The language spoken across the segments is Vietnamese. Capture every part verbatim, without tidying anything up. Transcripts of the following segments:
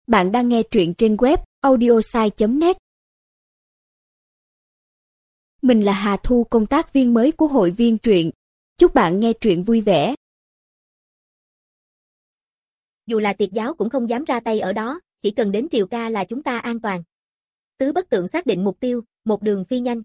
Bạn đang nghe truyện trên web audiosai chấm net. Mình là Hà Thu, công tác viên mới của hội viên truyện. Chúc bạn nghe truyện vui vẻ. Dù là Tiệt giáo cũng không dám ra tay ở đó, chỉ cần đến Triều Ca là chúng ta an toàn. Tứ Bất Tượng xác định mục tiêu, một đường phi nhanh.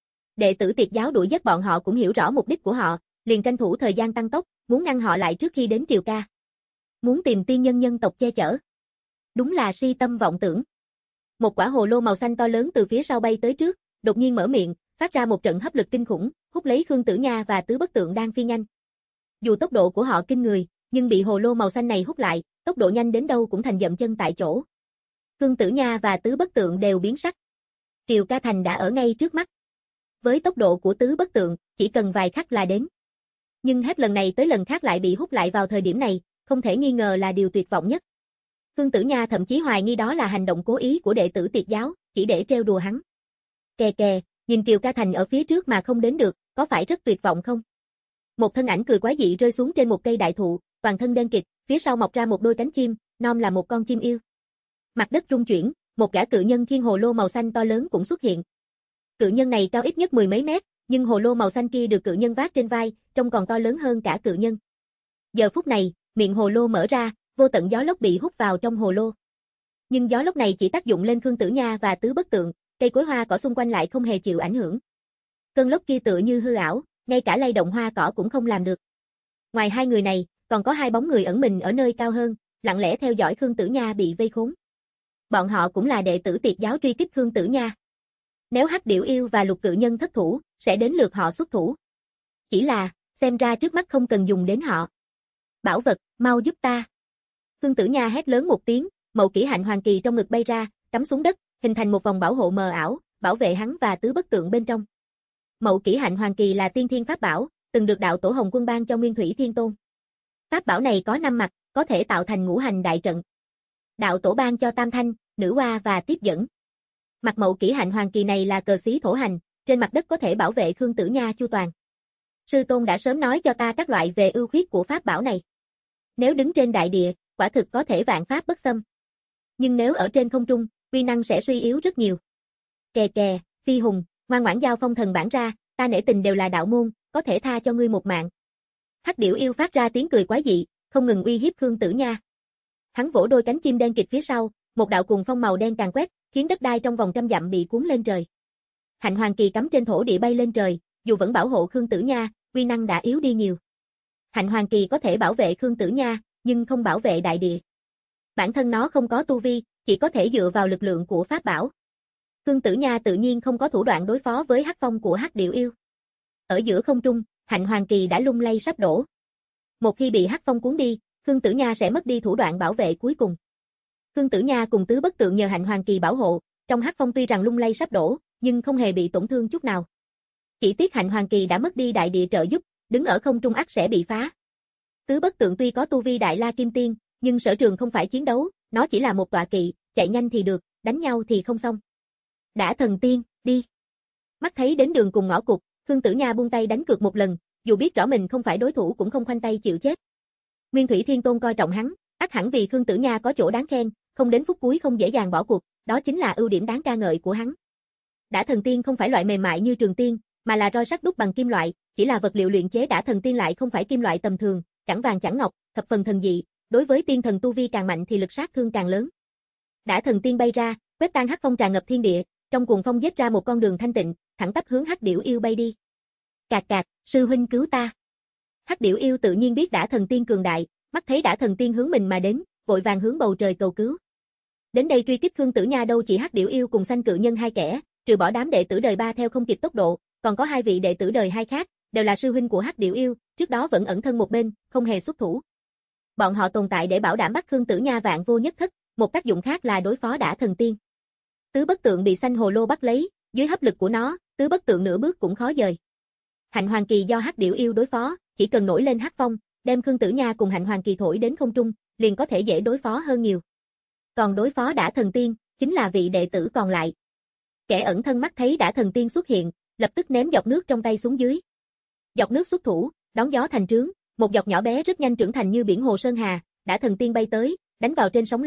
Đệ tử Tiệt giáo đuổi giết bọn họ cũng hiểu rõ mục đích của họ, liền tranh thủ thời gian tăng tốc, muốn ngăn họ lại trước khi đến Triều Ca. Muốn tìm tiên nhân nhân tộc che chở. Đúng là si tâm vọng tưởng. Một quả hồ lô màu xanh to lớn từ phía sau bay tới trước, đột nhiên mở miệng, phát ra một trận hấp lực kinh khủng, hút lấy Khương Tử Nha và Tứ Bất Tượng đang phi nhanh. Dù tốc độ của họ kinh người, nhưng bị hồ lô màu xanh này hút lại, tốc độ nhanh đến đâu cũng thành dậm chân tại chỗ. Khương Tử Nha và Tứ Bất Tượng đều biến sắc. Triều Ca thành đã ở ngay trước mắt. Với tốc độ của Tứ Bất Tượng, chỉ cần vài khắc là đến. Nhưng hết lần này tới lần khác lại bị hút lại vào thời điểm này, không thể nghi ngờ là điều tuyệt vọng nhất. Khương Tử Nha thậm chí hoài nghi đó là hành động cố ý của đệ tử Tiệt giáo, chỉ để trêu đùa hắn. Kè kè, nhìn Triều Ca thành ở phía trước mà không đến được, có phải rất tuyệt vọng không? Một thân ảnh cười quái dị rơi xuống trên một cây đại thụ, toàn thân đen kịt, phía sau mọc ra một đôi cánh chim, nom là một con chim yêu. Mặt đất rung chuyển, một gã cự nhân khiêng hồ lô màu xanh to lớn cũng xuất hiện. Cự nhân này cao ít nhất mười mấy mét, nhưng hồ lô màu xanh kia được cự nhân vác trên vai, trông còn to lớn hơn cả cự nhân. Giờ phút này, miệng hồ lô mở ra, vô tận gió lốc bị hút vào trong hồ lô. Nhưng gió lốc này chỉ tác dụng lên Khương Tử Nha và Tứ Bất Tượng, cây cối hoa cỏ xung quanh lại không hề chịu ảnh hưởng. Cơn lốc kia tựa như hư ảo, ngay cả lay động hoa cỏ cũng không làm được. Ngoài hai người này, còn có hai bóng người ẩn mình ở nơi cao hơn, lặng lẽ theo dõi Khương Tử Nha bị vây khốn. Bọn họ cũng là đệ tử Tiệt giáo truy kích Khương Tử Nha. Nếu Hắc Điểu Yêu và Lục Cự Nhân thất thủ, sẽ đến lượt họ xuất thủ. Chỉ là, xem ra trước mắt không cần dùng đến họ. Bảo vật, mau giúp ta. Khương Tử Nha hét lớn một tiếng, mậu kỷ hạnh hoàng kỳ trong ngực bay ra, cắm xuống đất, hình thành một vòng bảo hộ mờ ảo, bảo vệ hắn và Tứ Bất Tượng bên trong. Mậu kỷ hạnh hoàng kỳ là tiên thiên pháp bảo, từng được đạo tổ Hồng Quân ban cho Nguyên Thủy Thiên Tôn. Pháp bảo này có năm mặt, có thể tạo thành ngũ hành đại trận. Đạo tổ ban cho Tam Thanh, Nữ Hoa và Tiếp Dẫn. Mặt mậu kỷ hạnh hoàng kỳ này là cờ xí thổ hành, trên mặt đất có thể bảo vệ Khương Tử Nha chu toàn. Sư tôn đã sớm nói cho ta các loại về ưu khuyết của pháp bảo này. Nếu đứng trên đại địa, quả thực có thể vạn pháp bất xâm. Nhưng nếu ở trên không trung, uy năng sẽ suy yếu rất nhiều. Kè kè, Phi Hùng, ngoan ngoãn giao phong thần bản ra, ta nể tình đều là đạo môn, có thể tha cho ngươi một mạng. Hắc Điểu Yêu phát ra tiếng cười quái dị, không ngừng uy hiếp Khương Tử Nha. Hắn vỗ đôi cánh chim đen kịt phía sau, một đạo cuồng phong màu đen càn quét, khiến đất đai trong vòng trăm dặm bị cuốn lên trời. Hạnh hoàng kỳ cắm trên thổ địa bay lên trời, dù vẫn bảo hộ Khương Tử Nha, uy năng đã yếu đi nhiều. Hạnh hoàng kỳ có thể bảo vệ Khương Tử Nha, nhưng không bảo vệ đại địa. Bản thân nó không có tu vi, chỉ có thể dựa vào lực lượng của pháp bảo. Khương Tử Nha tự nhiên không có thủ đoạn đối phó với hắc phong của Hắc Điểu Yêu. Ở giữa không trung, hạnh hoàng kỳ đã lung lay sắp đổ. Một khi bị hắc phong cuốn đi, Khương Tử Nha sẽ mất đi thủ đoạn bảo vệ cuối cùng. Khương Tử Nha cùng Tứ Bất Tượng nhờ hạnh hoàng kỳ bảo hộ, trong hắc phong tuy rằng lung lay sắp đổ, nhưng không hề bị tổn thương chút nào. Chỉ tiếc hạnh hoàng kỳ đã mất đi đại địa trợ giúp, đứng ở không trung ắt sẽ bị phá. Tứ Bất Tượng tuy có tu vi đại la kim tiên, nhưng sở trường không phải chiến đấu, nó chỉ là một tọa kỵ, chạy nhanh thì được, đánh nhau thì không xong. Đã thần tiên, đi. Mắt thấy đến đường cùng ngõ cụt, Khương Tử Nha buông tay đánh cược một lần, dù biết rõ mình không phải đối thủ cũng không khoanh tay chịu chết. Nguyên Thủy Thiên Tôn coi trọng hắn, ắt hẳn vì Khương Tử Nha có chỗ đáng khen, không đến phút cuối không dễ dàng bỏ cuộc, đó chính là ưu điểm đáng ca ngợi của hắn. Đã thần tiên không phải loại mềm mại như trường tiên, mà là roi sắt đúc bằng kim loại, chỉ là vật liệu luyện chế đã thần tiên lại không phải kim loại tầm thường, chẳng vàng chẳng ngọc, thập phần thần dị, đối với tiên thần tu vi càng mạnh thì lực sát thương càng lớn. Đã thần tiên bay ra, quét tan hắc phong tràn ngập thiên địa, trong cuồng phong giết ra một con đường thanh tịnh, thẳng tắp hướng Hắc Điểu Yêu bay đi. Cạc cạc, sư huynh cứu ta. Hắc Điểu Yêu tự nhiên biết đã thần tiên cường đại, mắt thấy đã thần tiên hướng mình mà đến, vội vàng hướng bầu trời cầu cứu. Đến đây truy kích Khương Tử Nha đâu chỉ Hắc Điểu Yêu cùng Xanh Cự Nhân hai kẻ, trừ bỏ đám đệ tử đời ba theo không kịp tốc độ, còn có hai vị đệ tử đời hai khác, đều là sư huynh của Hắc Điểu Yêu, trước đó vẫn ẩn thân một bên, không hề xuất thủ. Bọn họ tồn tại để bảo đảm bắt Khương Tử Nha vạn vô nhất thất, một tác dụng khác là đối phó đã thần tiên. Tứ Bất Tượng bị xanh hồ lô bắt lấy, dưới hấp lực của nó, Tứ Bất Tượng nửa bước cũng khó dời. Hạnh hoàng kỳ do Hắc Điểu Yêu đối phó, chỉ cần nổi lên hắc phong, đem Khương Tử Nha cùng hạnh hoàng kỳ thổi đến không trung, liền có thể dễ đối phó hơn nhiều. Còn đối phó đã thần tiên, chính là vị đệ tử còn lại. Kẻ ẩn thân mắt thấy đã thần tiên xuất hiện, lập tức ném giọt nước trong tay xuống dưới. Giọt nước xuất thủ, đón gió thành trướng, một giọt nhỏ bé rất nhanh trưởng thành như biển hồ sơn hà, đã thần tiên bay tới, đánh vào trên sóng lớn,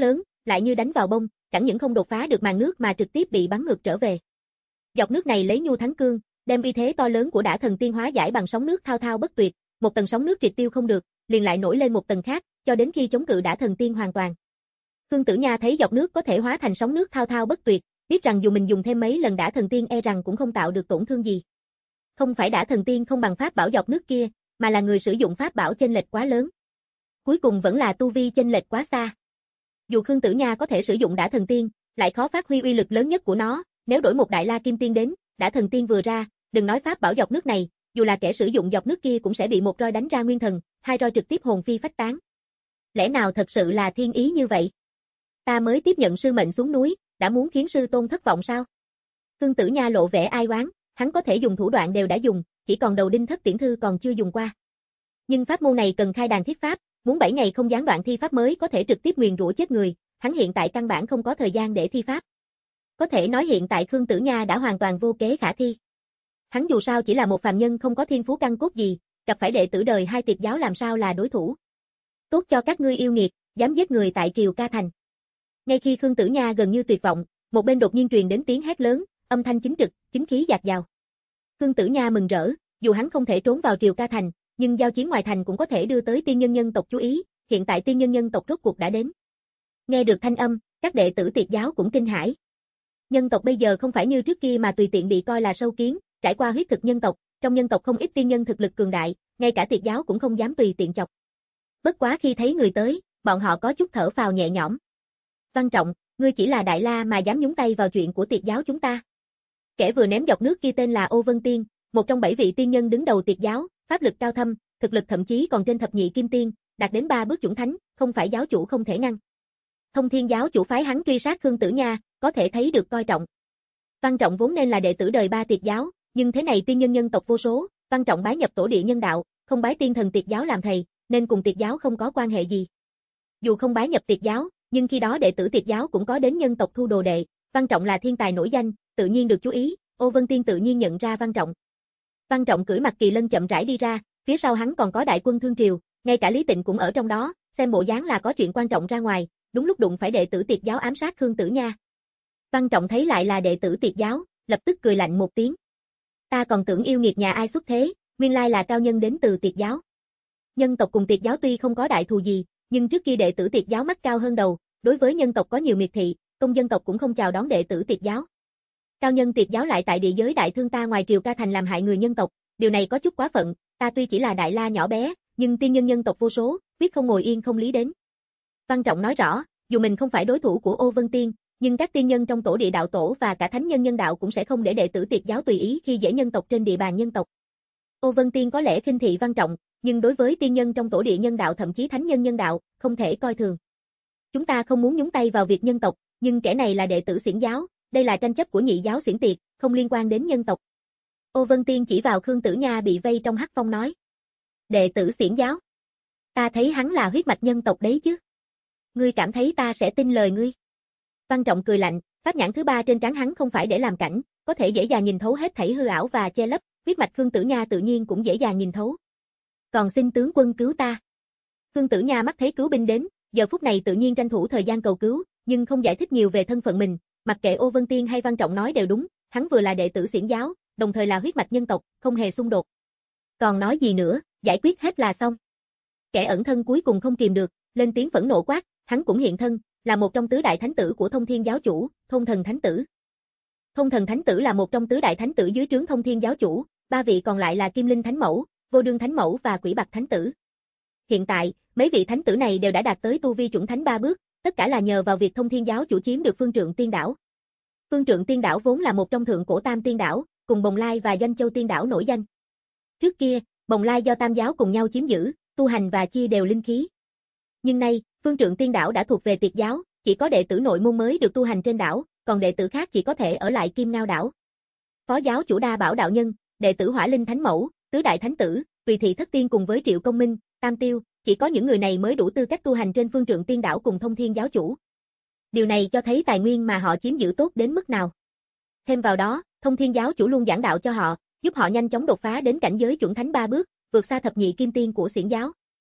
lại như đánh vào bông, chẳng những không đột phá được màn nước mà trực tiếp bị bắn ngược trở về. Giọt nước này lấy nhu thắng cương, đem uy thế to lớn của Đả Thần Tiên hóa giải bằng sóng nước thao thao bất tuyệt, một tầng sóng nước triệt tiêu không được, liền lại nổi lên một tầng khác, cho đến khi chống cự Đả Thần Tiên hoàn toàn. Khương Tử Nha thấy giọt nước có thể hóa thành sóng nước thao thao bất tuyệt, biết rằng dù mình dùng thêm mấy lần Đả Thần Tiên e rằng cũng không tạo được tổn thương gì. Không phải Đả Thần Tiên không bằng pháp bảo giọt nước kia, mà là người sử dụng pháp bảo chênh lệch quá lớn. Cuối cùng vẫn là tu vi chênh lệch quá xa. Dù Khương Tử Nha có thể sử dụng Đả Thần Tiên, lại khó phát huy uy lực lớn nhất của nó, nếu đổi một Đại La Kim Tiên đến, Đả Thần Tiên vừa ra, đừng nói pháp bảo giọt nước này, dù là kẻ sử dụng giọt nước kia cũng sẽ bị một roi đánh ra nguyên thần, hai roi trực tiếp hồn phi phách tán. Lẽ nào thật sự là thiên ý như vậy? Ta mới tiếp nhận sư mệnh xuống núi, đã muốn khiến sư tôn thất vọng sao? Khương Tử Nha lộ vẻ ai oán, hắn có thể dùng thủ đoạn đều đã dùng, chỉ còn đầu đinh thất tiễn thư còn chưa dùng qua. Nhưng pháp môn này cần khai đàn thiết pháp, muốn bảy ngày không gián đoạn thi pháp mới có thể trực tiếp nguyền rủa chết người, hắn hiện tại căn bản không có thời gian để thi pháp. Có thể nói hiện tại Khương Tử Nha đã hoàn toàn vô kế khả thi. Hắn dù sao chỉ là một phàm nhân không có thiên phú căn cốt gì, gặp phải đệ tử đời hai Tiệt giáo làm sao là đối thủ. Tốt cho các ngươi yêu nghiệt, dám giết người tại Triều Ca Thành. Ngay khi Khương Tử Nha gần như tuyệt vọng, một bên đột nhiên truyền đến tiếng hét lớn, âm thanh chính trực, chính khí dạt dào. Khương Tử Nha mừng rỡ, dù hắn không thể trốn vào Triều Ca Thành, nhưng giao chiến ngoài thành cũng có thể đưa tới tiên nhân nhân tộc chú ý, hiện tại tiên nhân nhân tộc rốt cuộc đã đến. Nghe được thanh âm, các đệ tử Tiệt giáo cũng kinh hãi. Nhân tộc bây giờ không phải như trước kia mà tùy tiện bị coi là sâu kiến, trải qua huyết thực nhân tộc, trong nhân tộc không ít tiên nhân thực lực cường đại, ngay cả Tiệt giáo cũng không dám tùy tiện chọc. Bất quá khi thấy người tới, bọn họ có chút thở phào nhẹ nhõm. Văn Trọng, ngươi chỉ là Đại La mà dám nhúng tay vào chuyện của Tiệt giáo chúng ta. Kẻ vừa ném giọt nước kia tên là Ô Vân Tiên, một trong bảy vị tiên nhân đứng đầu Tiệt giáo, pháp lực cao thâm, thực lực thậm chí còn trên thập nhị kim tiên, đạt đến ba bước chuẩn thánh, không phải giáo chủ không thể ngăn. Thông Thiên giáo chủ phái hắn truy sát Khương Tử Nha, có thể thấy được coi trọng. Văn Trọng vốn nên là đệ tử đời ba Tiệt giáo, nhưng thế này tiên nhân nhân tộc vô số, Văn Trọng bái nhập tổ địa nhân đạo, không bái tiên thần Tiệt giáo làm thầy, nên cùng Tiệt giáo không có quan hệ gì. Dù không bái nhập Tiệt giáo, nhưng khi đó đệ tử Tiệt giáo cũng có đến nhân tộc thu đồ đệ, Văn Trọng là thiên tài nổi danh, tự nhiên được chú ý, Ô Vân Tiên tự nhiên nhận ra Văn Trọng. Văn Trọng cưỡi Mặc Kỳ Lân chậm rãi đi ra, phía sau hắn còn có đại quân Thương Triều, ngay cả Lý Tịnh cũng ở trong đó, xem bộ dáng là có chuyện quan trọng ra ngoài, đúng lúc đụng phải đệ tử Tiệt giáo ám sát Khương Tử Nha. Văn Trọng thấy lại là đệ tử Tiệt giáo, lập tức cười lạnh một tiếng. Ta còn tưởng yêu nghiệt nhà ai xuất thế, nguyên lai là cao nhân đến từ Tiệt giáo. Nhân tộc cùng Tiệt giáo tuy không có đại thù gì, nhưng trước kia đệ tử Tiệt giáo mắt cao hơn đầu, đối với nhân tộc có nhiều miệt thị, công dân tộc cũng không chào đón đệ tử Tiệt giáo. Cao nhân Tiệt giáo lại tại địa giới đại thương ta ngoài Triều Ca Thành làm hại người nhân tộc, điều này có chút quá phận, ta tuy chỉ là Đại La nhỏ bé, nhưng tiên nhân nhân tộc vô số, quyết không ngồi yên không lý đến. Văn Trọng nói rõ, dù mình không phải đối thủ của Ô Vân Tiên, nhưng các tiên nhân trong tổ địa đạo tổ và cả thánh nhân nhân đạo cũng sẽ không để đệ tử Tiệt giáo tùy ý khi dễ nhân tộc trên địa bàn nhân tộc. Ô Vân Tiên có lẽ khinh thị Văn Trọng, nhưng đối với tiên nhân trong tổ địa nhân đạo thậm chí thánh nhân nhân đạo, không thể coi thường. Chúng ta không muốn nhúng tay vào việc nhân tộc, nhưng kẻ này là đệ tử Xiển giáo, đây là tranh chấp của nhị giáo Xiển Tiệt, không liên quan đến nhân tộc. Ô Vân Tiên chỉ vào Khương Tử Nha bị vây trong hắc phong nói. Đệ tử Xiển giáo. Ta thấy hắn là huyết mạch nhân tộc đấy chứ. Ngươi cảm thấy ta sẽ tin lời ngươi? Văn Trọng cười lạnh, pháp nhãn thứ ba trên trán hắn không phải để làm cảnh, có thể dễ dàng nhìn thấu hết thảy hư ảo và che lấp, huyết mạch Khương Tử Nha tự nhiên cũng dễ dàng nhìn thấu. Còn xin tướng quân cứu ta. Khương Tử Nha mắt thấy cứu binh đến, giờ phút này tự nhiên tranh thủ thời gian cầu cứu, nhưng không giải thích nhiều về thân phận mình, mặc kệ Ô Vân Tiên hay Văn Trọng nói đều đúng, hắn vừa là đệ tử Xiển giáo, đồng thời là huyết mạch nhân tộc, không hề xung đột. Còn nói gì nữa, giải quyết hết là xong. Kẻ ẩn thân cuối cùng không kìm được, lên tiếng phẫn nộ quát, hắn cũng hiện thân, là một trong tứ đại thánh tử của Thông Thiên giáo chủ, Thông Thần Thánh Tử. Thông Thần Thánh Tử là một trong tứ đại thánh tử dưới trướng Thông Thiên giáo chủ, ba vị còn lại là Kim Linh Thánh Mẫu, Vô Đương Thánh Mẫu và Quỷ Bạc Thánh Tử. Hiện tại, mấy vị thánh tử này đều đã đạt tới tu vi chuẩn thánh ba bước, tất cả là nhờ vào việc Thông Thiên giáo chủ chiếm được Phương Trượng Tiên đảo. Phương Trượng Tiên đảo vốn là một trong thượng cổ Tam Tiên đảo, cùng Bồng Lai và Doanh Châu Tiên đảo nổi danh. Trước kia, Bồng Lai do Tam giáo cùng nhau chiếm giữ, tu hành và chia đều linh khí. Nhưng nay, Phương Trượng Tiên đảo đã thuộc về Tiệt giáo, chỉ có đệ tử nội môn mới được tu hành trên đảo, còn đệ tử khác chỉ có thể ở lại Kim Ngao đảo. Phó giáo chủ Đa Bảo đạo nhân, đệ tử Hỏa Linh Thánh Mẫu, tứ đại thánh tử, Tùy Thị Thất Tiên cùng với Triệu Công Minh, Tam Tiêu, chỉ có những người này mới đủ tư cách tu hành trên Phương Trượng Tiên đảo cùng Thông Thiên giáo chủ. Điều này cho thấy tài nguyên mà họ chiếm giữ tốt đến mức nào. Thêm vào đó, Thông Thiên giáo chủ luôn giảng đạo cho họ, giúp họ nhanh chóng đột phá đến cảnh giới chuẩn thánh ba bước, vượt xa thập nhị kim tiên của Xiển giáo.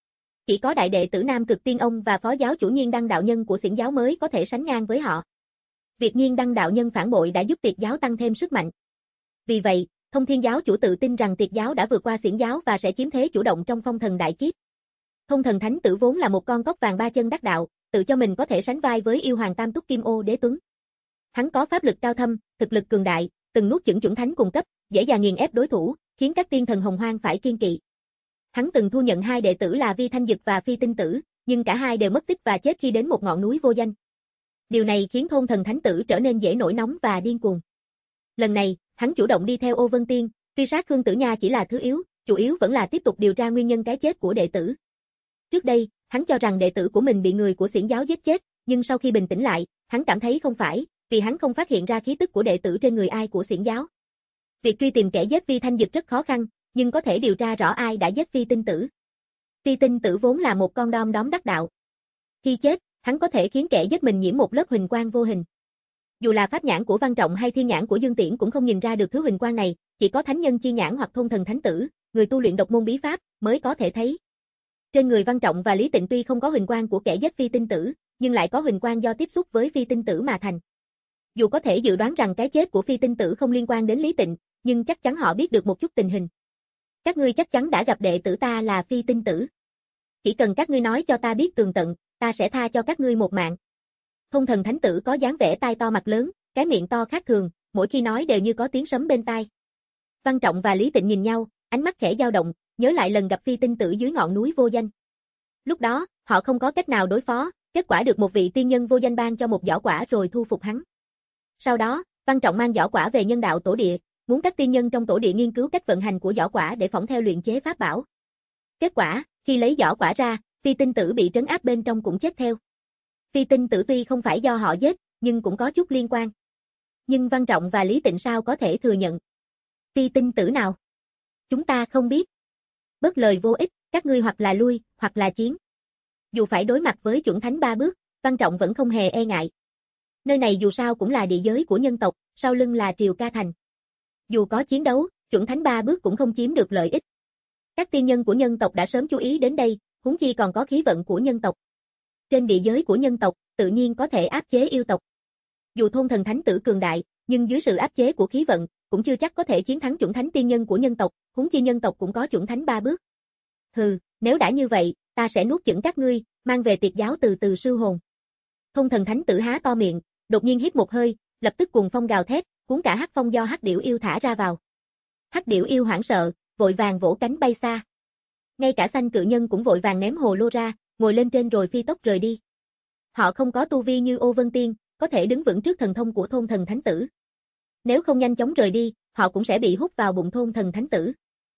Chỉ có đại đệ tử Nam Cực Tiên Ông và phó giáo chủ Nhiên Đăng đạo nhân của Xiển giáo mới có thể sánh ngang với họ. Việc Nhiên Đăng đạo nhân phản bội đã giúp Tiệt giáo tăng thêm sức mạnh. Vì vậy, Thông Thiên giáo chủ tự tin rằng Tiệt giáo đã vượt qua Xiển giáo và sẽ chiếm thế chủ động trong phong thần đại kiếp. Thông Thần Thánh Tử vốn là một con cóc vàng ba chân đắc đạo, tự cho mình có thể sánh vai với yêu hoàng Tam Túc Kim Ô Đế Tuấn. Hắn có pháp lực cao thâm, thực lực cường đại, từng nuốt chửng chuẩn thánh cùng cấp, dễ dàng nghiền ép đối thủ, khiến các tiên thần hồng hoang phải kiên kỵ. Hắn từng thu nhận hai đệ tử là Vi Thanh Dực và Phi Tinh Tử, nhưng cả hai đều mất tích và chết khi đến một ngọn núi vô danh. Điều này khiến Thông Thần Thánh Tử trở nên dễ nổi nóng và điên cuồng. Lần này, hắn chủ động đi theo Ô Vân Tiên, truy sát Khương Tử Nha chỉ là thứ yếu, chủ yếu vẫn là tiếp tục điều tra nguyên nhân cái chết của đệ tử. Trước đây, hắn cho rằng đệ tử của mình bị người của Xiển giáo giết chết, nhưng sau khi bình tĩnh lại, hắn cảm thấy không phải, vì hắn không phát hiện ra khí tức của đệ tử trên người ai của Xiển giáo. Việc truy tìm kẻ giết Vi Thanh Dực rất khó khăn, nhưng có thể điều tra rõ ai đã giết Phi Tinh Tử. Phi Tinh Tử vốn là một con đom đóm đắc đạo. Khi chết, hắn có thể khiến kẻ giết mình nhiễm một lớp huỳnh quang vô hình. Dù là pháp nhãn của Văn Trọng hay thiên nhãn của Dương Tiễn cũng không nhìn ra được thứ huỳnh quang này, chỉ có thánh nhân chi nhãn hoặc Thông Thần Thánh Tử, người tu luyện độc môn bí pháp, mới có thể thấy. Trên người Văn Trọng và Lý Tịnh tuy không có huỳnh quang của kẻ giết Phi Tinh Tử, nhưng lại có huỳnh quang do tiếp xúc với Phi Tinh Tử mà thành. Dù có thể dự đoán rằng cái chết của Phi Tinh Tử không liên quan đến Lý Tịnh, nhưng chắc chắn họ biết được một chút tình hình. Các ngươi chắc chắn đã gặp đệ tử ta là Phi Tinh Tử. Chỉ cần các ngươi nói cho ta biết tường tận, ta sẽ tha cho các ngươi một mạng. Thông Thần Thánh Tử có dáng vẻ tai to mặt lớn, cái miệng to khác thường, mỗi khi nói đều như có tiếng sấm bên tai. Văn Trọng và Lý Tịnh nhìn nhau, ánh mắt khẽ dao động, nhớ lại lần gặp Phi Tinh Tử dưới ngọn núi vô danh. Lúc đó, họ không có cách nào đối phó, kết quả được một vị tiên nhân vô danh ban cho một giỏ quả rồi thu phục hắn. Sau đó, Văn Trọng mang giỏ quả về nhân đạo tổ địa, muốn các tiên nhân trong tổ địa nghiên cứu cách vận hành của giỏ quả để phỏng theo luyện chế pháp bảo. Kết quả, khi lấy giỏ quả ra, Phi Tinh Tử bị trấn áp bên trong cũng chết theo. Phi Tinh Tử tuy không phải do họ giết, nhưng cũng có chút liên quan. Nhưng Văn Trọng và Lý Tịnh sao có thể thừa nhận? Phi Tinh Tử nào? Chúng ta không biết. Bớt lời vô ích, các ngươi hoặc là lui, hoặc là chiến. Dù phải đối mặt với chuẩn thánh ba bước, Văn Trọng vẫn không hề e ngại. Nơi này dù sao cũng là địa giới của nhân tộc, sau lưng là Triều Ca Thành. Dù có chiến đấu, chuẩn thánh ba bước cũng không chiếm được lợi ích. Các tiên nhân của nhân tộc đã sớm chú ý đến đây, huống chi còn có khí vận của nhân tộc. Trên địa giới của nhân tộc, tự nhiên có thể áp chế yêu tộc. Dù Thông Thần Thánh Tử cường đại, nhưng dưới sự áp chế của khí vận, cũng chưa chắc có thể chiến thắng chuẩn thánh tiên nhân của nhân tộc, huống chi nhân tộc cũng có chuẩn thánh ba bước. Hừ, nếu đã như vậy, ta sẽ nuốt chửng các ngươi, mang về Tiệt giáo từ từ sư hồn. Thông Thần Thánh Tử há to miệng, đột nhiên hít một hơi, lập tức cuồng phong gào thét, cuốn cả hắc phong do hắc điểu yêu thả ra vào. Hắc điểu yêu hoảng sợ, vội vàng vỗ cánh bay xa. Ngay cả Xanh Cự Nhân cũng vội vàng ném hồ lô ra, ngồi lên trên rồi phi tốc rời đi. Họ không có tu vi như Ô Vân Tiên, có thể đứng vững trước thần thông của Thông Thần Thánh Tử. Nếu không nhanh chóng rời đi, họ cũng sẽ bị hút vào bụng Thông Thần Thánh Tử.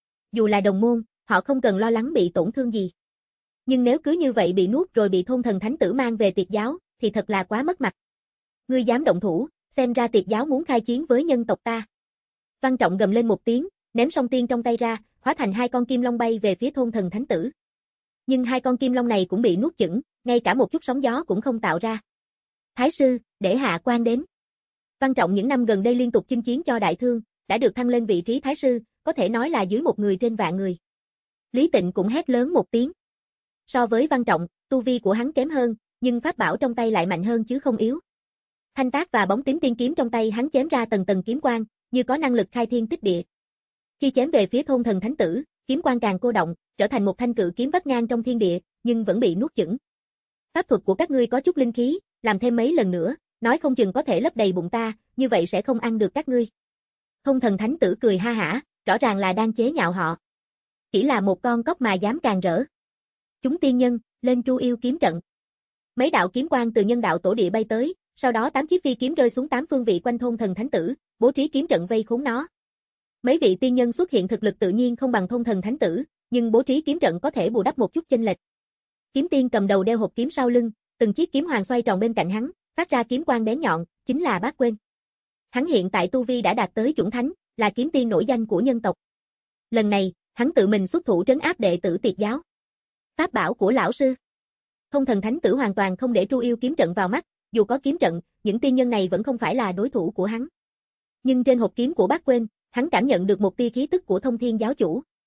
Dù là đồng môn, họ không cần lo lắng bị tổn thương gì. Nhưng nếu cứ như vậy bị nuốt rồi bị Thông Thần Thánh Tử mang về Tiệt giáo, thì thật là quá mất mặt. Ngươi dám động thủ, xem ra Tiệt giáo muốn khai chiến với nhân tộc ta. Văn Trọng gầm lên một tiếng, ném song tiên trong tay ra, hóa thành hai con kim long bay về phía Thông Thần Thánh Tử. Nhưng hai con kim long này cũng bị nuốt chửng, ngay cả một chút sóng gió cũng không tạo ra. Thái sư, để hạ quan đến. Văn Trọng những năm gần đây liên tục chinh chiến cho đại thương, đã được thăng lên vị trí thái sư, có thể nói là dưới một người trên vạn người. Lý Tịnh cũng hét lớn một tiếng. So với Văn Trọng, tu vi của hắn kém hơn, nhưng pháp bảo trong tay lại mạnh hơn chứ không yếu. Thanh tác và bóng tím tiên kiếm trong tay hắn chém ra tầng tầng kiếm quang, như có năng lực khai thiên tích địa. Khi chém về phía Thông Thần Thánh Tử, kiếm quang càng cô động, trở thành một thanh cự kiếm vắt ngang trong thiên địa, nhưng vẫn bị nuốt chửng. Pháp thuật của các ngươi có chút linh khí, làm thêm mấy lần nữa, nói không chừng có thể lấp đầy bụng ta, như vậy sẽ không ăn được các ngươi. Thông Thần Thánh Tử cười ha hả, rõ ràng là đang chế nhạo họ. Chỉ là một con cóc mà dám càng rỡ. Chúng tiên nhân, lên tru yêu kiếm trận. Mấy đạo kiếm quang từ nhân đạo tổ địa bay tới, sau đó tám chiếc phi kiếm rơi xuống tám phương vị quanh Thông Thần Thánh Tử, bố trí kiếm trận vây khốn nó. Mấy vị tiên nhân xuất hiện thực lực tự nhiên không bằng Thông Thần Thánh Tử, nhưng bố trí kiếm trận có thể bù đắp một chút chênh lệch. Kiếm tiên cầm đầu đeo hộp kiếm sau lưng, từng chiếc kiếm hoàng xoay tròn bên cạnh hắn, phát ra kiếm quang bén nhọn, chính là Bát Quên. Hắn hiện tại tu vi đã đạt tới chuẩn thánh, là kiếm tiên nổi danh của nhân tộc. Lần này, hắn tự mình xuất thủ trấn áp đệ tử Tiệt giáo. Pháp bảo của lão sư. Thông Thần Thánh Tử hoàn toàn không để tru yêu kiếm trận vào mắt, dù có kiếm trận, những tiên nhân này vẫn không phải là đối thủ của hắn. Nhưng trên hộp kiếm của Bát Quên, hắn cảm nhận được một tia khí tức của Thông Thiên giáo chủ.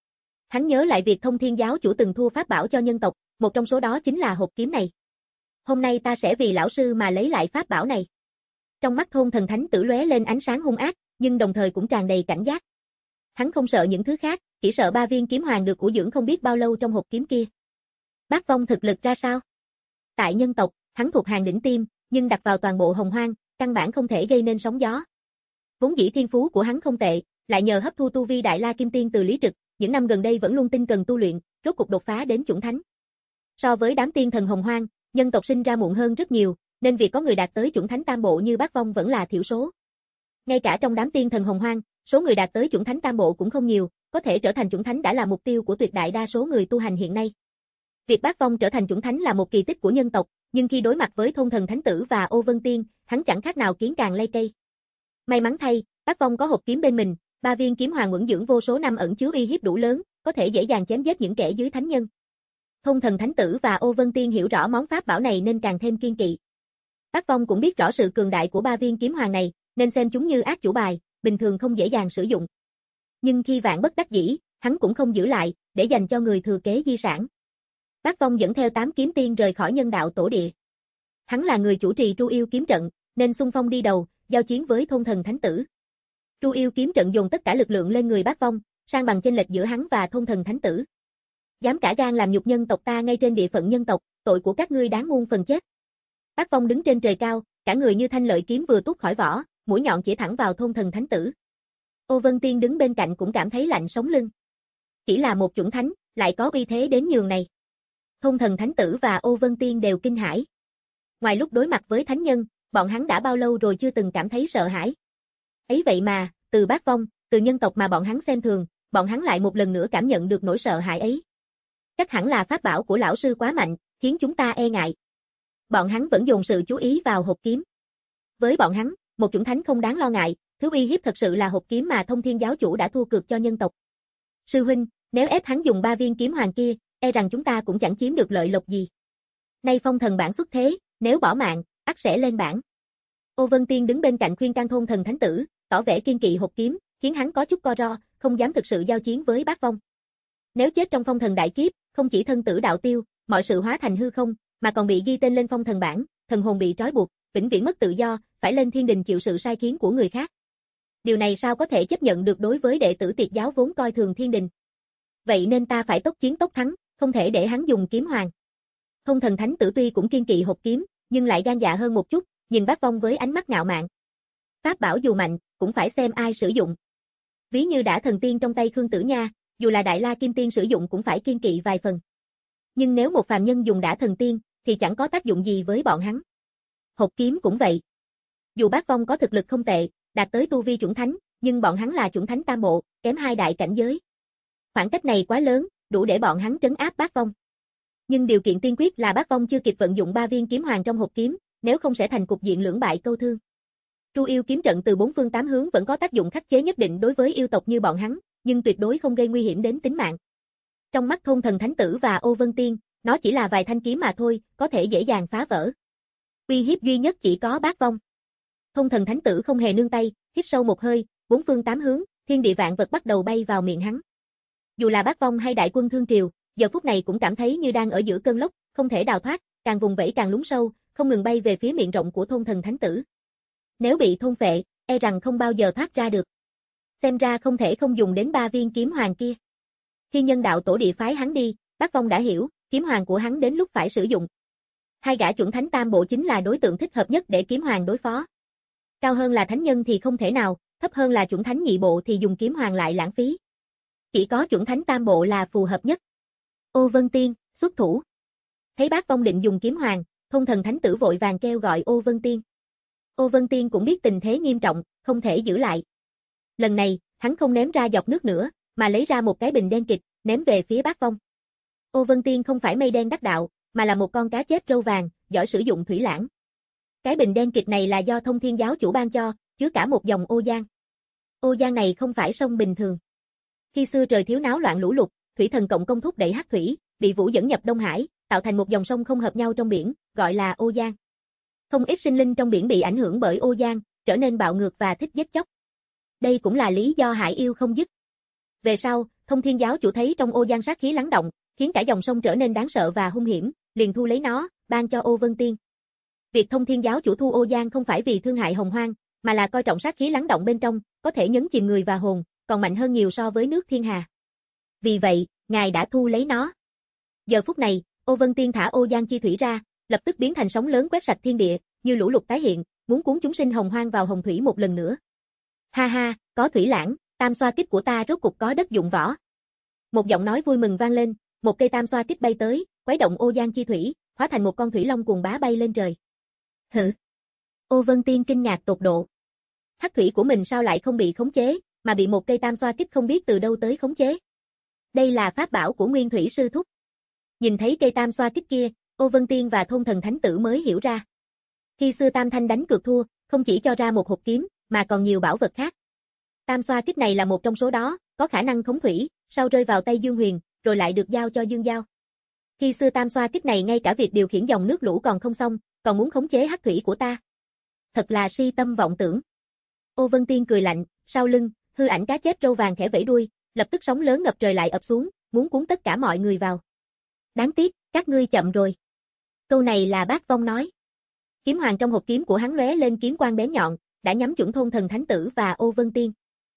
Hắn nhớ lại việc Thông Thiên giáo chủ từng thua pháp bảo cho nhân tộc, một trong số đó chính là hộp kiếm này. Hôm nay ta sẽ vì lão sư mà lấy lại pháp bảo này. Trong mắt Thôn Thần Thánh Tử lóe lên ánh sáng hung ác, nhưng đồng thời cũng tràn đầy cảnh giác. Hắn không sợ những thứ khác, chỉ sợ ba viên kiếm hoàng được ủ dưỡng không biết bao lâu trong hộp kiếm kia. Bác Phong thực lực ra sao? Tại nhân tộc, hắn thuộc hàng đỉnh tiêm, nhưng đặt vào toàn bộ Hồng Hoang, căn bản không thể gây nên sóng gió. Vốn dĩ thiên phú của hắn không tệ, lại nhờ hấp thu tu vi Đại La Kim Tiên từ Lý Trực, những năm gần đây vẫn luôn tinh cần tu luyện, rốt cục đột phá đến chuẩn thánh. So với đám tiên thần Hồng Hoang, nhân tộc sinh ra muộn hơn rất nhiều, nên việc có người đạt tới chuẩn thánh tam bộ như Bác Phong vẫn là thiểu số. Ngay cả trong đám tiên thần Hồng Hoang, số người đạt tới chuẩn thánh tam bộ cũng không nhiều, có thể trở thành chuẩn thánh đã là mục tiêu của tuyệt đại đa số người tu hành hiện nay. Việc Bác Phong trở thành chuẩn thánh là một kỳ tích của nhân tộc, nhưng khi đối mặt với Thôn Thần Thánh Tử và Ô Vân Tiên, hắn chẳng khác nào kiến càng lay cây. May mắn thay, Bác Phong có hộp kiếm bên mình, ba viên kiếm hoàng ẩn dưỡng vô số năm ẩn chứa uy hiếp đủ lớn, có thể dễ dàng chém giết những kẻ dưới thánh nhân. Thôn Thần Thánh Tử và Ô Vân Tiên hiểu rõ món pháp bảo này nên càng thêm kiên kỵ. Bác Phong cũng biết rõ sự cường đại của ba viên kiếm hoàng này, nên xem chúng như ác chủ bài, bình thường không dễ dàng sử dụng. Nhưng khi vạn bất đắc dĩ, hắn cũng không giữ lại, để dành cho người thừa kế di sản. Bác Phong dẫn theo tám kiếm tiên rời khỏi nhân đạo tổ địa. Hắn là người chủ trì Tru Yêu kiếm trận, nên xung phong đi đầu, giao chiến với Thôn Thần Thánh Tử. Tru Yêu kiếm trận dồn tất cả lực lượng lên người Bác Phong, san bằng chênh lệch giữa hắn và Thôn Thần Thánh Tử. Dám cả gan làm nhục nhân tộc ta ngay trên địa phận nhân tộc, tội của các ngươi đáng muôn phần chết. Bác Phong đứng trên trời cao, cả người như thanh lợi kiếm vừa tuốt khỏi vỏ, mũi nhọn chỉ thẳng vào Thôn Thần Thánh Tử. Ô Vân Tiên đứng bên cạnh cũng cảm thấy lạnh sống lưng. Chỉ là một chuẩn thánh, lại có uy thế đến nhường này. Thôn Thần Thánh Tử và Ô Vân Tiên đều kinh hãi. Ngoài lúc đối mặt với thánh nhân, bọn hắn đã bao lâu rồi chưa từng cảm thấy sợ hãi. Ấy vậy mà, từ Bác Phong, từ nhân tộc mà bọn hắn xem thường, bọn hắn lại một lần nữa cảm nhận được nỗi sợ hãi ấy. Chắc hẳn là pháp bảo của lão sư quá mạnh, khiến chúng ta e ngại. Bọn hắn vẫn dồn sự chú ý vào hộp kiếm. Với bọn hắn, một chuẩn thánh không đáng lo ngại, thứ uy hiếp thật sự là hộp kiếm mà Thông Thiên giáo chủ đã thua cược cho nhân tộc. Sư huynh, nếu ép hắn dùng ba viên kiếm hoàng kia, e rằng chúng ta cũng chẳng chiếm được lợi lộc gì. Nay phong thần bản xuất thế, nếu bỏ mạng, ắt sẽ lên bảng. Ô Vân Tiên đứng bên cạnh khuyên can Thôn Thần Thánh Tử, tỏ vẻ kiên kỵ hộp kiếm, khiến hắn có chút co ro, không dám thực sự giao chiến với Bác Phong. Nếu chết trong phong thần đại kiếp, không chỉ thân tử đạo tiêu, mọi sự hóa thành hư không, mà còn bị ghi tên lên phong thần bảng, thần hồn bị trói buộc, vĩnh viễn mất tự do, phải lên thiên đình chịu sự sai khiến của người khác. Điều này sao có thể chấp nhận được đối với đệ tử Tiệt giáo vốn coi thường thiên đình. Vậy nên ta phải tốc chiến tốc thắng, không thể để hắn dùng kiếm hoàng. Thôn Thần Thánh Tử tuy cũng kiên kỵ hộp kiếm, nhưng lại gan dạ hơn một chút, nhìn Bác Phong với ánh mắt ngạo mạn. Pháp bảo dù mạnh, cũng phải xem ai sử dụng. Ví như đã thần tiên trong tay Khương Tử Nha, dù là Đại La Kim Tiên sử dụng cũng phải kiên kỵ vài phần. Nhưng nếu một phàm nhân dùng đã thần tiên, thì chẳng có tác dụng gì với bọn hắn. Hộp kiếm cũng vậy. Dù Bác Phong có thực lực không tệ, đạt tới tu vi chuẩn thánh, nhưng bọn hắn là chuẩn thánh tam bộ, kém hai đại cảnh giới. Khoảng cách này quá lớn, đủ để bọn hắn trấn áp Bác Phong. Nhưng điều kiện tiên quyết là Bác Phong chưa kịp vận dụng ba viên kiếm hoàng trong hộp kiếm, nếu không sẽ thành cục diện lưỡng bại câu thương. Tru Yêu kiếm trận từ bốn phương tám hướng vẫn có tác dụng khắc chế nhất định đối với yêu tộc như bọn hắn, nhưng tuyệt đối không gây nguy hiểm đến tính mạng. Trong mắt Thôn Thần Thánh Tử và Ô Vân Tiên, nó chỉ là vài thanh kiếm mà thôi, có thể dễ dàng phá vỡ. Uy hiếp duy nhất chỉ có Bác Phong. Thôn Thần Thánh Tử không hề nương tay, hít sâu một hơi, bốn phương tám hướng, thiên địa vạn vật bắt đầu bay vào miệng hắn. Dù là Bác Phong hay đại quân Thương Triều, giờ phút này cũng cảm thấy như đang ở giữa cơn lốc, không thể đào thoát, càng vùng vẫy càng lún sâu, không ngừng bay về phía miệng rộng của Thôn Thần Thánh Tử. Nếu bị thôn phệ, e rằng không bao giờ thoát ra được. Xem ra không thể không dùng đến ba viên kiếm hoàng kia. Khi nhân đạo tổ địa phái hắn đi, Bác Phong đã hiểu, kiếm hoàng của hắn đến lúc phải sử dụng. Hai gã chuẩn thánh tam bộ chính là đối tượng thích hợp nhất để kiếm hoàng đối phó. Cao hơn là thánh nhân thì không thể nào, thấp hơn là chuẩn thánh nhị bộ thì dùng kiếm hoàng lại lãng phí. Chỉ có chuẩn thánh tam bộ là phù hợp nhất. Ô Vân Tiên, xuất thủ. Thấy Bác Phong định dùng kiếm hoàng, Thôn Thần Thánh Tử vội vàng kêu gọi Ô Vân Tiên. Ô Vân Tiên cũng biết tình thế nghiêm trọng, không thể giữ lại. Lần này, hắn không ném ra giọt nước nữa, mà lấy ra một cái bình đen kịt, ném về phía Bác Phong. Ô Vân Tiên không phải mây đen đắc đạo, mà là một con cá chép râu vàng, giỏi sử dụng thủy lãng. Cái bình đen kịt này là do Thông Thiên giáo chủ ban cho, chứa cả một dòng ô giang. Ô giang này không phải sông bình thường. Khi xưa trời thiếu náo loạn lũ lụt, thủy thần cộng công thúc đẩy hắc thủy, bị vũ dẫn nhập Đông Hải, tạo thành một dòng sông không hợp nhau trong biển, gọi là ô giang. Không ít sinh linh trong biển bị ảnh hưởng bởi ô giang, trở nên bạo ngược và thích giết chóc. Đây cũng là lý do hại yêu không dứt. Về sau, Thông Thiên giáo chủ thấy trong ô giang sát khí lắng động, khiến cả dòng sông trở nên đáng sợ và hung hiểm, liền thu lấy nó, ban cho Ô Vân Tiên. Việc Thông Thiên giáo chủ thu ô giang không phải vì thương hại hồng hoang, mà là coi trọng sát khí lắng động bên trong, có thể nhấn chìm người và hồn, còn mạnh hơn nhiều so với nước thiên hà. Vì vậy, ngài đã thu lấy nó. Giờ phút này, Ô Vân Tiên thả ô giang chi thủy ra, lập tức biến thành sóng lớn quét sạch thiên địa, như lũ lụt tái hiện, muốn cuốn chúng sinh hồng hoang vào hồng thủy một lần nữa. Ha ha, có thủy lãng, tam xoa kích của ta rốt cục có đất dụng võ. Một giọng nói vui mừng vang lên, một cây tam xoa kích bay tới, quấy động ô giang chi thủy, hóa thành một con thủy long cuồng bá bay lên trời. Hử? Ô Vân Tiên kinh ngạc tột độ. Hắc thủy của mình sao lại không bị khống chế, mà bị một cây tam xoa kích không biết từ đâu tới khống chế. Đây là pháp bảo của Nguyên Thủy sư thúc. Nhìn thấy cây tam xoa kích kia, Ô Vân Tiên và Thôn Thần Thánh Tử mới hiểu ra. Khi xưa Tam Thanh đánh cược thua, không chỉ cho ra một hộp kiếm, mà còn nhiều bảo vật khác. Tam xoa kích này là một trong số đó, có khả năng khống thủy, sau rơi vào tay Dương Huyền, rồi lại được giao cho Dương Giao. Khi xưa tam xoa kích này ngay cả việc điều khiển dòng nước lũ còn không xong, còn muốn khống chế hắc thủy của ta. Thật là si tâm vọng tưởng. Ô Vân Tiên cười lạnh, sau lưng, hư ảnh cá chép râu vàng khẽ vẫy đuôi, lập tức sóng lớn ngập trời lại ập xuống, muốn cuốn tất cả mọi người vào. Đáng tiếc, các ngươi chậm rồi. Câu này là Bác Vong nói. Kiếm hoàng trong hộp kiếm của hắn lóe lên kiếm quang bén nhọn, đã nhắm chuẩn Thôn Thần Thánh Tử và Ô Vân Tiên.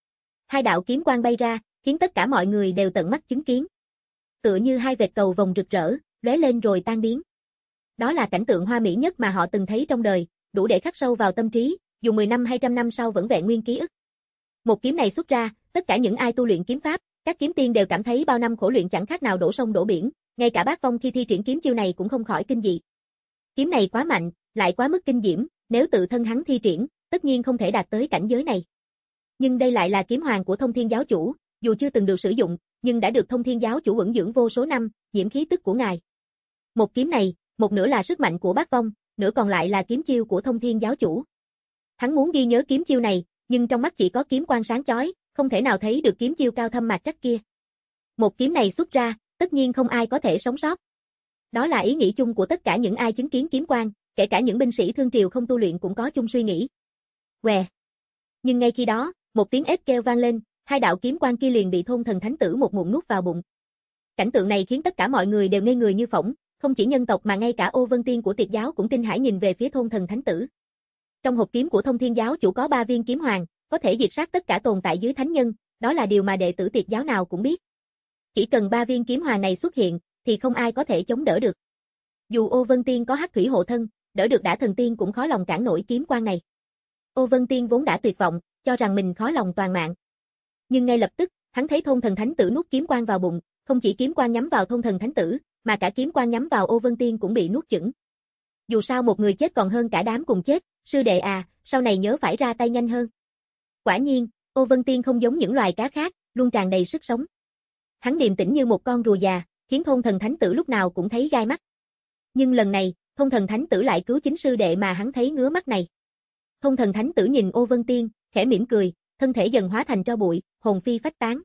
Hai đạo kiếm quang bay ra, khiến tất cả mọi người đều tận mắt chứng kiến. Tựa như hai vệt cầu vồng rực rỡ, lóe lên rồi tan biến. Đó là cảnh tượng hoa mỹ nhất mà họ từng thấy trong đời, đủ để khắc sâu vào tâm trí, dù mười năm hay trăm năm sau vẫn vẹn nguyên ký ức. Một kiếm này xuất ra, tất cả những ai tu luyện kiếm pháp, các kiếm tiên đều cảm thấy bao năm khổ luyện chẳng khác nào đổ sông đổ biển, ngay cả Bác Vong khi thi triển kiếm chiêu này cũng không khỏi kinh dị. Kiếm này quá mạnh, lại quá mức kinh diễm, nếu tự thân hắn thi triển, tất nhiên không thể đạt tới cảnh giới này. Nhưng đây lại là kiếm hoàng của Thông Thiên giáo chủ, dù chưa từng được sử dụng, nhưng đã được Thông Thiên giáo chủ ẩn dưỡng vô số năm, nhiễm khí tức của ngài. Một kiếm này, một nửa là sức mạnh của Bác Vong, nửa còn lại là kiếm chiêu của Thông Thiên giáo chủ. Hắn muốn ghi nhớ kiếm chiêu này, nhưng trong mắt chỉ có kiếm quang sáng chói, không thể nào thấy được kiếm chiêu cao thâm mạc trắc kia. Một kiếm này xuất ra, tất nhiên không ai có thể sống sót. Đó là ý nghĩ chung của tất cả những ai chứng kiến kiếm quang, kể cả những binh sĩ thương triều không tu luyện cũng có chung suy nghĩ. Què. Nhưng ngay khi đó, một tiếng ếch kêu vang lên, hai đạo kiếm quang kia liền bị Thôn Thần Thánh Tử một ngụm nuốt vào bụng. Cảnh tượng này khiến tất cả mọi người đều ngây người như phỏng, không chỉ nhân tộc mà ngay cả Ô Vân Tiên của Tiệt giáo cũng kinh hãi nhìn về phía Thôn Thần Thánh Tử. Trong hộp kiếm của Thông Thiên giáo chủ có ba viên kiếm hoàng, có thể diệt sát tất cả tồn tại dưới thánh nhân, đó là điều mà đệ tử Tiệt giáo nào cũng biết. Chỉ cần ba viên kiếm hoàng này xuất hiện, thì không ai có thể chống đỡ được. Dù Ô Vân Tiên có hắc thủy hộ thân, đỡ được đã thần tiên cũng khó lòng cản nổi kiếm quang này. Ô Vân Tiên vốn đã tuyệt vọng, cho rằng mình khó lòng toàn mạng. Nhưng ngay lập tức, hắn thấy Thôn Thần Thánh Tử nuốt kiếm quang vào bụng, không chỉ kiếm quang nhắm vào Thôn Thần Thánh Tử, mà cả kiếm quang nhắm vào Ô Vân Tiên cũng bị nuốt chửng. Dù sao một người chết còn hơn cả đám cùng chết, sư đệ à, sau này nhớ phải ra tay nhanh hơn. Quả nhiên, Ô Vân Tiên không giống những loài cá khác, luôn tràn đầy sức sống. Hắn điềm tĩnh như một con rùa già, khiến Thôn Thần Thánh Tử lúc nào cũng thấy gai mắt. Nhưng lần này, Thôn Thần Thánh Tử lại cứu chính sư đệ mà hắn thấy ngứa mắt này. Thôn Thần Thánh Tử nhìn Ô Vân Tiên, khẽ mỉm cười, thân thể dần hóa thành tro bụi, hồn phi phách tán.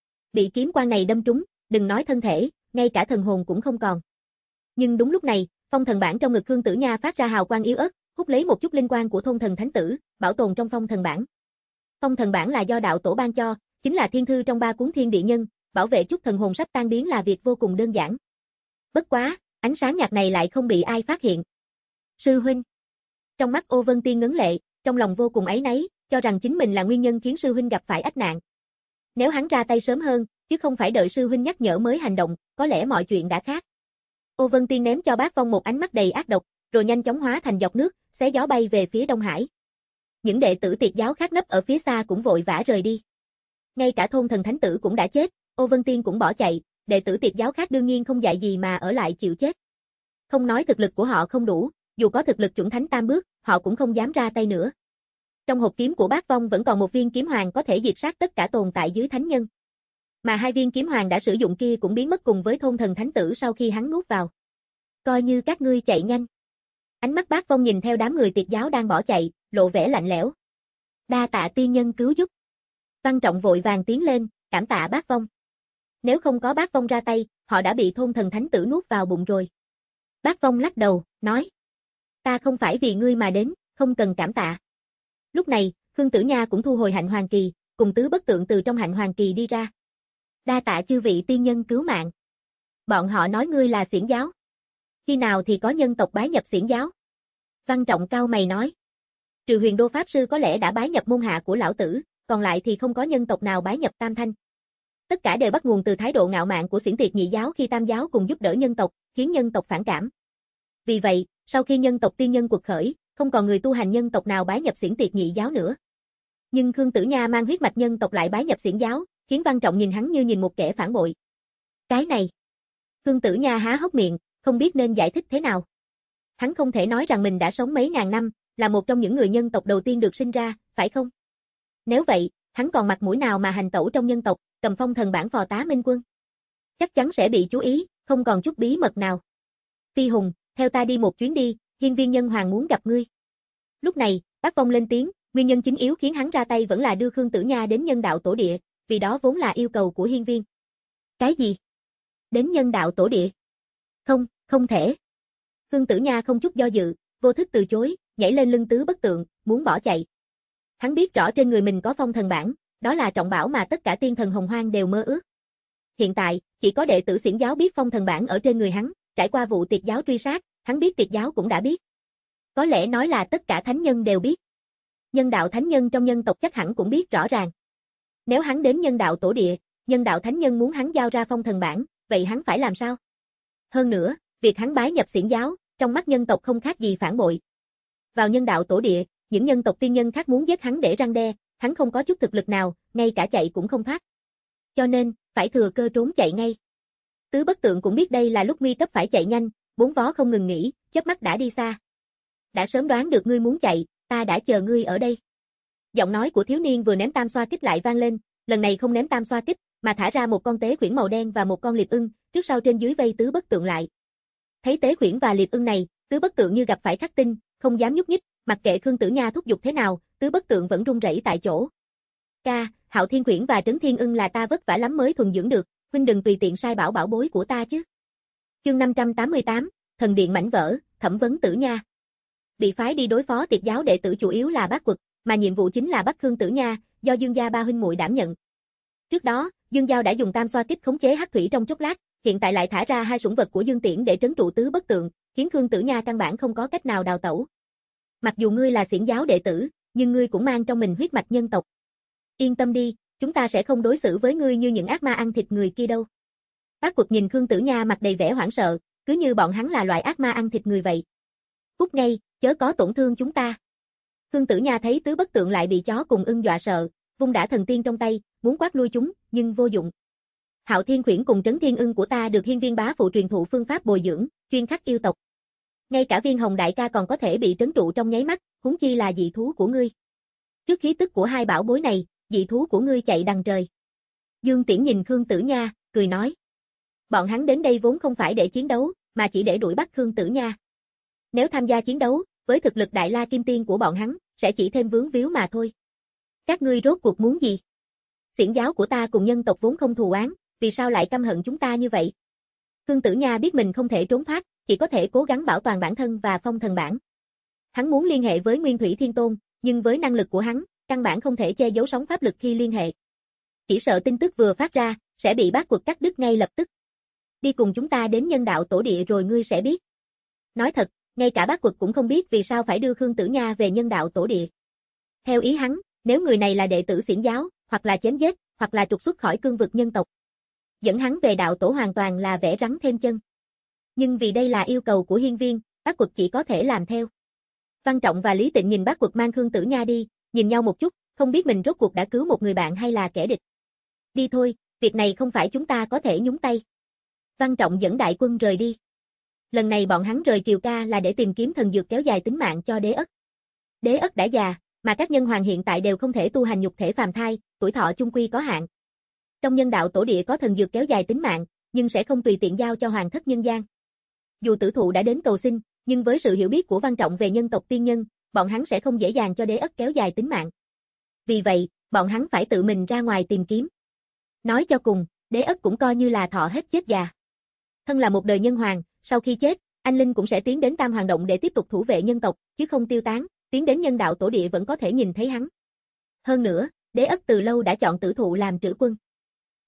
Bị kiếm quang này đâm trúng, đừng nói thân thể, ngay cả thần hồn cũng không còn. Nhưng đúng lúc này, phong thần bản trong ngực Khương Tử Nha phát ra hào quang yếu ớt, hút lấy một chút linh quang của Thôn Thần Thánh Tử, bảo tồn trong phong thần bản. Phong thần bản là do đạo tổ ban cho, chính là thiên thư trong ba cuốn thiên địa nhân, bảo vệ chút thần hồn sắp tan biến là việc vô cùng đơn giản. Bất quá, ánh sáng nhạt này lại không bị ai phát hiện. Sư huynh. Trong mắt Ô Vân Tiên ngấn lệ, trong lòng vô cùng áy náy, cho rằng chính mình là nguyên nhân khiến sư huynh gặp phải ách nạn. Nếu hắn ra tay sớm hơn, chứ không phải đợi sư huynh nhắc nhở mới hành động, có lẽ mọi chuyện đã khác. Ô Vân Tiên ném cho Bác Vong một ánh mắt đầy ác độc, rồi nhanh chóng hóa thành dọc nước, xé gió bay về phía Đông Hải. Những đệ tử Tiệt giáo khác nấp ở phía xa cũng vội vã rời đi. Ngay cả Thôn Thần Thánh Tử cũng đã chết, Ô Vân Tiên cũng bỏ chạy, đệ tử Tiệt giáo khác đương nhiên không dạy gì mà ở lại chịu chết. Không nói thực lực của họ không đủ, dù có thực lực chuẩn thánh tam bước, họ cũng không dám ra tay nữa. Trong hộp kiếm của Bác Vong vẫn còn một viên kiếm hoàng có thể diệt sát tất cả tồn tại dưới thánh nhân. Mà hai viên kiếm hoàng đã sử dụng kia cũng biến mất cùng với Thôn Thần Thánh Tử sau khi hắn nuốt vào. Coi như các ngươi chạy nhanh. Ánh mắt Bác Vong nhìn theo đám người Tiệt giáo đang bỏ chạy, lộ vẻ lạnh lẽo. Đa tạ tiên nhân cứu giúp. Văn Trọng vội vàng tiến lên, cảm tạ Bác Vong. Nếu không có Bác Vong ra tay, họ đã bị Thôn Thần Thánh Tử nuốt vào bụng rồi. Bác Vong lắc đầu, nói. Ta không phải vì ngươi mà đến, không cần cảm tạ. Lúc này, Khương Tử Nha cũng thu hồi hạnh hoàng kỳ, cùng Tứ Bất Tượng từ trong hạnh hoàng kỳ đi ra. Đa tạ chư vị tiên nhân cứu mạng. Bọn họ nói ngươi là xiển giáo. Khi nào thì có nhân tộc bái nhập xiển giáo? Văn Trọng cau mày nói. Trừ Huyền Đô Pháp Sư có lẽ đã bái nhập môn hạ của lão tử, còn lại thì không có nhân tộc nào bái nhập Tam Thanh. Tất cả đều bắt nguồn từ thái độ ngạo mạn của xiển tiệt nhị giáo khi Tam giáo cùng giúp đỡ nhân tộc, khiến nhân tộc phản cảm. Vì vậy, sau khi nhân tộc tiên nhân quật khởi, không còn người tu hành nhân tộc nào bái nhập xiển tiệt nhị giáo nữa. Nhưng Khương Tử Nha mang huyết mạch nhân tộc lại bái nhập xiển giáo, khiến Văn Trọng nhìn hắn như nhìn một kẻ phản bội. Cái này, Khương Tử Nha há hốc miệng, không biết nên giải thích thế nào. Hắn không thể nói rằng mình đã sống mấy ngàn năm, là một trong những người nhân tộc đầu tiên được sinh ra, phải không? Nếu vậy, hắn còn mặt mũi nào mà hành tẩu trong nhân tộc, cầm phong thần bản phò tá minh quân? Chắc chắn sẽ bị chú ý, không còn chút bí mật nào. Phi Hùng, theo ta đi một chuyến đi, Hiên Viên Nhân Hoàng muốn gặp ngươi. Lúc này, Bác Phong lên tiếng, nguyên nhân chính yếu khiến hắn ra tay vẫn là đưa Khương Tử Nha đến nhân đạo tổ địa, vì đó vốn là yêu cầu của Hiên Viên. Cái gì? Đến nhân đạo tổ địa? Không, không thể. Khương Tử Nha không chút do dự, vô thức từ chối, nhảy lên lưng Tứ Bất Tượng, muốn bỏ chạy. Hắn biết rõ trên người mình có phong thần bản, đó là trọng bảo mà tất cả tiên thần hồng hoang đều mơ ước. Hiện tại, chỉ có đệ tử xiển giáo biết phong thần bản ở trên người hắn, trải qua vụ tiệt giáo truy sát, hắn biết tiệt giáo cũng đã biết. Có lẽ nói là tất cả thánh nhân đều biết. Nhân đạo thánh nhân trong nhân tộc chắc hẳn cũng biết rõ ràng. Nếu hắn đến nhân đạo tổ địa, nhân đạo thánh nhân muốn hắn giao ra phong thần bản, vậy hắn phải làm sao? Hơn nữa, việc hắn bái nhập xiển giáo, trong mắt nhân tộc không khác gì phản bội. Vào nhân đạo tổ địa, những nhân tộc tiên nhân khác muốn giết hắn để răn đe, hắn không có chút thực lực nào, ngay cả chạy cũng không thoát. Cho nên, phải thừa cơ trốn chạy ngay. Tứ Bất Tượng cũng biết đây là lúc nguy cấp phải chạy nhanh, bốn vó không ngừng nghỉ, chớp mắt đã đi xa. Đã sớm đoán được ngươi muốn chạy, ta đã chờ ngươi ở đây. Giọng nói của thiếu niên vừa ném tam xoa kích lại vang lên, lần này không ném tam xoa kích, mà thả ra một con tế khuyển màu đen và một con liệp ưng, trước sau trên dưới vây Tứ Bất Tượng lại. Thấy tế khuyển và liệp ưng này, Tứ Bất Tượng như gặp phải khắc tinh, không dám nhúc nhích, mặc kệ Khương Tử Nha thúc giục thế nào, Tứ Bất Tượng vẫn run rẩy tại chỗ. Ca, Hạo Thiên Khuyển và Trấn Thiên Ưng là ta vất vả lắm mới thuần dưỡng được, huynh đừng tùy tiện sai bảo bảo bối của ta chứ. Chương năm trăm tám mươi tám, Thần Điện mảnh vỡ, thẩm vấn Tử Nha. Bị phái đi đối phó tiệt giáo đệ tử chủ yếu là Bát Quật, mà nhiệm vụ chính là bắt Khương Tử Nha, do Dương gia ba huynh muội đảm nhận. Trước đó, Dương Giao đã dùng tam xoa kích khống chế hắc thủy trong chốc lát, hiện tại lại thả ra hai sủng vật của Dương Tiễn để trấn trụ Tứ Bất Tượng, khiến Khương Tử Nha căn bản không có cách nào đào tẩu. Mặc dù ngươi là xiển giáo đệ tử, nhưng ngươi cũng mang trong mình huyết mạch nhân tộc. Yên tâm đi, chúng ta sẽ không đối xử với ngươi như những ác ma ăn thịt người kia đâu. Bác Quật nhìn Khương Tử Nha mặt đầy vẻ hoảng sợ, cứ như bọn hắn là loại ác ma ăn thịt người vậy. Cút ngay, chớ có tổn thương chúng ta. Khương Tử Nha thấy Tứ Bất Tượng lại bị chó cùng ưng dọa sợ, vung đã thần tiên trong tay, muốn quát lui chúng, nhưng vô dụng. Hạo Thiên Khuyển cùng Trấn Thiên Ưng của ta được Hiên Viên bá phụ truyền thụ phương pháp bồi dưỡng, chuyên khắc yêu tộc. Ngay cả Viên Hồng đại ca còn có thể bị trấn trụ trong nháy mắt, huống chi là dị thú của ngươi. Trước khí tức của hai bảo bối này, dị thú của ngươi chạy đằng trời. Dương Tiễn nhìn Khương Tử Nha, cười nói. Bọn hắn đến đây vốn không phải để chiến đấu, mà chỉ để đuổi bắt Khương Tử Nha. Nếu tham gia chiến đấu, với thực lực đại la kim tiên của bọn hắn, sẽ chỉ thêm vướng víu mà thôi. Các ngươi rốt cuộc muốn gì? Xiển giáo của ta cùng nhân tộc vốn không thù oán, vì sao lại căm hận chúng ta như vậy? Khương Tử Nha biết mình không thể trốn thoát, chỉ có thể cố gắng bảo toàn bản thân và phong thần bản. Hắn muốn liên hệ với Nguyên Thủy Thiên Tôn, nhưng với năng lực của hắn, căn bản không thể che giấu sóng pháp lực khi liên hệ. Chỉ sợ tin tức vừa phát ra, sẽ bị Bát Quật cắt đứt ngay lập tức. Đi cùng chúng ta đến nhân đạo tổ địa rồi ngươi sẽ biết. Nói thật, ngay cả Bát Quật cũng không biết vì sao phải đưa Khương Tử Nha về nhân đạo tổ địa. Theo ý hắn, nếu người này là đệ tử xiển giáo, hoặc là chém giết, hoặc là trục xuất khỏi cương vực nhân tộc. Dẫn hắn về đạo tổ hoàn toàn là vẽ rắn thêm chân. Nhưng vì đây là yêu cầu của Hiên Viên, Bát Quật chỉ có thể làm theo. Văn Trọng và Lý Tịnh nhìn Bát Quật mang Khương Tử Nha đi, nhìn nhau một chút, không biết mình rốt cuộc đã cứu một người bạn hay là kẻ địch. Đi thôi, việc này không phải chúng ta có thể nhúng tay. Văn Trọng dẫn đại quân rời đi. Lần này bọn hắn rời Triều Ca là để tìm kiếm thần dược kéo dài tính mạng cho Đế Ất. Đế Ất đã già, mà các nhân hoàng hiện tại đều không thể tu hành nhục thể phàm thai, tuổi thọ chung quy có hạn. Trong nhân đạo tổ địa có thần dược kéo dài tính mạng, nhưng sẽ không tùy tiện giao cho hoàng thất nhân gian. Dù tử thụ đã đến cầu xin, nhưng với sự hiểu biết của Văn Trọng về nhân tộc tiên nhân, bọn hắn sẽ không dễ dàng cho Đế Ất kéo dài tính mạng. Vì vậy, bọn hắn phải tự mình ra ngoài tìm kiếm. Nói cho cùng, Đế Ất cũng coi như là thọ hết chết già. Thân là một đời nhân hoàng, sau khi chết, anh linh cũng sẽ tiến đến Tam Hoàng Động để tiếp tục thủ vệ nhân tộc, chứ không tiêu tán, tiến đến nhân đạo tổ địa vẫn có thể nhìn thấy hắn. Hơn nữa, Đế Ất từ lâu đã chọn tử thụ làm trữ quân. Chỉ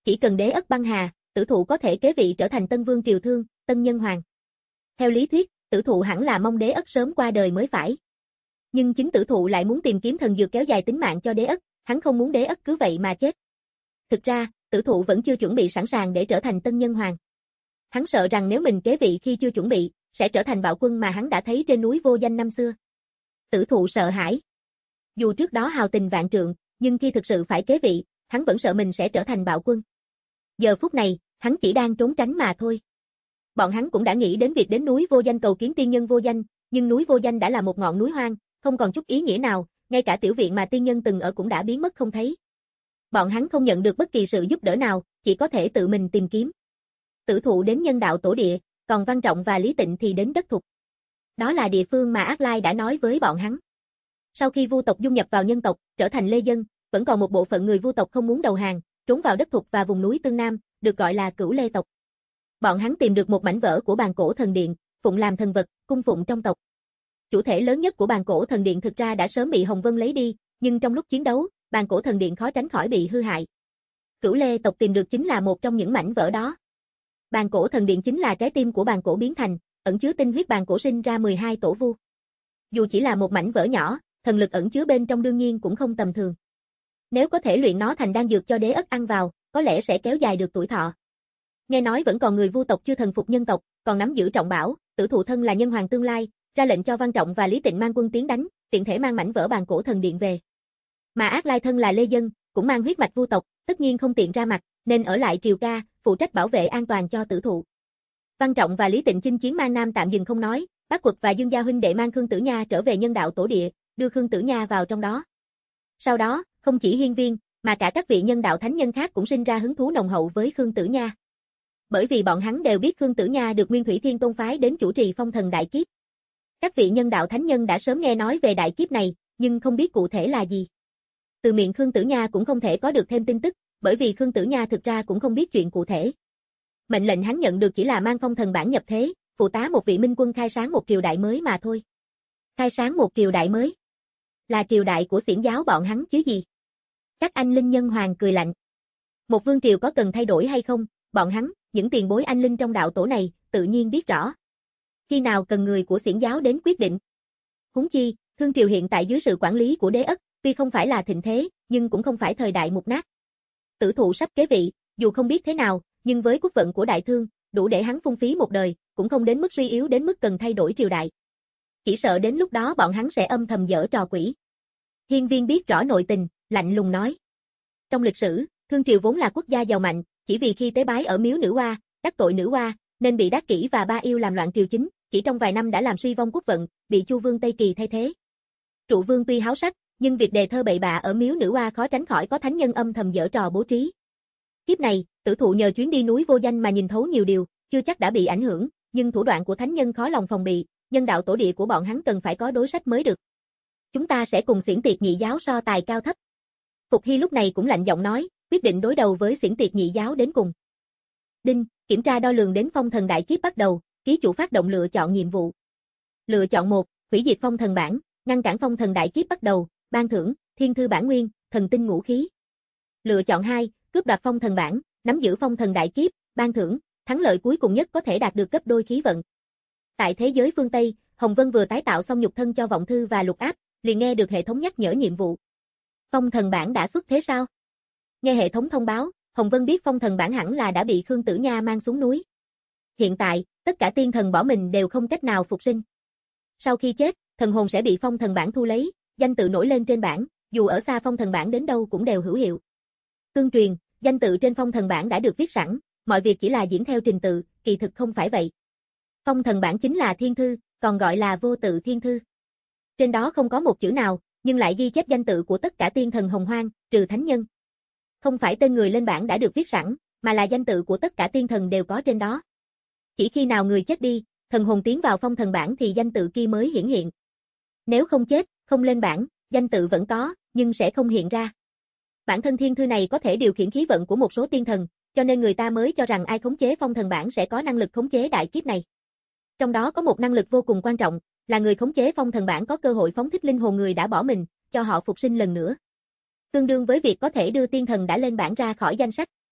Chỉ cần đế ất băng hà, tử thụ có thể kế vị trở thành tân vương triều thương, tân nhân hoàng. Theo lý thuyết, tử thụ hẳn là mong đế ất sớm qua đời mới phải. Nhưng chính tử thụ lại muốn tìm kiếm thần dược kéo dài tính mạng cho đế ất, hắn không muốn đế ất cứ vậy mà chết. Thực ra, tử thụ vẫn chưa chuẩn bị sẵn sàng để trở thành tân nhân hoàng. Hắn sợ rằng nếu mình kế vị khi chưa chuẩn bị, sẽ trở thành bạo quân mà hắn đã thấy trên núi vô danh năm xưa. Tử thụ sợ hãi. Dù trước đó hào tình vạn trượng, nhưng khi thực sự phải kế vị, hắn vẫn sợ mình sẽ trở thành bạo quân. Giờ phút này, hắn chỉ đang trốn tránh mà thôi. Bọn hắn cũng đã nghĩ đến việc đến núi vô danh cầu kiến tiên nhân vô danh, nhưng núi vô danh đã là một ngọn núi hoang, không còn chút ý nghĩa nào, ngay cả tiểu viện mà tiên nhân từng ở cũng đã biến mất không thấy. Bọn hắn không nhận được bất kỳ sự giúp đỡ nào, chỉ có thể tự mình tìm kiếm. Tử thụ đến nhân đạo tổ địa, còn Văn Trọng và Lý Tịnh thì đến đất thục. Đó là địa phương mà Ác Lai đã nói với bọn hắn. Sau khi Vu tộc dung nhập vào nhân tộc, trở thành lê dân, vẫn còn một bộ phận người Vu tộc không muốn đầu hàng, trốn vào đất thục và vùng núi Tương Nam, được gọi là Cửu Lê tộc. Bọn hắn tìm được một mảnh vỡ của bàn cổ thần điện, phụng làm thần vật, cung phụng trong tộc. Chủ thể lớn nhất của bàn cổ thần điện thực ra đã sớm bị Hồng Vân lấy đi, nhưng trong lúc chiến đấu, bàn cổ thần điện khó tránh khỏi bị hư hại. Cửu Lê tộc tìm được chính là một trong những mảnh vỡ đó. Bàn cổ thần điện chính là trái tim của bàn cổ biến thành, ẩn chứa tinh huyết bàn cổ sinh ra mười hai tổ vu. Dù chỉ là một mảnh vỡ nhỏ, thần lực ẩn chứa bên trong đương nhiên cũng không tầm thường. Nếu có thể luyện nó thành đan dược cho đế ất ăn vào, có lẽ sẽ kéo dài được tuổi thọ. Nghe nói vẫn còn người Vu tộc chưa thần phục nhân tộc, còn nắm giữ trọng bảo, tử thụ thân là nhân hoàng tương lai, ra lệnh cho Văn Trọng và Lý Tịnh mang quân tiến đánh, tiện thể mang mảnh vỡ bàn cổ thần điện về. Mà Ác Lai thân là lê dân, cũng mang huyết mạch Vu tộc, tất nhiên không tiện ra mặt, nên ở lại triều ca, phụ trách bảo vệ an toàn cho tử thụ. Văn Trọng và Lý Tịnh chinh chiến Mang Nam tạm dừng không nói, Bác Quật và Dương Gia huynh đệ mang Khương Tử Nha trở về nhân đạo tổ địa, đưa Khương Tử Nha vào trong đó. Sau đó, không chỉ Hiên Viên, mà cả các vị nhân đạo thánh nhân khác cũng sinh ra hứng thú nồng hậu với Khương Tử Nha. Bởi vì bọn hắn đều biết Khương Tử Nha được Nguyên Thủy Thiên Tôn phái đến chủ trì phong thần đại kiếp. Các vị nhân đạo thánh nhân đã sớm nghe nói về đại kiếp này, nhưng không biết cụ thể là gì. Từ miệng Khương Tử Nha cũng không thể có được thêm tin tức, bởi vì Khương Tử Nha thực ra cũng không biết chuyện cụ thể. Mệnh lệnh hắn nhận được chỉ là mang phong thần bản nhập thế, phụ tá một vị minh quân khai sáng một triều đại mới mà thôi. Khai sáng một triều đại mới? Là triều đại của xiển giáo bọn hắn chứ gì? Các anh linh nhân hoàng cười lạnh. Một vương triều có cần thay đổi hay không, bọn hắn, những tiền bối anh linh trong đạo tổ này, tự nhiên biết rõ. Khi nào cần người của xiển giáo đến quyết định. Huống chi, Thương triều hiện tại dưới sự quản lý của đế ất, tuy không phải là thịnh thế, nhưng cũng không phải thời đại mục nát. Tử thụ sắp kế vị, dù không biết thế nào, nhưng với quốc vận của đại thương, đủ để hắn phung phí một đời, cũng không đến mức suy yếu đến mức cần thay đổi triều đại. Chỉ sợ đến lúc đó bọn hắn sẽ âm thầm giở trò quỷ. Hiên Viên biết rõ nội tình, lạnh lùng nói. Trong lịch sử, Thương triều vốn là quốc gia giàu mạnh, chỉ vì khi tế bái ở miếu nữ oa, đắc tội nữ oa, nên bị Đắc Kỷ và Ba Yêu làm loạn triều chính, chỉ trong vài năm đã làm suy vong quốc vận, bị Chu Vương Tây Kỳ thay thế. Trụ Vương tuy háo sắc, nhưng việc đề thơ bậy bạ ở miếu nữ oa khó tránh khỏi có thánh nhân âm thầm giở trò bố trí. Kiếp này, Tử thụ nhờ chuyến đi núi vô danh mà nhìn thấu nhiều điều, chưa chắc đã bị ảnh hưởng, nhưng thủ đoạn của thánh nhân khó lòng phòng bị, nhân đạo tổ địa của bọn hắn cần phải có đối sách mới được. Chúng ta sẽ cùng xiển tiệt nhị giáo so tài cao thấp. Phục Hy lúc này cũng lạnh giọng nói, quyết định đối đầu với xiển tiệt nhị giáo đến cùng. Đinh, kiểm tra đo lường đến phong thần đại kiếp bắt đầu, ký chủ phát động lựa chọn nhiệm vụ. Lựa chọn một, hủy diệt phong thần bản, ngăn cản phong thần đại kiếp bắt đầu, ban thưởng, thiên thư bản nguyên, thần tinh ngũ khí. Lựa chọn hai, cướp đoạt phong thần bản, nắm giữ phong thần đại kiếp, ban thưởng, thắng lợi cuối cùng nhất có thể đạt được gấp đôi khí vận. Tại thế giới phương Tây, Hồng Vân vừa tái tạo xong nhục thân cho Vọng Thư và Lục Áp, liền nghe được hệ thống nhắc nhở nhiệm vụ. Phong thần bản đã xuất thế sao? Nghe hệ thống thông báo, Hồng Vân biết phong thần bản hẳn là đã bị Khương Tử Nha mang xuống núi. Hiện tại, tất cả tiên thần bỏ mình đều không cách nào phục sinh. Sau khi chết, thần hồn sẽ bị phong thần bản thu lấy, danh tự nổi lên trên bản, dù ở xa phong thần bản đến đâu cũng đều hữu hiệu. Tương truyền, danh tự trên phong thần bản đã được viết sẵn, mọi việc chỉ là diễn theo trình tự, kỳ thực không phải vậy. Phong thần bản chính là thiên thư, còn gọi là vô tự thiên thư. Trên đó không có một chữ nào, nhưng lại ghi chép danh tự của tất cả tiên thần hồng hoang, trừ thánh nhân. Không phải tên người lên bản đã được viết sẵn, mà là danh tự của tất cả tiên thần đều có trên đó. Chỉ khi nào người chết đi, thần hồn tiến vào phong thần bản thì danh tự kia mới hiển hiện. Nếu không chết, không lên bản, danh tự vẫn có, nhưng sẽ không hiện ra. Bản thân thiên thư này có thể điều khiển khí vận của một số tiên thần, cho nên người ta mới cho rằng ai khống chế phong thần bản sẽ có năng lực khống chế đại kiếp này. Trong đó có một năng lực vô cùng quan trọng, là người khống chế phong thần bản có cơ hội phóng thích linh hồn người đã bỏ mình, cho họ phục sinh lần nữa. Tương đương với việc có thể đưa tiên thần đã lên bản ra khỏi danh sách.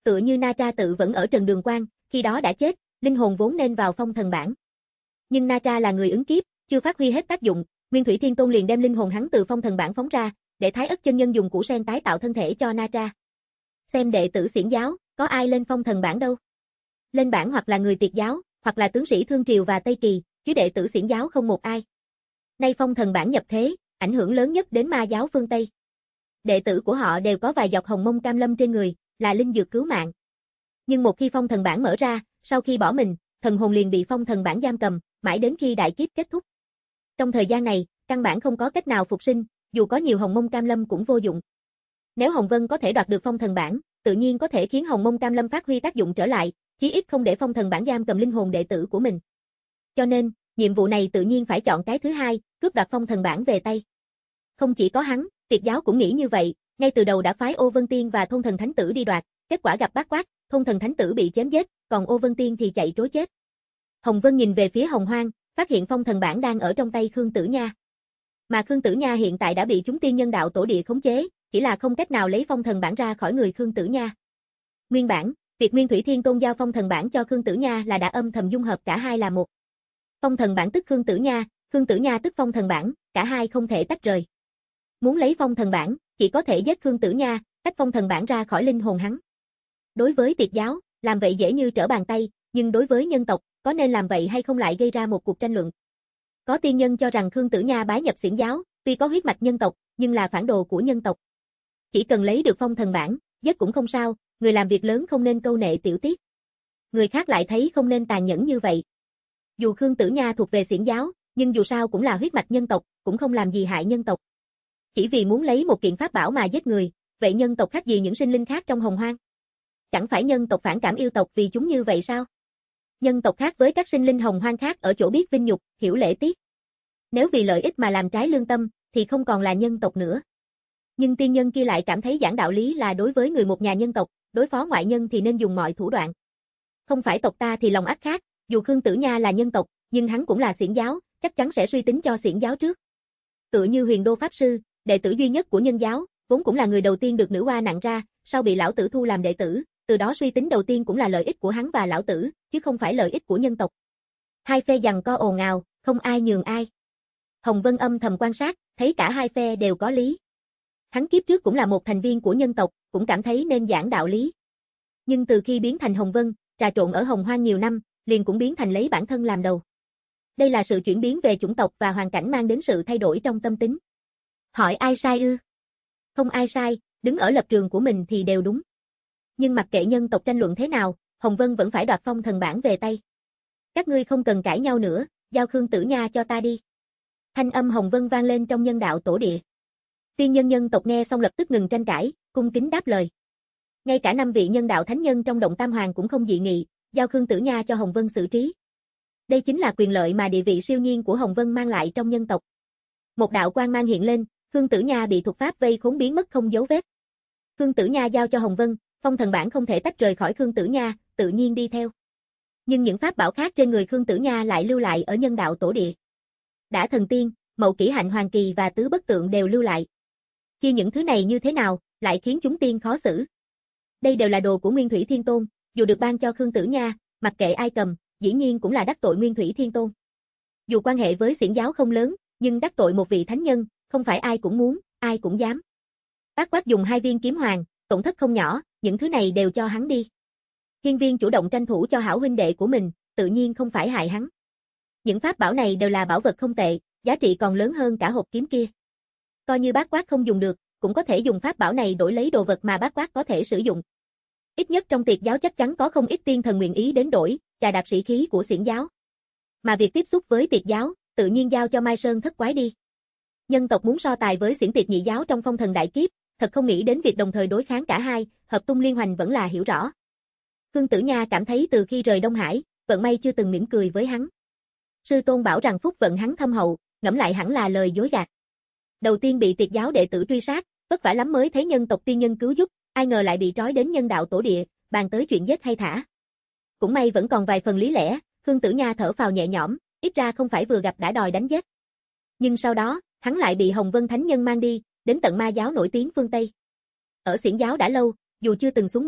Tựa như Na Tra tự vẫn ở Trần Đường Quan, khi đó đã chết, linh hồn vốn nên vào phong thần bảng. Nhưng Na Tra là người ứng kiếp, chưa phát huy hết tác dụng, Nguyên Thủy Thiên Tôn liền đem linh hồn hắn từ phong thần bảng phóng ra, để Thái Ất chân nhân dùng củ sen tái tạo thân thể cho Na Tra. Xem đệ tử Xiển giáo, có ai lên phong thần bảng đâu. Lên bảng hoặc là người Tiệt giáo, hoặc là tướng sĩ Thương Triều và Tây Kỳ, chứ đệ tử Xiển giáo không một ai. Nay phong thần bảng nhập thế, ảnh hưởng lớn nhất đến ma giáo phương Tây. Đệ tử của họ đều có vài giọt hồng mông cam lâm trên người, là linh dược cứu mạng. Nhưng một khi phong thần bảng mở ra, sau khi bỏ mình, thần hồn liền bị phong thần bảng giam cầm, mãi đến khi đại kiếp kết thúc. Trong thời gian này, căn bản không có cách nào phục sinh, dù có nhiều hồng mông cam lâm cũng vô dụng. Nếu Hồng Vân có thể đoạt được phong thần bảng, tự nhiên có thể khiến hồng mông cam lâm phát huy tác dụng trở lại, chí ít không để phong thần bảng giam cầm linh hồn đệ tử của mình. Cho nên, nhiệm vụ này tự nhiên phải chọn cái thứ hai, cướp đoạt phong thần bảng về tay. Không chỉ có hắn, Tiệt giáo cũng nghĩ như vậy, ngay từ đầu đã phái Ô Vân Tiên và Thôn Thần Thánh Tử đi đoạt, kết quả gặp Bát Quát, Thôn Thần Thánh Tử bị chém giết, còn Ô Vân Tiên thì chạy trối chết. Hồng Vân nhìn về phía Hồng Hoang, phát hiện phong thần bảng đang ở trong tay Khương Tử Nha. Mà Khương Tử Nha hiện tại đã bị chúng tiên nhân đạo tổ địa khống chế, chỉ là không cách nào lấy phong thần bảng ra khỏi người Khương Tử Nha. Nguyên bản, việc Nguyên Thủy Thiên Tôn giao phong thần bảng cho Khương Tử Nha là đã âm thầm dung hợp cả hai là một. Phong thần bảng tức Khương Tử Nha, Khương Tử Nha tức phong thần bảng, cả hai không thể tách rời. Muốn lấy phong thần bảng, chỉ có thể giết Khương Tử Nha, tách phong thần bảng ra khỏi linh hồn hắn. Đối với Tiệt giáo, làm vậy dễ như trở bàn tay, nhưng đối với nhân tộc, có nên làm vậy hay không lại gây ra một cuộc tranh luận. Có tiên nhân cho rằng Khương Tử Nha bái nhập Xiển giáo, tuy có huyết mạch nhân tộc, nhưng là phản đồ của nhân tộc. Chỉ cần lấy được phong thần bảng, giết cũng không sao, người làm việc lớn không nên câu nệ tiểu tiết. Người khác lại thấy không nên tàn nhẫn như vậy. Dù Khương Tử Nha thuộc về Xiển giáo, nhưng dù sao cũng là huyết mạch nhân tộc, cũng không làm gì hại nhân tộc. Chỉ vì muốn lấy một kiện pháp bảo mà giết người, vậy nhân tộc khác gì những sinh linh khác trong hồng hoang? Chẳng phải nhân tộc phản cảm yêu tộc vì chúng như vậy sao? Nhân tộc khác với các sinh linh hồng hoang khác ở chỗ biết vinh nhục, hiểu lễ tiết. Nếu vì lợi ích mà làm trái lương tâm, thì không còn là nhân tộc nữa. Nhưng tiên nhân kia lại cảm thấy giảng đạo lý là đối với người một nhà nhân tộc, đối phó ngoại nhân thì nên dùng mọi thủ đoạn. Không phải tộc ta thì lòng ắt khác, dù Khương Tử Nha là nhân tộc, nhưng hắn cũng là Xiển giáo, chắc chắn sẽ suy tính cho Xiển giáo trước. Tựa như Huyền Đô Pháp Sư, đệ tử duy nhất của nhân giáo, vốn cũng là người đầu tiên được nữ hoa nặng ra, sau bị lão tử thu làm đệ tử, từ đó suy tính đầu tiên cũng là lợi ích của hắn và lão tử, chứ không phải lợi ích của nhân tộc. Hai phe giằng co ồn ào, không ai nhường ai. Hồng Vân âm thầm quan sát, thấy cả hai phe đều có lý. Hắn kiếp trước cũng là một thành viên của nhân tộc, cũng cảm thấy nên giảng đạo lý. Nhưng từ khi biến thành Hồng Vân, trà trộn ở Hồng Hoang nhiều năm, liền cũng biến thành lấy bản thân làm đầu. Đây là sự chuyển biến về chủng tộc và hoàn cảnh mang đến sự thay đổi trong tâm tính. Hỏi ai sai ư? Không ai sai, đứng ở lập trường của mình thì đều đúng. Nhưng mặc kệ nhân tộc tranh luận thế nào, Hồng Vân vẫn phải đoạt phong thần bảng về tay. Các ngươi không cần cãi nhau nữa, giao Khương Tử Nha cho ta đi. Thanh âm Hồng Vân vang lên trong nhân đạo tổ địa. Tiên nhân nhân tộc nghe xong lập tức ngừng tranh cãi, cung kính đáp lời. Ngay cả năm vị nhân đạo thánh nhân trong động Tam Hoàng cũng không dị nghị, giao Khương Tử Nha cho Hồng Vân xử trí. Đây chính là quyền lợi mà địa vị siêu nhiên của Hồng Vân mang lại trong nhân tộc. Một đạo quang mang hiện lên, Khương Tử Nha bị thuật pháp vây khốn biến mất không dấu vết. Khương Tử Nha giao cho Hồng Vân, phong thần bảng không thể tách rời khỏi Khương Tử Nha, tự nhiên đi theo. Nhưng những pháp bảo khác trên người Khương Tử Nha lại lưu lại ở nhân đạo tổ địa. Đã thần tiên, Mậu Kỷ Hạnh Hoàng Kỳ và Tứ Bất Tượng đều lưu lại. Chia những thứ này như thế nào, lại khiến chúng tiên khó xử. Đây đều là đồ của Nguyên Thủy Thiên Tôn, dù được ban cho Khương Tử Nha, mặc kệ ai cầm, dĩ nhiên cũng là đắc tội Nguyên Thủy Thiên Tôn. Dù quan hệ với Xiển giáo không lớn, nhưng đắc tội một vị thánh nhân, không phải ai cũng muốn, ai cũng dám. Bát Quát dùng hai viên kiếm hoàng, tổn thất không nhỏ, những thứ này đều cho hắn đi. Hiên Viên chủ động tranh thủ cho hảo huynh đệ của mình, tự nhiên không phải hại hắn. Những pháp bảo này đều là bảo vật không tệ, giá trị còn lớn hơn cả hộp kiếm kia. Coi như Bát Quát không dùng được, cũng có thể dùng pháp bảo này đổi lấy đồ vật mà Bát Quát có thể sử dụng. Ít nhất trong Tiệt giáo chắc chắn có không ít tiên thần nguyện ý đến đổi, chà đạp sĩ khí của Xiển giáo. Mà việc tiếp xúc với Tiệt giáo, tự nhiên giao cho Mai Sơn Thất Quái đi. Nhân tộc muốn so tài với Xiển Tiệt nhị giáo trong phong thần đại kiếp, thật không nghĩ đến việc đồng thời đối kháng cả hai, hợp tung liên hoành vẫn là hiểu rõ. Khương Tử Nha cảm thấy từ khi rời Đông Hải, vận may chưa từng mỉm cười với hắn. Sư tôn bảo rằng phúc vận hắn thâm hậu, ngẫm lại hẳn là lời dối gạt. Đầu tiên bị Tiệt giáo đệ tử truy sát, vất vả lắm mới thấy nhân tộc tiên nhân cứu giúp, ai ngờ lại bị trói đến nhân đạo tổ địa, bàn tới chuyện giết hay thả. Cũng may vẫn còn vài phần lý lẽ, Khương Tử Nha thở phào nhẹ nhõm, ít ra không phải vừa gặp đã đòi đánh giết. Nhưng sau đó, hắn lại bị Hồng Vân Thánh Nhân mang đi, đến tận ma giáo nổi tiếng phương Tây. Ở Xiển giáo đã lâu, dù chưa từng xuống núi,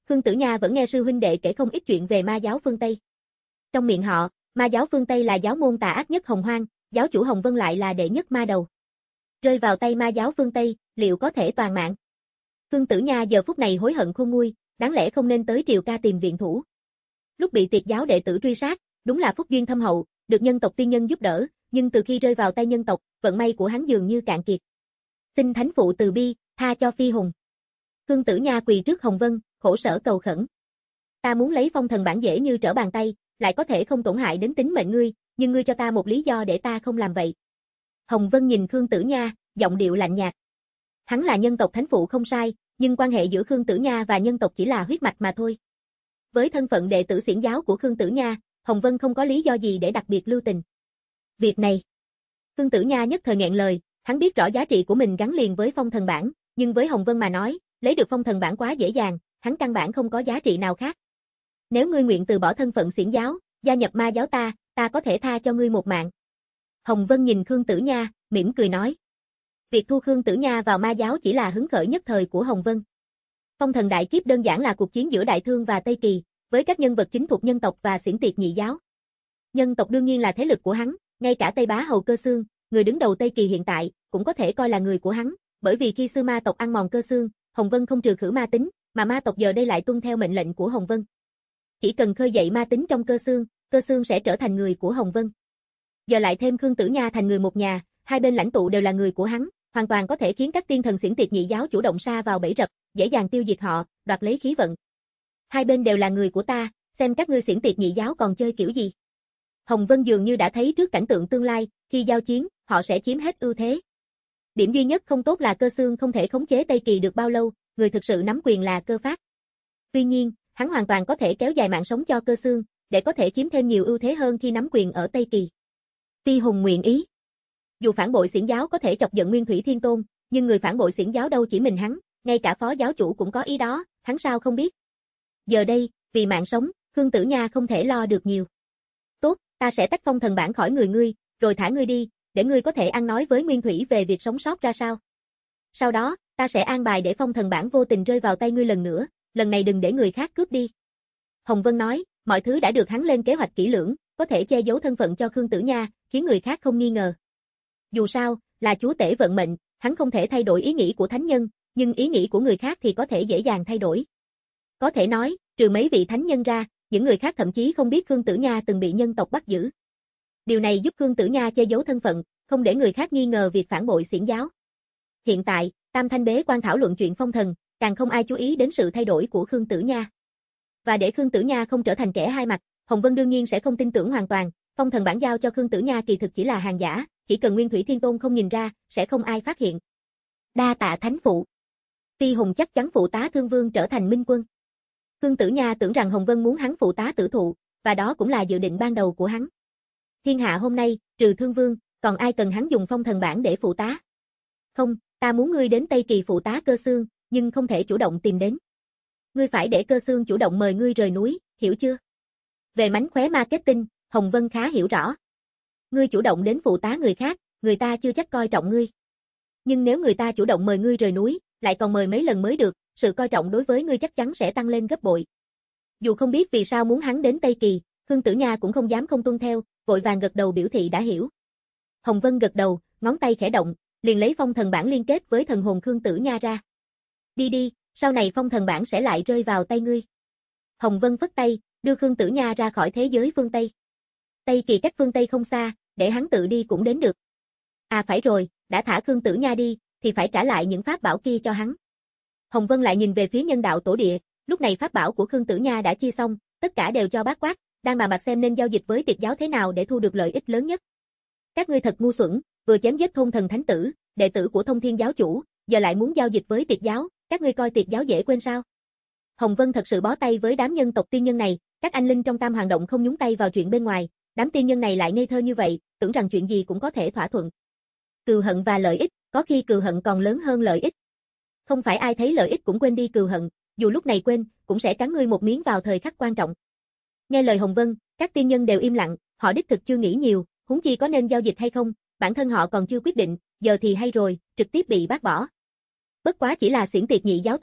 Khương Tử Nha vẫn nghe sư huynh đệ kể không ít chuyện về ma giáo phương Tây. Trong miệng họ, ma giáo phương Tây là giáo môn tà ác nhất Hồng Hoang, giáo chủ Hồng Vân lại là đệ nhất ma đầu. Rơi vào tay ma giáo phương Tây, liệu có thể toàn mạng? Khương Tử Nha giờ phút này hối hận khôn nguôi, đáng lẽ không nên tới Triều Ca tìm viện thủ. Lúc bị Tiệt giáo đệ tử truy sát, đúng là phúc duyên thâm hậu, được nhân tộc tiên nhân giúp đỡ, nhưng từ khi rơi vào tay nhân tộc, vận may của hắn dường như cạn kiệt. Xin thánh phụ từ bi, tha cho Phi Hùng. Khương Tử Nha quỳ trước Hồng Vân, khổ sở cầu khẩn. Ta muốn lấy phong thần bản dễ như trở bàn tay, lại có thể không tổn hại đến tính mệnh ngươi, nhưng ngươi cho ta một lý do để ta không làm vậy. Hồng Vân nhìn Khương Tử Nha, giọng điệu lạnh nhạt. Hắn là nhân tộc thánh phụ không sai, nhưng quan hệ giữa Khương Tử Nha và nhân tộc chỉ là huyết mạch mà thôi. Với thân phận đệ tử xiển giáo của Khương Tử Nha, Hồng Vân không có lý do gì để đặc biệt lưu tình. Việc này, Khương Tử Nha nhất thời nghẹn lời, hắn biết rõ giá trị của mình gắn liền với phong thần bản, nhưng với Hồng Vân mà nói, lấy được phong thần bản quá dễ dàng, hắn căn bản không có giá trị nào khác. Nếu ngươi nguyện từ bỏ thân phận xiển giáo, gia nhập ma giáo ta, ta có thể tha cho ngươi một mạng. Hồng Vân nhìn Khương Tử Nha, mỉm cười nói. Việc thu Khương Tử Nha vào ma giáo chỉ là hứng khởi nhất thời của Hồng Vân. Phong thần đại kiếp đơn giản là cuộc chiến giữa Đại Thương và Tây Kỳ, với các nhân vật chính thuộc nhân tộc và xiển tiệt nhị giáo. Nhân tộc đương nhiên là thế lực của hắn, ngay cả Tây Bá Hầu Cơ Xương, người đứng đầu Tây Kỳ hiện tại, cũng có thể coi là người của hắn, bởi vì khi sư ma tộc ăn mòn Cơ Xương, Hồng Vân không trừ khử ma tính, mà ma tộc giờ đây lại tuân theo mệnh lệnh của Hồng Vân. Chỉ cần khơi dậy ma tính trong Cơ Xương, Cơ Xương sẽ trở thành người của Hồng Vân. Giờ lại thêm Khương Tử Nha thành người một nhà, hai bên lãnh tụ đều là người của hắn, hoàn toàn có thể khiến các tiên thần xiển tiệt nhị giáo chủ động sa vào bẫy rập, dễ dàng tiêu diệt họ, đoạt lấy khí vận. Hai bên đều là người của ta, xem các ngươi xiển tiệt nhị giáo còn chơi kiểu gì. Hồng Vân dường như đã thấy trước cảnh tượng tương lai, khi giao chiến, họ sẽ chiếm hết ưu thế. Điểm duy nhất không tốt là Cơ Xương không thể khống chế Tây Kỳ được bao lâu, người thực sự nắm quyền là Cơ Phát. Tuy nhiên, hắn hoàn toàn có thể kéo dài mạng sống cho Cơ Xương, để có thể chiếm thêm nhiều ưu thế hơn khi nắm quyền ở Tây Kỳ. Phi Hùng nguyện ý. Dù phản bội xiển giáo có thể chọc giận Nguyên Thủy Thiên Tôn, nhưng người phản bội xiển giáo đâu chỉ mình hắn, ngay cả phó giáo chủ cũng có ý đó, hắn sao không biết. Giờ đây, vì mạng sống, Khương Tử Nha không thể lo được nhiều. Tốt, ta sẽ tách phong thần bản khỏi người ngươi, rồi thả ngươi đi, để ngươi có thể ăn nói với Nguyên Thủy về việc sống sót ra sao. Sau đó, ta sẽ an bài để phong thần bản vô tình rơi vào tay ngươi lần nữa, lần này đừng để người khác cướp đi. Hồng Vân nói, mọi thứ đã được hắn lên kế hoạch kỹ lưỡng, có thể che giấu thân phận cho Khương Tử Nha, khiến người khác không nghi ngờ. Dù sao, là chúa tể vận mệnh, hắn không thể thay đổi ý nghĩ của thánh nhân, nhưng ý nghĩ của người khác thì có thể dễ dàng thay đổi. Có thể nói, trừ mấy vị thánh nhân ra, những người khác thậm chí không biết Khương Tử Nha từng bị nhân tộc bắt giữ. Điều này giúp Khương Tử Nha che giấu thân phận, không để người khác nghi ngờ việc phản bội xiển giáo. Hiện tại, Tam Thanh bế quan thảo luận chuyện phong thần, càng không ai chú ý đến sự thay đổi của Khương Tử Nha. Và để Khương Tử Nha không trở thành kẻ hai mặt, Hồng Vân đương nhiên sẽ không tin tưởng hoàn toàn, phong thần bản giao cho Khương Tử Nha kỳ thực chỉ là hàng giả, chỉ cần Nguyên Thủy Thiên Tôn không nhìn ra, sẽ không ai phát hiện. Đa tạ thánh phụ. Phi Hùng chắc chắn phụ tá Thương Vương trở thành minh quân. Khương Tử Nha tưởng rằng Hồng Vân muốn hắn phụ tá tử thụ, và đó cũng là dự định ban đầu của hắn. Thiên hạ hôm nay, trừ Thương Vương, còn ai cần hắn dùng phong thần bản để phụ tá? Không, ta muốn ngươi đến Tây Kỳ phụ tá Cơ Xương, nhưng không thể chủ động tìm đến. Ngươi phải để Cơ Xương chủ động mời ngươi rời núi, hiểu chưa? Về mánh khóe marketing, Hồng Vân khá hiểu rõ. Ngươi chủ động đến phụ tá người khác, người ta chưa chắc coi trọng ngươi. Nhưng nếu người ta chủ động mời ngươi rời núi, lại còn mời mấy lần mới được, sự coi trọng đối với ngươi chắc chắn sẽ tăng lên gấp bội. Dù không biết vì sao muốn hắn đến Tây Kỳ, Khương Tử Nha cũng không dám không tuân theo, vội vàng gật đầu biểu thị đã hiểu. Hồng Vân gật đầu, ngón tay khẽ động, liền lấy phong thần bản liên kết với thần hồn Khương Tử Nha ra. Đi đi, sau này phong thần bản sẽ lại rơi vào tay ngươi. Hồng Vân phất tay, đưa Khương Tử Nha ra khỏi thế giới phương Tây. Tây Kỳ cách phương Tây không xa, để hắn tự đi cũng đến được. À phải rồi, đã thả Khương Tử Nha đi, thì phải trả lại những pháp bảo kia cho hắn. Hồng Vân lại nhìn về phía nhân đạo tổ địa, lúc này pháp bảo của Khương Tử Nha đã chia xong, tất cả đều cho bác Quát, đang bàn bạc xem nên giao dịch với Tiệt giáo thế nào để thu được lợi ích lớn nhất. Các ngươi thật ngu xuẩn, vừa chém giết thôn thần thánh tử, đệ tử của Thông Thiên giáo chủ, giờ lại muốn giao dịch với Tiệt giáo, các ngươi coi Tiệt giáo dễ quên sao? Hồng Vân thật sự bó tay với đám nhân tộc tiên nhân này, các anh linh trong Tam Hoàng động không nhúng tay vào chuyện bên ngoài, đám tiên nhân này lại ngây thơ như vậy, tưởng rằng chuyện gì cũng có thể thỏa thuận. Cừu hận và lợi ích, có khi cừu hận còn lớn hơn lợi ích. Không phải ai thấy lợi ích cũng quên đi cừu hận, dù lúc này quên, cũng sẽ cắn ngươi một miếng vào thời khắc quan trọng. Nghe lời Hồng Vân, các tiên nhân đều im lặng, họ đích thực chưa nghĩ nhiều, huống chi có nên giao dịch hay không, bản thân họ còn chưa quyết định, giờ thì hay rồi, trực tiếp bị bác bỏ. Bất quá chỉ là xiển tiệt nhị giáo thôi,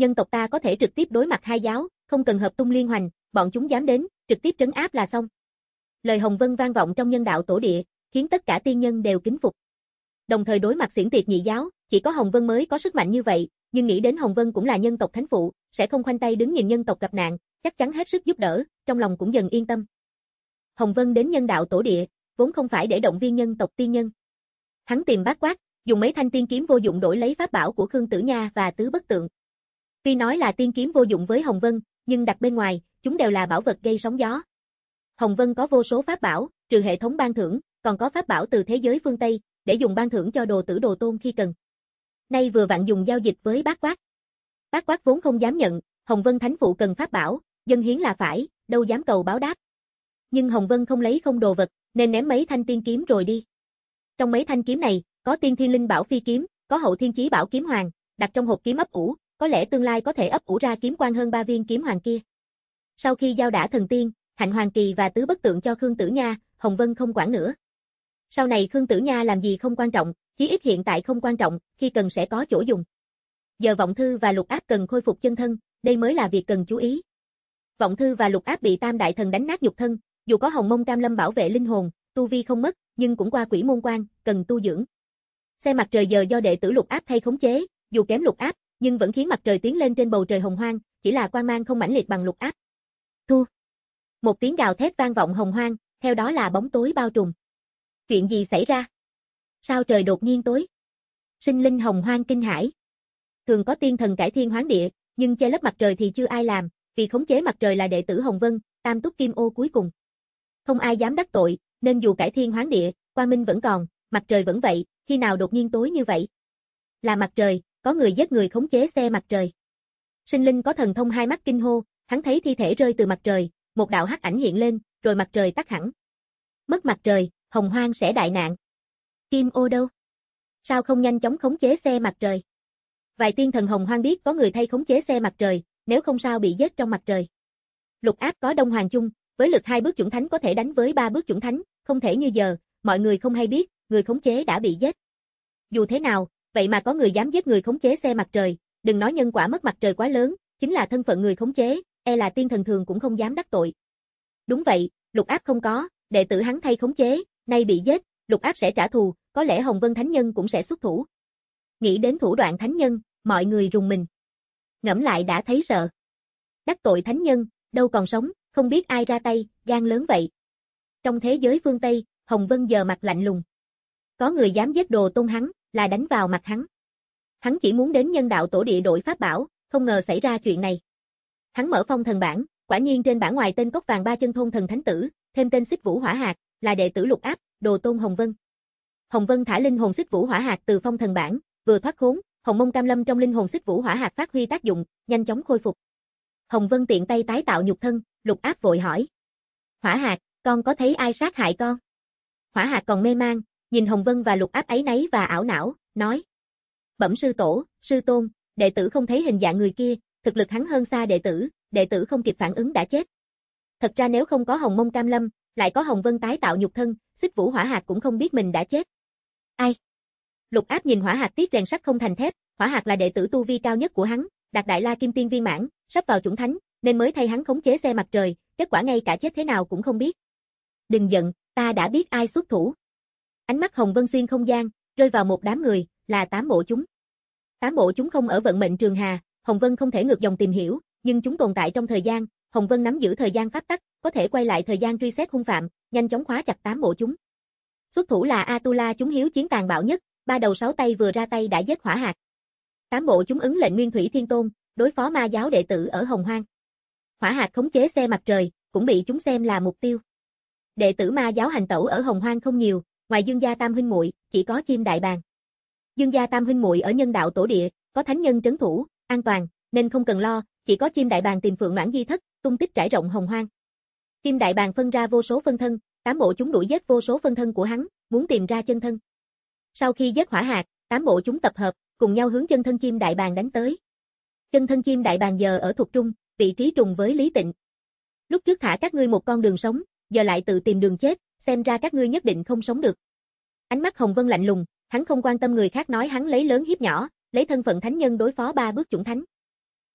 nhân tộc ta có thể trực tiếp đối mặt hai giáo, không cần hợp tung liên hoành, bọn chúng dám đến, trực tiếp trấn áp là xong. Lời Hồng Vân vang vọng trong nhân đạo tổ địa, khiến tất cả tiên nhân đều kính phục. Đồng thời đối mặt xiển tiệt nhị giáo, chỉ có Hồng Vân mới có sức mạnh như vậy, nhưng nghĩ đến Hồng Vân cũng là nhân tộc thánh phụ, sẽ không khoanh tay đứng nhìn nhân tộc gặp nạn, chắc chắn hết sức giúp đỡ, trong lòng cũng dần yên tâm. Hồng Vân đến nhân đạo tổ địa, vốn không phải để động viên nhân tộc tiên nhân. Hắn tìm Bát Quát, dùng mấy thanh tiên kiếm vô dụng đổi lấy pháp bảo của Khương Tử Nha và Tứ Bất Tượng. Tuy nói là tiên kiếm vô dụng với Hồng Vân, nhưng đặt bên ngoài, chúng đều là bảo vật gây sóng gió. Hồng Vân có vô số pháp bảo, trừ hệ thống ban thưởng, còn có pháp bảo từ thế giới phương Tây, để dùng ban thưởng cho đồ tử đồ tôn khi cần. Nay vừa vặn dùng giao dịch với Bát Quát. Bát Quát vốn không dám nhận, Hồng Vân thánh phụ cần pháp bảo, dân hiến là phải, đâu dám cầu báo đáp. Nhưng Hồng Vân không lấy không đồ vật, nên ném mấy thanh tiên kiếm rồi đi. Trong mấy thanh kiếm này, có tiên thiên linh bảo phi kiếm, có hậu thiên chí bảo kiếm hoàng, đặt trong hộp kiếm ấp ủ, có lẽ tương lai có thể ấp ủ ra kiếm quan hơn ba viên kiếm hoàng kia. Sau khi giao đả thần tiên, Hạnh Hoàng Kỳ và Tứ Bất Tượng cho Khương Tử Nha, Hồng Vân không quản nữa. Sau này Khương Tử Nha làm gì không quan trọng, chí ít hiện tại không quan trọng, khi cần sẽ có chỗ dùng. Giờ Vọng Thư và Lục Áp cần khôi phục chân thân, đây mới là việc cần chú ý. Vọng Thư và Lục Áp bị Tam Đại Thần đánh nát nhục thân, dù có Hồng Mông Cam Lâm bảo vệ linh hồn, tu vi không mất, nhưng cũng qua quỷ môn quan, cần tu dưỡng. Xe mặt trời giờ do đệ tử Lục Áp thay khống chế, dù kém Lục Áp, nhưng vẫn khiến mặt trời tiến lên trên bầu trời hồng hoang, chỉ là quang mang không mãnh liệt bằng Lục Áp. Thu. Một tiếng gào thét vang vọng hồng hoang, theo đó là bóng tối bao trùm. Chuyện gì xảy ra? Sao trời đột nhiên tối? Sinh linh hồng hoang kinh hãi. Thường có tiên thần cải thiên hoán địa, nhưng che lấp mặt trời thì chưa ai làm, vì khống chế mặt trời là đệ tử Hồng Vân, Tam Túc Kim Ô cuối cùng. Không ai dám đắc tội, nên dù cải thiên hoán địa, quang minh vẫn còn, mặt trời vẫn vậy, khi nào đột nhiên tối như vậy? Là mặt trời, có người giết người khống chế xe mặt trời. Sinh linh có thần thông hai mắt kinh hô, hắn thấy thi thể rơi từ mặt trời, một đạo hắc ảnh hiện lên, rồi mặt trời tắt hẳn. Mất mặt trời, hồng hoang sẽ đại nạn. Kim Ô đâu? Sao không nhanh chóng khống chế xe mặt trời? Vài tiên thần hồng hoang biết có người thay khống chế xe mặt trời, nếu không sao bị giết trong mặt trời. Lục Áp có Đông Hoàng chung, với lực hai bước chuẩn thánh có thể đánh với ba bước chuẩn thánh, không thể như giờ, mọi người không hay biết, người khống chế đã bị giết. Dù thế nào, vậy mà có người dám giết người khống chế xe mặt trời, đừng nói nhân quả mất mặt trời quá lớn, chính là thân phận người khống chế, e là tiên thần thường cũng không dám đắc tội. Đúng vậy, Lục Áp không có, đệ tử hắn thay khống chế, nay bị giết, Lục Áp sẽ trả thù, có lẽ Hồng Vân Thánh Nhân cũng sẽ xuất thủ. Nghĩ đến thủ đoạn Thánh Nhân, mọi người rùng mình. Ngẫm lại đã thấy sợ. Đắc tội Thánh Nhân, đâu còn sống, không biết ai ra tay, gan lớn vậy. Trong thế giới phương Tây, Hồng Vân giờ mặt lạnh lùng. Có người dám giết đồ tôn hắn, là đánh vào mặt hắn. Hắn chỉ muốn đến nhân đạo tổ địa đổi pháp bảo, không ngờ xảy ra chuyện này. Hắn mở phong thần bảng, quả nhiên trên bảng ngoài tên cốc vàng ba chân thôn thần thánh tử, thêm tên Xích Vũ Hỏa Hạt, là đệ tử Lục Áp, đồ tôn Hồng Vân. Hồng Vân thả linh hồn Xích Vũ Hỏa Hạt từ phong thần bảng, vừa thoát khốn, Hồng Mông Cam Lâm trong linh hồn Xích Vũ Hỏa Hạt phát huy tác dụng, nhanh chóng khôi phục. Hồng Vân tiện tay tái tạo nhục thân, Lục Áp vội hỏi: "Hỏa Hạt, con có thấy ai sát hại con?" Hỏa Hạt còn mê mang, nhìn Hồng Vân và Lục Áp áy náy và ảo não, nói: "Bẩm sư tổ, sư tôn, đệ tử không thấy hình dạng người kia, thực lực hắn hơn xa đệ tử, đệ tử không kịp phản ứng đã chết. Thật ra nếu không có Hồng Mông Cam Lâm, lại có Hồng Vân tái tạo nhục thân, Xích Vũ Hỏa Hạt cũng không biết mình đã chết." "Ai?" Lục Áp nhìn Hỏa Hạt tiếc rèn sắt không thành thép, Hỏa Hạt là đệ tử tu vi cao nhất của hắn, đạt Đại La Kim Tiên viên mãn, sắp vào chuẩn thánh, nên mới thay hắn khống chế xe mặt trời, kết quả ngay cả chết thế nào cũng không biết. "Đừng giận, ta đã biết ai xuất thủ." Ánh mắt Hồng Vân xuyên không gian, rơi vào một đám người, là tám bộ chúng. Tám bộ chúng không ở vận mệnh trường hà, Hồng Vân không thể ngược dòng tìm hiểu, nhưng chúng tồn tại trong thời gian, Hồng Vân nắm giữ thời gian pháp tắc, có thể quay lại thời gian truy xét hung phạm, nhanh chóng khóa chặt tám bộ chúng. Xuất thủ là Atula chúng hiếu chiến tàn bạo nhất, ba đầu sáu tay vừa ra tay đã giết Hỏa Hạt. Tám bộ chúng ứng lệnh Nguyên Thủy Thiên Tôn, đối phó ma giáo đệ tử ở Hồng Hoang. Hỏa Hạt khống chế xe mặt trời, cũng bị chúng xem là mục tiêu. Đệ tử ma giáo hành tẩu ở Hồng Hoang không nhiều, ngoài Dương gia Tam huynh muội, chỉ có Chim Đại Bàng. Dương gia Tam huynh muội ở nhân đạo tổ địa, có thánh nhân trấn thủ, an toàn, nên không cần lo, chỉ có Chim Đại Bàng tìm Phượng Noãn Di thất, tung tích trải rộng Hồng Hoang. Chim Đại Bàng phân ra vô số phân thân, tám bộ chúng đuổi giết vô số phân thân của hắn, muốn tìm ra chân thân. Sau khi giết Hỏa Hạt, tám bộ chúng tập hợp, cùng nhau hướng chân thân Chim Đại Bàng đánh tới. Chân thân Chim Đại Bàng giờ ở thuộc trung, vị trí trùng với Lý Tịnh. Lúc trước thả các ngươi một con đường sống, giờ lại tự tìm đường chết, xem ra các ngươi nhất định không sống được. Ánh mắt Hồng Vân lạnh lùng, hắn không quan tâm người khác nói hắn lấy lớn hiếp nhỏ, lấy thân phận thánh nhân đối phó ba bước chuẩn thánh.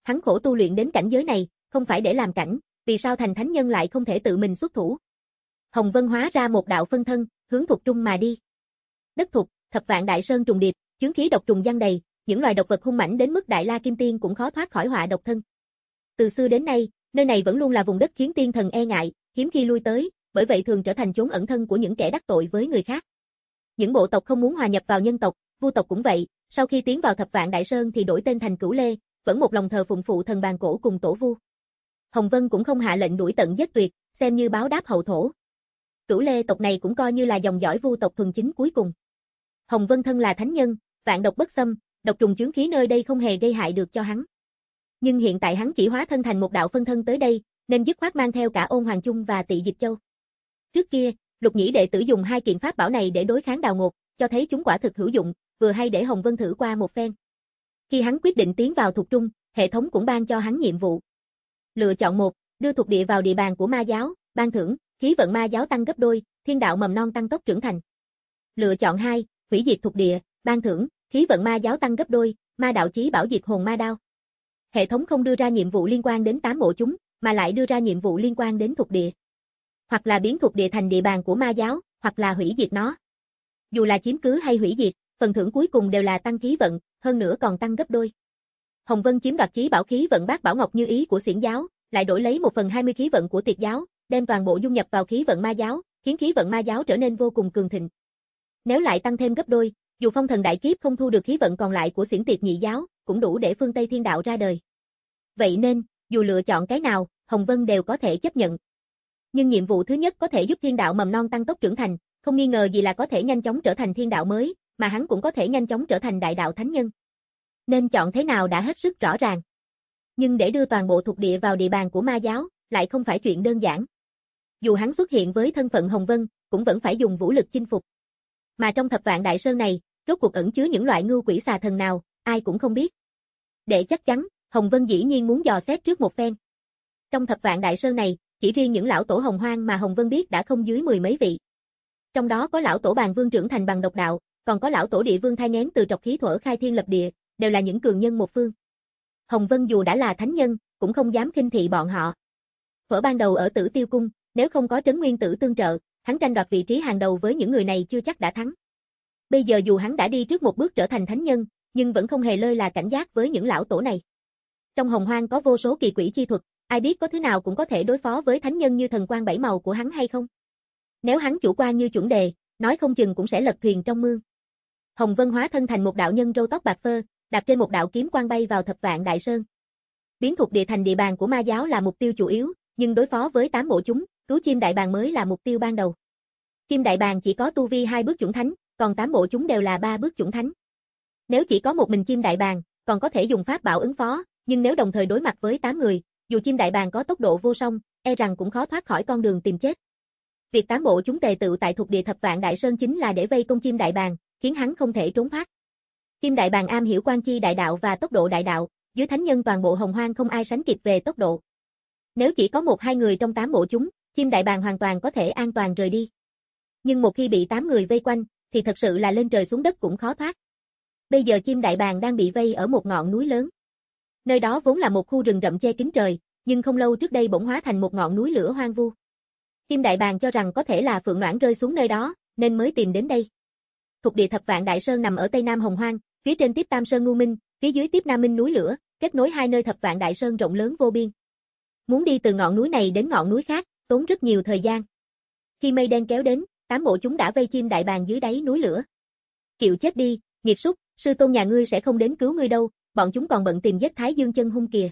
Hắn khổ tu luyện đến cảnh giới này, không phải để làm cảnh, vì sao thành thánh nhân lại không thể tự mình xuất thủ? Hồng Vân hóa ra một đạo phân thân, hướng Thục Trung mà đi. Đất Thục, thập vạn đại sơn trùng điệp, chướng khí độc trùng giăng đầy, những loài độc vật hung mãnh đến mức Đại La Kim Tiên cũng khó thoát khỏi họa độc thân. Từ xưa đến nay, nơi này vẫn luôn là vùng đất khiến tiên thần e ngại, hiếm khi lui tới, bởi vậy thường trở thành chốn ẩn thân của những kẻ đắc tội với người khác. Những bộ tộc không muốn hòa nhập vào nhân tộc, Vu tộc cũng vậy, sau khi tiến vào thập vạn đại sơn thì đổi tên thành Cửu Lê, vẫn một lòng thờ phụng phụ thần bàn cổ cùng tổ Vu. Hồng Vân cũng không hạ lệnh đuổi tận giết tuyệt, xem như báo đáp hậu thổ. Cửu Lê tộc này cũng coi như là dòng dõi Vu tộc thuần chính cuối cùng. Hồng Vân thân là thánh nhân, vạn độc bất xâm, độc trùng chướng khí nơi đây không hề gây hại được cho hắn. Nhưng hiện tại hắn chỉ hóa thân thành một đạo phân thân tới đây, nên dứt khoát mang theo cả Ôn Hoàng Chung và Tị Dịch Châu. Trước kia, Lục Nhĩ đệ tử dùng hai kiện pháp bảo này để đối kháng Đào Ngột, cho thấy chúng quả thực hữu dụng, vừa hay để Hồng Vân thử qua một phen. Khi hắn quyết định tiến vào Thục Trung, hệ thống cũng ban cho hắn nhiệm vụ. Lựa chọn một, đưa thuộc địa vào địa bàn của ma giáo, ban thưởng, khí vận ma giáo tăng gấp đôi, thiên đạo mầm non tăng tốc trưởng thành. Lựa chọn hai, hủy diệt thuộc địa, ban thưởng, khí vận ma giáo tăng gấp đôi, ma đạo chí bảo diệt hồn ma đao. Hệ thống không đưa ra nhiệm vụ liên quan đến tám bộ chúng, mà lại đưa ra nhiệm vụ liên quan đến thuộc địa. Hoặc là biến thuộc địa thành địa bàn của ma giáo, hoặc là hủy diệt nó. Dù là chiếm cứ hay hủy diệt, phần thưởng cuối cùng đều là tăng khí vận, hơn nữa còn tăng gấp đôi. Hồng Vân chiếm đoạt chí bảo khí vận bát bảo ngọc như ý của Xiển giáo, lại đổi lấy một phần hai mươi khí vận của Tiệt giáo, đem toàn bộ dung nhập vào khí vận ma giáo, khiến khí vận ma giáo trở nên vô cùng cường thịnh. Nếu lại tăng thêm gấp đôi, dù phong thần đại kiếp không thu được khí vận còn lại của Xiển Tiệt nhị giáo, cũng đủ để phương Tây thiên đạo ra đời. Vậy nên, dù lựa chọn cái nào, Hồng Vân đều có thể chấp nhận. Nhưng nhiệm vụ thứ nhất có thể giúp thiên đạo mầm non tăng tốc trưởng thành, không nghi ngờ gì là có thể nhanh chóng trở thành thiên đạo mới, mà hắn cũng có thể nhanh chóng trở thành đại đạo thánh nhân. Nên chọn thế nào đã hết sức rõ ràng. Nhưng để đưa toàn bộ thuộc địa vào địa bàn của ma giáo, lại không phải chuyện đơn giản. Dù hắn xuất hiện với thân phận Hồng Vân, cũng vẫn phải dùng vũ lực chinh phục. Mà trong thập vạn đại sơn này, rốt cuộc ẩn chứa những loại ngưu quỷ xà thần nào, ai cũng không biết. Để chắc chắn, Hồng Vân dĩ nhiên muốn dò xét trước một phen. Trong thập vạn đại sơn này, chỉ riêng những lão tổ hồng hoang mà Hồng Vân biết đã không dưới mười mấy vị. Trong đó có lão tổ Bàn Vương trưởng thành bằng độc đạo, còn có lão tổ Địa Vương thai nghén từ trọc khí thuở khai thiên lập địa, đều là những cường nhân một phương. Hồng Vân dù đã là thánh nhân, cũng không dám khinh thị bọn họ. Thuở ban đầu ở Tử Tiêu Cung, nếu không có Trấn Nguyên Tử tương trợ, hắn tranh đoạt vị trí hàng đầu với những người này chưa chắc đã thắng. Bây giờ dù hắn đã đi trước một bước trở thành thánh nhân, nhưng vẫn không hề lơi là cảnh giác với những lão tổ này. Trong hồng hoang có vô số kỳ quỷ chi thuật, ai biết có thứ nào cũng có thể đối phó với thánh nhân như thần quang bảy màu của hắn hay không? Nếu hắn chủ quan như chuẩn đề, nói không chừng cũng sẽ lật thuyền trong mương. Hồng Vân hóa thân thành một đạo nhân râu tóc bạc phơ, đạp trên một đạo kiếm quang bay vào thập vạn đại sơn. Biến thuộc địa thành địa bàn của ma giáo là mục tiêu chủ yếu, nhưng đối phó với tám bộ chúng, cứu chim đại bàng mới là mục tiêu ban đầu. Chim đại bàng chỉ có tu vi hai bước chuẩn thánh, còn tám bộ chúng đều là ba bước chuẩn thánh. Nếu chỉ có một mình chim đại bàng, còn có thể dùng pháp bảo ứng phó, nhưng nếu đồng thời đối mặt với tám người, dù chim đại bàng có tốc độ vô song, e rằng cũng khó thoát khỏi con đường tìm chết. Việc tám bộ chúng tề tự tại thuộc địa thập vạn đại sơn chính là để vây công chim đại bàng, khiến hắn không thể trốn thoát. Chim đại bàng am hiểu quan chi đại đạo và tốc độ đại đạo, dưới thánh nhân toàn bộ hồng hoang không ai sánh kịp về tốc độ. Nếu chỉ có một hai người trong tám bộ chúng, chim đại bàng hoàn toàn có thể an toàn rời đi. Nhưng một khi bị tám người vây quanh, thì thật sự là lên trời xuống đất cũng khó thoát. Bây giờ chim đại bàng đang bị vây ở một ngọn núi lớn. Nơi đó vốn là một khu rừng rậm che kín trời, nhưng không lâu trước đây bỗng hóa thành một ngọn núi lửa hoang vu. Chim đại bàng cho rằng có thể là phượng noãn rơi xuống nơi đó, nên mới tìm đến đây. Thuộc địa thập vạn đại sơn nằm ở tây nam hồng hoang, phía trên tiếp Tam Sơn Ngưu Minh, phía dưới tiếp Nam Minh núi lửa, kết nối hai nơi thập vạn đại sơn rộng lớn vô biên. Muốn đi từ ngọn núi này đến ngọn núi khác, tốn rất nhiều thời gian. Khi mây đen kéo đến, tám bộ chúng đã vây chim đại bàng dưới đáy núi lửa. Kiệu chết đi, nghiệt súc, sư tôn nhà ngươi sẽ không đến cứu ngươi đâu, bọn chúng còn bận tìm giết Thái Dương chân hung kìa.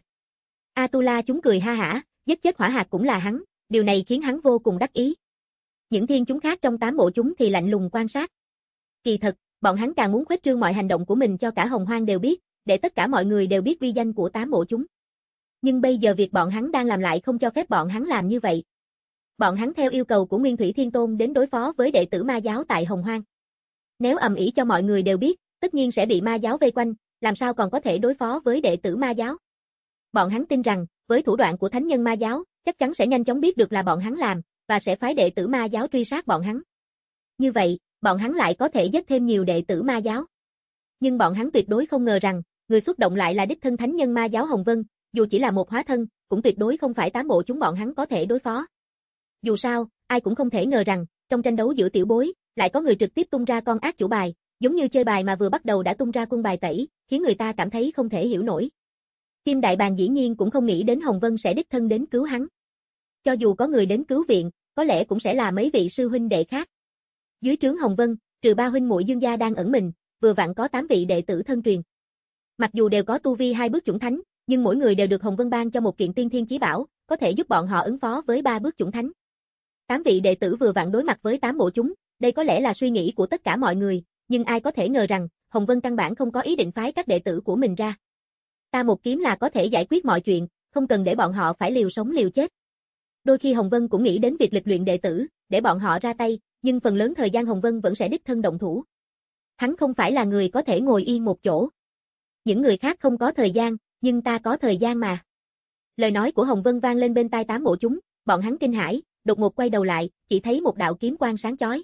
Atula chúng cười ha hả, giết chết hỏa hạt cũng là hắn, điều này khiến hắn vô cùng đắc ý. Những thiên chúng khác trong tám bộ chúng thì lạnh lùng quan sát. Kỳ thật, bọn hắn càng muốn khuếch trương mọi hành động của mình cho cả hồng hoang đều biết, để tất cả mọi người đều biết uy danh của tám bộ chúng. Nhưng bây giờ việc bọn hắn đang làm lại không cho phép bọn hắn làm như vậy. Bọn hắn theo yêu cầu của Nguyên Thủy Thiên Tôn đến đối phó với đệ tử ma giáo tại hồng hoang. Nếu ầm ĩ cho mọi người đều biết, tất nhiên sẽ bị ma giáo vây quanh, làm sao còn có thể đối phó với đệ tử ma giáo. Bọn hắn tin rằng, với thủ đoạn của thánh nhân ma giáo, chắc chắn sẽ nhanh chóng biết được là bọn hắn làm, và sẽ phái đệ tử ma giáo truy sát bọn hắn. Như vậy, bọn hắn lại có thể giết thêm nhiều đệ tử ma giáo. Nhưng bọn hắn tuyệt đối không ngờ rằng, người xuất động lại là đích thân thánh nhân ma giáo Hồng Vân, dù chỉ là một hóa thân, cũng tuyệt đối không phải tám bộ chúng bọn hắn có thể đối phó. Dù sao, ai cũng không thể ngờ rằng, trong tranh đấu giữa tiểu bối, lại có người trực tiếp tung ra con ác chủ bài, giống như chơi bài mà vừa bắt đầu đã tung ra quân bài tẩy, khiến người ta cảm thấy không thể hiểu nổi. Kim Đại Bàng dĩ nhiên cũng không nghĩ đến Hồng Vân sẽ đích thân đến cứu hắn. Cho dù có người đến cứu viện, có lẽ cũng sẽ là mấy vị sư huynh đệ khác. Dưới trướng Hồng Vân, trừ ba huynh muội Dương gia đang ẩn mình, vừa vặn có tám vị đệ tử thân truyền. Mặc dù đều có tu vi hai bước chủng thánh, nhưng mỗi người đều được Hồng Vân ban cho một kiện tiên thiên chí bảo, có thể giúp bọn họ ứng phó với ba bước chủng thánh. Tám vị đệ tử vừa vặn đối mặt với tám bộ chúng, đây có lẽ là suy nghĩ của tất cả mọi người, nhưng ai có thể ngờ rằng, Hồng Vân căn bản không có ý định phái các đệ tử của mình ra. Ta một kiếm là có thể giải quyết mọi chuyện, không cần để bọn họ phải liều sống liều chết. Đôi khi Hồng Vân cũng nghĩ đến việc lịch luyện đệ tử, để bọn họ ra tay, nhưng phần lớn thời gian Hồng Vân vẫn sẽ đích thân động thủ. Hắn không phải là người có thể ngồi yên một chỗ. Những người khác không có thời gian, nhưng ta có thời gian mà. Lời nói của Hồng Vân vang lên bên tai tám bộ chúng, bọn hắn kinh hãi, đột ngột quay đầu lại, chỉ thấy một đạo kiếm quang sáng chói.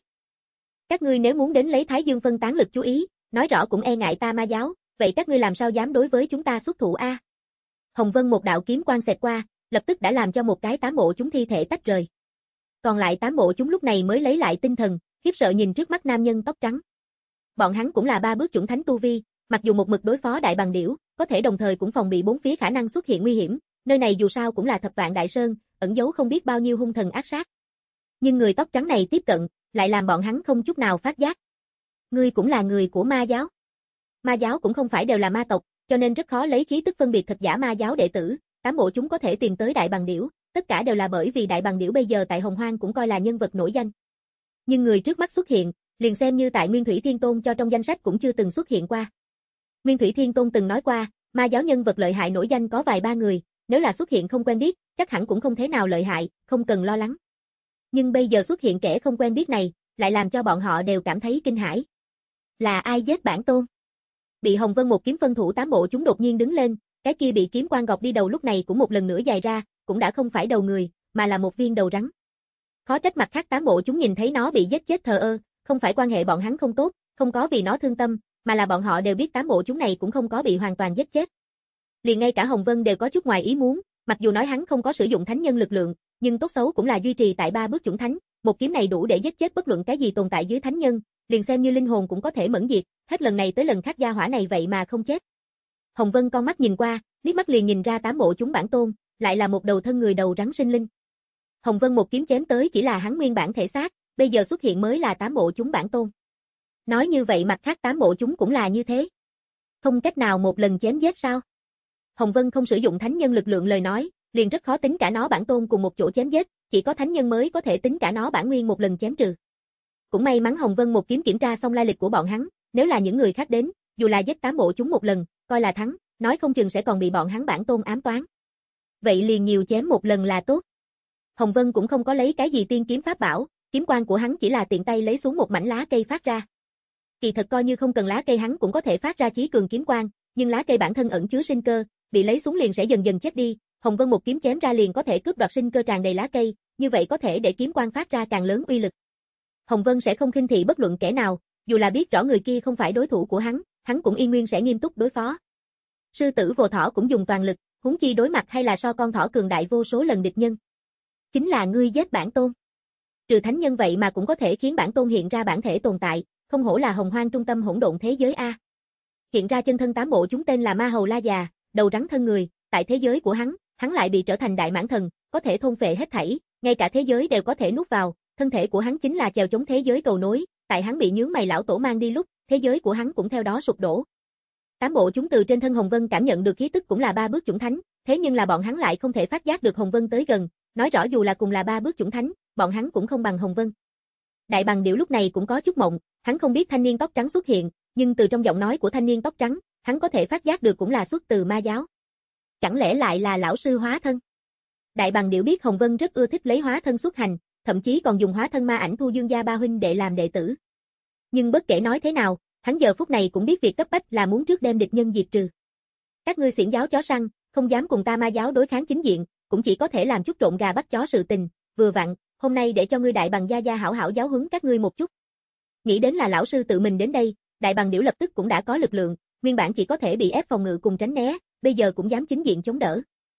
Các ngươi nếu muốn đến lấy Thái Dương phân tán lực chú ý, nói rõ cũng e ngại ta ma giáo, vậy các ngươi làm sao dám đối với chúng ta xuất thủ a? Hồng Vân một đạo kiếm quang xẹt qua, lập tức đã làm cho một cái tám bộ chúng thi thể tách rời. Còn lại tám bộ chúng lúc này mới lấy lại tinh thần, khiếp sợ nhìn trước mắt nam nhân tóc trắng. Bọn hắn cũng là ba bước chủng thánh tu vi, mặc dù một mực đối phó đại bàng điểu, có thể đồng thời cũng phòng bị bốn phía khả năng xuất hiện nguy hiểm, nơi này dù sao cũng là Thập Vạn Đại Sơn, ẩn giấu không biết bao nhiêu hung thần ác sát. Nhưng người tóc trắng này tiếp cận, lại làm bọn hắn không chút nào phát giác. Ngươi cũng là người của ma giáo. Ma giáo cũng không phải đều là ma tộc, cho nên rất khó lấy khí tức phân biệt thật giả ma giáo đệ tử, tám bộ chúng có thể tìm tới đại bàng điểu, tất cả đều là bởi vì đại bàng điểu bây giờ tại Hồng Hoang cũng coi là nhân vật nổi danh. Nhưng người trước mắt xuất hiện, liền xem như tại Nguyên Thủy Thiên Tôn cho trong danh sách cũng chưa từng xuất hiện qua. Nguyên Thủy Thiên Tôn từng nói qua, ma giáo nhân vật lợi hại nổi danh có vài ba người, nếu là xuất hiện không quen biết, chắc hẳn cũng không thế nào lợi hại, không cần lo lắng. Nhưng bây giờ xuất hiện kẻ không quen biết này, lại làm cho bọn họ đều cảm thấy kinh hãi. Là ai giết bản tôn? Bị Hồng Vân một kiếm phân thủ tám bộ chúng đột nhiên đứng lên, cái kia bị kiếm quang gọt đi đầu lúc này cũng một lần nữa dài ra, cũng đã không phải đầu người, mà là một viên đầu rắn. Khó trách mặt khác tám bộ chúng nhìn thấy nó bị giết chết thờ ơ, không phải quan hệ bọn hắn không tốt, không có vì nó thương tâm, mà là bọn họ đều biết tám bộ chúng này cũng không có bị hoàn toàn giết chết. Liền ngay cả Hồng Vân đều có chút ngoài ý muốn, mặc dù nói hắn không có sử dụng thánh nhân lực lượng, nhưng tốt xấu cũng là duy trì tại ba bước chủng thánh, một kiếm này đủ để giết chết bất luận cái gì tồn tại dưới thánh nhân, liền xem như linh hồn cũng có thể mẫn diệt, hết lần này tới lần khác gia hỏa này vậy mà không chết. Hồng Vân con mắt nhìn qua, liếc mắt liền nhìn ra tám bộ chúng bản tôn, lại là một đầu thân người đầu rắn sinh linh. Hồng Vân một kiếm chém tới chỉ là hắn nguyên bản thể xác, bây giờ xuất hiện mới là tám bộ chúng bản tôn. Nói như vậy mặt khác tám bộ chúng cũng là như thế. Không cách nào một lần chém giết sao? Hồng Vân không sử dụng thánh nhân lực lượng lời nói, liền rất khó tính cả nó bản tôn cùng một chỗ chém giết, chỉ có thánh nhân mới có thể tính cả nó bản nguyên một lần chém trừ. Cũng may mắn Hồng Vân một kiếm kiểm tra xong lai lịch của bọn hắn, nếu là những người khác đến, dù là giết tám bộ chúng một lần, coi là thắng, nói không chừng sẽ còn bị bọn hắn bản tôn ám toán. Vậy liền nhiều chém một lần là tốt. Hồng Vân cũng không có lấy cái gì tiên kiếm pháp bảo, kiếm quang của hắn chỉ là tiện tay lấy xuống một mảnh lá cây phát ra. Kỳ thật coi như không cần lá cây hắn cũng có thể phát ra chí cường kiếm quang, nhưng lá cây bản thân ẩn chứa sinh cơ, bị lấy xuống liền sẽ dần dần chết đi, Hồng Vân một kiếm chém ra liền có thể cướp đoạt sinh cơ tràn đầy lá cây, như vậy có thể để kiếm quang phát ra càng lớn uy lực. Hồng Vân sẽ không khinh thị bất luận kẻ nào, dù là biết rõ người kia không phải đối thủ của hắn, hắn cũng y nguyên sẽ nghiêm túc đối phó. Sư tử Vô Thỏ cũng dùng toàn lực, huống chi đối mặt hay là so con thỏ cường đại vô số lần địch nhân. Chính là ngươi giết bản tôn. Trừ thánh nhân vậy mà cũng có thể khiến bản tôn hiện ra bản thể tồn tại, không hổ là Hồng Hoang trung tâm hỗn độn thế giới a. Hiện ra chân thân tám bộ chúng tên là Ma Hầu La Già, đầu rắn thân người, tại thế giới của hắn, hắn lại bị trở thành đại mãn thần, có thể thôn phệ hết thảy, ngay cả thế giới đều có thể nuốt vào, thân thể của hắn chính là chèo chống thế giới cầu nối, tại hắn bị nhướng mày lão tổ mang đi lúc, thế giới của hắn cũng theo đó sụp đổ. Tám bộ chúng từ trên thân Hồng Vân cảm nhận được khí tức cũng là ba bước chủng thánh, thế nhưng là bọn hắn lại không thể phát giác được Hồng Vân tới gần, nói rõ dù là cùng là ba bước chủng thánh, bọn hắn cũng không bằng Hồng Vân. Đại Bàng Điểu lúc này cũng có chút mộng, hắn không biết thanh niên tóc trắng xuất hiện, nhưng từ trong giọng nói của thanh niên tóc trắng, hắn có thể phát giác được cũng là xuất từ ma giáo. Chẳng lẽ lại là lão sư hóa thân? Đại Bàng Điểu biết Hồng Vân rất ưa thích lấy hóa thân xuất hành, thậm chí còn dùng hóa thân ma ảnh thu Dương gia ba huynh đệ làm đệ tử. Nhưng bất kể nói thế nào, hắn giờ phút này cũng biết việc cấp bách là muốn trước đem địch nhân diệt trừ. Các ngươi xiển giáo chó săn, không dám cùng ta ma giáo đối kháng chính diện, cũng chỉ có thể làm chút trộn gà bắt chó sự tình, vừa vặn, hôm nay để cho ngươi Đại Bàng gia gia hảo hảo giáo huấn các ngươi một chút. Nghĩ đến là lão sư tự mình đến đây, Đại Bàng Điểu lập tức cũng đã có lực lượng, nguyên bản chỉ có thể bị ép phòng ngự cùng tránh né, bây giờ cũng dám chính diện chống đỡ.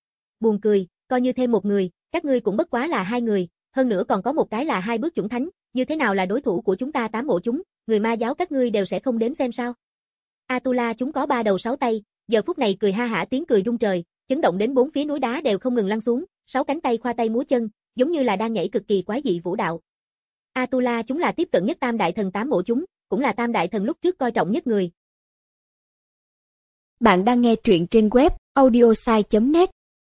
buồn cười, coi như thêm một người, các ngươi cũng bất quá là hai người, hơn nữa còn có một cái là hai bước chuẩn thánh, như thế nào là đối thủ của chúng ta tám bộ chúng, người ma giáo các ngươi đều sẽ không đếm xem sao. Atula chúng có ba đầu sáu tay, giờ phút này cười ha hả tiếng cười rung trời, chấn động đến bốn phía núi đá đều không ngừng lăn xuống, sáu cánh tay khoa tay múa chân, giống như là đang nhảy cực kỳ quái dị vũ đạo. Atula chúng là tiếp cận nhất tam đại thần tám bộ chúng, cũng là tam đại thần lúc trước coi trọng nhất người. Bạn đang nghe truyện trên web audiosai chấm net.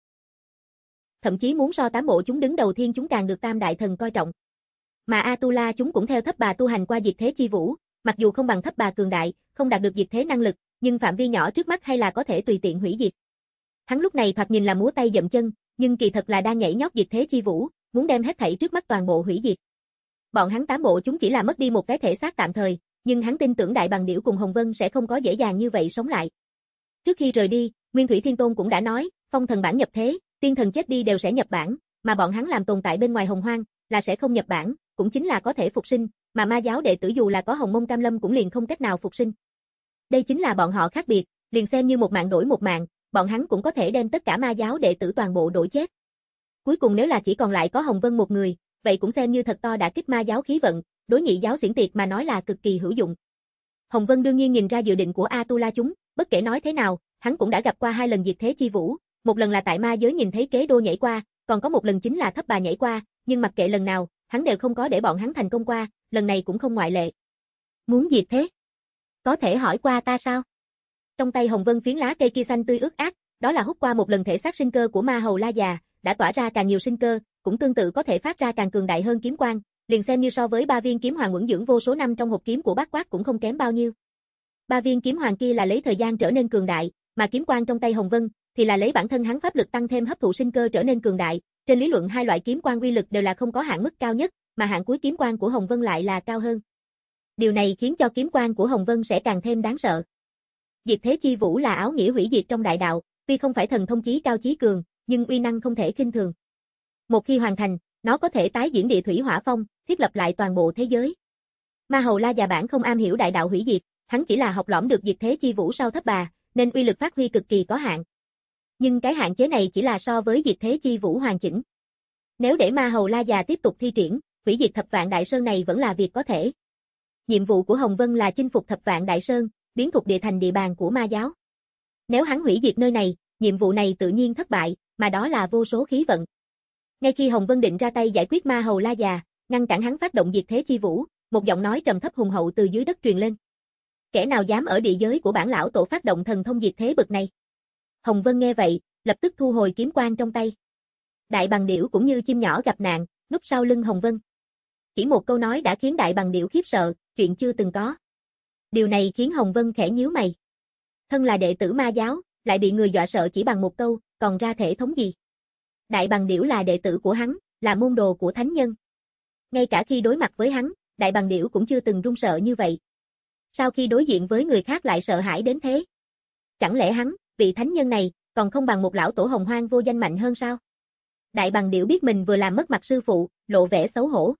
Thậm chí muốn so tám bộ chúng đứng đầu thiên chúng càng được tam đại thần coi trọng. Mà Atula chúng cũng theo thấp bà tu hành qua diệt thế chi vũ, mặc dù không bằng thấp bà cường đại, không đạt được diệt thế năng lực, nhưng phạm vi nhỏ trước mắt hay là có thể tùy tiện hủy diệt. Hắn lúc này thoạt nhìn là múa tay dậm chân, nhưng kỳ thật là đang nhảy nhót diệt thế chi vũ, muốn đem hết thảy trước mắt toàn bộ hủy diệt. Bọn hắn tám bộ chúng chỉ là mất đi một cái thể xác tạm thời, nhưng hắn tin tưởng Đại Bằng Điểu cùng Hồng Vân sẽ không có dễ dàng như vậy sống lại. Trước khi rời đi, Nguyên Thủy Thiên Tôn cũng đã nói, phong thần bản nhập thế, tiên thần chết đi đều sẽ nhập bản, mà bọn hắn làm tồn tại bên ngoài hồng hoang, là sẽ không nhập bản, cũng chính là có thể phục sinh, mà ma giáo đệ tử dù là có hồng mông cam lâm cũng liền không cách nào phục sinh. Đây chính là bọn họ khác biệt, liền xem như một mạng đổi một mạng, bọn hắn cũng có thể đem tất cả ma giáo đệ tử toàn bộ đổi chết. Cuối cùng nếu là chỉ còn lại có Hồng Vân một người, vậy cũng xem như thật to đã kích ma giáo khí vận, đối nhị giáo xiển tiệt mà nói là cực kỳ hữu dụng. Hồng Vân đương nhiên nhìn ra dự định của Atula chúng, bất kể nói thế nào, hắn cũng đã gặp qua hai lần diệt thế chi vũ, một lần là tại ma giới nhìn thấy kế đô nhảy qua, còn có một lần chính là thấp bà nhảy qua, nhưng mặc kệ lần nào, hắn đều không có để bọn hắn thành công qua, lần này cũng không ngoại lệ. Muốn diệt thế? Có thể hỏi qua ta sao? Trong tay Hồng Vân phiến lá cây kia xanh tươi ướt át, đó là hút qua một lần thể xác sinh cơ của ma hầu La già, đã tỏa ra càng nhiều sinh cơ, cũng tương tự có thể phát ra càng cường đại hơn kiếm quang, liền xem như so với ba viên kiếm hoàng uẩn dưỡng vô số năm trong hộp kiếm của Bát Quát cũng không kém bao nhiêu. Ba viên kiếm hoàng kia là lấy thời gian trở nên cường đại, mà kiếm quang trong tay Hồng Vân thì là lấy bản thân hắn pháp lực tăng thêm hấp thụ sinh cơ trở nên cường đại. Trên lý luận hai loại kiếm quang uy lực đều là không có hạn mức cao nhất, mà hạn cuối kiếm quang của Hồng Vân lại là cao hơn. Điều này khiến cho kiếm quang của Hồng Vân sẽ càng thêm đáng sợ. Diệt thế chi vũ là áo nghĩa hủy diệt trong đại đạo, tuy không phải thần thông chí cao chí cường, nhưng uy năng không thể khinh thường. Một khi hoàn thành, nó có thể tái diễn địa thủy hỏa phong, thiết lập lại toàn bộ thế giới. Ma hầu La già bản không am hiểu đại đạo hủy diệt, hắn chỉ là học lỏm được diệt thế chi vũ sau thấp bà, nên uy lực phát huy cực kỳ có hạn. Nhưng cái hạn chế này chỉ là so với diệt thế chi vũ hoàn chỉnh. Nếu để ma hầu La già tiếp tục thi triển, hủy diệt thập vạn đại sơn này vẫn là việc có thể. Nhiệm vụ của Hồng Vân là chinh phục thập vạn đại sơn, biến thuộc địa thành địa bàn của ma giáo. Nếu hắn hủy diệt nơi này, nhiệm vụ này tự nhiên thất bại, mà đó là vô số khí vận. Ngay khi Hồng Vân định ra tay giải quyết ma hầu La già, ngăn cản hắn phát động diệt thế chi vũ, một giọng nói trầm thấp hùng hậu từ dưới đất truyền lên. Kẻ nào dám ở địa giới của bản lão tổ phát động thần thông diệt thế bực này? Hồng Vân nghe vậy, lập tức thu hồi kiếm quang trong tay. Đại Bằng Điểu cũng như chim nhỏ gặp nạn, núp sau lưng Hồng Vân. Chỉ một câu nói đã khiến Đại Bằng Điểu khiếp sợ, chuyện chưa từng có. Điều này khiến Hồng Vân khẽ nhíu mày. Thân là đệ tử ma giáo, lại bị người dọa sợ chỉ bằng một câu, còn ra thể thống gì? Đại Bằng Điểu là đệ tử của hắn, là môn đồ của thánh nhân. Ngay cả khi đối mặt với hắn, Đại Bằng Điểu cũng chưa từng run sợ như vậy. Sau khi đối diện với người khác lại sợ hãi đến thế? Chẳng lẽ hắn, vị thánh nhân này, còn không bằng một lão tổ hồng hoang vô danh mạnh hơn sao? Đại Bằng Điểu biết mình vừa làm mất mặt sư phụ, lộ vẻ xấu hổ.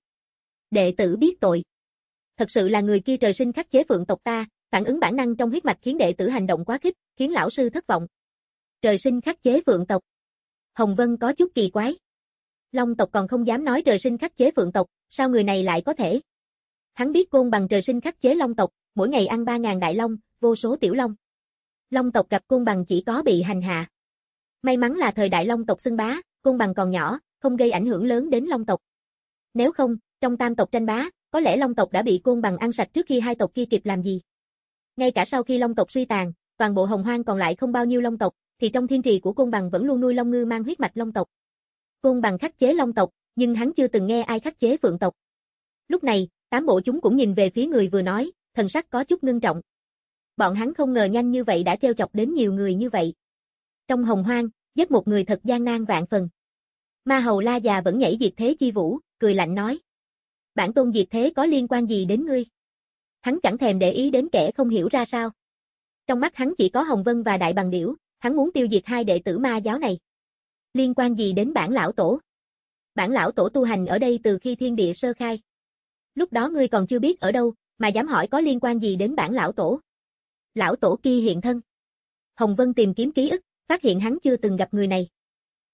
Đệ tử biết tội. Thật sự là người kia trời sinh khắc chế phượng tộc ta, phản ứng bản năng trong huyết mạch khiến đệ tử hành động quá khích, khiến lão sư thất vọng. Trời sinh khắc chế phượng tộc. Hồng Vân có chút kỳ quái. Long tộc còn không dám nói trời sinh khắc chế phượng tộc, sao người này lại có thể? Hắn biết Côn Bằng trời sinh khắc chế long tộc, mỗi ngày ăn ba ngàn đại long, vô số tiểu long. Long tộc gặp Côn Bằng chỉ có bị hành hạ. May mắn là thời đại long tộc xưng bá, Côn Bằng còn nhỏ, không gây ảnh hưởng lớn đến long tộc. Nếu không, trong tam tộc tranh bá, có lẽ long tộc đã bị Côn Bằng ăn sạch trước khi hai tộc kia kịp làm gì. Ngay cả sau khi long tộc suy tàn, toàn bộ hồng hoang còn lại không bao nhiêu long tộc, thì trong thiên trì của Côn Bằng vẫn luôn nuôi long ngư mang huyết mạch long tộc. Côn Bằng khắc chế long tộc, nhưng hắn chưa từng nghe ai khắc chế phượng tộc. Lúc này, tám bộ chúng cũng nhìn về phía người vừa nói, thần sắc có chút ngưng trọng. Bọn hắn không ngờ nhanh như vậy đã trêu chọc đến nhiều người như vậy. Trong hồng hoang, giết một người thật gian nan vạn phần. Ma hầu La già vẫn nhảy diệt thế chi vũ, cười lạnh nói. Bản tôn diệt thế có liên quan gì đến ngươi? Hắn chẳng thèm để ý đến kẻ không hiểu ra sao. Trong mắt hắn chỉ có Hồng Vân và Đại Bằng Điểu, hắn muốn tiêu diệt hai đệ tử ma giáo này. Liên quan gì đến bản lão tổ? Bản lão tổ tu hành ở đây từ khi thiên địa sơ khai. Lúc đó ngươi còn chưa biết ở đâu, mà dám hỏi có liên quan gì đến bản lão tổ? Lão tổ kia hiện thân. Hồng Vân tìm kiếm ký ức, phát hiện hắn chưa từng gặp người này.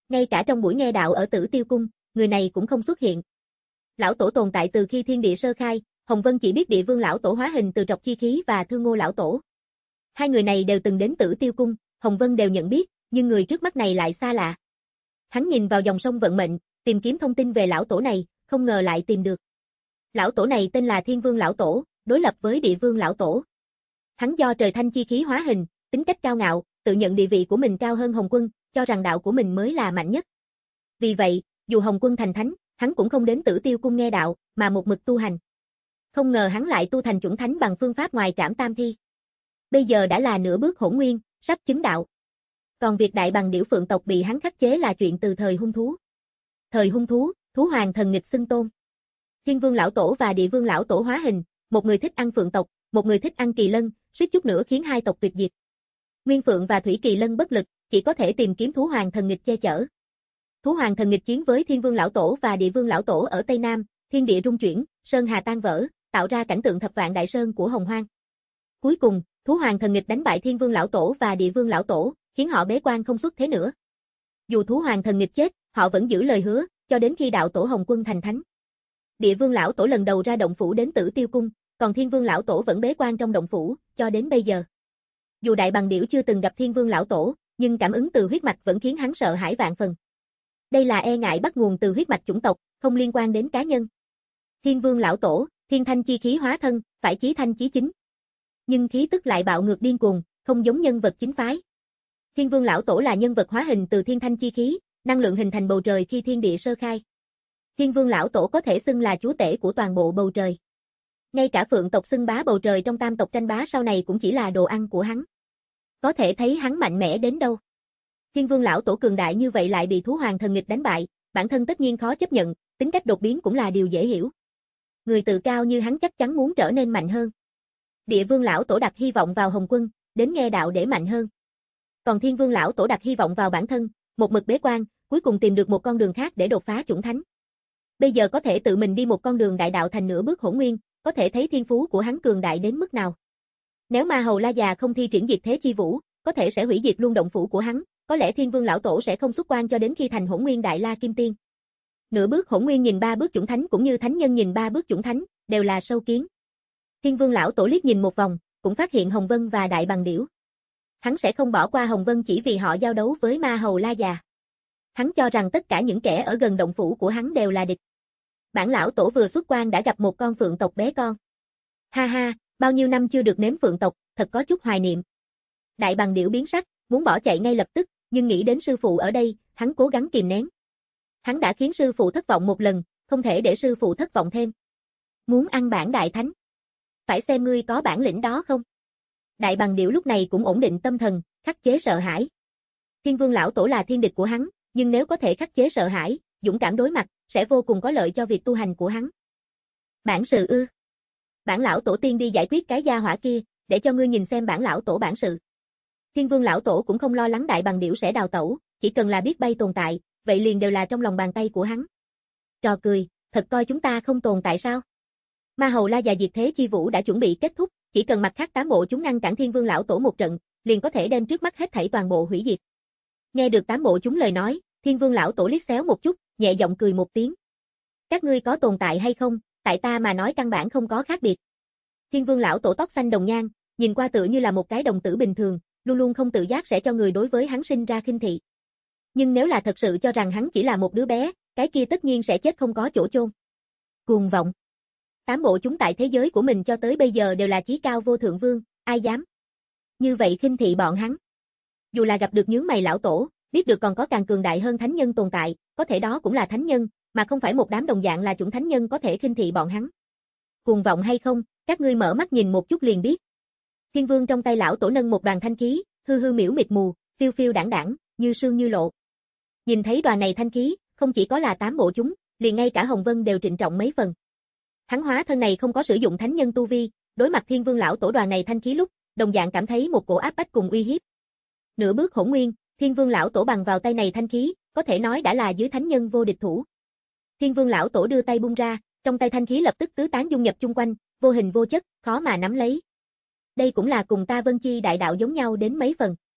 Ngay cả trong buổi nghe đạo ở Tử Tiêu Cung, người này cũng không xuất hiện. Lão tổ tồn tại từ khi thiên địa sơ khai, Hồng Vân chỉ biết Địa Vương lão tổ hóa hình từ Trọc Chi Khí và Thương Ngô lão tổ. Hai người này đều từng đến Tử Tiêu Cung, Hồng Vân đều nhận biết, nhưng người trước mắt này lại xa lạ. Hắn nhìn vào dòng sông vận mệnh, tìm kiếm thông tin về lão tổ này, không ngờ lại tìm được. Lão tổ này tên là Thiên Vương lão tổ, đối lập với Địa Vương lão tổ. Hắn do trời thanh chi khí hóa hình, tính cách cao ngạo, tự nhận địa vị của mình cao hơn Hồng Quân, cho rằng đạo của mình mới là mạnh nhất. Vì vậy, dù Hồng Quân thành thánh, hắn cũng không đến Tử Tiêu Cung nghe đạo, mà một mực tu hành. Không ngờ hắn lại tu thành chuẩn thánh bằng phương pháp ngoài trảm tam thi. Bây giờ đã là nửa bước hỗn nguyên, sắp chứng đạo. Còn việc đại bằng điểu phượng tộc bị hắn khắc chế là chuyện từ thời hung thú. Thời hung thú, thú hoàng thần nghịch xưng tôn. Thiên Vương lão tổ và Địa Vương lão tổ hóa hình, một người thích ăn phượng tộc, một người thích ăn kỳ lân, suýt chút nữa khiến hai tộc tuyệt diệt. Nguyên Phượng và Thủy Kỳ Lân bất lực, chỉ có thể tìm kiếm thú hoàng thần nghịch che chở. Thú hoàng thần nghịch chiến với Thiên Vương lão tổ và Địa Vương lão tổ ở Tây Nam, thiên địa rung chuyển, sơn hà tan vỡ, tạo ra cảnh tượng thập vạn đại sơn của Hồng Hoang. Cuối cùng, thú hoàng thần nghịch đánh bại Thiên Vương lão tổ và Địa Vương lão tổ, khiến họ bế quan không xuất thế nữa. Dù thú hoàng thần nghịch chết, họ vẫn giữ lời hứa, cho đến khi đạo tổ Hồng Quân thành thánh. Địa Vương lão tổ lần đầu ra động phủ đến Tử Tiêu Cung, còn Thiên Vương lão tổ vẫn bế quan trong động phủ, cho đến bây giờ. Dù đại bằng điểu chưa từng gặp Thiên Vương lão tổ, nhưng cảm ứng từ huyết mạch vẫn khiến hắn sợ hãi vạn phần. Đây là e ngại bắt nguồn từ huyết mạch chủng tộc, không liên quan đến cá nhân. Thiên Vương lão tổ, thiên thanh chi khí hóa thân, phải chí thanh chí chính. Nhưng khí tức lại bạo ngược điên cuồng, không giống nhân vật chính phái. Thiên Vương lão tổ là nhân vật hóa hình từ thiên thanh chi khí, năng lượng hình thành bầu trời khi thiên địa sơ khai. Thiên Vương lão tổ có thể xưng là chúa tể của toàn bộ bầu trời. Ngay cả phượng tộc xưng bá bầu trời trong tam tộc tranh bá sau này cũng chỉ là đồ ăn của hắn. Có thể thấy hắn mạnh mẽ đến đâu. Thiên Vương lão tổ cường đại như vậy lại bị thú hoàng thần nghịch đánh bại, bản thân tất nhiên khó chấp nhận, tính cách đột biến cũng là điều dễ hiểu. Người tự cao như hắn chắc chắn muốn trở nên mạnh hơn. Địa Vương lão tổ đặt hy vọng vào Hồng Quân, đến nghe đạo để mạnh hơn. Còn Thiên Vương lão tổ đặt hy vọng vào bản thân, một mực bế quan, cuối cùng tìm được một con đường khác để đột phá chuẩn thánh. Bây giờ có thể tự mình đi một con đường đại đạo thành nửa bước hỗn nguyên, có thể thấy thiên phú của hắn cường đại đến mức nào. Nếu Ma Hầu La già không thi triển diệt thế chi vũ, có thể sẽ hủy diệt luôn động phủ của hắn, có lẽ Thiên Vương lão tổ sẽ không xuất quan cho đến khi thành hỗn nguyên đại la kim tiên. Nửa bước hỗn nguyên nhìn ba bước chuẩn thánh cũng như thánh nhân nhìn ba bước chuẩn thánh, đều là sâu kiến. Thiên Vương lão tổ liếc nhìn một vòng, cũng phát hiện Hồng Vân và đại bằng điểu. Hắn sẽ không bỏ qua Hồng Vân chỉ vì họ giao đấu với Ma Hầu La già. Hắn cho rằng tất cả những kẻ ở gần động phủ của hắn đều là địch. Bản lão tổ vừa xuất quan đã gặp một con phượng tộc bé con. Ha ha, bao nhiêu năm chưa được nếm phượng tộc, thật có chút hoài niệm. Đại bằng điểu biến sắc, muốn bỏ chạy ngay lập tức, nhưng nghĩ đến sư phụ ở đây, hắn cố gắng kìm nén. Hắn đã khiến sư phụ thất vọng một lần, không thể để sư phụ thất vọng thêm. Muốn ăn bản đại thánh? Phải xem ngươi có bản lĩnh đó không? Đại bằng điểu lúc này cũng ổn định tâm thần, khắc chế sợ hãi. Thiên Vương lão tổ là thiên địch của hắn, nhưng nếu có thể khắc chế sợ hãi, dũng cảm đối mặt, sẽ vô cùng có lợi cho việc tu hành của hắn. Bản sự ư? Bản lão tổ tiên đi giải quyết cái gia hỏa kia, để cho ngươi nhìn xem bản lão tổ bản sự. Thiên Vương lão tổ cũng không lo lắng đại bằng điểu sẽ đào tẩu, chỉ cần là biết bay tồn tại, vậy liền đều là trong lòng bàn tay của hắn. Trò cười, thật coi chúng ta không tồn tại sao? Ma Hầu La già diệt thế chi vũ đã chuẩn bị kết thúc, chỉ cần mặt khác tám bộ chúng ngăn cản Thiên Vương lão tổ một trận, liền có thể đem trước mắt hết thảy toàn bộ hủy diệt. Nghe được tám bộ chúng lời nói, Thiên Vương lão tổ liếc xéo một chút, nhẹ giọng cười một tiếng. Các ngươi có tồn tại hay không, tại ta mà nói căn bản không có khác biệt. Thiên Vương lão tổ tóc xanh đồng nhan, nhìn qua tựa như là một cái đồng tử bình thường, luôn luôn không tự giác sẽ cho người đối với hắn sinh ra khinh thị. Nhưng nếu là thật sự cho rằng hắn chỉ là một đứa bé, cái kia tất nhiên sẽ chết không có chỗ chôn. Cuồng vọng. Tám bộ chúng tại thế giới của mình cho tới bây giờ đều là chí cao vô thượng vương, ai dám như vậy khinh thị bọn hắn. Dù là gặp được nhướng mày lão tổ, biết được còn có càng cường đại hơn thánh nhân tồn tại, có thể đó cũng là thánh nhân, mà không phải một đám đồng dạng là chuẩn thánh nhân có thể khinh thị bọn hắn. Cuồng vọng hay không, các ngươi mở mắt nhìn một chút liền biết. Thiên Vương trong tay lão tổ nâng một đoàn thanh khí, hư hư miễu mịt mù, phiêu phiêu đảng đảng, như sương như lộ. Nhìn thấy đoàn này thanh khí, không chỉ có là tám bộ chúng, liền ngay cả Hồng Vân đều trịnh trọng mấy phần. Hắn hóa thân này không có sử dụng thánh nhân tu vi, đối mặt Thiên Vương lão tổ đoàn này thanh khí lúc, đồng dạng cảm thấy một cổ áp bách cùng uy hiếp. Nửa bước hỗn nguyên, Thiên Vương lão tổ bằng vào tay này thanh khí, có thể nói đã là dưới thánh nhân vô địch thủ. Thiên Vương lão tổ đưa tay bung ra, trong tay thanh khí lập tức tứ tán dung nhập chung quanh, vô hình vô chất, khó mà nắm lấy. Đây cũng là cùng ta Vân Chi đại đạo giống nhau đến mấy phần.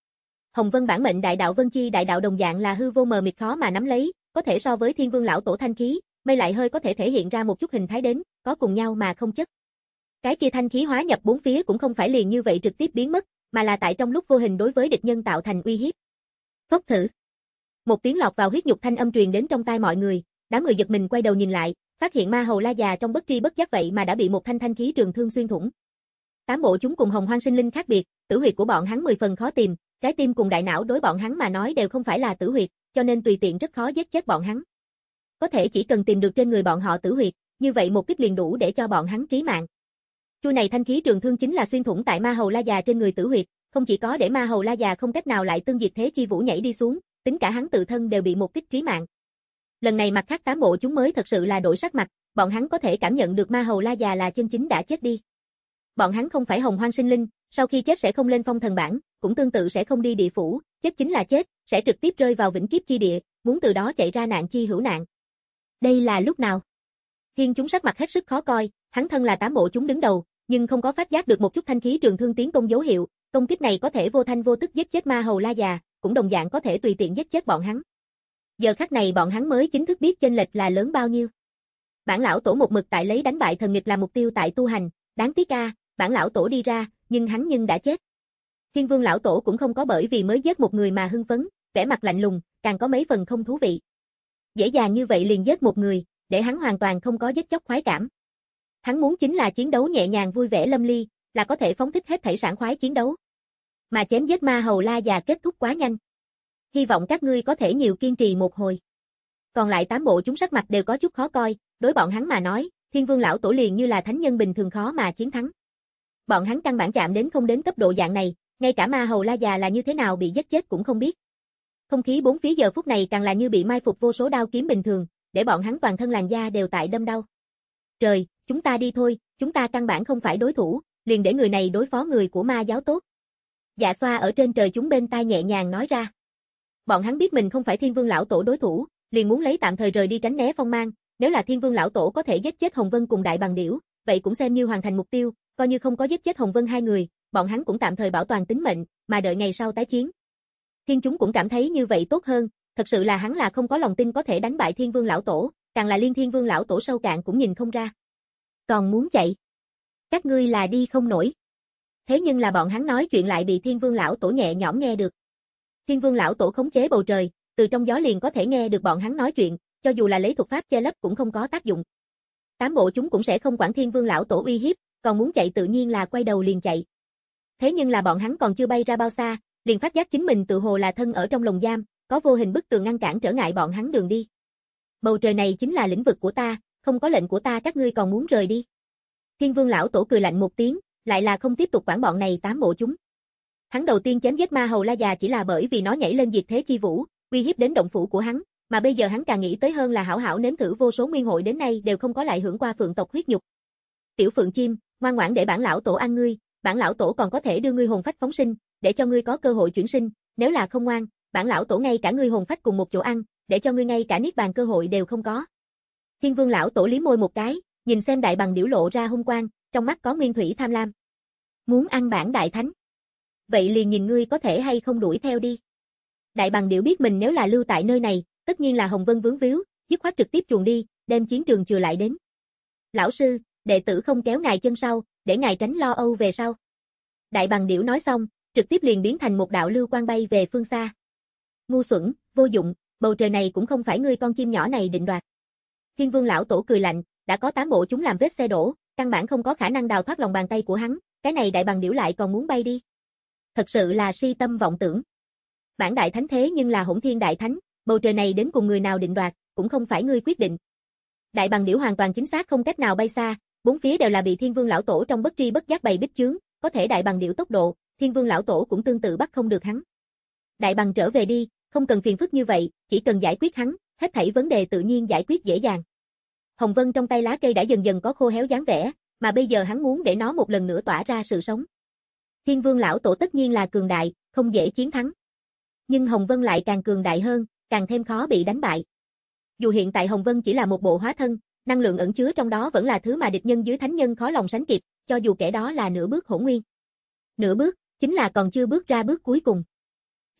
Hồng Vân bản mệnh đại đạo Vân Chi đại đạo đồng dạng là hư vô mờ mịt khó mà nắm lấy, có thể so với Thiên Vương lão tổ thanh khí, mây lại hơi có thể thể hiện ra một chút hình thái đến, có cùng nhau mà không chất. Cái kia thanh khí hóa nhập bốn phía cũng không phải liền như vậy trực tiếp biến mất, mà là tại trong lúc vô hình đối với địch nhân tạo thành uy hiếp. Phốc thử. Một tiếng lọt vào huyết nhục thanh âm truyền đến trong tai mọi người, đám người giật mình quay đầu nhìn lại, phát hiện Ma Hầu La già trong bất tri bất giác vậy mà đã bị một thanh thanh khí trường thương xuyên thủng. Tám bộ chúng cùng Hồng Hoang Sinh Linh khác biệt, tử huyệt của bọn hắn mười phần khó tìm, trái tim cùng đại não đối bọn hắn mà nói đều không phải là tử huyệt, cho nên tùy tiện rất khó giết chết bọn hắn. Có thể chỉ cần tìm được trên người bọn họ tử huyệt, như vậy một kích liền đủ để cho bọn hắn trí mạng. Chu này thanh khí trường thương chính là xuyên thủng tại Ma Hầu La già trên người tử huyệt, không chỉ có để Ma Hầu La già không cách nào lại tương diệt thế chi vũ nhảy đi xuống, tính cả hắn tự thân đều bị một kích trí mạng. Lần này mặt khác tám bộ chúng mới thật sự là đổi sắc mặt, bọn hắn có thể cảm nhận được Ma Hầu La già là chân chính đã chết đi. Bọn hắn không phải Hồng Hoang Sinh Linh, sau khi chết sẽ không lên phong thần bảng, cũng tương tự sẽ không đi địa phủ, chết chính là chết, sẽ trực tiếp rơi vào vĩnh kiếp chi địa, muốn từ đó chạy ra nạn chi hữu nạn. Đây là lúc nào? Thiên chúng sắc mặt hết sức khó coi, hắn thân là tám bộ chúng đứng đầu, nhưng không có phát giác được một chút thanh khí trường thương tiến công dấu hiệu, công kích này có thể vô thanh vô tức giết chết Ma Hầu La già, cũng đồng dạng có thể tùy tiện giết chết bọn hắn. Giờ khắc này bọn hắn mới chính thức biết chênh lệch là lớn bao nhiêu. Bản lão tổ một mực tại lấy đánh bại thần nghịch làm mục tiêu tại tu hành, đáng tiếc a, bản lão tổ đi ra, nhưng hắn nhưng đã chết. Thiên Vương lão tổ cũng không có bởi vì mới giết một người mà hưng phấn, vẻ mặt lạnh lùng, càng có mấy phần không thú vị. Dễ dàng như vậy liền giết một người, để hắn hoàn toàn không có giết chóc khoái cảm. Hắn muốn chính là chiến đấu nhẹ nhàng vui vẻ lâm ly, là có thể phóng thích hết thảy sảng khoái chiến đấu. Mà chém giết Ma Hầu La già kết thúc quá nhanh. Hy vọng các ngươi có thể nhiều kiên trì một hồi. Còn lại tám bộ chúng sắc mặt đều có chút khó coi, đối bọn hắn mà nói, Thiên Vương lão tổ liền như là thánh nhân bình thường khó mà chiến thắng. Bọn hắn căn bản chạm đến không đến cấp độ dạng này, ngay cả Ma Hầu La già là như thế nào bị giết chết cũng không biết. Không khí bốn phía giờ phút này càng là như bị mai phục vô số đao kiếm bình thường, để bọn hắn toàn thân làn da đều tại đâm đau. Trời, chúng ta đi thôi, chúng ta căn bản không phải đối thủ, liền để người này đối phó người của ma giáo tốt. Dạ Xoa ở trên trời chúng bên tai nhẹ nhàng nói ra. Bọn hắn biết mình không phải Thiên Vương lão tổ đối thủ, liền muốn lấy tạm thời rời đi tránh né phong mang, nếu là Thiên Vương lão tổ có thể giết chết Hồng Vân cùng Đại Bằng Điểu, vậy cũng xem như hoàn thành mục tiêu, coi như không có giết chết Hồng Vân hai người, bọn hắn cũng tạm thời bảo toàn tính mệnh, mà đợi ngày sau tái chiến. Thiên chúng cũng cảm thấy như vậy tốt hơn, thật sự là hắn là không có lòng tin có thể đánh bại Thiên Vương lão tổ, càng là liên Thiên Vương lão tổ sâu cạn cũng nhìn không ra. Còn muốn chạy? Các ngươi là đi không nổi. Thế nhưng là bọn hắn nói chuyện lại bị Thiên Vương lão tổ nhẹ nhõm nghe được. Thiên Vương lão tổ khống chế bầu trời, từ trong gió liền có thể nghe được bọn hắn nói chuyện, cho dù là lấy thuật pháp che lấp cũng không có tác dụng. Tám bộ chúng cũng sẽ không quản Thiên Vương lão tổ uy hiếp, còn muốn chạy tự nhiên là quay đầu liền chạy. Thế nhưng là bọn hắn còn chưa bay ra bao xa, liền phát giác chính mình tự hồ là thân ở trong lồng giam, có vô hình bức tường ngăn cản trở ngại bọn hắn đường đi. Bầu trời này chính là lĩnh vực của ta, không có lệnh của ta các ngươi còn muốn rời đi. Thiên Vương lão tổ cười lạnh một tiếng, lại là không tiếp tục quản bọn này tám bộ chúng. Hắn đầu tiên chém giết Ma Hầu La già chỉ là bởi vì nó nhảy lên diệt thế chi vũ, uy hiếp đến động phủ của hắn, mà bây giờ hắn càng nghĩ tới hơn là hảo hảo nếm thử vô số nguyên hội đến nay đều không có lại hưởng qua phượng tộc huyết nhục. Tiểu Phượng chim, ngoan ngoãn để bản lão tổ ăn ngươi, bản lão tổ còn có thể đưa ngươi hồn phách phóng sinh, để cho ngươi có cơ hội chuyển sinh, nếu là không ngoan, bản lão tổ ngay cả ngươi hồn phách cùng một chỗ ăn, để cho ngươi ngay cả niết bàn cơ hội đều không có. Thiên Vương lão tổ liếm môi một cái, nhìn xem Đại Bằng Điểu lộ ra hung quang, trong mắt có nguyên thủy tham lam. Muốn ăn bản đại thánh? Vậy liền nhìn ngươi có thể hay không đuổi theo đi. Đại Bằng Điểu biết mình nếu là lưu tại nơi này, tất nhiên là Hồng Vân vướng víu, dứt khoát trực tiếp chuồn đi, đem chiến trường chừa lại đến. Lão sư, đệ tử không kéo ngài chân sau, để ngài tránh lo âu về sau. Đại Bằng Điểu nói xong, trực tiếp liền biến thành một đạo lưu quang bay về phương xa. Ngu xuẩn, vô dụng, bầu trời này cũng không phải ngươi con chim nhỏ này định đoạt. Thiên Vương lão tổ cười lạnh, đã có tám bộ chúng làm vết xe đổ, căn bản không có khả năng đào thoát lòng bàn tay của hắn, cái này Đại Bằng Điểu lại còn muốn bay đi. Thật sự là si tâm vọng tưởng. Bản đại thánh thế nhưng là Hỗn Thiên đại thánh, bầu trời này đến cùng người nào định đoạt, cũng không phải ngươi quyết định. Đại Bằng Điểu hoàn toàn chính xác không cách nào bay xa, bốn phía đều là bị Thiên Vương lão tổ trong bất tri bất giác bày bích chướng, có thể Đại Bằng Điểu tốc độ, Thiên Vương lão tổ cũng tương tự bắt không được hắn. Đại Bằng trở về đi, không cần phiền phức như vậy, chỉ cần giải quyết hắn, hết thảy vấn đề tự nhiên giải quyết dễ dàng. Hồng Vân trong tay lá cây đã dần dần có khô héo dáng vẻ, mà bây giờ hắn muốn để nó một lần nữa tỏa ra sự sống. Thiên Vương lão tổ tất nhiên là cường đại, không dễ chiến thắng. Nhưng Hồng Vân lại càng cường đại hơn, càng thêm khó bị đánh bại. Dù hiện tại Hồng Vân chỉ là một bộ hóa thân, năng lượng ẩn chứa trong đó vẫn là thứ mà địch nhân dưới thánh nhân khó lòng sánh kịp, cho dù kẻ đó là nửa bước hỗn nguyên. Nửa bước, chính là còn chưa bước ra bước cuối cùng.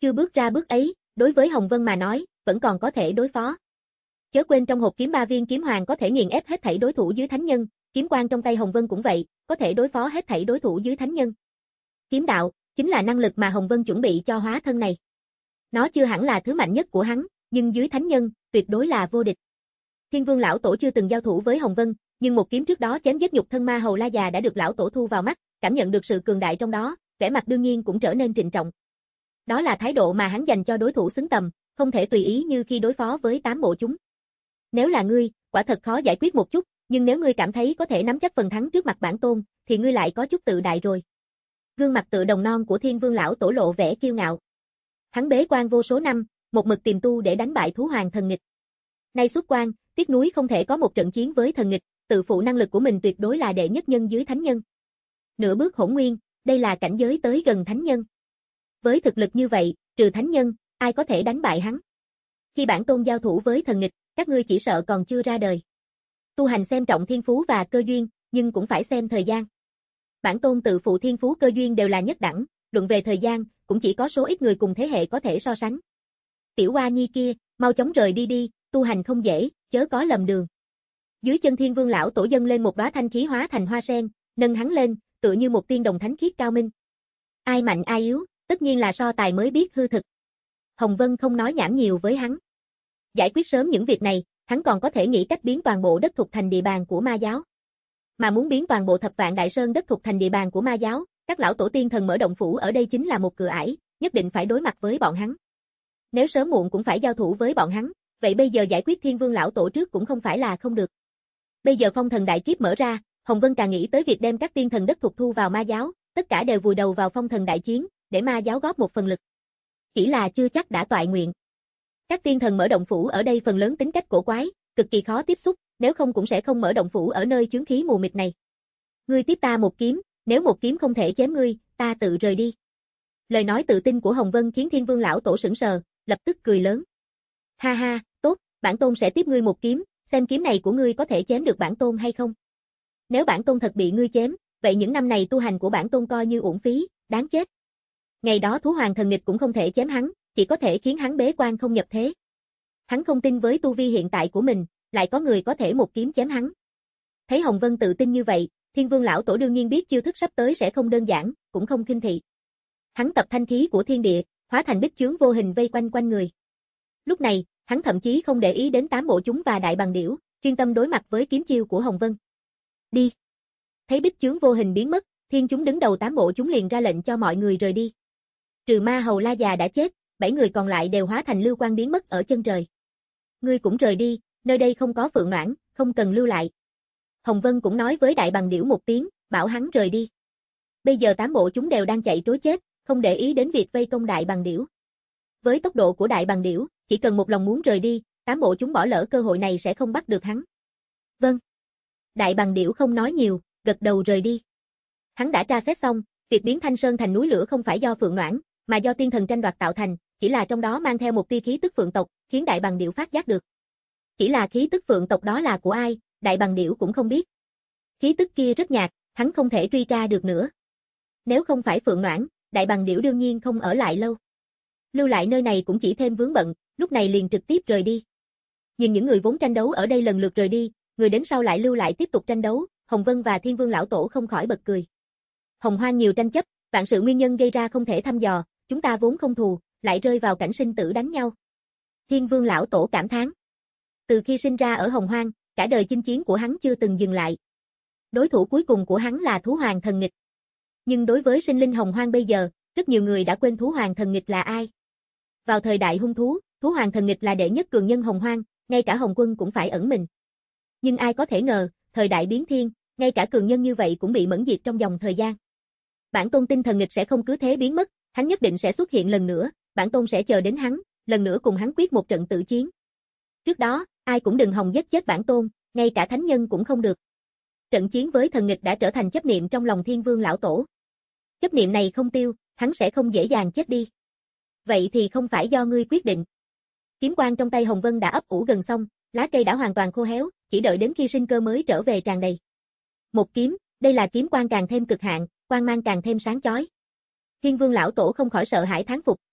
Chưa bước ra bước ấy, đối với Hồng Vân mà nói, vẫn còn có thể đối phó. Chớ quên trong hộp kiếm ba viên kiếm hoàng có thể nghiền ép hết thảy đối thủ dưới thánh nhân, kiếm quang trong tay Hồng Vân cũng vậy, có thể đối phó hết thảy đối thủ dưới thánh nhân. Kiếm đạo, chính là năng lực mà Hồng Vân chuẩn bị cho hóa thân này. Nó chưa hẳn là thứ mạnh nhất của hắn, nhưng dưới thánh nhân, tuyệt đối là vô địch. Thiên Vương lão tổ chưa từng giao thủ với Hồng Vân, nhưng một kiếm trước đó chém giết nhục thân ma hầu La già đã được lão tổ thu vào mắt, cảm nhận được sự cường đại trong đó, vẻ mặt đương nhiên cũng trở nên trịnh trọng. Đó là thái độ mà hắn dành cho đối thủ xứng tầm, không thể tùy ý như khi đối phó với tám bộ chúng. Nếu là ngươi, quả thật khó giải quyết một chút, nhưng nếu ngươi cảm thấy có thể nắm chắc phần thắng trước mặt bản tôn, thì ngươi lại có chút tự đại rồi. Gương mặt tự đồng non của Thiên Vương lão tổ lộ vẻ kiêu ngạo. Hắn bế quan vô số năm, một mực tìm tu để đánh bại thú hoàng thần nghịch. Nay xuất quan, tiếc núi không thể có một trận chiến với thần nghịch, tự phụ năng lực của mình tuyệt đối là đệ nhất nhân dưới thánh nhân. Nửa bước hỗn nguyên, đây là cảnh giới tới gần thánh nhân. Với thực lực như vậy, trừ thánh nhân, ai có thể đánh bại hắn? Khi bản tôn giao thủ với thần nghịch, các ngươi chỉ sợ còn chưa ra đời. Tu hành xem trọng thiên phú và cơ duyên, nhưng cũng phải xem thời gian. Bản tôn tự phụ thiên phú cơ duyên đều là nhất đẳng, luận về thời gian, cũng chỉ có số ít người cùng thế hệ có thể so sánh. Tiểu Hoa Nhi kia, mau chóng rời đi đi, tu hành không dễ, chớ có lầm đường. Dưới chân Thiên Vương lão tổ dâng lên một đóa thanh khí hóa thành hoa sen, nâng hắn lên, tựa như một tiên đồng thánh khiết cao minh. Ai mạnh ai yếu, tất nhiên là so tài mới biết hư thực. Hồng Vân không nói nhảm nhiều với hắn. Giải quyết sớm những việc này, hắn còn có thể nghĩ cách biến toàn bộ đất thục thành địa bàn của ma giáo. Mà muốn biến toàn bộ Thập Vạn Đại Sơn đất thục thành địa bàn của ma giáo, các lão tổ tiên thần mở động phủ ở đây chính là một cửa ải, nhất định phải đối mặt với bọn hắn. Nếu sớm muộn cũng phải giao thủ với bọn hắn, vậy bây giờ giải quyết Thiên Vương lão tổ trước cũng không phải là không được. Bây giờ phong thần đại kiếp mở ra, Hồng Vân càng nghĩ tới việc đem các tiên thần đất thục thu vào ma giáo, tất cả đều vùi đầu vào phong thần đại chiến, để ma giáo góp một phần lực. Chỉ là chưa chắc đã toại nguyện. Các tiên thần mở động phủ ở đây phần lớn tính cách cổ quái, cực kỳ khó tiếp xúc, nếu không cũng sẽ không mở động phủ ở nơi chướng khí mù mịt này. Ngươi tiếp ta một kiếm, nếu một kiếm không thể chém ngươi, ta tự rời đi. Lời nói tự tin của Hồng Vân khiến Thiên Vương lão tổ sững sờ, lập tức cười lớn. Ha ha, tốt, bản tôn sẽ tiếp ngươi một kiếm, xem kiếm này của ngươi có thể chém được bản tôn hay không. Nếu bản tôn thật bị ngươi chém, vậy những năm này tu hành của bản tôn coi như uổng phí, đáng chết. Ngày đó thú hoàng thần nghịch cũng không thể chém hắn, chỉ có thể khiến hắn bế quan không nhập thế. Hắn không tin với tu vi hiện tại của mình, lại có người có thể một kiếm chém hắn. Thấy Hồng Vân tự tin như vậy, Thiên Vương lão tổ đương nhiên biết chiêu thức sắp tới sẽ không đơn giản, cũng không khinh thị. Hắn tập thanh khí của thiên địa, hóa thành bích chướng vô hình vây quanh quanh người. Lúc này, hắn thậm chí không để ý đến tám bộ chúng và đại bằng điểu, chuyên tâm đối mặt với kiếm chiêu của Hồng Vân. Đi. Thấy bích chướng vô hình biến mất, thiên chúng đứng đầu tám bộ chúng liền ra lệnh cho mọi người rời đi. Trừ ma hầu La già đã chết, bảy người còn lại đều hóa thành lưu quang biến mất ở chân trời. Ngươi cũng rời đi, nơi đây không có phượng noãn, không cần lưu lại. Hồng Vân cũng nói với đại bằng điểu một tiếng, bảo hắn rời đi. Bây giờ tám bộ chúng đều đang chạy trối chết, không để ý đến việc vây công đại bằng điểu. Với tốc độ của đại bằng điểu, chỉ cần một lòng muốn rời đi, tám bộ chúng bỏ lỡ cơ hội này sẽ không bắt được hắn. Vâng. Đại bằng điểu không nói nhiều, gật đầu rời đi. Hắn đã tra xét xong, việc biến Thanh Sơn thành núi lửa không phải do phượng noãn, mà do tiên thần tranh đoạt tạo thành, chỉ là trong đó mang theo một tia khí tức phượng tộc, khiến đại bằng điểu phát giác được. Chỉ là khí tức phượng tộc đó là của ai, đại bằng điểu cũng không biết. Khí tức kia rất nhạt, hắn không thể truy tra được nữa. Nếu không phải phượng noãn, đại bằng điểu đương nhiên không ở lại lâu. Lưu lại nơi này cũng chỉ thêm vướng bận, lúc này liền trực tiếp rời đi. Nhưng những người vốn tranh đấu ở đây lần lượt rời đi, người đến sau lại lưu lại tiếp tục tranh đấu, Hồng Vân và Thiên Vương lão tổ không khỏi bật cười. Hồng Hoang nhiều tranh chấp, vạn sự nguyên nhân gây ra không thể thăm dò, chúng ta vốn không thù, lại rơi vào cảnh sinh tử đánh nhau. Thiên Vương lão tổ cảm thán. Từ khi sinh ra ở Hồng Hoang, cả đời chinh chiến của hắn chưa từng dừng lại. Đối thủ cuối cùng của hắn là thú hoàng thần nghịch. Nhưng đối với sinh linh Hồng Hoang bây giờ, rất nhiều người đã quên thú hoàng thần nghịch là ai. Vào thời đại hung thú, thú hoàng thần nghịch là đệ nhất cường nhân Hồng Hoang, ngay cả Hồng Quân cũng phải ẩn mình. Nhưng ai có thể ngờ, thời đại biến thiên, ngay cả cường nhân như vậy cũng bị mẫn diệt trong vòng thời gian. Bản tôn tin thần nghịch sẽ không cứ thế biến mất, hắn nhất định sẽ xuất hiện lần nữa, bản tôn sẽ chờ đến hắn, lần nữa cùng hắn quyết một trận tử chiến. Trước đó, ai cũng đừng hòng giết chết bản tôn, ngay cả thánh nhân cũng không được. Trận chiến với thần nghịch đã trở thành chấp niệm trong lòng Thiên Vương lão tổ. Chấp niệm này không tiêu, hắn sẽ không dễ dàng chết đi. Vậy thì không phải do ngươi quyết định. Kiếm quang trong tay Hồng Vân đã ấp ủ gần xong, lá cây đã hoàn toàn khô héo, chỉ đợi đến khi sinh cơ mới trở về tràn đầy. Một kiếm, đây là kiếm quang càng thêm cực hạn, quang mang càng thêm sáng chói. Thiên Vương lão tổ không khỏi sợ hãi thán phục,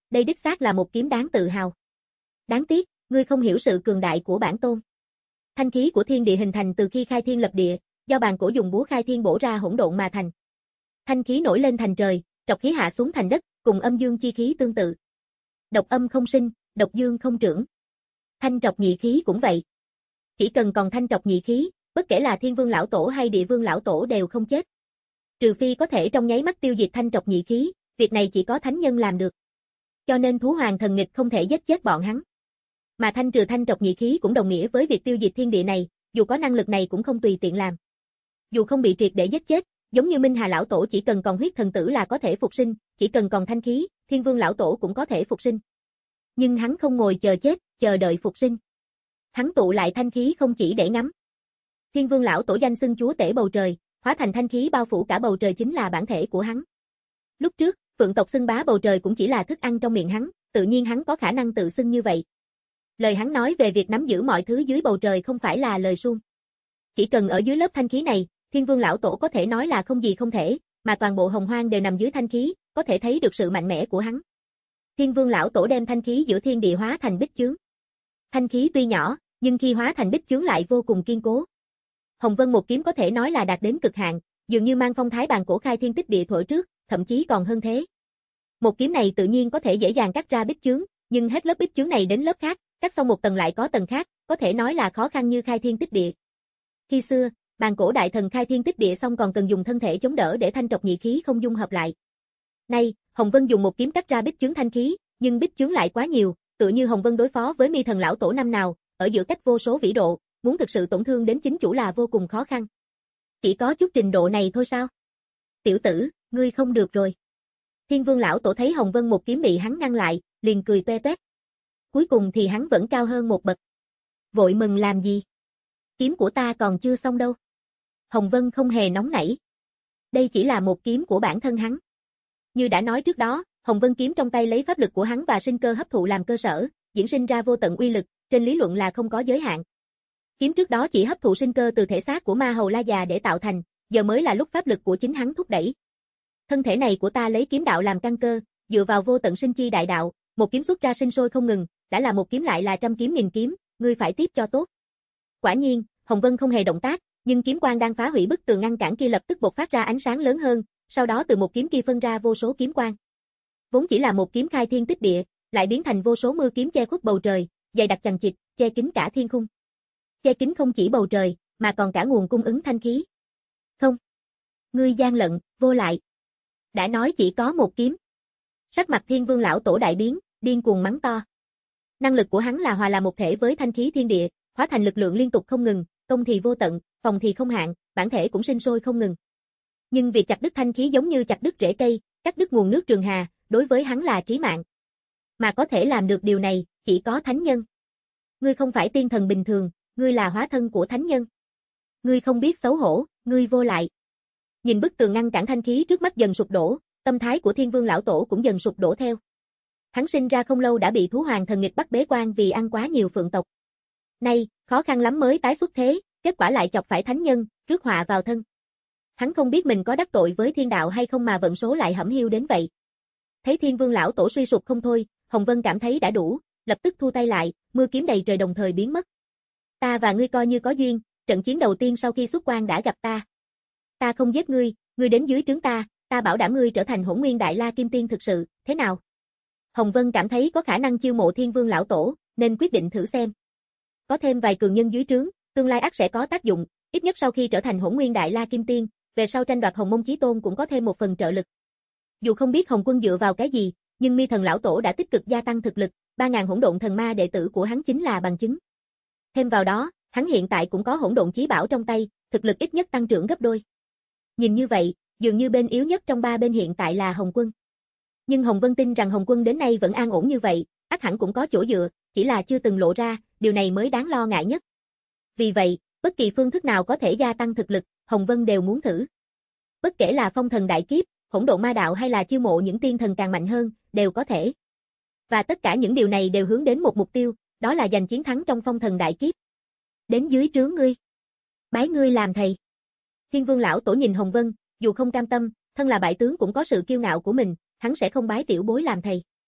đây đích xác là một kiếm đáng tự hào. Đáng tiếc, ngươi không hiểu sự cường đại của bản tôn. Thanh khí của thiên địa hình thành từ khi khai thiên lập địa, do bàn cổ dùng búa khai thiên bổ ra hỗn độn mà thành. Thanh khí nổi lên thành trời, trọc khí hạ xuống thành đất, cùng âm dương chi khí tương tự. Độc âm không sinh, độc dương không trưởng. Thanh trọc nhị khí cũng vậy. Chỉ cần còn thanh trọc nhị khí, bất kể là Thiên Vương lão tổ hay Địa Vương lão tổ đều không chết. Trừ phi có thể trong nháy mắt tiêu diệt thanh trọc nhị khí, việc này chỉ có thánh nhân làm được. Cho nên thú hoàng thần nghịch không thể giết chết bọn hắn. Mà thanh trừ thanh trọc nhị khí cũng đồng nghĩa với việc tiêu diệt thiên địa này, dù có năng lực này cũng không tùy tiện làm. Dù không bị triệt để giết chết, giống như Minh Hà lão tổ chỉ cần còn huyết thần tử là có thể phục sinh, chỉ cần còn thanh khí, Thiên Vương lão tổ cũng có thể phục sinh. Nhưng hắn không ngồi chờ chết, chờ đợi phục sinh. Hắn tụ lại thanh khí không chỉ để ngắm. Thiên Vương lão tổ danh xưng chúa tể bầu trời, hóa thành thanh khí bao phủ cả bầu trời chính là bản thể của hắn. Lúc trước, Phượng tộc xưng bá bầu trời cũng chỉ là thức ăn trong miệng hắn, tự nhiên hắn có khả năng tự xưng như vậy. Lời hắn nói về việc nắm giữ mọi thứ dưới bầu trời không phải là lời suông. Chỉ cần ở dưới lớp thanh khí này, Thiên Vương lão tổ có thể nói là không gì không thể, mà toàn bộ hồng hoang đều nằm dưới thanh khí, có thể thấy được sự mạnh mẽ của hắn. Thiên Vương lão tổ đem thanh khí giữa thiên địa hóa thành bích chướng. Thanh khí tuy nhỏ, nhưng khi hóa thành bích chướng lại vô cùng kiên cố. Hồng Vân một kiếm có thể nói là đạt đến cực hạn, dường như mang phong thái bàn cổ khai thiên tích địa thuở trước, thậm chí còn hơn thế. Một kiếm này tự nhiên có thể dễ dàng cắt ra bích chướng, nhưng hết lớp bích chướng này đến lớp khác, cắt xong một tầng lại có tầng khác, có thể nói là khó khăn như khai thiên tích địa. Khi xưa, bàn cổ đại thần khai thiên tích địa xong còn cần dùng thân thể chống đỡ để thanh trọc nhị khí không dung hợp lại. Nay, Hồng Vân dùng một kiếm cắt ra bích chướng thanh khí, nhưng bích chướng lại quá nhiều, tựa như Hồng Vân đối phó với Mi Thần lão tổ năm nào, ở giữa cách vô số vĩ độ, muốn thực sự tổn thương đến chính chủ là vô cùng khó khăn. Chỉ có chút trình độ này thôi sao? Tiểu tử, ngươi không được rồi. Thiên Vương lão tổ thấy Hồng Vân một kiếm bị hắn ngăn lại, liền cười toe toét. Cuối cùng thì hắn vẫn cao hơn một bậc. Vội mừng làm gì? Kiếm của ta còn chưa xong đâu. Hồng Vân không hề nóng nảy. Đây chỉ là một kiếm của bản thân hắn. Như đã nói trước đó, Hồng Vân kiếm trong tay lấy pháp lực của hắn và sinh cơ hấp thụ làm cơ sở, diễn sinh ra vô tận uy lực, trên lý luận là không có giới hạn. Kiếm trước đó chỉ hấp thụ sinh cơ từ thể xác của Ma Hầu La già để tạo thành, giờ mới là lúc pháp lực của chính hắn thúc đẩy. Thân thể này của ta lấy kiếm đạo làm căn cơ, dựa vào vô tận sinh chi đại đạo, một kiếm xuất ra sinh sôi không ngừng, đã là một kiếm lại là trăm kiếm nghìn kiếm, ngươi phải tiếp cho tốt. Quả nhiên, Hồng Vân không hề động tác, nhưng kiếm quang đang phá hủy bức tường ngăn cản kia lập tức bộc phát ra ánh sáng lớn hơn, sau đó từ một kiếm kia phân ra vô số kiếm quang. Vốn chỉ là một kiếm khai thiên tích địa, lại biến thành vô số mưa kiếm che khuất bầu trời, dày đặc chằng chịt, che kín cả thiên khung. Che kín không chỉ bầu trời, mà còn cả nguồn cung ứng thanh khí. Không. Ngươi gian lận, vô lại. Đã nói chỉ có một kiếm. Sắc mặt Thiên Vương lão tổ đại biến, điên cuồng mắng to. Năng lực của hắn là hòa làm một thể với thanh khí thiên địa, hóa thành lực lượng liên tục không ngừng, công thì vô tận, phòng thì không hạn, bản thể cũng sinh sôi không ngừng. Nhưng việc chặt đứt thanh khí giống như chặt đứt rễ cây, cắt đứt nguồn nước trường hà, đối với hắn là trí mạng. Mà có thể làm được điều này, chỉ có thánh nhân. Ngươi không phải tiên thần bình thường, ngươi là hóa thân của thánh nhân. Ngươi không biết xấu hổ, ngươi vô lại. Nhìn bức tường ngăn cản thanh khí trước mắt dần sụp đổ, tâm thái của Thiên Vương lão tổ cũng dần sụp đổ theo. Hắn sinh ra không lâu đã bị thú hoàng thần nghịch bắt bế quan vì ăn quá nhiều phượng tộc. Nay, khó khăn lắm mới tái xuất thế, kết quả lại chọc phải thánh nhân, rước họa vào thân. Hắn không biết mình có đắc tội với thiên đạo hay không mà vận số lại hẩm hiu đến vậy. Thấy Thiên Vương lão tổ suy sụp không thôi, Hồng Vân cảm thấy đã đủ, lập tức thu tay lại, mưa kiếm đầy trời đồng thời biến mất. Ta và ngươi coi như có duyên, trận chiến đầu tiên sau khi xuất quan đã gặp ta. Ta không giết ngươi, ngươi đến dưới trướng ta, ta bảo đảm ngươi trở thành Hỗn Nguyên Đại La Kim Tiên thực sự, thế nào? Hồng Vân cảm thấy có khả năng chiêu mộ Thiên Vương lão tổ, nên quyết định thử xem. Có thêm vài cường nhân dưới trướng, tương lai ắt sẽ có tác dụng, ít nhất sau khi trở thành Hỗn Nguyên Đại La Kim Tiên, về sau tranh đoạt Hồng Mông Chí Tôn cũng có thêm một phần trợ lực. Dù không biết Hồng Quân dựa vào cái gì, nhưng Mi Thần lão tổ đã tích cực gia tăng thực lực, ba ngàn hỗn độn thần ma đệ tử của hắn chính là bằng chứng. Thêm vào đó, hắn hiện tại cũng có hỗn độn chí bảo trong tay, thực lực ít nhất tăng trưởng gấp đôi. Nhìn như vậy, dường như bên yếu nhất trong ba bên hiện tại là Hồng Quân. Nhưng Hồng Vân tin rằng Hồng Quân đến nay vẫn an ổn như vậy, ắt hẳn cũng có chỗ dựa, chỉ là chưa từng lộ ra, điều này mới đáng lo ngại nhất. Vì vậy, bất kỳ phương thức nào có thể gia tăng thực lực, Hồng Vân đều muốn thử. Bất kể là phong thần đại kiếp, hỗn độn ma đạo hay là chiêu mộ những tiên thần càng mạnh hơn, đều có thể. Và tất cả những điều này đều hướng đến một mục tiêu, đó là giành chiến thắng trong phong thần đại kiếp. Đến dưới trướng ngươi. Bái ngươi làm thầy. Thiên Vương lão tổ nhìn Hồng Vân, dù không cam tâm, thân là bại tướng cũng có sự kiêu ngạo của mình, hắn sẽ không bái tiểu bối làm thầy.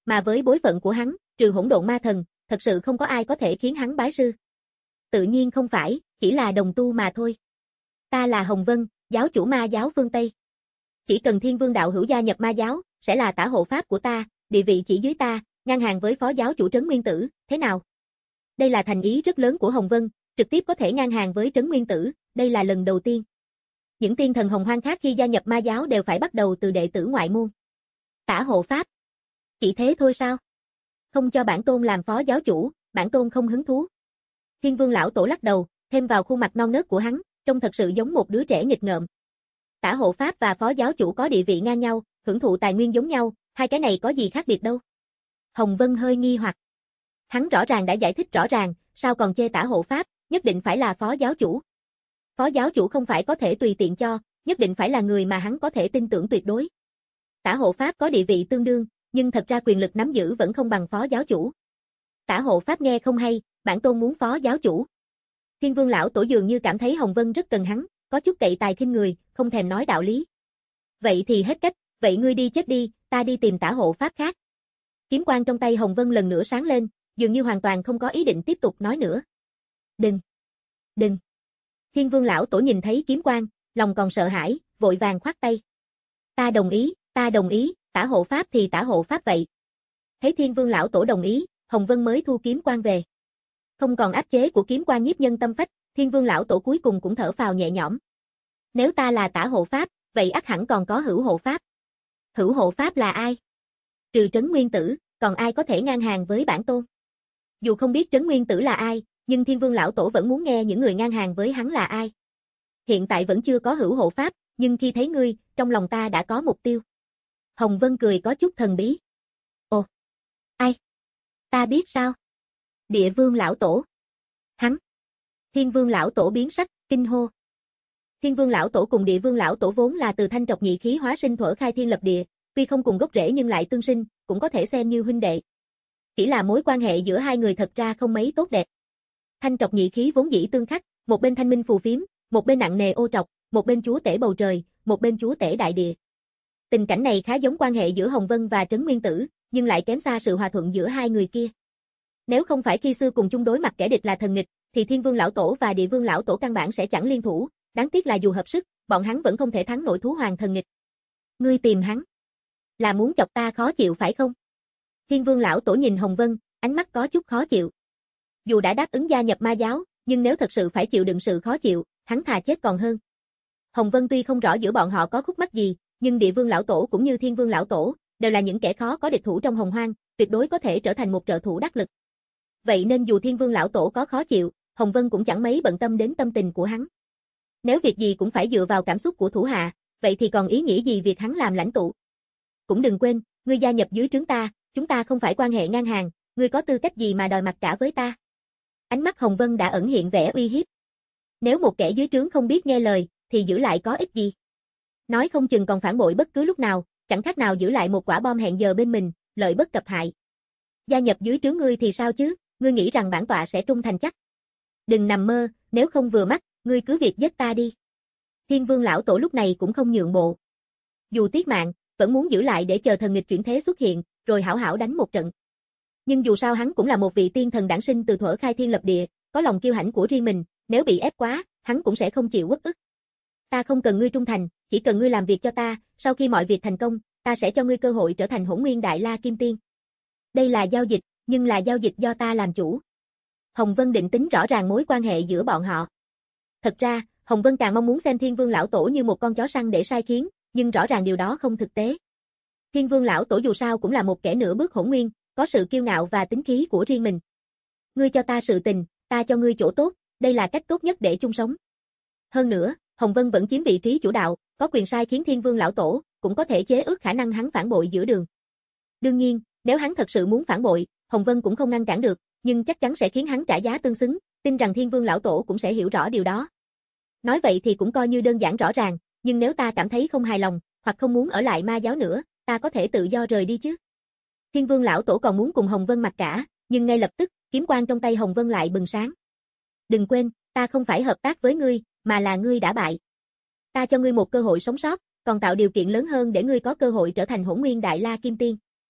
Mà với bối phận của hắn, trừ hỗn độn ma thần, thật sự không có ai có thể khiến hắn bái sư. Tự nhiên không phải, chỉ là đồng tu mà thôi. Ta là Hồng Vân, giáo chủ ma giáo phương Tây. Chỉ cần Thiên Vương đạo hữu gia nhập ma giáo, sẽ là tả hộ pháp của ta, địa vị chỉ dưới ta, ngang hàng với phó giáo chủ Trấn Nguyên Tử, thế nào? Đây là thành ý rất lớn của Hồng Vân, trực tiếp có thể ngang hàng với Trấn Nguyên Tử, đây là lần đầu tiên. Những tiên thần hồng hoang khác khi gia nhập ma giáo đều phải bắt đầu từ đệ tử ngoại môn. Tả hộ pháp. Chỉ thế thôi sao? Không cho bản tôn làm phó giáo chủ, bản tôn không hứng thú. Thiên Vương lão tổ lắc đầu, thêm vào khuôn mặt non nớt của hắn, trông thật sự giống một đứa trẻ nghịch ngợm. Tả hộ pháp và phó giáo chủ có địa vị ngang nhau, hưởng thụ tài nguyên giống nhau, hai cái này có gì khác biệt đâu. Hồng Vân hơi nghi hoặc. Hắn rõ ràng đã giải thích rõ ràng, sao còn chê tả hộ pháp, nhất định phải là phó giáo chủ. Phó giáo chủ không phải có thể tùy tiện cho, nhất định phải là người mà hắn có thể tin tưởng tuyệt đối. Tả hộ pháp có địa vị tương đương, nhưng thật ra quyền lực nắm giữ vẫn không bằng phó giáo chủ. Tả hộ pháp nghe không hay, bản tôn muốn phó giáo chủ. Thiên Vương lão tổ dường như cảm thấy Hồng Vân rất cần hắn, có chút cậy tài khinh người, không thèm nói đạo lý. Vậy thì hết cách, vậy ngươi đi chết đi, ta đi tìm tả hộ pháp khác. Kiếm quang trong tay Hồng Vân lần nữa sáng lên, dường như hoàn toàn không có ý định tiếp tục nói nữa. Đừng! Đừng! Thiên Vương lão tổ nhìn thấy kiếm quang, lòng còn sợ hãi, vội vàng khoát tay. Ta đồng ý, ta đồng ý, tả hộ pháp thì tả hộ pháp vậy. Thấy Thiên Vương lão tổ đồng ý, Hồng Vân mới thu kiếm quang về. Không còn áp chế của kiếm quang nhiếp nhân tâm phách, Thiên Vương lão tổ cuối cùng cũng thở phào nhẹ nhõm. Nếu ta là tả hộ pháp, vậy ắt hẳn còn có hữu hộ pháp. Hữu hộ pháp là ai? Trừ Trấn Nguyên Tử, còn ai có thể ngang hàng với bản tôn? Dù không biết Trấn Nguyên Tử là ai, nhưng Thiên Vương lão tổ vẫn muốn nghe những người ngang hàng với hắn là ai. Hiện tại vẫn chưa có hữu hộ pháp, nhưng khi thấy ngươi, trong lòng ta đã có mục tiêu. Hồng Vân cười có chút thần bí. Ồ, ai? Ta biết sao? Địa Vương lão tổ. Hắn. Thiên Vương lão tổ biến sắc, kinh hô. Thiên Vương lão tổ cùng Địa Vương lão tổ vốn là từ thanh trọc nhị khí hóa sinh thuở khai thiên lập địa, tuy không cùng gốc rễ nhưng lại tương sinh, cũng có thể xem như huynh đệ. Chỉ là mối quan hệ giữa hai người thật ra không mấy tốt đẹp. Thanh trọc nhị khí vốn dĩ tương khắc, một bên thanh minh phù phiếm, một bên nặng nề ô trọc, một bên chúa tể bầu trời, một bên chúa tể đại địa. Tình cảnh này khá giống quan hệ giữa Hồng Vân và Trấn Nguyên Tử, nhưng lại kém xa sự hòa thuận giữa hai người kia. Nếu không phải khi xưa cùng chung đối mặt kẻ địch là thần nghịch, thì Thiên Vương lão tổ và Địa Vương lão tổ căn bản sẽ chẳng liên thủ, đáng tiếc là dù hợp sức, bọn hắn vẫn không thể thắng nổi thú hoàng thần nghịch. Ngươi tìm hắn, là muốn chọc ta khó chịu phải không? Thiên Vương lão tổ nhìn Hồng Vân, ánh mắt có chút khó chịu. Dù đã đáp ứng gia nhập ma giáo, nhưng nếu thật sự phải chịu đựng sự khó chịu, hắn thà chết còn hơn. Hồng Vân tuy không rõ giữa bọn họ có khúc mắc gì, nhưng Địa Vương lão tổ cũng như Thiên Vương lão tổ, đều là những kẻ khó có địch thủ trong hồng hoang, tuyệt đối có thể trở thành một trợ thủ đắc lực. Vậy nên dù Thiên Vương lão tổ có khó chịu, Hồng Vân cũng chẳng mấy bận tâm đến tâm tình của hắn. Nếu việc gì cũng phải dựa vào cảm xúc của thủ hạ, vậy thì còn ý nghĩa gì việc hắn làm lãnh tụ? Cũng đừng quên, ngươi gia nhập dưới trướng ta, chúng ta không phải quan hệ ngang hàng, ngươi có tư cách gì mà đòi mặt cả với ta? Ánh mắt Hồng Vân đã ẩn hiện vẻ uy hiếp. Nếu một kẻ dưới trướng không biết nghe lời, thì giữ lại có ích gì? Nói không chừng còn phản bội bất cứ lúc nào, chẳng khác nào giữ lại một quả bom hẹn giờ bên mình, lợi bất cập hại. Gia nhập dưới trướng ngươi thì sao chứ, ngươi nghĩ rằng bản tọa sẽ trung thành chắc? Đừng nằm mơ, nếu không vừa mắt, ngươi cứ việc giết ta đi. Thiên Vương lão tổ lúc này cũng không nhượng bộ. Dù tiếc mạng, vẫn muốn giữ lại để chờ thần nghịch chuyển thế xuất hiện, rồi hảo hảo đánh một trận. Nhưng dù sao hắn cũng là một vị tiên thần đản sinh từ thuở khai thiên lập địa, có lòng kiêu hãnh của riêng mình, nếu bị ép quá, hắn cũng sẽ không chịu uất ức. Ta không cần ngươi trung thành, chỉ cần ngươi làm việc cho ta, sau khi mọi việc thành công, ta sẽ cho ngươi cơ hội trở thành Hỗn Nguyên Đại La Kim Tiên. Đây là giao dịch, nhưng là giao dịch do ta làm chủ. Hồng Vân định tính rõ ràng mối quan hệ giữa bọn họ. Thật ra, Hồng Vân càng mong muốn xem Thiên Vương lão tổ như một con chó săn để sai khiến, nhưng rõ ràng điều đó không thực tế. Thiên Vương lão tổ dù sao cũng là một kẻ nửa bước hỗn nguyên, có sự kiêu ngạo và tính khí của riêng mình. Ngươi cho ta sự tình, ta cho ngươi chỗ tốt, đây là cách tốt nhất để chung sống. Hơn nữa, Hồng Vân vẫn chiếm vị trí chủ đạo, có quyền sai khiến Thiên Vương lão tổ, cũng có thể chế ước khả năng hắn phản bội giữa đường. Đương nhiên, nếu hắn thật sự muốn phản bội, Hồng Vân cũng không ngăn cản được, nhưng chắc chắn sẽ khiến hắn trả giá tương xứng, tin rằng Thiên Vương lão tổ cũng sẽ hiểu rõ điều đó. Nói vậy thì cũng coi như đơn giản rõ ràng, nhưng nếu ta cảm thấy không hài lòng, hoặc không muốn ở lại ma giáo nữa, ta có thể tự do rời đi chứ. Thiên Vương lão tổ còn muốn cùng Hồng Vân mặc cả, nhưng ngay lập tức, kiếm quang trong tay Hồng Vân lại bừng sáng. Đừng quên, ta không phải hợp tác với ngươi, mà là ngươi đã bại. Ta cho ngươi một cơ hội sống sót, còn tạo điều kiện lớn hơn để ngươi có cơ hội trở thành Hỗn Nguyên Đại La Kim Tiên.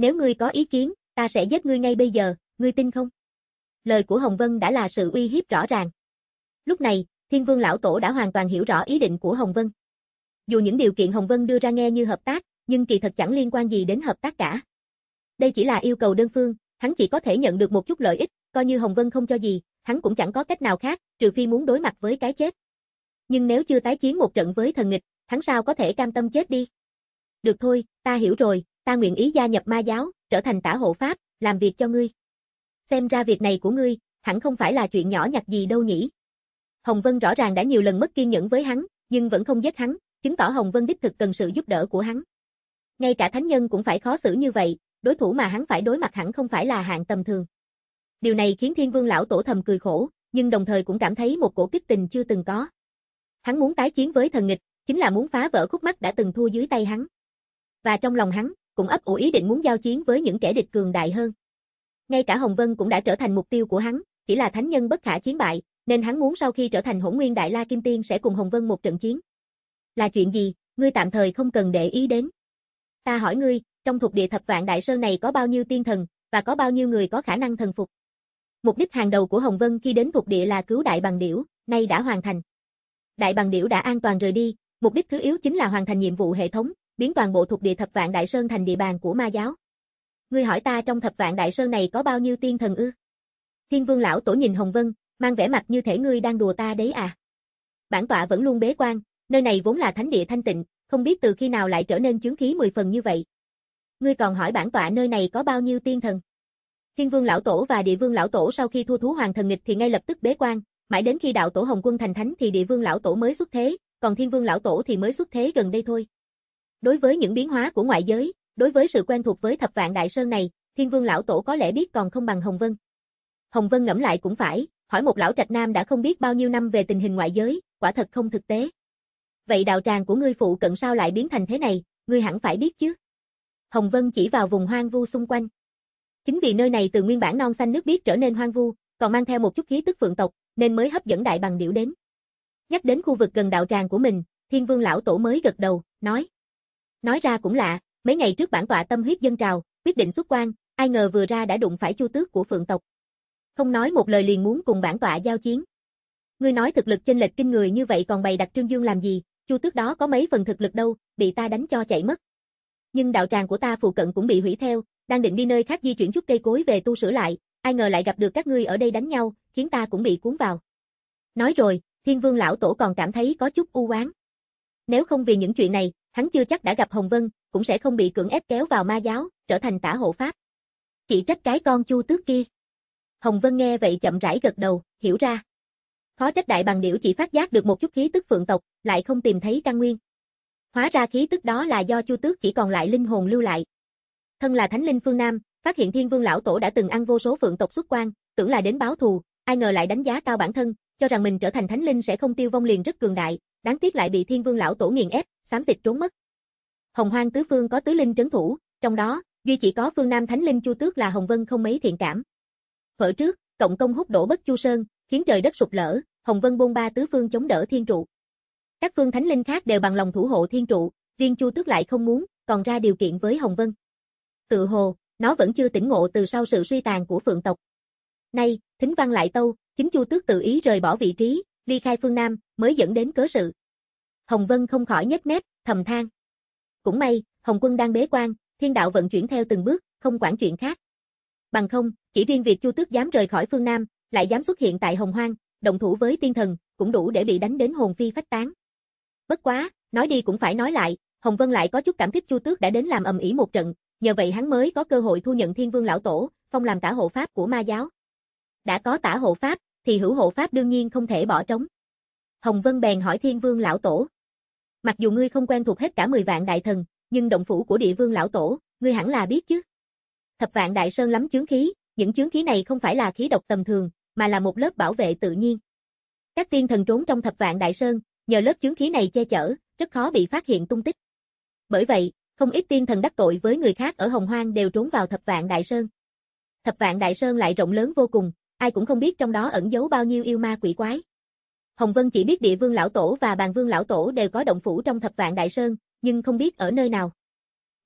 Nếu ngươi có ý kiến, ta sẽ giết ngươi ngay bây giờ, ngươi tin không? Lời của Hồng Vân đã là sự uy hiếp rõ ràng. Lúc này, Thiên Vương lão tổ đã hoàn toàn hiểu rõ ý định của Hồng Vân. Dù những điều kiện Hồng Vân đưa ra nghe như hợp tác, nhưng kỳ thật chẳng liên quan gì đến hợp tác cả. Đây chỉ là yêu cầu đơn phương, hắn chỉ có thể nhận được một chút lợi ích, coi như Hồng Vân không cho gì, hắn cũng chẳng có cách nào khác, trừ phi muốn đối mặt với cái chết. Nhưng nếu chưa tái chiến một trận với thần nghịch, hắn sao có thể cam tâm chết đi? Được thôi, ta hiểu rồi, ta nguyện ý gia nhập ma giáo, trở thành tả hộ pháp, làm việc cho ngươi. Xem ra việc này của ngươi, hẳn không phải là chuyện nhỏ nhặt gì đâu nhỉ. Hồng Vân rõ ràng đã nhiều lần mất kiên nhẫn với hắn, nhưng vẫn không giết hắn, chứng tỏ Hồng Vân đích thực cần sự giúp đỡ của hắn. Ngay cả thánh nhân cũng phải khó xử như vậy, đối thủ mà hắn phải đối mặt hẳn không phải là hạng tầm thường. Điều này khiến Thiên Vương lão tổ thầm cười khổ, nhưng đồng thời cũng cảm thấy một cổ kích tình chưa từng có. Hắn muốn tái chiến với thần nghịch, chính là muốn phá vỡ khúc mắc đã từng thua dưới tay hắn. Và trong lòng hắn, cũng ấp ủ ý định muốn giao chiến với những kẻ địch cường đại hơn. Ngay cả Hồng Vân cũng đã trở thành mục tiêu của hắn, chỉ là thánh nhân bất khả chiến bại, nên hắn muốn sau khi trở thành Hỗn Nguyên Đại La Kim Tiên sẽ cùng Hồng Vân một trận chiến. Là chuyện gì, ngươi tạm thời không cần để ý đến. Ta hỏi ngươi, trong thuộc địa Thập Vạn Đại Sơn này có bao nhiêu tiên thần, và có bao nhiêu người có khả năng thần phục? Mục đích hàng đầu của Hồng Vân khi đến thuộc địa là cứu Đại Bằng Điểu, nay đã hoàn thành. Đại Bằng Điểu đã an toàn rời đi, mục đích thứ yếu chính là hoàn thành nhiệm vụ hệ thống, biến toàn bộ thuộc địa Thập Vạn Đại Sơn thành địa bàn của ma giáo. Ngươi hỏi ta trong Thập Vạn Đại Sơn này có bao nhiêu tiên thần ư? Thiên Vương lão tổ nhìn Hồng Vân, mang vẻ mặt như thể ngươi đang đùa ta đấy à. Bản tọa vẫn luôn bế quan, nơi này vốn là thánh địa thanh tịnh, không biết từ khi nào lại trở nên chướng khí mười phần như vậy. Ngươi còn hỏi bản tọa nơi này có bao nhiêu tiên thần? Thiên Vương lão tổ và Địa Vương lão tổ sau khi thua thú hoàng thần nghịch thì ngay lập tức bế quan, mãi đến khi đạo tổ Hồng Quân thành thánh thì Địa Vương lão tổ mới xuất thế, còn Thiên Vương lão tổ thì mới xuất thế gần đây thôi. Đối với những biến hóa của ngoại giới, đối với sự quen thuộc với Thập Vạn Đại Sơn này, Thiên Vương lão tổ có lẽ biết còn không bằng Hồng Vân. Hồng Vân ngẫm lại cũng phải, hỏi một lão trạch nam đã không biết bao nhiêu năm về tình hình ngoại giới, quả thật không thực tế. Vậy đạo tràng của ngươi phụ cận sao lại biến thành thế này, ngươi hẳn phải biết chứ? Hồng Vân chỉ vào vùng hoang vu xung quanh. Chính vì nơi này từ nguyên bản non xanh nước biếc trở nên hoang vu, còn mang theo một chút khí tức phượng tộc, nên mới hấp dẫn Đại Bằng Điểu đến. Nhắc đến khu vực gần đạo tràng của mình, Thiên Vương lão tổ mới gật đầu, nói. Nói ra cũng lạ, mấy ngày trước bản tọa tâm huyết dâng trào, quyết định xuất quan, ai ngờ vừa ra đã đụng phải Chu Tước của phượng tộc. Không nói một lời liền muốn cùng bản tọa giao chiến. Ngươi nói thực lực chênh lệch kinh người như vậy còn bày đặt trương dương làm gì, Chu Tước đó có mấy phần thực lực đâu, bị ta đánh cho chạy mất. Nhưng đạo tràng của ta phụ cận cũng bị hủy theo, đang định đi nơi khác di chuyển chút cây cối về tu sửa lại, ai ngờ lại gặp được các ngươi ở đây đánh nhau, khiến ta cũng bị cuốn vào. Nói rồi, Thiên Vương lão tổ còn cảm thấy có chút u oán. Nếu không vì những chuyện này, hắn chưa chắc đã gặp Hồng Vân, cũng sẽ không bị cưỡng ép kéo vào ma giáo, trở thành tả hộ pháp. Chỉ trách cái con Chu Tước kia. Hồng Vân nghe vậy chậm rãi gật đầu, hiểu ra. Khó trách Đại Bằng Điểu chỉ phát giác được một chút khí tức phượng tộc, lại không tìm thấy căn nguyên. Hóa ra khí tức đó là do Chu Tước chỉ còn lại linh hồn lưu lại. Thân là thánh linh phương Nam, phát hiện Thiên Vương lão tổ đã từng ăn vô số phượng tộc xuất quan, tưởng là đến báo thù, ai ngờ lại đánh giá cao bản thân, cho rằng mình trở thành thánh linh sẽ không tiêu vong liền rất cường đại, đáng tiếc lại bị Thiên Vương lão tổ nghiền ép, xám xịt trốn mất. Hồng Hoang tứ phương có tứ linh trấn thủ, trong đó, duy chỉ có phương Nam thánh linh Chu Tước là Hồng Vân không mấy thiện cảm. Phở trước, cộng công hút đổ Bất Chu Sơn, khiến trời đất sụp lở, Hồng Vân bôn ba tứ phương chống đỡ thiên trụ. Các phương thánh linh khác đều bằng lòng thủ hộ thiên trụ, riêng Chu Tước lại không muốn, còn ra điều kiện với Hồng Vân. Tự hồ, nó vẫn chưa tỉnh ngộ từ sau sự suy tàn của phượng tộc. Nay, thính văn lại tâu, chính Chu Tước tự ý rời bỏ vị trí, ly khai phương Nam, mới dẫn đến cớ sự. Hồng Vân không khỏi nhếch mép, thầm than. Cũng may, Hồng Quân đang bế quan, thiên đạo vận chuyển theo từng bước, không quản chuyện khác. Bằng không, chỉ riêng việc Chu Tước dám rời khỏi phương Nam, lại dám xuất hiện tại Hồng Hoang, động thủ với tiên thần, cũng đủ để bị đánh đến hồn phi phách tán. Bất quá, nói đi cũng phải nói lại, Hồng Vân lại có chút cảm kích Chu Tước đã đến làm ầm ĩ một trận, nhờ vậy hắn mới có cơ hội thu nhận Thiên Vương lão tổ, phong làm tả hộ pháp của ma giáo. Đã có tả hộ pháp, thì hữu hộ pháp đương nhiên không thể bỏ trống. Hồng Vân bèn hỏi Thiên Vương lão tổ. Mặc dù ngươi không quen thuộc hết cả mười vạn đại thần, nhưng động phủ của Địa Vương lão tổ, ngươi hẳn là biết chứ. Thập Vạn Đại Sơn lắm chướng khí, những chướng khí này không phải là khí độc tầm thường, mà là một lớp bảo vệ tự nhiên. Các tiên thần trốn trong Thập Vạn Đại Sơn, nhờ lớp chướng khí này che chở, rất khó bị phát hiện tung tích. Bởi vậy, không ít tiên thần đắc tội với người khác ở Hồng Hoang đều trốn vào Thập Vạn Đại Sơn. Thập Vạn Đại Sơn lại rộng lớn vô cùng, ai cũng không biết trong đó ẩn giấu bao nhiêu yêu ma quỷ quái. Hồng Vân chỉ biết Địa Vương lão tổ và Bàn Vương lão tổ đều có động phủ trong Thập Vạn Đại Sơn, nhưng không biết ở nơi nào.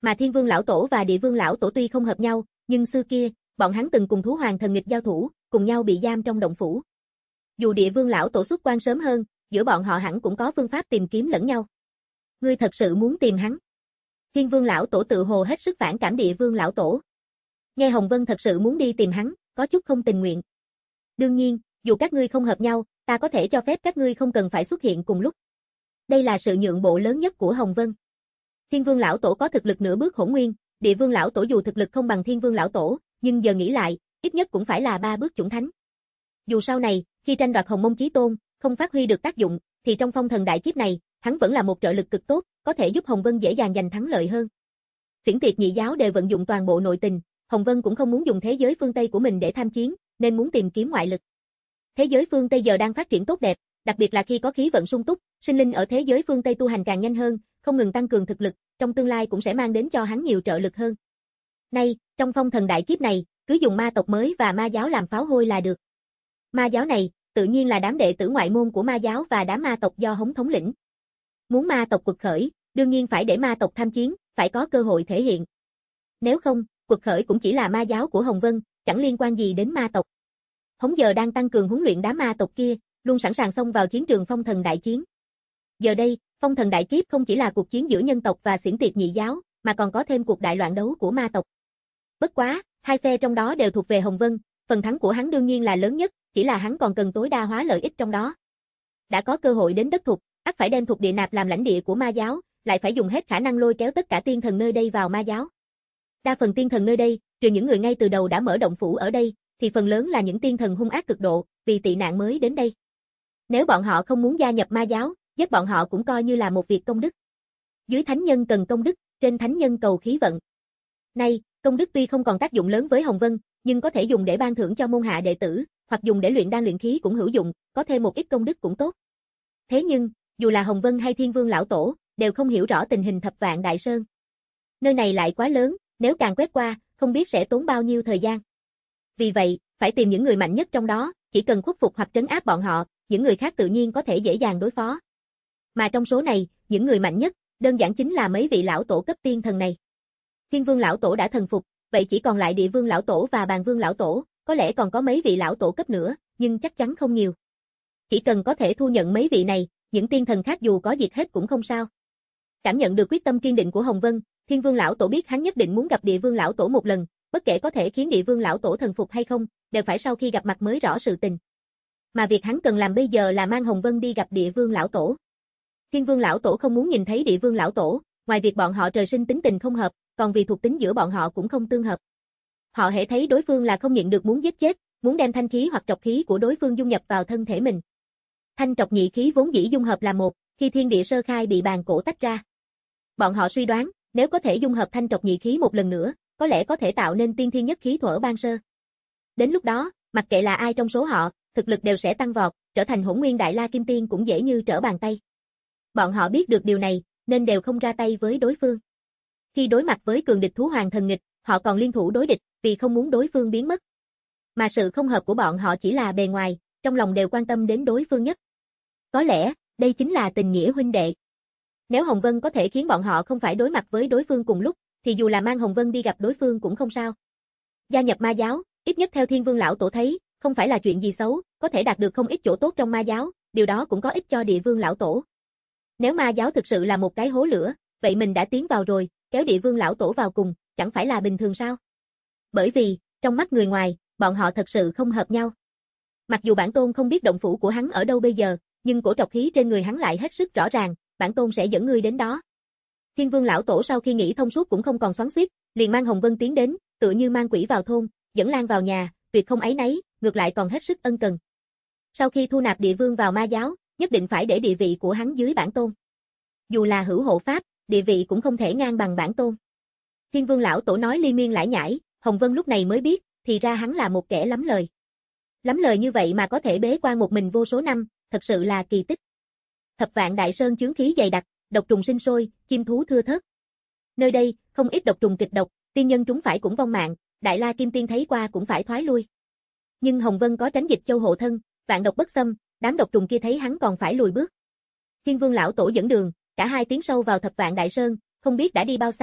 Mà Thiên Vương lão tổ và Địa Vương lão tổ tuy không hợp nhau, nhưng xưa kia, bọn hắn từng cùng thú hoàng thần nghịch giao thủ, cùng nhau bị giam trong động phủ. Dù Địa Vương lão tổ xuất quan sớm hơn, giữa bọn họ hẳn cũng có phương pháp tìm kiếm lẫn nhau. Ngươi thật sự muốn tìm hắn? Thiên Vương lão tổ tự hồ hết sức phản cảm Địa Vương lão tổ. Nghe Hồng Vân thật sự muốn đi tìm hắn, có chút không tình nguyện. Đương nhiên, dù các ngươi không hợp nhau, ta có thể cho phép các ngươi không cần phải xuất hiện cùng lúc. Đây là sự nhượng bộ lớn nhất của Hồng Vân. Thiên Vương lão tổ có thực lực nửa bước hỗn nguyên, Địa Vương lão tổ dù thực lực không bằng Thiên Vương lão tổ, nhưng giờ nghĩ lại, ít nhất cũng phải là ba bước chuẩn thánh. Dù sau này, khi tranh đoạt Hồng Mông Chí Tôn, không phát huy được tác dụng, thì trong phong thần đại kiếp này, hắn vẫn là một trợ lực cực tốt, có thể giúp Hồng Vân dễ dàng giành thắng lợi hơn. Phiển Tiệt nhị giáo đều vận dụng toàn bộ nội tình, Hồng Vân cũng không muốn dùng thế giới phương Tây của mình để tham chiến, nên muốn tìm kiếm ngoại lực. Thế giới phương Tây giờ đang phát triển tốt đẹp, đặc biệt là khi có khí vận sung túc, sinh linh ở thế giới phương Tây tu hành càng nhanh hơn, không ngừng tăng cường thực lực, trong tương lai cũng sẽ mang đến cho hắn nhiều trợ lực hơn. Nay, trong phong thần đại kiếp này, cứ dùng ma tộc mới và ma giáo làm pháo hôi là được. Ma giáo này, tự nhiên là đám đệ tử ngoại môn của ma giáo và đám ma tộc do Hống thống lĩnh. Muốn ma tộc quật khởi, đương nhiên phải để ma tộc tham chiến, phải có cơ hội thể hiện. Nếu không, quật khởi cũng chỉ là ma giáo của Hồng Vân, chẳng liên quan gì đến ma tộc. Hống giờ đang tăng cường huấn luyện đám ma tộc kia, luôn sẵn sàng xông vào chiến trường phong thần đại chiến. Giờ đây, phong thần đại kiếp không chỉ là cuộc chiến giữa nhân tộc và Xiển Tiệt nhị giáo, mà còn có thêm cuộc đại loạn đấu của ma tộc. Bất quá, hai phe trong đó đều thuộc về Hồng Vân, phần thắng của hắn đương nhiên là lớn nhất, chỉ là hắn còn cần tối đa hóa lợi ích trong đó. Đã có cơ hội đến đất Thục, ắt phải đem Thục Địa nạp làm lãnh địa của ma giáo, lại phải dùng hết khả năng lôi kéo tất cả tiên thần nơi đây vào ma giáo. Đa phần tiên thần nơi đây, trừ những người ngay từ đầu đã mở động phủ ở đây, thì phần lớn là những tiên thần hung ác cực độ, vì tị nạn mới đến đây. Nếu bọn họ không muốn gia nhập ma giáo, giết bọn họ cũng coi như là một việc công đức. Dưới thánh nhân cần công đức, trên thánh nhân cầu khí vận. Nay, công đức tuy không còn tác dụng lớn với Hồng Vân, nhưng có thể dùng để ban thưởng cho môn hạ đệ tử, hoặc dùng để luyện đan luyện khí cũng hữu dụng, có thêm một ít công đức cũng tốt. Thế nhưng, dù là Hồng Vân hay Thiên Vương lão tổ, đều không hiểu rõ tình hình Thập Vạn Đại Sơn. Nơi này lại quá lớn, nếu càng quét qua, không biết sẽ tốn bao nhiêu thời gian. Vì vậy, phải tìm những người mạnh nhất trong đó, chỉ cần khuất phục hoặc trấn áp bọn họ, những người khác tự nhiên có thể dễ dàng đối phó. Mà trong số này, những người mạnh nhất, đơn giản chính là mấy vị lão tổ cấp tiên thần này. Thiên Vương lão tổ đã thần phục, vậy chỉ còn lại Địa Vương lão tổ và Bàn Vương lão tổ, có lẽ còn có mấy vị lão tổ cấp nữa, nhưng chắc chắn không nhiều. Chỉ cần có thể thu nhận mấy vị này, những tiên thần khác dù có diệt hết cũng không sao. Cảm nhận được quyết tâm kiên định của Hồng Vân, Thiên Vương lão tổ biết hắn nhất định muốn gặp Địa Vương lão tổ một lần, bất kể có thể khiến Địa Vương lão tổ thần phục hay không, đều phải sau khi gặp mặt mới rõ sự tình. Mà việc hắn cần làm bây giờ là mang Hồng Vân đi gặp Địa Vương lão tổ. Thiên Vương lão tổ không muốn nhìn thấy Địa Vương lão tổ, ngoài việc bọn họ trời sinh tính tình không hợp, còn vì thuộc tính giữa bọn họ cũng không tương hợp. Họ hễ thấy đối phương là không nhịn được muốn giết chết, muốn đem thanh khí hoặc trọc khí của đối phương dung nhập vào thân thể mình. Thanh trọc nhị khí vốn dĩ dung hợp là một, khi thiên địa sơ khai bị bàn cổ tách ra. Bọn họ suy đoán, nếu có thể dung hợp thanh trọc nhị khí một lần nữa, có lẽ có thể tạo nên tiên thiên nhất khí thuở ban sơ. Đến lúc đó, mặc kệ là ai trong số họ, thực lực đều sẽ tăng vọt, trở thành hỗn nguyên đại la kim tiên cũng dễ như trở bàn tay. Bọn họ biết được điều này, nên đều không ra tay với đối phương. Khi đối mặt với cường địch thú hoàng thần nghịch, họ còn liên thủ đối địch, vì không muốn đối phương biến mất. Mà sự không hợp của bọn họ chỉ là bề ngoài, trong lòng đều quan tâm đến đối phương nhất. Có lẽ, đây chính là tình nghĩa huynh đệ. Nếu Hồng Vân có thể khiến bọn họ không phải đối mặt với đối phương cùng lúc, thì dù là mang Hồng Vân đi gặp đối phương cũng không sao. Gia nhập ma giáo, ít nhất theo Thiên Vương lão tổ thấy, không phải là chuyện gì xấu, có thể đạt được không ít chỗ tốt trong ma giáo, điều đó cũng có ích cho Địa Vương lão tổ. Nếu ma giáo thực sự là một cái hố lửa, vậy mình đã tiến vào rồi, kéo Địa Vương lão tổ vào cùng, chẳng phải là bình thường sao? Bởi vì, trong mắt người ngoài, bọn họ thật sự không hợp nhau. Mặc dù bản tôn không biết động phủ của hắn ở đâu bây giờ, nhưng cổ trọc khí trên người hắn lại hết sức rõ ràng, bản tôn sẽ dẫn ngươi đến đó. Thiên Vương lão tổ sau khi nghĩ thông suốt cũng không còn xoắn xuýt, liền mang Hồng Vân tiến đến, tựa như mang quỷ vào thôn, dẫn Lan vào nhà, tuyệt không áy náy, ngược lại còn hết sức ân cần. Sau khi thu nạp Địa Vương vào ma giáo, nhất định phải để địa vị của hắn dưới bản tôn. Dù là hữu hộ pháp, địa vị cũng không thể ngang bằng bản tôn. Thiên Vương lão tổ nói liên miên lải nhải, Hồng Vân lúc này mới biết, thì ra hắn là một kẻ lắm lời. Lắm lời như vậy mà có thể bế quan một mình vô số năm, thật sự là kỳ tích. Thập Vạn Đại Sơn chướng khí dày đặc, độc trùng sinh sôi, chim thú thưa thớt. Nơi đây, không ít độc trùng kịch độc, tiên nhân trúng phải cũng vong mạng, Đại La Kim Tiên thấy qua cũng phải thoái lui. Nhưng Hồng Vân có tránh dịch châu hộ thân, vạn độc bất xâm, đám độc trùng kia thấy hắn còn phải lùi bước. Thiên Vương lão tổ dẫn đường, cả hai tiến sâu vào Thập Vạn Đại Sơn, không biết đã đi bao xa,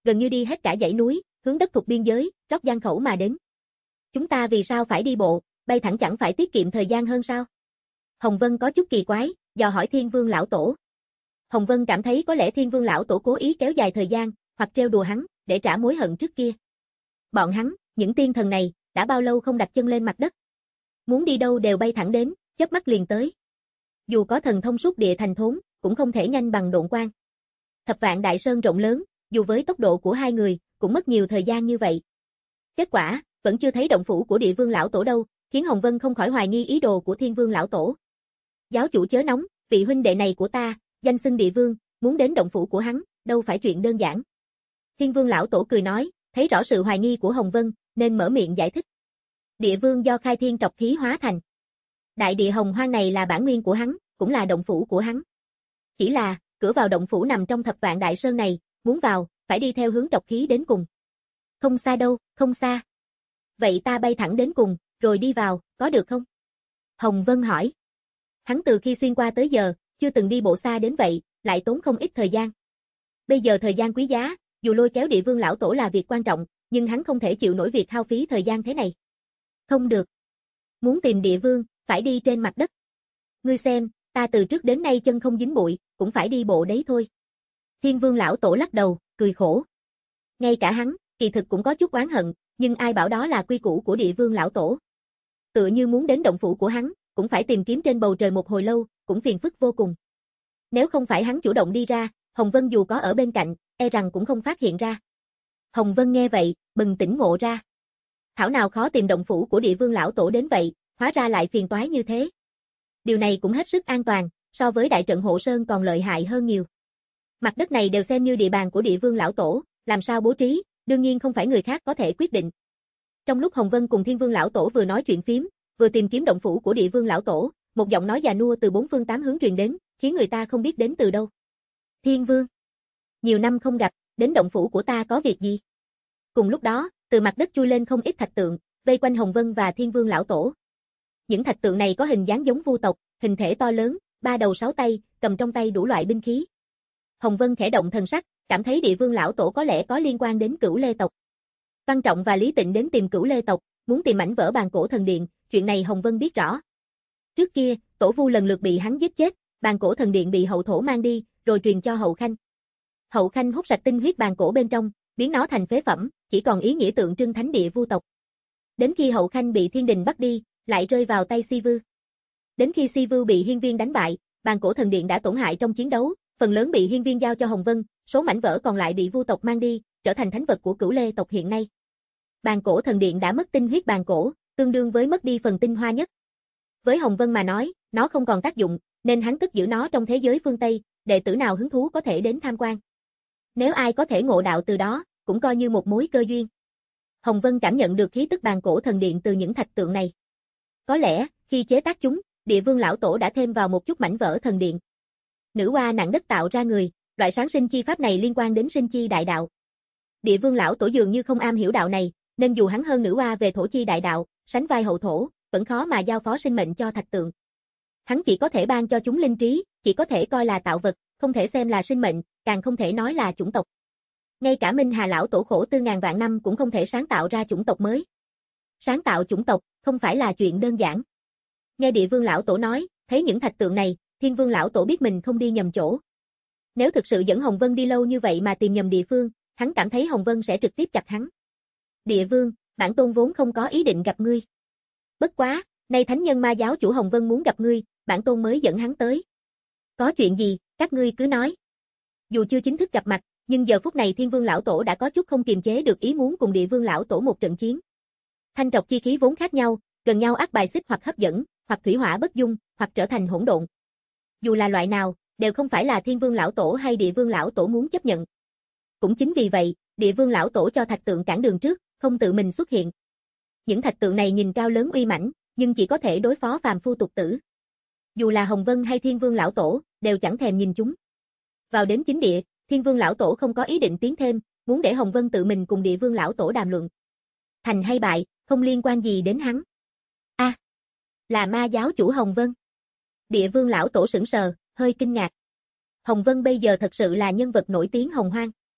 gần như đi hết cả dãy núi, hướng đất thuộc biên giới, rót giang khẩu mà đến. Chúng ta vì sao phải đi bộ, bay thẳng chẳng phải tiết kiệm thời gian hơn sao? Hồng Vân có chút kỳ quái, dò hỏi Thiên Vương lão tổ. Hồng Vân cảm thấy có lẽ Thiên Vương lão tổ cố ý kéo dài thời gian, hoặc trêu đùa hắn, để trả mối hận trước kia. Bọn hắn, những tiên thần này, đã bao lâu không đặt chân lên mặt đất. Muốn đi đâu đều bay thẳng đến, chớp mắt liền tới. Dù có thần thông suốt địa thành thốn, cũng không thể nhanh bằng độn quang. Thập vạn đại sơn rộng lớn, dù với tốc độ của hai người, cũng mất nhiều thời gian như vậy. Kết quả, vẫn chưa thấy động phủ của Địa Vương lão tổ đâu, khiến Hồng Vân không khỏi hoài nghi ý đồ của Thiên Vương lão tổ. Giáo chủ chớ nóng, vị huynh đệ này của ta, danh xưng Địa Vương, muốn đến động phủ của hắn, đâu phải chuyện đơn giản. Thiên Vương lão tổ cười nói, thấy rõ sự hoài nghi của Hồng Vân, nên mở miệng giải thích. Địa Vương do khai thiên trọc khí hóa thành. Đại địa hồng hoang này là bản nguyên của hắn, cũng là động phủ của hắn. Chỉ là, cửa vào động phủ nằm trong thập vạn đại sơn này, muốn vào, phải đi theo hướng trọc khí đến cùng. Không xa đâu, không xa. Vậy ta bay thẳng đến cùng, rồi đi vào, có được không? Hồng Vân hỏi. Hắn từ khi xuyên qua tới giờ, chưa từng đi bộ xa đến vậy, lại tốn không ít thời gian. Bây giờ thời gian quý giá, dù lôi kéo Địa Vương lão tổ là việc quan trọng, nhưng hắn không thể chịu nổi việc hao phí thời gian thế này. Không được. Muốn tìm Địa Vương, phải đi trên mặt đất. Ngươi xem, ta từ trước đến nay chân không dính bụi, cũng phải đi bộ đấy thôi. Thiên Vương lão tổ lắc đầu, cười khổ. Ngay cả hắn, kỳ thực cũng có chút oán hận, nhưng ai bảo đó là quy củ của Địa Vương lão tổ. Tựa như muốn đến động phủ của hắn, cũng phải tìm kiếm trên bầu trời một hồi lâu, cũng phiền phức vô cùng. Nếu không phải hắn chủ động đi ra, Hồng Vân dù có ở bên cạnh, e rằng cũng không phát hiện ra. Hồng Vân nghe vậy, bừng tỉnh ngộ ra. Thảo nào khó tìm động phủ của Địa Vương lão tổ đến vậy, hóa ra lại phiền toái như thế. Điều này cũng hết sức an toàn, so với đại trận hộ sơn còn lợi hại hơn nhiều. Mặt đất này đều xem như địa bàn của Địa Vương lão tổ, làm sao bố trí, đương nhiên không phải người khác có thể quyết định. Trong lúc Hồng Vân cùng Thiên Vương lão tổ vừa nói chuyện phím, vừa tìm kiếm động phủ của Địa Vương lão tổ, một giọng nói già nua từ bốn phương tám hướng truyền đến, khiến người ta không biết đến từ đâu. Thiên Vương, nhiều năm không gặp, đến động phủ của ta có việc gì? Cùng lúc đó, từ mặt đất chui lên không ít thạch tượng, vây quanh Hồng Vân và Thiên Vương lão tổ. Những thạch tượng này có hình dáng giống vu tộc, hình thể to lớn, ba đầu sáu tay, cầm trong tay đủ loại binh khí. Hồng Vân khẽ động thần sắc, cảm thấy Địa Vương lão tổ có lẽ có liên quan đến Cửu Lê tộc. Văn Trọng và Lý Tịnh đến tìm Cửu Lê tộc, muốn tìm mảnh vỡ bàn cổ thần điện, chuyện này Hồng Vân biết rõ. Trước kia, tổ vu lần lượt bị hắn giết chết, bàn cổ thần điện bị hậu thổ mang đi, rồi truyền cho hậu khanh. Hậu khanh hút sạch tinh huyết bàn cổ bên trong, biến nó thành phế phẩm, chỉ còn ý nghĩa tượng trưng thánh địa vu tộc. Đến khi hậu khanh bị thiên đình bắt đi, lại rơi vào tay Si Vưu. Đến khi Si Vưu bị hiên viên đánh bại, bàn cổ thần điện đã tổn hại trong chiến đấu, phần lớn bị hiên viên giao cho Hồng Vân, số mảnh vỡ còn lại bị vu tộc mang đi, trở thành thánh vật của Cửu Lê tộc hiện nay. Bàn cổ thần điện đã mất tinh huyết bàn cổ, tương đương với mất đi phần tinh hoa nhất. Với Hồng Vân mà nói, nó không còn tác dụng, nên hắn cất giữ nó trong thế giới phương Tây, đệ tử nào hứng thú có thể đến tham quan. Nếu ai có thể ngộ đạo từ đó, cũng coi như một mối cơ duyên. Hồng Vân cảm nhận được khí tức bàn cổ thần điện từ những thạch tượng này. Có lẽ, khi chế tác chúng, Địa Vương lão tổ đã thêm vào một chút mảnh vỡ thần điện. Nữ hoa nặng đất tạo ra người, loại sáng sinh chi pháp này liên quan đến sinh chi đại đạo. Địa Vương lão tổ dường như không am hiểu đạo này, nên dù hắn hơn nữ hoa về thổ chi đại đạo, sánh vai hậu thổ, vẫn khó mà giao phó sinh mệnh cho thạch tượng. Hắn chỉ có thể ban cho chúng linh trí, chỉ có thể coi là tạo vật, không thể xem là sinh mệnh, càng không thể nói là chủng tộc. Ngay cả Minh Hà lão tổ khổ tư ngàn vạn năm cũng không thể sáng tạo ra chủng tộc mới. Sáng tạo chủng tộc, không phải là chuyện đơn giản. Nghe Địa Vương lão tổ nói, thấy những thạch tượng này, Thiên Vương lão tổ biết mình không đi nhầm chỗ. Nếu thực sự dẫn Hồng Vân đi lâu như vậy mà tìm nhầm địa phương, hắn cảm thấy Hồng Vân sẽ trực tiếp chặt hắn. Địa Vương, bản tôn vốn không có ý định gặp ngươi. Bất quá, nay thánh nhân ma giáo chủ Hồng Vân muốn gặp ngươi, bản tôn mới dẫn hắn tới. Có chuyện gì, các ngươi cứ nói. Dù chưa chính thức gặp mặt, nhưng giờ phút này Thiên Vương lão tổ đã có chút không kiềm chế được ý muốn cùng Địa Vương lão tổ một trận chiến. Thanh trọc chi khí vốn khác nhau, gần nhau ắt bài xích hoặc hấp dẫn, hoặc thủy hỏa bất dung, hoặc trở thành hỗn độn. Dù là loại nào, đều không phải là Thiên Vương lão tổ hay Địa Vương lão tổ muốn chấp nhận. Cũng chính vì vậy, Địa Vương lão tổ cho thạch tượng cản đường trước, không tự mình xuất hiện. Những thạch tượng này nhìn cao lớn uy mãnh, nhưng chỉ có thể đối phó phàm phu tục tử. Dù là Hồng Vân hay Thiên Vương lão tổ, đều chẳng thèm nhìn chúng. Vào đến chính địa, Thiên Vương lão tổ không có ý định tiến thêm, muốn để Hồng Vân tự mình cùng Địa Vương lão tổ đàm luận. Thành hay bại, không liên quan gì đến hắn. A, à, là ma giáo chủ Hồng Vân. Địa Vương lão tổ sững sờ, hơi kinh ngạc. Hồng Vân bây giờ thật sự là nhân vật nổi tiếng hồng hoang.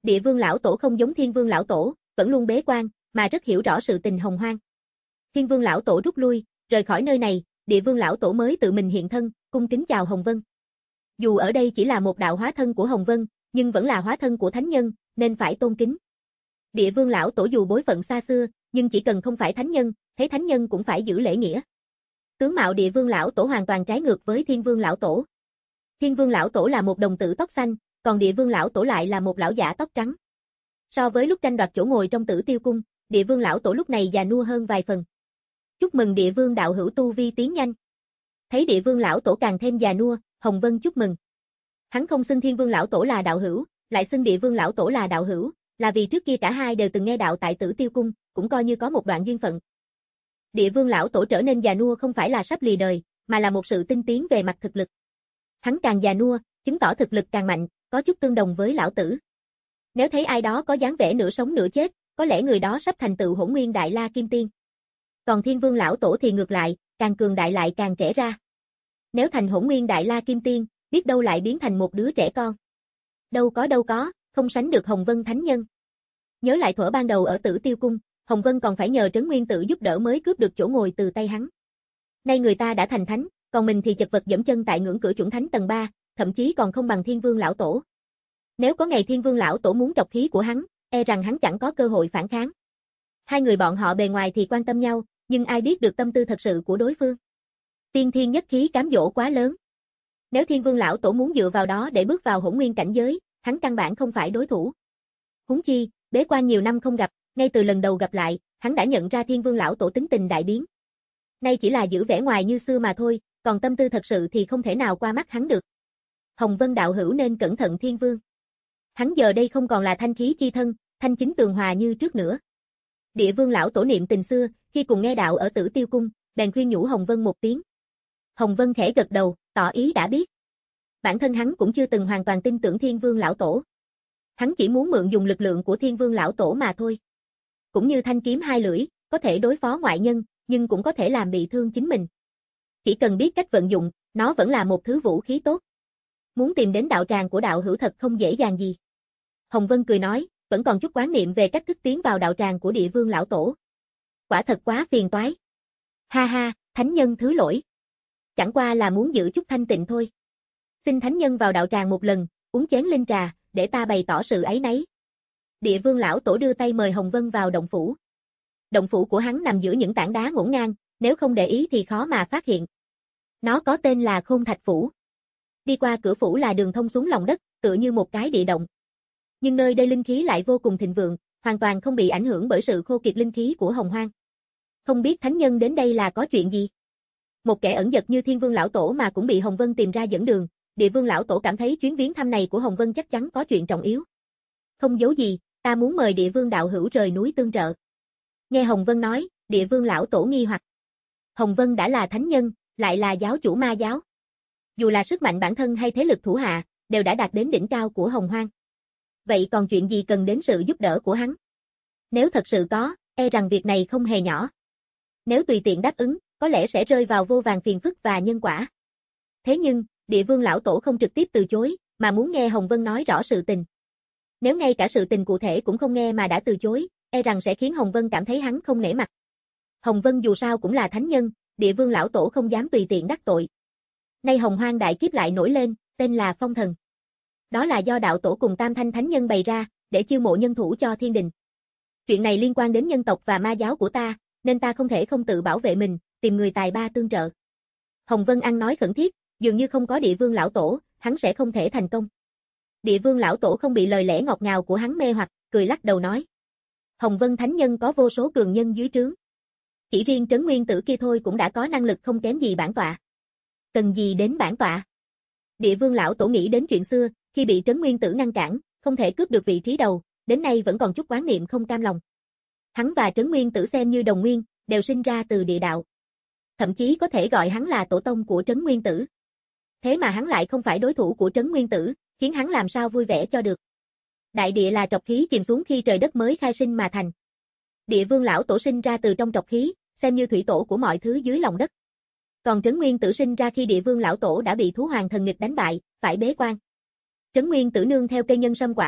Địa Vương lão tổ không giống Thiên Vương lão tổ, vẫn luôn bế quan, mà rất hiểu rõ sự tình hồng hoang. Thiên Vương lão tổ rút lui, rời khỏi nơi này, Địa Vương lão tổ mới tự mình hiện thân, cung kính chào Hồng Vân. Dù ở đây chỉ là một đạo hóa thân của Hồng Vân, nhưng vẫn là hóa thân của thánh nhân, nên phải tôn kính. Địa Vương lão tổ dù bối phận xa xưa, nhưng chỉ cần không phải thánh nhân, thấy thánh nhân cũng phải giữ lễ nghĩa. Tướng mạo Địa Vương lão tổ hoàn toàn trái ngược với Thiên Vương lão tổ. Thiên Vương lão tổ là một đồng tử tóc xanh, còn Địa Vương lão tổ lại là một lão giả tóc trắng. So với lúc tranh đoạt chỗ ngồi trong Tử Tiêu cung, Địa Vương lão tổ lúc này già nua hơn vài phần. Chúc mừng Địa Vương đạo hữu tu vi tiến nhanh. Thấy Địa Vương lão tổ càng thêm già nua, Hồng Vân chúc mừng. Hắn không xưng Thiên Vương lão tổ là đạo hữu, lại xưng Địa Vương lão tổ là đạo hữu, là vì trước kia cả hai đều từng nghe đạo tại Tử Tiêu cung, cũng coi như có một đoạn duyên phận. Địa Vương lão tổ trở nên già nua không phải là sắp lìa đời, mà là một sự tinh tiến về mặt thực lực. Hắn càng già nua, chứng tỏ thực lực càng mạnh, có chút tương đồng với lão tử. Nếu thấy ai đó có dáng vẻ nửa sống nửa chết, có lẽ người đó sắp thành tựu Hỗn Nguyên Đại La Kim Tiên. Còn Thiên Vương lão tổ thì ngược lại, càng cường đại lại càng trẻ ra. Nếu thành Hỗn Nguyên Đại La Kim Tiên, biết đâu lại biến thành một đứa trẻ con. Đâu có đâu có, không sánh được Hồng Vân thánh nhân. Nhớ lại thuở ban đầu ở Tử Tiêu cung, Hồng Vân còn phải nhờ Trấn Nguyên Tử giúp đỡ mới cướp được chỗ ngồi từ tay hắn. Nay người ta đã thành thánh, còn mình thì chật vật dẫm chân tại ngưỡng cửa chuẩn thánh tầng ba, thậm chí còn không bằng Thiên Vương lão tổ. Nếu có ngày Thiên Vương lão tổ muốn trọc khí của hắn, e rằng hắn chẳng có cơ hội phản kháng. Hai người bọn họ bề ngoài thì quan tâm nhau, nhưng ai biết được tâm tư thật sự của đối phương. Tiên thiên nhất khí cám dỗ quá lớn. Nếu Thiên Vương lão tổ muốn dựa vào đó để bước vào hỗn nguyên cảnh giới, hắn căn bản không phải đối thủ. Huống chi, bế quan nhiều năm không gặp, ngay từ lần đầu gặp lại, hắn đã nhận ra Thiên Vương lão tổ tính tình đại biến. Nay chỉ là giữ vẻ ngoài như xưa mà thôi, còn tâm tư thật sự thì không thể nào qua mắt hắn được. Hồng Vân đạo hữu nên cẩn thận Thiên Vương. Hắn giờ đây không còn là thanh khí chi thân, thanh chính tường hòa như trước nữa. Địa Vương lão tổ niệm tình xưa, khi cùng nghe đạo ở Tử Tiêu cung, bèn khuyên nhủ Hồng Vân một tiếng. Hồng Vân khẽ gật đầu, tỏ ý đã biết. Bản thân hắn cũng chưa từng hoàn toàn tin tưởng Thiên Vương lão tổ. Hắn chỉ muốn mượn dùng lực lượng của Thiên Vương lão tổ mà thôi. Cũng như thanh kiếm hai lưỡi, có thể đối phó ngoại nhân, nhưng cũng có thể làm bị thương chính mình. Chỉ cần biết cách vận dụng, nó vẫn là một thứ vũ khí tốt. Muốn tìm đến đạo tràng của đạo hữu thật không dễ dàng gì. Hồng Vân cười nói, vẫn còn chút quán niệm về cách thức tiến vào đạo tràng của Địa Vương lão tổ. Quả thật quá phiền toái. Ha ha, thánh nhân thứ lỗi. Chẳng qua là muốn giữ chút thanh tịnh thôi. Xin thánh nhân vào đạo tràng một lần, uống chén linh trà, để ta bày tỏ sự áy náy. Địa Vương lão tổ đưa tay mời Hồng Vân vào động phủ. Động phủ của hắn nằm giữa những tảng đá ngổn ngang, nếu không để ý thì khó mà phát hiện. Nó có tên là Khôn Thạch Phủ. Đi qua cửa phủ là đường thông xuống lòng đất, tựa như một cái địa động. Nhưng nơi đây linh khí lại vô cùng thịnh vượng, hoàn toàn không bị ảnh hưởng bởi sự khô kiệt linh khí của Hồng Hoang. Không biết thánh nhân đến đây là có chuyện gì? Một kẻ ẩn dật như Thiên Vương lão tổ mà cũng bị Hồng Vân tìm ra dẫn đường, Địa Vương lão tổ cảm thấy chuyến viếng thăm này của Hồng Vân chắc chắn có chuyện trọng yếu. Không giấu gì, ta muốn mời Địa Vương đạo hữu rời núi tương trợ. Nghe Hồng Vân nói, Địa Vương lão tổ nghi hoặc. Hồng Vân đã là thánh nhân, lại là giáo chủ ma giáo. Dù là sức mạnh bản thân hay thế lực thủ hạ, đều đã đạt đến đỉnh cao của Hồng Hoang. Vậy còn chuyện gì cần đến sự giúp đỡ của hắn? Nếu thật sự có, e rằng việc này không hề nhỏ. Nếu tùy tiện đáp ứng, có lẽ sẽ rơi vào vô vàn phiền phức và nhân quả. Thế nhưng, Địa Vương lão tổ không trực tiếp từ chối, mà muốn nghe Hồng Vân nói rõ sự tình. Nếu ngay cả sự tình cụ thể cũng không nghe mà đã từ chối, e rằng sẽ khiến Hồng Vân cảm thấy hắn không nể mặt. Hồng Vân dù sao cũng là thánh nhân, Địa Vương lão tổ không dám tùy tiện đắc tội. Nay Hồng Hoang đại kiếp lại nổi lên, tên là Phong Thần. Đó là do đạo tổ cùng Tam Thanh thánh nhân bày ra, để chiêu mộ nhân thủ cho thiên đình. Chuyện này liên quan đến nhân tộc và ma giáo của ta, nên ta không thể không tự bảo vệ mình, tìm người tài ba tương trợ. Hồng Vân ăn nói khẩn thiết, dường như không có Địa Vương lão tổ, hắn sẽ không thể thành công. Địa Vương lão tổ không bị lời lẽ ngọt ngào của hắn mê hoặc, cười lắc đầu nói. Hồng Vân thánh nhân có vô số cường nhân dưới trướng. Chỉ riêng Trấn Nguyên Tử kia thôi cũng đã có năng lực không kém gì bản tọa. Cần gì đến bản tọa? Địa Vương lão tổ nghĩ đến chuyện xưa, khi bị Trấn Nguyên Tử ngăn cản, không thể cướp được vị trí đầu, đến nay vẫn còn chút oán niệm không cam lòng. Hắn và Trấn Nguyên Tử xem như đồng nguyên, đều sinh ra từ địa đạo. Thậm chí có thể gọi hắn là tổ tông của Trấn Nguyên Tử. Thế mà hắn lại không phải đối thủ của Trấn Nguyên Tử, khiến hắn làm sao vui vẻ cho được. Đại địa là trọc khí chìm xuống khi trời đất mới khai sinh mà thành. Địa Vương lão tổ sinh ra từ trong trọc khí, xem như thủy tổ của mọi thứ dưới lòng đất. Còn Trấn Nguyên Tử sinh ra khi Địa Vương lão tổ đã bị thú hoàng thần nghịch đánh bại, phải bế quan. Trấn Nguyên Tử nương theo cây nhân sâm quả,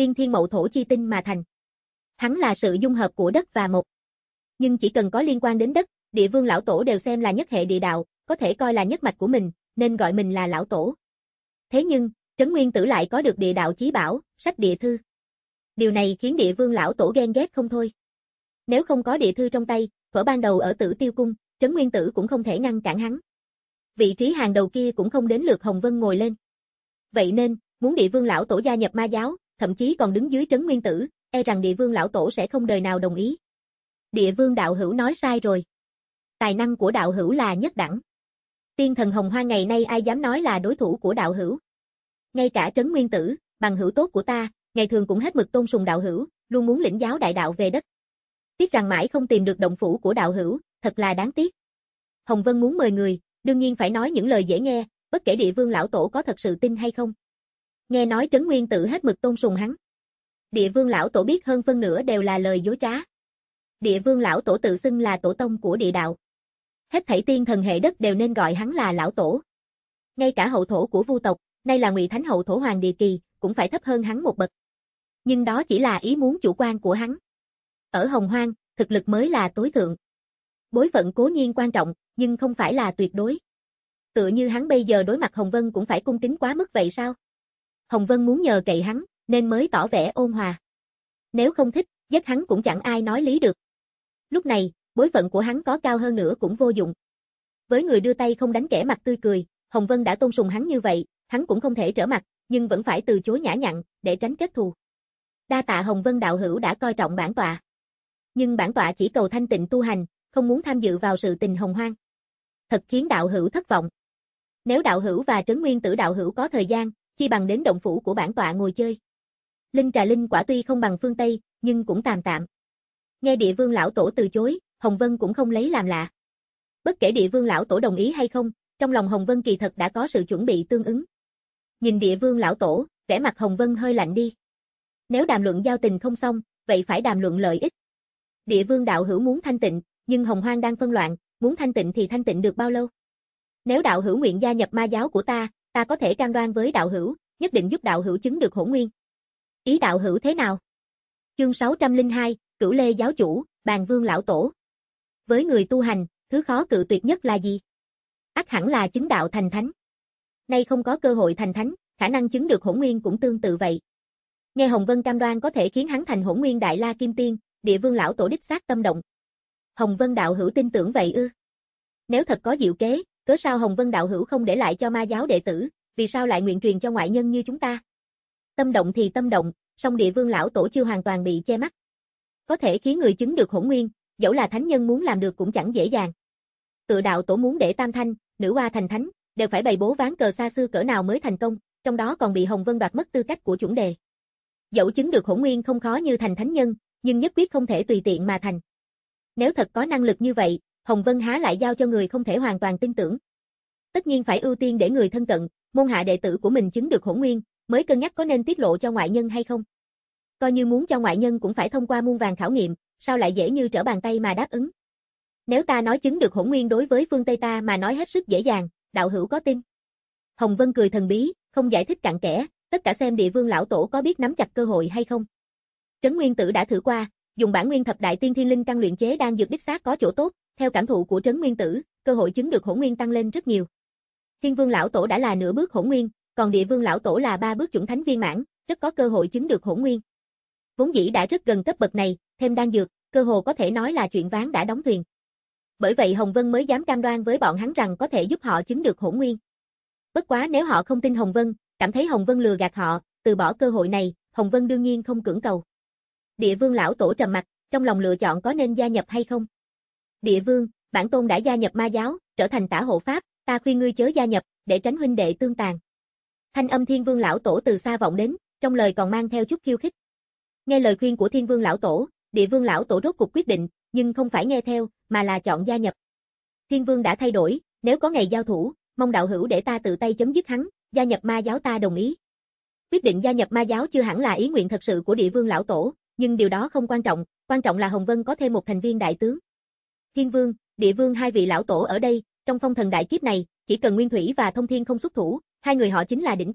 tiên thiên mậu thổ chi tinh mà thành. Hắn là sự dung hợp của đất và mộc. Nhưng chỉ cần có liên quan đến đất, địa vương lão tổ đều xem là nhất hệ địa đạo, có thể coi là nhất mạch của mình, nên gọi mình là lão tổ. Thế nhưng, Trấn Nguyên Tử lại có được địa đạo chí bảo, sách địa thư. Điều này khiến địa vương lão tổ ghen ghét không thôi. Nếu không có địa thư trong tay, thuở ban đầu ở Tử Tiêu Cung, Trấn Nguyên Tử cũng không thể ngăn cản hắn. Vị trí hàng đầu kia cũng không đến lượt Hồng Vân ngồi lên. Vậy nên, muốn địa vương lão tổ gia nhập ma giáo, thậm chí còn đứng dưới Trấn Nguyên Tử, e rằng địa vương lão tổ sẽ không đời nào đồng ý. Địa vương đạo hữu nói sai rồi. Tài năng của đạo hữu là nhất đẳng. Tiên thần Hồng Hoang ngày nay ai dám nói là đối thủ của đạo hữu. Ngay cả Trấn Nguyên Tử, bằng hữu tốt của ta, ngày thường cũng hết mực tôn sùng đạo hữu, luôn muốn lĩnh giáo đại đạo về đất. Tiếc rằng mãi không tìm được động phủ của đạo hữu, thật là đáng tiếc. Hồng Vân muốn mời người, đương nhiên phải nói những lời dễ nghe, bất kể địa vương lão tổ có thật sự tin hay không. Nghe nói Trấn Nguyên Tử hết mực tôn sùng hắn. Địa vương lão tổ biết hơn phân nửa đều là lời dối trá. Địa vương lão tổ tự xưng là tổ tông của địa đạo. Hết thảy tiên thần hệ đất đều nên gọi hắn là lão tổ. Ngay cả hậu thổ của Vu tộc, nay là Ngụy Thánh hậu thổ Hoàng Địa Kỳ, cũng phải thấp hơn hắn một bậc. Nhưng đó chỉ là ý muốn chủ quan của hắn. Ở Hồng Hoang, thực lực mới là tối thượng. Bối phận cố nhiên quan trọng, nhưng không phải là tuyệt đối. Tựa như hắn bây giờ đối mặt Hồng Vân cũng phải cung kính quá mức vậy sao? Hồng Vân muốn nhờ cậy hắn, nên mới tỏ vẻ ôn hòa. Nếu không thích, giết hắn cũng chẳng ai nói lý được. Lúc này, bối phận của hắn có cao hơn nữa cũng vô dụng. Với người đưa tay không đánh kẻ mặt tươi cười, Hồng Vân đã tôn sùng hắn như vậy, hắn cũng không thể trở mặt, nhưng vẫn phải từ chối nhã nhặn, để tránh kết thù. Đa tạ Hồng Vân đạo hữu đã coi trọng bản tọa. Nhưng bản tọa chỉ cầu thanh tịnh tu hành, không muốn tham dự vào sự tình hồng hoang. Thật khiến đạo hữu thất vọng. Nếu đạo hữu và Trấn Nguyên Tử đạo hữu có thời gian, chi bằng đến động phủ của bản tọa ngồi chơi. Linh trà linh quả tuy không bằng phương Tây, nhưng cũng tạm tạm. Nghe địa vương lão tổ từ chối, Hồng Vân cũng không lấy làm lạ. Bất kể địa vương lão tổ đồng ý hay không, trong lòng Hồng Vân kỳ thật đã có sự chuẩn bị tương ứng. Nhìn địa vương lão tổ, vẻ mặt Hồng Vân hơi lạnh đi. Nếu đàm luận giao tình không xong, vậy phải đàm luận lợi ích. Địa vương đạo hữu muốn thanh tịnh, nhưng Hồng Hoang đang phân loạn, muốn thanh tịnh thì thanh tịnh được bao lâu? Nếu đạo hữu nguyện gia nhập ma giáo của ta, ta có thể cam đoan với đạo hữu, nhất định giúp đạo hữu chứng được hỗn nguyên. Ý đạo hữu thế nào? Chương sáu trăm lẻ hai, Cửu Lê giáo chủ, Bàn Vương lão tổ. Với người tu hành, thứ khó cự tuyệt nhất là gì? Ắt hẳn là chứng đạo thành thánh. Nay không có cơ hội thành thánh, khả năng chứng được hỗn nguyên cũng tương tự vậy. Nghe Hồng Vân cam đoan có thể khiến hắn thành hỗn nguyên đại la kim tiên, địa vương lão tổ đích xác tâm động. Hồng Vân đạo hữu tin tưởng vậy ư? Nếu thật có diệu kế, cớ sao Hồng Vân đạo hữu không để lại cho ma giáo đệ tử, vì sao lại nguyện truyền cho ngoại nhân như chúng ta? Tâm động thì tâm động, song địa vương lão tổ chưa hoàn toàn bị che mắt. Có thể khiến người chứng được hỗn nguyên, dẫu là thánh nhân muốn làm được cũng chẳng dễ dàng. Tự đạo tổ muốn để tam thanh, nữ hoa thành thánh, đều phải bày bố ván cờ xa xưa cỡ nào mới thành công, trong đó còn bị Hồng Vân đoạt mất tư cách của chuẩn đề. Dẫu chứng được hỗn nguyên không khó như thành thánh nhân, nhưng nhất quyết không thể tùy tiện mà thành. Nếu thật có năng lực như vậy, Hồng Vân há lại giao cho người không thể hoàn toàn tin tưởng. Tất nhiên phải ưu tiên để người thân cận, môn hạ đệ tử của mình chứng được hỗn nguyên, mới cân nhắc có nên tiết lộ cho ngoại nhân hay không. Coi như muốn cho ngoại nhân cũng phải thông qua muôn vàn khảo nghiệm, sao lại dễ như trở bàn tay mà đáp ứng. Nếu ta nói chứng được hỗn nguyên đối với phương Tây ta mà nói hết sức dễ dàng, đạo hữu có tin? Hồng Vân cười thần bí, không giải thích cặn kẽ, tất cả xem địa vương lão tổ có biết nắm chặt cơ hội hay không. Trấn Nguyên Tử đã thử qua, dùng bản nguyên thập đại tiên thiên linh căn luyện chế đan dược đích xác có chỗ tốt, theo cảm thụ của Trấn Nguyên Tử, cơ hội chứng được hỗn nguyên tăng lên rất nhiều. Thiên Vương lão tổ đã là nửa bước hỗn nguyên, còn Địa Vương lão tổ là ba bước chuẩn thánh viên mãn, rất có cơ hội chứng được hỗn nguyên. Vốn dĩ đã rất gần cấp bậc này, thêm đan dược, cơ hồ có thể nói là chuyện ván đã đóng thuyền. Bởi vậy Hồng Vân mới dám cam đoan với bọn hắn rằng có thể giúp họ chứng được hỗn nguyên. Bất quá nếu họ không tin Hồng Vân, cảm thấy Hồng Vân lừa gạt họ, từ bỏ cơ hội này, Hồng Vân đương nhiên không cưỡng cầu. Địa Vương lão tổ trầm mặt, trong lòng lựa chọn có nên gia nhập hay không. Địa Vương, bản tôn đã gia nhập ma giáo, trở thành tả hộ pháp, ta khuyên ngươi chớ gia nhập, để tránh huynh đệ tương tàn. Thanh âm Thiên Vương lão tổ từ xa vọng đến, trong lời còn mang theo chút khiêu khích. Nghe lời khuyên của Thiên Vương lão tổ, Địa Vương lão tổ rốt cuộc quyết định, nhưng không phải nghe theo, mà là chọn gia nhập. Thiên Vương đã thay đổi, nếu có ngày giao thủ, mong đạo hữu để ta tự tay chấm dứt hắn, gia nhập ma giáo ta đồng ý. Quyết định gia nhập ma giáo chưa hẳn là ý nguyện thật sự của Địa Vương lão tổ, nhưng điều đó không quan trọng, quan trọng là Hồng Vân có thêm một thành viên đại tướng. Thiên Vương, Địa Vương hai vị lão tổ ở đây, trong phong thần đại kiếp này, chỉ cần Nguyên Thủy và Thông Thiên không xuất thủ, hai người họ chính là đỉnh cao,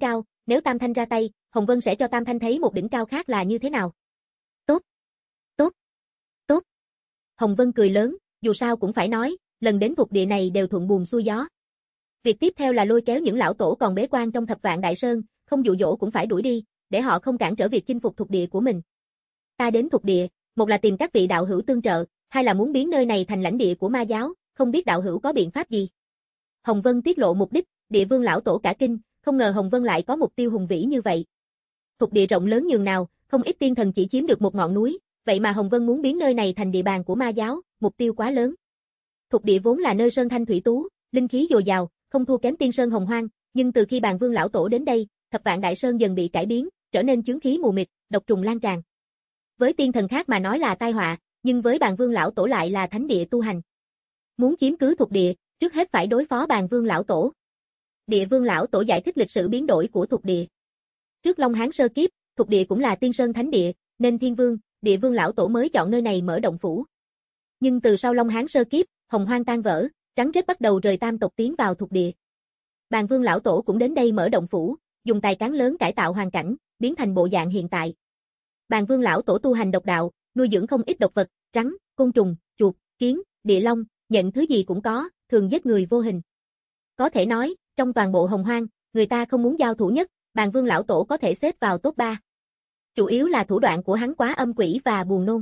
nếu Tam Thanh ra tay, Hồng Vân sẽ cho Tam Thanh thấy một đỉnh cao khác là như thế nào. Tốt, tốt, tốt. Hồng Vân cười lớn, dù sao cũng phải nói, lần đến thuộc địa này đều thuận buồm xuôi gió. Việc tiếp theo là lôi kéo những lão tổ còn bế quan trong Thập Vạn Đại Sơn, không dụ dỗ cũng phải đuổi đi, để họ không cản trở việc chinh phục thuộc địa của mình. Ta đến thuộc địa, một là tìm các vị đạo hữu tương trợ, hai là muốn biến nơi này thành lãnh địa của ma giáo, không biết đạo hữu có biện pháp gì. Hồng Vân tiết lộ mục đích, Địa Vương lão tổ cả kinh, không ngờ Hồng Vân lại có mục tiêu hùng vĩ như vậy. Thuộc địa rộng lớn nhường nào, không ít tiên thần chỉ chiếm được một ngọn núi, vậy mà Hồng Vân muốn biến nơi này thành địa bàn của ma giáo, mục tiêu quá lớn. Thuộc địa vốn là nơi sơn thanh thủy tú, linh khí dồi dào, không thua kém tiên sơn Hồng Hoang, nhưng từ khi Bàn Vương lão tổ đến đây, Thập Vạn Đại Sơn dần bị cải biến, trở nên chướng khí mù mịt, độc trùng lan tràn. Với tiên thần khác mà nói là tai họa, nhưng với Bàn Vương lão tổ lại là thánh địa tu hành. Muốn chiếm cứ thuộc địa, trước hết phải đối phó Bàn Vương lão tổ. Địa Vương lão tổ giải thích lịch sử biến đổi của thuộc địa. Trước Long Hán sơ kiếp, thuộc địa cũng là tiên sơn thánh địa, nên Thiên Vương, Địa Vương lão tổ mới chọn nơi này mở động phủ. Nhưng từ sau Long Hán sơ kiếp, Hồng Hoang tan vỡ, rắn rết bắt đầu rời tam tộc tiến vào thuộc địa. Bàn Vương lão tổ cũng đến đây mở động phủ, dùng tài cán lớn cải tạo hoàn cảnh, biến thành bộ dạng hiện tại. Bàn Vương lão tổ tu hành độc đạo, nuôi dưỡng không ít độc vật, rắn, côn trùng, chuột, kiến, địa long, nhận thứ gì cũng có, thường giết người vô hình. Có thể nói, trong toàn bộ Hồng Hoang, người ta không muốn giao thủ nhất, Bàn Vương lão tổ có thể xếp vào top ba. Chủ yếu là thủ đoạn của hắn quá âm quỷ và buồn nôn.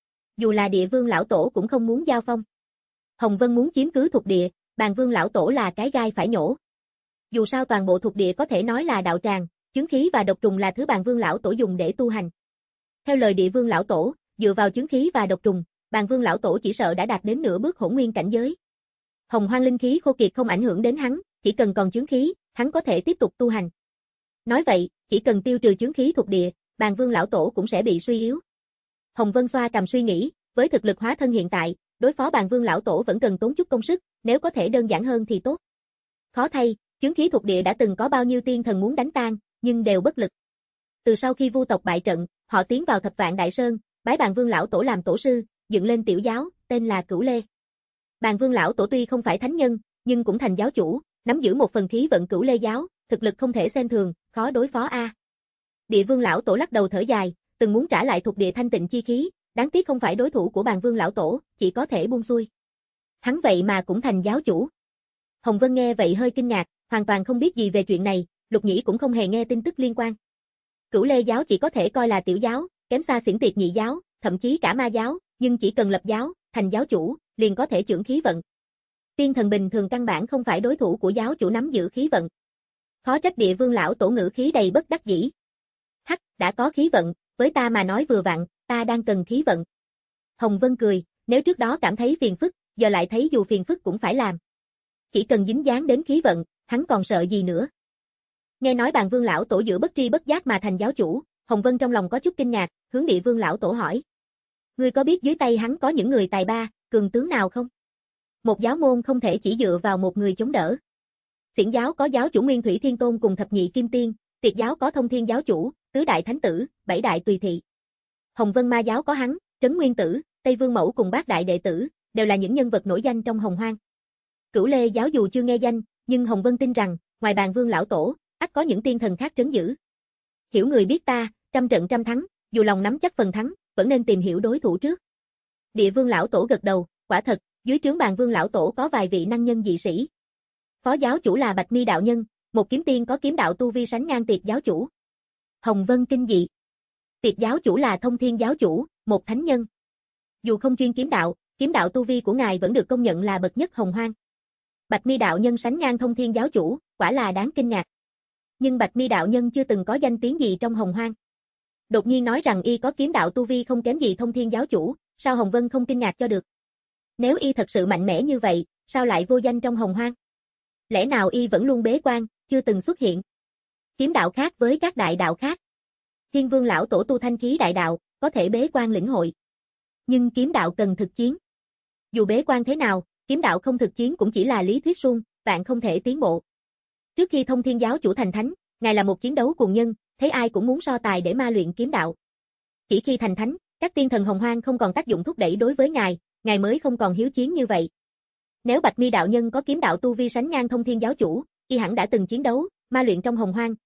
Dù là Địa Vương lão tổ cũng không muốn giao phong. Hồng Vân muốn chiếm cứ thuộc địa, Bàn Vương lão tổ là cái gai phải nhổ. Dù sao toàn bộ thuộc địa có thể nói là đạo tràng, chướng khí và độc trùng là thứ Bàn Vương lão tổ dùng để tu hành. Theo lời Địa Vương lão tổ, dựa vào chướng khí và độc trùng, Bàn Vương lão tổ chỉ sợ đã đạt đến nửa bước hỗn nguyên cảnh giới. Hồng Hoang linh khí khô kiệt không ảnh hưởng đến hắn, chỉ cần còn chướng khí, hắn có thể tiếp tục tu hành. Nói vậy, chỉ cần tiêu trừ chướng khí thuộc địa, Bàn Vương lão tổ cũng sẽ bị suy yếu. Hồng Vân xoa cầm suy nghĩ, với thực lực hóa thân hiện tại, đối phó Bàn Vương lão tổ vẫn cần tốn chút công sức, nếu có thể đơn giản hơn thì tốt. Khó thay, chướng khí thuộc địa đã từng có bao nhiêu tiên thần muốn đánh tan, nhưng đều bất lực. Từ sau khi Vu tộc bại trận, họ tiến vào Thập Vạn Đại Sơn, bái Bàn Vương lão tổ làm tổ sư, dựng lên tiểu giáo, tên là Cửu Lê. Bàn Vương lão tổ tuy không phải thánh nhân, nhưng cũng thành giáo chủ, nắm giữ một phần khí vận Cửu Lê giáo, thực lực không thể xem thường, khó đối phó a. Địa Vương lão tổ lắc đầu thở dài, từng muốn trả lại thuộc địa thanh tịnh chi khí, đáng tiếc không phải đối thủ của Bàn Vương lão tổ, chỉ có thể buông xuôi. Hắn vậy mà cũng thành giáo chủ. Hồng Vân nghe vậy hơi kinh ngạc, hoàn toàn không biết gì về chuyện này, Lục Nhĩ cũng không hề nghe tin tức liên quan. Cửu Lê giáo chỉ có thể coi là tiểu giáo, kém xa Xiển Tiệt nhị giáo, thậm chí cả ma giáo, nhưng chỉ cần lập giáo, thành giáo chủ, liền có thể chưởng khí vận. Tiên thần bình thường căn bản không phải đối thủ của giáo chủ nắm giữ khí vận. Khó trách Địa Vương lão tổ ngữ khí đầy bất đắc dĩ. Hắc, đã có khí vận, với ta mà nói vừa vặn, ta đang cần khí vận. Hồng Vân cười, nếu trước đó cảm thấy phiền phức, giờ lại thấy dù phiền phức cũng phải làm. Chỉ cần dính dáng đến khí vận, hắn còn sợ gì nữa. Nghe nói Bàn Vương lão tổ giữa bất tri bất giác mà thành giáo chủ, Hồng Vân trong lòng có chút kinh ngạc, hướng Địa Vương lão tổ hỏi. Ngươi có biết dưới tay hắn có những người tài ba, cường tướng nào không? Một giáo môn không thể chỉ dựa vào một người chống đỡ. Xiển giáo có giáo chủ Nguyên Thủy Thiên Tôn cùng thập nhị kim tiên, Tiệt giáo có Thông Thiên giáo chủ, tứ đại thánh tử, bảy đại tùy thị. Hồng Vân ma giáo có hắn, Trấn Nguyên Tử, Tây Vương Mẫu cùng bát đại đệ tử, đều là những nhân vật nổi danh trong Hồng Hoang. Cửu Lê giáo dù chưa nghe danh, nhưng Hồng Vân tin rằng, ngoài Bàn Vương lão tổ, ắt có những tiên thần khác trấn giữ. Hiểu người biết ta, trăm trận trăm thắng, dù lòng nắm chắc phần thắng, vẫn nên tìm hiểu đối thủ trước. Địa Vương lão tổ gật đầu, quả thật, dưới trướng Bàn Vương lão tổ có vài vị năng nhân dị sĩ. Phó giáo chủ là Bạch Mi đạo nhân, một kiếm tiên có kiếm đạo tu vi sánh ngang Tiệt giáo chủ. Hồng Vân kinh dị. Tiệt giáo chủ là Thông Thiên giáo chủ, một thánh nhân. Dù không chuyên kiếm đạo, kiếm đạo tu vi của ngài vẫn được công nhận là bậc nhất Hồng Hoang. Bạch Mi đạo nhân sánh ngang Thông Thiên giáo chủ, quả là đáng kinh ngạc. Nhưng Bạch Mi đạo nhân chưa từng có danh tiếng gì trong Hồng Hoang. Đột nhiên nói rằng y có kiếm đạo tu vi không kém gì Thông Thiên giáo chủ, sao Hồng Vân không kinh ngạc cho được? Nếu y thật sự mạnh mẽ như vậy, sao lại vô danh trong Hồng Hoang? Lẽ nào y vẫn luôn bế quan, chưa từng xuất hiện? Kiếm đạo khác với các đại đạo khác. Thiên Vương lão tổ tu thanh khí đại đạo, có thể bế quan lĩnh hội. Nhưng kiếm đạo cần thực chiến. Dù bế quan thế nào, kiếm đạo không thực chiến cũng chỉ là lý thuyết suông, bạn không thể tiến bộ. Trước khi Thông Thiên giáo chủ thành thánh, ngài là một chiến đấu cuồng nhân, thấy ai cũng muốn so tài để ma luyện kiếm đạo. Chỉ khi thành thánh, các tiên thần Hồng Hoang không còn tác dụng thúc đẩy đối với ngài, ngài mới không còn hiếu chiến như vậy. Nếu Bạch Mi đạo nhân có kiếm đạo tu vi sánh ngang Thông Thiên giáo chủ, y hẳn đã từng chiến đấu, ma luyện trong Hồng Hoang,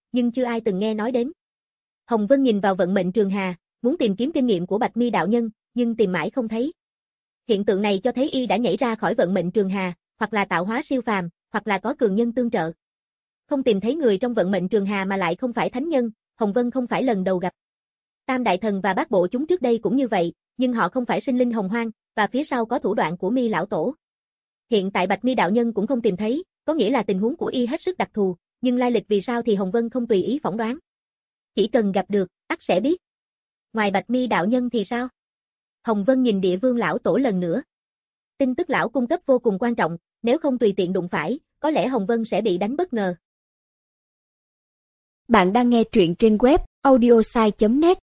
nhưng chưa ai từng nghe nói đến. Hồng Vân nhìn vào vận mệnh Trường Hà, muốn tìm kiếm kinh nghiệm của Bạch Mi đạo nhân, nhưng tìm mãi không thấy. Hiện tượng này cho thấy y đã nhảy ra khỏi vận mệnh Trường Hà, hoặc là tạo hóa siêu phàm, hoặc là có cường nhân tương trợ. Không tìm thấy người trong vận mệnh Trường Hà mà lại không phải thánh nhân, Hồng Vân không phải lần đầu gặp. Tam đại thần và bát bộ chúng trước đây cũng như vậy, nhưng họ không phải sinh linh hồng hoang, và phía sau có thủ đoạn của Mi lão tổ. Hiện tại Bạch Mi đạo nhân cũng không tìm thấy, có nghĩa là tình huống của y hết sức đặc thù, nhưng lai lịch vì sao thì Hồng Vân không tùy ý phỏng đoán. Chỉ cần gặp được, ắt sẽ biết. Ngoài Bạch Mi đạo nhân thì sao? Hồng Vân nhìn Địa Vương lão tổ lần nữa. Tin tức lão cung cấp vô cùng quan trọng, nếu không tùy tiện đụng phải, có lẽ Hồng Vân sẽ bị đánh bất ngờ. Bạn đang nghe truyện trên web audiosai chấm net.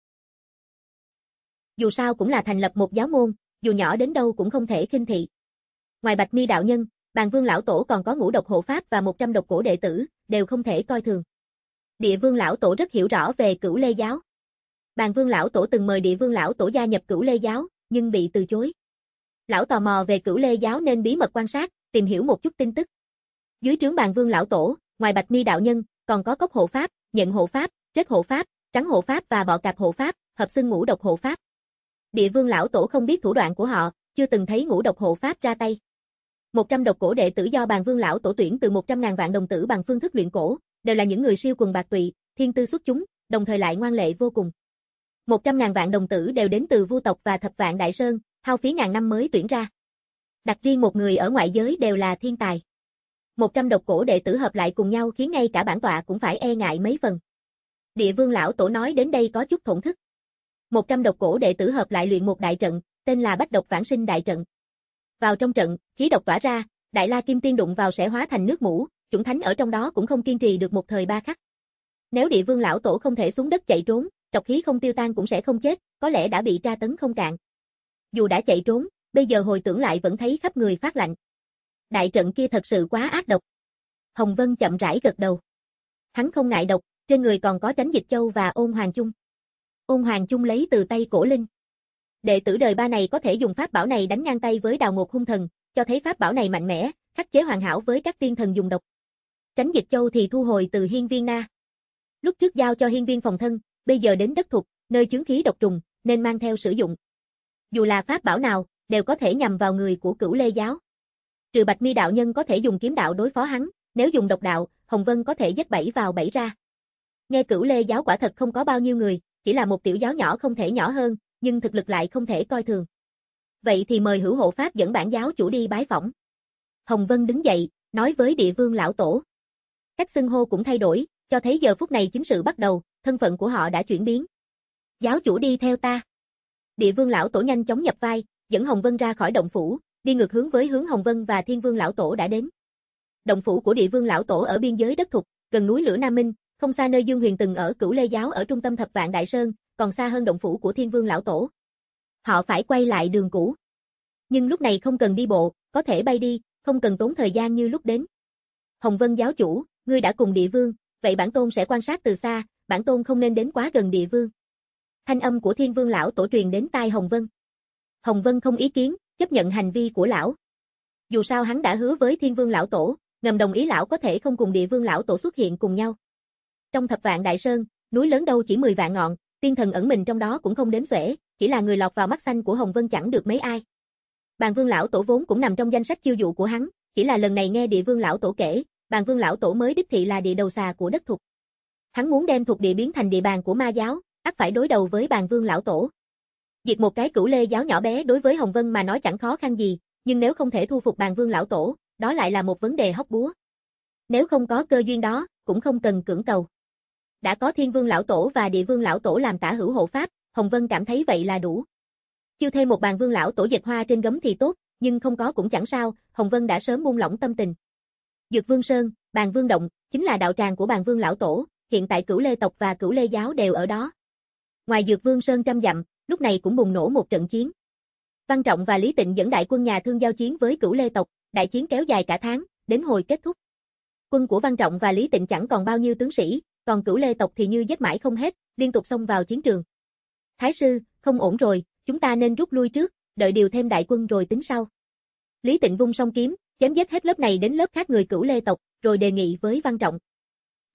Dù sao cũng là thành lập một giáo môn, dù nhỏ đến đâu cũng không thể khinh thị. Ngoài Bạch Mi đạo nhân, Bàn Vương lão tổ còn có ngũ độc hộ pháp và một trăm độc cổ đệ tử, đều không thể coi thường. Địa Vương lão tổ rất hiểu rõ về Cửu Lê giáo. Bàn Vương lão tổ từng mời Địa Vương lão tổ gia nhập Cửu Lê giáo, nhưng bị từ chối. Lão tò mò về Cửu Lê giáo nên bí mật quan sát, tìm hiểu một chút tin tức. Dưới trướng Bàn Vương lão tổ, ngoài Bạch Mi đạo nhân, còn có Cốc hộ pháp, Nhận hộ pháp, Trết hộ pháp, Trắng hộ pháp và Bọ Cạp hộ pháp, hợp xưng ngũ độc hộ pháp. Địa Vương lão tổ không biết thủ đoạn của họ, chưa từng thấy ngũ độc hộ pháp ra tay. một trăm độc cổ đệ tử do Bàn Vương lão tổ tuyển từ một trăm ngàn vạn đồng tử bằng phương thức luyện cổ, đều là những người siêu quần bạc tụy, thiên tư xuất chúng, đồng thời lại ngoan lệ vô cùng. một trăm ngàn vạn đồng tử đều đến từ Vu tộc và Thập Vạn Đại Sơn, hao phí ngàn năm mới tuyển ra. Đặt riêng một người ở ngoại giới đều là thiên tài. một trăm độc cổ đệ tử hợp lại cùng nhau khiến ngay cả bản tọa cũng phải e ngại mấy phần. Địa Vương lão tổ nói đến đây có chút thổn thức. một trăm độc cổ đệ tử hợp lại luyện một đại trận, tên là Bách Độc Vãng Sinh đại trận. Vào trong trận, khí độc tỏa ra, Đại La Kim Tiên đụng vào sẽ hóa thành nước mũ, chủng thánh ở trong đó cũng không kiên trì được một thời ba khắc. Nếu Địa Vương lão tổ không thể xuống đất chạy trốn, trọc khí không tiêu tan cũng sẽ không chết, có lẽ đã bị tra tấn không cạn. Dù đã chạy trốn, bây giờ hồi tưởng lại vẫn thấy khắp người phát lạnh. Đại trận kia thật sự quá ác độc. Hồng Vân chậm rãi gật đầu. Hắn không ngại độc, trên người còn có Tránh Dịch Châu và Ôn Hoàng Chung. Ôn Hoàng Chung lấy từ tay Cổ Linh. Đệ tử đời ba này có thể dùng pháp bảo này đánh ngang tay với Đào Ngột Hung Thần, cho thấy pháp bảo này mạnh mẽ, khắc chế hoàn hảo với các tiên thần dùng độc. Tránh Dịch Châu thì thu hồi từ Hiên Viên Na. Lúc trước giao cho Hiên Viên phòng thân, bây giờ đến đất thục, nơi chướng khí độc trùng, nên mang theo sử dụng. Dù là pháp bảo nào, đều có thể nhằm vào người của Cửu Lê giáo. Trừ Bạch Mi đạo nhân có thể dùng kiếm đạo đối phó hắn, nếu dùng độc đạo, Hồng Vân có thể dắt bẫy vào bẫy ra. Nghe Cửu Lê giáo quả thật không có bao nhiêu người, chỉ là một tiểu giáo nhỏ không thể nhỏ hơn, nhưng thực lực lại không thể coi thường. Vậy thì mời Hữu hộ pháp dẫn bản giáo chủ đi bái phỏng. Hồng Vân đứng dậy, nói với Địa Vương lão tổ. Cách xưng hô cũng thay đổi, cho thấy giờ phút này chính sự bắt đầu, thân phận của họ đã chuyển biến. Giáo chủ đi theo ta. Địa Vương lão tổ nhanh chóng nhập vai, dẫn Hồng Vân ra khỏi động phủ, đi ngược hướng với hướng Hồng Vân và Thiên Vương lão tổ đã đến. Động phủ của Địa Vương lão tổ ở biên giới đất thục, gần núi lửa Nam Minh, không xa nơi Dương Huyền từng ở Cửu Lê giáo ở trung tâm Thập Vạn Đại Sơn, còn xa hơn động phủ của Thiên Vương lão tổ. Họ phải quay lại đường cũ. Nhưng lúc này không cần đi bộ, có thể bay đi, không cần tốn thời gian như lúc đến. Hồng Vân giáo chủ, ngươi đã cùng Địa Vương, vậy bản tôn sẽ quan sát từ xa, bản tôn không nên đến quá gần Địa Vương. Thanh âm của Thiên Vương lão tổ truyền đến tai Hồng Vân. Hồng Vân không ý kiến, chấp nhận hành vi của lão. Dù sao hắn đã hứa với Thiên Vương lão tổ, ngầm đồng ý lão có thể không cùng Địa Vương lão tổ xuất hiện cùng nhau. Trong Thập Vạn Đại Sơn, núi lớn đâu chỉ mười vạn ngọn, tiên thần ẩn mình trong đó cũng không đếm xuể, chỉ là người lọt vào mắt xanh của Hồng Vân chẳng được mấy ai. Bàn Vương lão tổ vốn cũng nằm trong danh sách chiêu dụ của hắn, chỉ là lần này nghe Địa Vương lão tổ kể, Bàn Vương lão tổ mới đích thị là địa đầu xà của đất thục. Hắn muốn đem thục địa biến thành địa bàn của ma giáo, ắt phải đối đầu với Bàn Vương lão tổ. Diệt một cái Cửu Lê giáo nhỏ bé đối với Hồng Vân mà nói chẳng khó khăn gì, nhưng nếu không thể thu phục Bàn Vương lão tổ, đó lại là một vấn đề hóc búa. Nếu không có cơ duyên đó, cũng không cần cưỡng cầu. Đã có Thiên Vương lão tổ và Địa Vương lão tổ làm tả hữu hộ pháp, Hồng Vân cảm thấy vậy là đủ. Chiêu thêm một Bàn Vương lão tổ dệt hoa trên gấm thì tốt, nhưng không có cũng chẳng sao, Hồng Vân đã sớm buông lỏng tâm tình. Dược Vương Sơn, Bàn Vương Động, chính là đạo tràng của Bàn Vương lão tổ, hiện tại Cửu Lê tộc và Cửu Lê giáo đều ở đó. Ngoài Dược Vương Sơn trăm dặm, lúc này cũng bùng nổ một trận chiến. Văn Trọng và Lý Tịnh dẫn đại quân nhà Thương giao chiến với Cửu Lê tộc, đại chiến kéo dài cả tháng, đến hồi kết thúc. Quân của Văn Trọng và Lý Tịnh chẳng còn bao nhiêu tướng sĩ, còn Cửu Lê tộc thì như giết mãi không hết, liên tục xông vào chiến trường. Thái sư, không ổn rồi, chúng ta nên rút lui trước, đợi điều thêm đại quân rồi tính sau. Lý Tịnh vung song kiếm, chém giết hết lớp này đến lớp khác người Cửu Lê tộc, rồi đề nghị với Văn Trọng.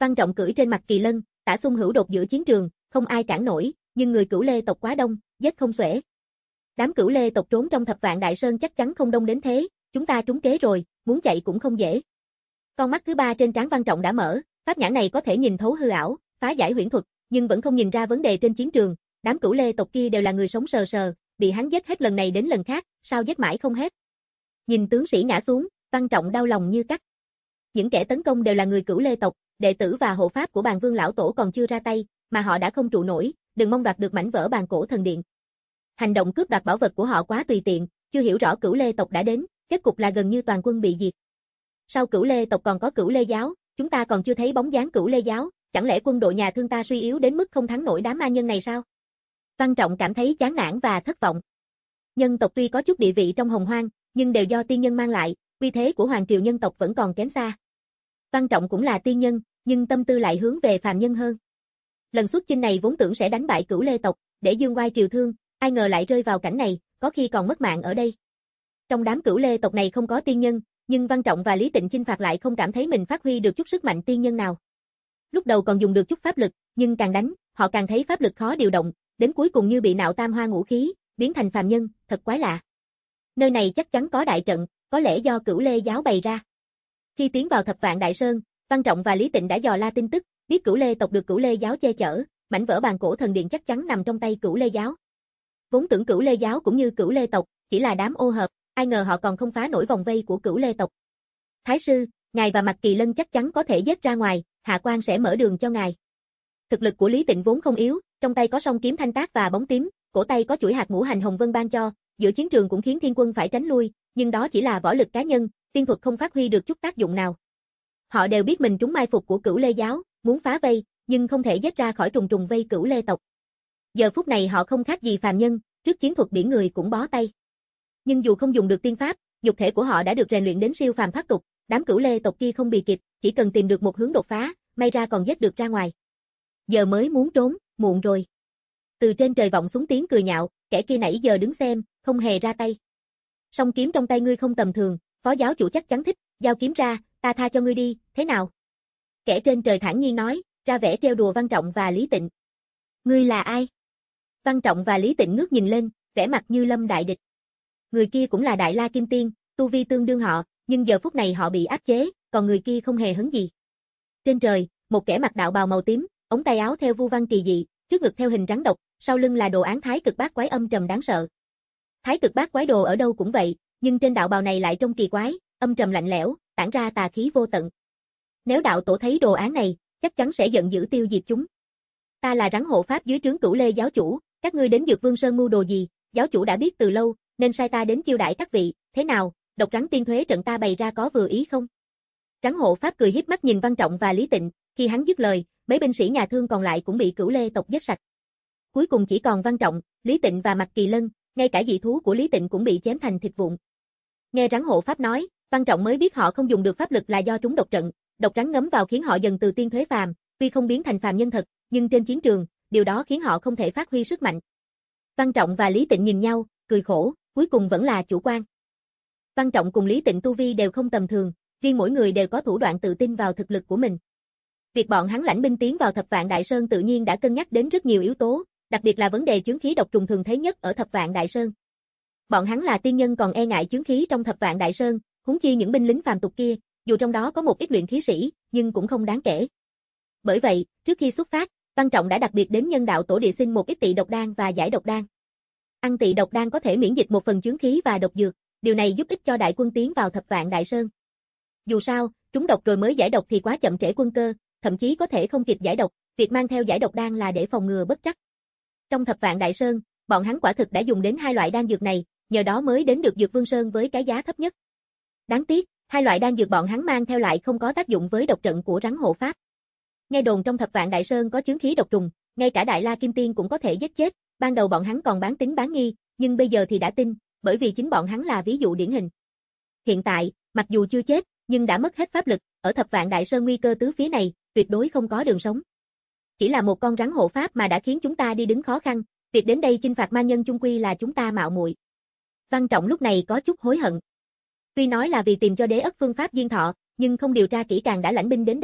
Văn Trọng cưỡi trên mặt kỳ lân, tả xung hữu đột giữa chiến trường, không ai cản nổi, nhưng người Cửu Lê tộc quá đông, giết không xuể. Đám Cửu Lê tộc trốn trong Thập Vạn Đại Sơn chắc chắn không đông đến thế, chúng ta trúng kế rồi, muốn chạy cũng không dễ. Con mắt thứ ba trên trán Văn Trọng đã mở, pháp nhãn này có thể nhìn thấu hư ảo, phá giải huyễn thuật, nhưng vẫn không nhìn ra vấn đề trên chiến trường. Đám Cửu Lê tộc kia đều là người sống sờ sờ, bị hắn giết hết lần này đến lần khác, sao giết mãi không hết. Nhìn tướng sĩ ngã xuống, Văn Trọng đau lòng như cắt. Những kẻ tấn công đều là người Cửu Lê tộc, đệ tử và hộ pháp của Bàn Vương lão tổ còn chưa ra tay, mà họ đã không trụ nổi, đừng mong đoạt được mảnh vỡ Bàn Cổ Thần Điện. Hành động cướp đoạt bảo vật của họ quá tùy tiện, chưa hiểu rõ Cửu Lê tộc đã đến, kết cục là gần như toàn quân bị diệt. Sau Cửu Lê tộc còn có Cửu Lê giáo, chúng ta còn chưa thấy bóng dáng Cửu Lê giáo, chẳng lẽ quân đội nhà Thương ta suy yếu đến mức không thắng nổi đám ma nhân này sao? Văn Trọng cảm thấy chán nản và thất vọng. Nhân tộc tuy có chút địa vị trong Hồng Hoang, nhưng đều do tiên nhân mang lại, uy thế của hoàng triều nhân tộc vẫn còn kém xa. Văn Trọng cũng là tiên nhân, nhưng tâm tư lại hướng về phàm nhân hơn. Lần xuất chinh này vốn tưởng sẽ đánh bại Cửu Lê tộc, để dương oai triều Thương, ai ngờ lại rơi vào cảnh này, có khi còn mất mạng ở đây. Trong đám Cửu Lê tộc này không có tiên nhân, nhưng Văn Trọng và Lý Tịnh chinh phạt lại không cảm thấy mình phát huy được chút sức mạnh tiên nhân nào. Lúc đầu còn dùng được chút pháp lực, nhưng càng đánh, họ càng thấy pháp lực khó điều động, đến cuối cùng như bị nạo tam hoa ngũ khí, biến thành phàm nhân, thật quái lạ. Nơi này chắc chắn có đại trận, có lẽ do Cửu Lê giáo bày ra. Khi tiến vào Thập Vạn Đại Sơn, Văn Trọng và Lý Tịnh đã dò la tin tức, biết Cửu Lê tộc được Cửu Lê giáo che chở, mảnh vỡ Bàn Cổ Thần Điện chắc chắn nằm trong tay Cửu Lê giáo. Vốn tưởng Cửu Lê giáo cũng như Cửu Lê tộc, chỉ là đám ô hợp, ai ngờ họ còn không phá nổi vòng vây của Cửu Lê tộc. Thái sư, ngài và Mạc Kỳ Lân chắc chắn có thể giết ra ngoài, hạ quan sẽ mở đường cho ngài. Thực lực của Lý Tịnh vốn không yếu, trong tay có song kiếm thanh tác và bóng tím, cổ tay có chuỗi hạt ngũ hành hồng vân ban cho, giữa chiến trường cũng khiến thiên quân phải tránh lui, nhưng đó chỉ là võ lực cá nhân, tiên thuật không phát huy được chút tác dụng nào. Họ đều biết mình trúng mai phục của Cửu Lê giáo, muốn phá vây, nhưng không thể giết ra khỏi trùng trùng vây Cửu Lê tộc. Giờ phút này họ không khác gì phàm nhân, trước chiến thuật biển người cũng bó tay. Nhưng dù không dùng được tiên pháp, nhục thể của họ đã được rèn luyện đến siêu phàm thoát tục, đám Cửu Lê tộc kia không bị kịp, chỉ cần tìm được một hướng đột phá, may ra còn giết được ra ngoài. Giờ mới muốn trốn, muộn rồi. Từ trên trời vọng xuống tiếng cười nhạo, kẻ kia nãy giờ đứng xem, không hề ra tay. Song kiếm trong tay ngươi không tầm thường, phó giáo chủ chắc chắn thích, giao kiếm ra, ta tha cho ngươi đi, thế nào? Kẻ trên trời thản nhiên nói, ra vẻ trêu đùa Văn Trọng và Lý Tịnh. Ngươi là ai? Văn Trọng và Lý Tịnh ngước nhìn lên, vẻ mặt như lâm đại địch. Người kia cũng là Đại La Kim Tiên, tu vi tương đương họ, nhưng giờ phút này họ bị áp chế, còn người kia không hề hấn gì. Trên trời, một kẻ mặc đạo bào màu tím, ống tay áo theo vu văn kỳ dị, trước ngực theo hình rắn độc, sau lưng là đồ án Thái Cực Bát Quái âm trầm đáng sợ. Thái Cực Bát Quái đồ ở đâu cũng vậy, nhưng trên đạo bào này lại trông kỳ quái, âm trầm lạnh lẽo, tản ra tà khí vô tận. Nếu đạo tổ thấy đồ án này, chắc chắn sẽ giận dữ tiêu diệt chúng. Ta là rắn hộ pháp dưới trướng Cửu Lê giáo chủ, các ngươi đến Dược Vương Sơn mưu đồ gì? Giáo chủ đã biết từ lâu, nên sai ta đến chiêu đãi các vị, thế nào, độc rắn tiên thuế trận ta bày ra có vừa ý không? Rắn hộ pháp cười hiếp mắt nhìn Văn Trọng và Lý Tịnh, khi hắn dứt lời, mấy binh sĩ nhà Thương còn lại cũng bị Cửu Lê tộc giết sạch. Cuối cùng chỉ còn Văn Trọng, Lý Tịnh và Mạc Kỳ Lân, ngay cả dị thú của Lý Tịnh cũng bị chém thành thịt vụn. Nghe rắn hộ pháp nói, Văn Trọng mới biết họ không dùng được pháp lực là do trúng độc trận, độc rắn ngấm vào khiến họ dần từ tiên thuế phàm, tuy không biến thành phàm nhân thật, nhưng trên chiến trường, điều đó khiến họ không thể phát huy sức mạnh. Văn Trọng và Lý Tịnh nhìn nhau, cười khổ, cuối cùng vẫn là chủ quan. Văn Trọng cùng Lý Tịnh tu vi đều không tầm thường, riêng mỗi người đều có thủ đoạn tự tin vào thực lực của mình. Việc bọn hắn lãnh binh tiến vào Thập Vạn Đại Sơn tự nhiên đã cân nhắc đến rất nhiều yếu tố, đặc biệt là vấn đề chướng khí độc trùng thường thấy nhất ở Thập Vạn Đại Sơn. Bọn hắn là tiên nhân còn e ngại chướng khí trong Thập Vạn Đại Sơn, huống chi những binh lính phàm tục kia, dù trong đó có một ít luyện khí sĩ, nhưng cũng không đáng kể. Bởi vậy, trước khi xuất phát, Văn Trọng đã đặc biệt đến nhân đạo tổ địa xin một ít tị độc đan và giải độc đan. Ăn tị độc đan có thể miễn dịch một phần chướng khí và độc dược, điều này giúp ích cho đại quân tiến vào Thập Vạn Đại Sơn. Dù sao, trúng độc rồi mới giải độc thì quá chậm trễ quân cơ, thậm chí có thể không kịp giải độc, việc mang theo giải độc đan là để phòng ngừa bất trắc. Trong Thập Vạn Đại Sơn, bọn hắn quả thực đã dùng đến hai loại đan dược này, nhờ đó mới đến được Dược Vương Sơn với cái giá thấp nhất. Đáng tiếc, hai loại đan dược bọn hắn mang theo lại không có tác dụng với độc trận của rắn hộ pháp. Nghe đồn trong Thập Vạn Đại Sơn có chướng khí độc trùng, ngay cả Đại La Kim Tiên cũng có thể giết chết, ban đầu bọn hắn còn bán tín bán nghi, nhưng bây giờ thì đã tin, bởi vì chính bọn hắn là ví dụ điển hình. Hiện tại, mặc dù chưa chết, nhưng đã mất hết pháp lực, ở Thập Vạn Đại Sơn nguy cơ tứ phía này, tuyệt đối không có đường sống. Chỉ là một con rắn hộ pháp mà đã khiến chúng ta đi đứng khó khăn, việc đến đây chinh phạt ma nhân chung quy là chúng ta mạo muội. Văn Trọng lúc này có chút hối hận. Tuy nói là vì tìm cho đế ất phương pháp diên thọ, nhưng không điều tra kỹ càng đã lãnh binh đến đây,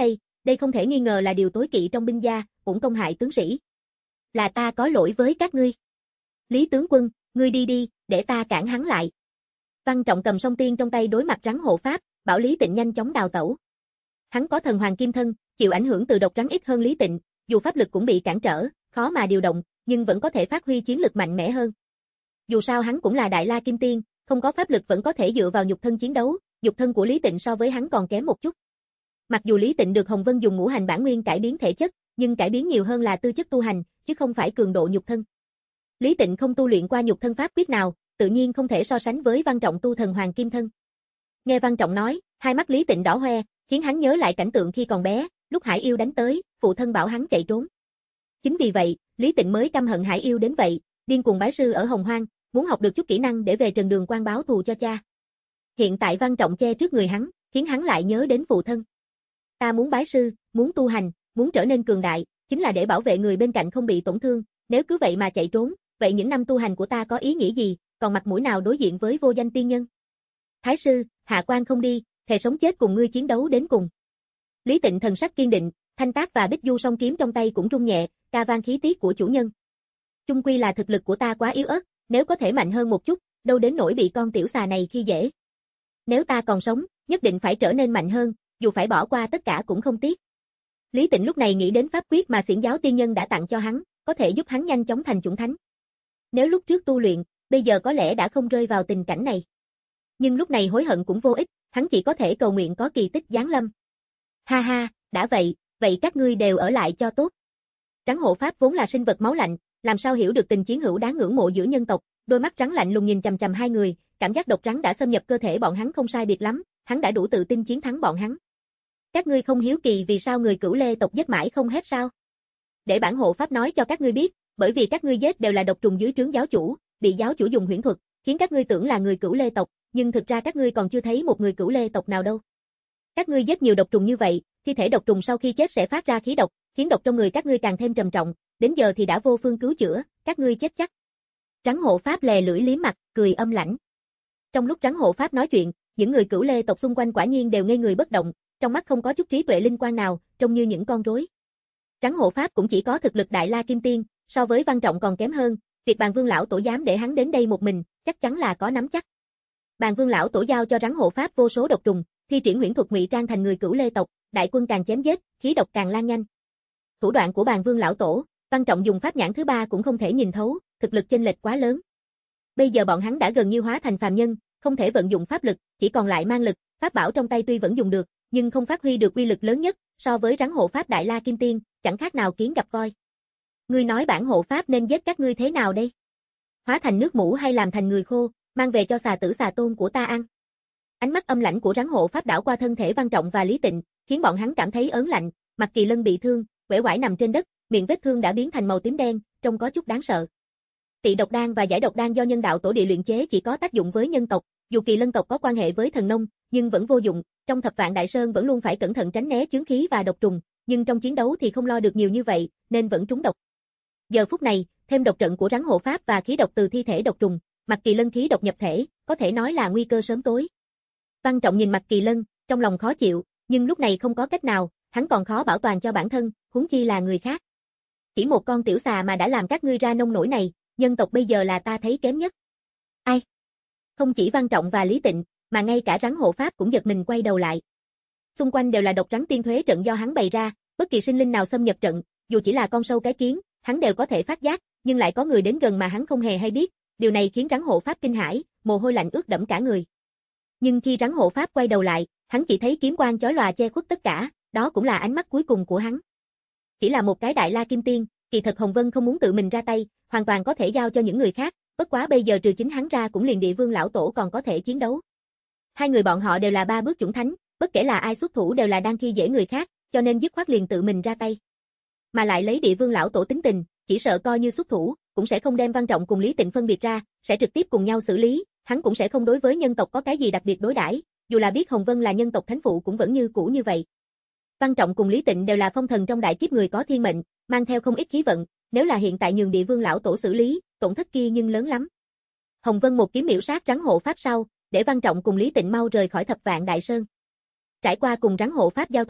đây không thể nghi ngờ là điều tối kỵ trong binh gia, uổng công hại tướng sĩ. Là ta có lỗi với các ngươi. Lý tướng quân, ngươi đi đi, để ta cản hắn lại. Văn Trọng cầm song tiên trong tay đối mặt rắn hộ pháp, bảo Lý Tịnh nhanh chóng đào tẩu. Hắn có thần hoàng kim thân, chịu ảnh hưởng từ độc rắn ít hơn Lý Tịnh, dù pháp lực cũng bị cản trở, khó mà điều động, nhưng vẫn có thể phát huy chiến lực mạnh mẽ hơn. Dù sao hắn cũng là Đại La Kim Tiên, không có pháp lực vẫn có thể dựa vào nhục thân chiến đấu, nhục thân của Lý Tịnh so với hắn còn kém một chút. Mặc dù Lý Tịnh được Hồng Vân dùng ngũ hành bản nguyên cải biến thể chất, nhưng cải biến nhiều hơn là tư chất tu hành, chứ không phải cường độ nhục thân. Lý Tịnh không tu luyện qua nhục thân pháp quyết nào, tự nhiên không thể so sánh với Văn Trọng tu thần hoàng kim thân. Nghe Văn Trọng nói, hai mắt Lý Tịnh đỏ hoe, khiến hắn nhớ lại cảnh tượng khi còn bé, lúc Hải Yêu đánh tới, phụ thân bảo hắn chạy trốn. Chính vì vậy, Lý Tịnh mới căm hận Hải Yêu đến vậy, điên cuồng bái sư ở Hồng Hoang, muốn học được chút kỹ năng để về Trần Đường Quan báo thù cho cha. Hiện tại Văn Trọng che trước người hắn, khiến hắn lại nhớ đến phụ thân. Ta muốn bái sư, muốn tu hành, muốn trở nên cường đại, chính là để bảo vệ người bên cạnh không bị tổn thương, nếu cứ vậy mà chạy trốn, vậy những năm tu hành của ta có ý nghĩa gì, còn mặt mũi nào đối diện với vô danh tiên nhân. Thái sư, hạ quan không đi, thề sống chết cùng ngươi chiến đấu đến cùng. Lý Tịnh thần sắc kiên định, Thanh Tác và Bích Du song kiếm trong tay cũng rung nhẹ, ca vang khí tiết của chủ nhân. Chung quy là thực lực của ta quá yếu ớt, nếu có thể mạnh hơn một chút, đâu đến nỗi bị con tiểu xà này khi dễ. Nếu ta còn sống, nhất định phải trở nên mạnh hơn, dù phải bỏ qua tất cả cũng không tiếc. Lý Tịnh lúc này nghĩ đến pháp quyết mà Xiển Giáo tiên nhân đã tặng cho hắn, có thể giúp hắn nhanh chóng thành chủng thánh. Nếu lúc trước tu luyện, bây giờ có lẽ đã không rơi vào tình cảnh này. Nhưng lúc này hối hận cũng vô ích, hắn chỉ có thể cầu nguyện có kỳ tích giáng lâm. Ha ha, đã vậy, vậy các ngươi đều ở lại cho tốt. Rắn hộ pháp vốn là sinh vật máu lạnh, làm sao hiểu được tình chiến hữu đáng ngưỡng mộ giữa nhân tộc, đôi mắt rắn lạnh lùng nhìn chằm chằm hai người, cảm giác độc rắn đã xâm nhập cơ thể bọn hắn không sai biệt lắm, hắn đã đủ tự tin chiến thắng bọn hắn. Các ngươi không hiếu kỳ vì sao người Cửu Lê tộc giết mãi không hết sao? Để bản hộ pháp nói cho các ngươi biết, bởi vì các ngươi giết đều là độc trùng dưới trướng giáo chủ, bị giáo chủ dùng huyễn thuật, khiến các ngươi tưởng là người Cửu Lê tộc, nhưng thực ra các ngươi còn chưa thấy một người Cửu Lê tộc nào đâu. Các ngươi giết nhiều độc trùng như vậy, thi thể độc trùng sau khi chết sẽ phát ra khí độc, khiến độc trong người các ngươi càng thêm trầm trọng, đến giờ thì đã vô phương cứu chữa, các ngươi chết chắc. Rắn hộ pháp lè lưỡi liếm mặt, cười âm lãnh. Trong lúc rắn hộ pháp nói chuyện, những người Cửu Lê tộc xung quanh quả nhiên đều ngây người bất động, trong mắt không có chút trí tuệ linh quan nào, trông như những con rối. Rắn hộ pháp cũng chỉ có thực lực Đại La Kim Tiên, so với Văn Trọng còn kém hơn, việc Bàn Vương lão tổ dám để hắn đến đây một mình, chắc chắn là có nắm chắc. Bàn Vương lão tổ giao cho rắn hộ pháp vô số độc trùng, thi triển huyễn thuật ngụy trang thành người Cửu Lê tộc, đại quân càng chém giết, khí độc càng lan nhanh. Thủ đoạn của Bàn Vương lão tổ, Văn Trọng dùng pháp nhãn thứ ba cũng không thể nhìn thấu, thực lực chênh lệch quá lớn. Bây giờ bọn hắn đã gần như hóa thành phàm nhân, không thể vận dụng pháp lực, chỉ còn lại mang lực, pháp bảo trong tay tuy vẫn dùng được, nhưng không phát huy được uy lực lớn nhất, so với rắn hộ pháp Đại La Kim Tiên, chẳng khác nào kiến gặp voi. Ngươi nói bản hộ pháp nên giết các ngươi thế nào đây? Hóa thành nước mũ hay làm thành người khô, mang về cho xà tử xà tôn của ta ăn? Ánh mắt âm lãnh của rắn hộ pháp đảo qua thân thể Văn Trọng và Lý Tịnh, khiến bọn hắn cảm thấy ớn lạnh, Mặt Kỳ Lân bị thương, uể oải nằm trên đất, miệng vết thương đã biến thành màu tím đen, trông có chút đáng sợ. Tị độc đan và giải độc đan do nhân đạo tổ địa luyện chế chỉ có tác dụng với nhân tộc, dù Kỳ Lân tộc có quan hệ với thần nông, nhưng vẫn vô dụng, trong Thập Vạn Đại Sơn vẫn luôn phải cẩn thận tránh né chướng khí và độc trùng, nhưng trong chiến đấu thì không lo được nhiều như vậy, nên vẫn trúng độc. Giờ phút này, thêm độc trận của rắn hộ pháp và khí độc từ thi thể độc trùng, Mặt Kỳ Lân khí độc nhập thể, có thể nói là nguy cơ sớm tối. Văn Trọng nhìn Mặt Kỳ Lân, trong lòng khó chịu, nhưng lúc này không có cách nào, hắn còn khó bảo toàn cho bản thân, huống chi là người khác. Chỉ một con tiểu xà mà đã làm các ngươi ra nông nổi này, nhân tộc bây giờ là ta thấy kém nhất. Ai? Không chỉ Văn Trọng và Lý Tịnh, mà ngay cả rắn hộ pháp cũng giật mình quay đầu lại. Xung quanh đều là độc rắn tiên thuế trận do hắn bày ra, bất kỳ sinh linh nào xâm nhập trận, dù chỉ là con sâu cái kiến, hắn đều có thể phát giác, nhưng lại có người đến gần mà hắn không hề hay biết, điều này khiến rắn hộ pháp kinh hãi, mồ hôi lạnh ướt đẫm cả người. Nhưng khi rắn hộ pháp quay đầu lại, hắn chỉ thấy kiếm quang chói lòa che khuất tất cả, đó cũng là ánh mắt cuối cùng của hắn. Chỉ là một cái Đại La Kim Tiên, kỳ thật Hồng Vân không muốn tự mình ra tay, hoàn toàn có thể giao cho những người khác, bất quá bây giờ trừ chính hắn ra cũng liền Địa Vương lão tổ còn có thể chiến đấu. Hai người bọn họ đều là ba bước chủng thánh, bất kể là ai xuất thủ đều là đang khi dễ người khác, cho nên dứt khoát liền tự mình ra tay. Mà lại lấy Địa Vương lão tổ tính tình, chỉ sợ coi như xuất thủ, cũng sẽ không đem Văn Trọng cùng Lý Tịnh phân biệt ra, sẽ trực tiếp cùng nhau xử lý, hắn cũng sẽ không đối với nhân tộc có cái gì đặc biệt đối đãi, dù là biết Hồng Vân là nhân tộc thánh phụ cũng vẫn như cũ như vậy. Văn Trọng cùng Lý Tịnh đều là phong thần trong đại kiếp người có thiên mệnh, mang theo không ít khí vận, nếu là hiện tại nhường Địa Vương lão tổ xử lý, tổn thất kia nhưng lớn lắm. Hồng Vân một kiếm miểu sát rắn hộ pháp sau, để Văn Trọng cùng Lý Tịnh mau rời khỏi Thập Vạn Đại Sơn. Trải qua cùng rắn hộ pháp giao thủ,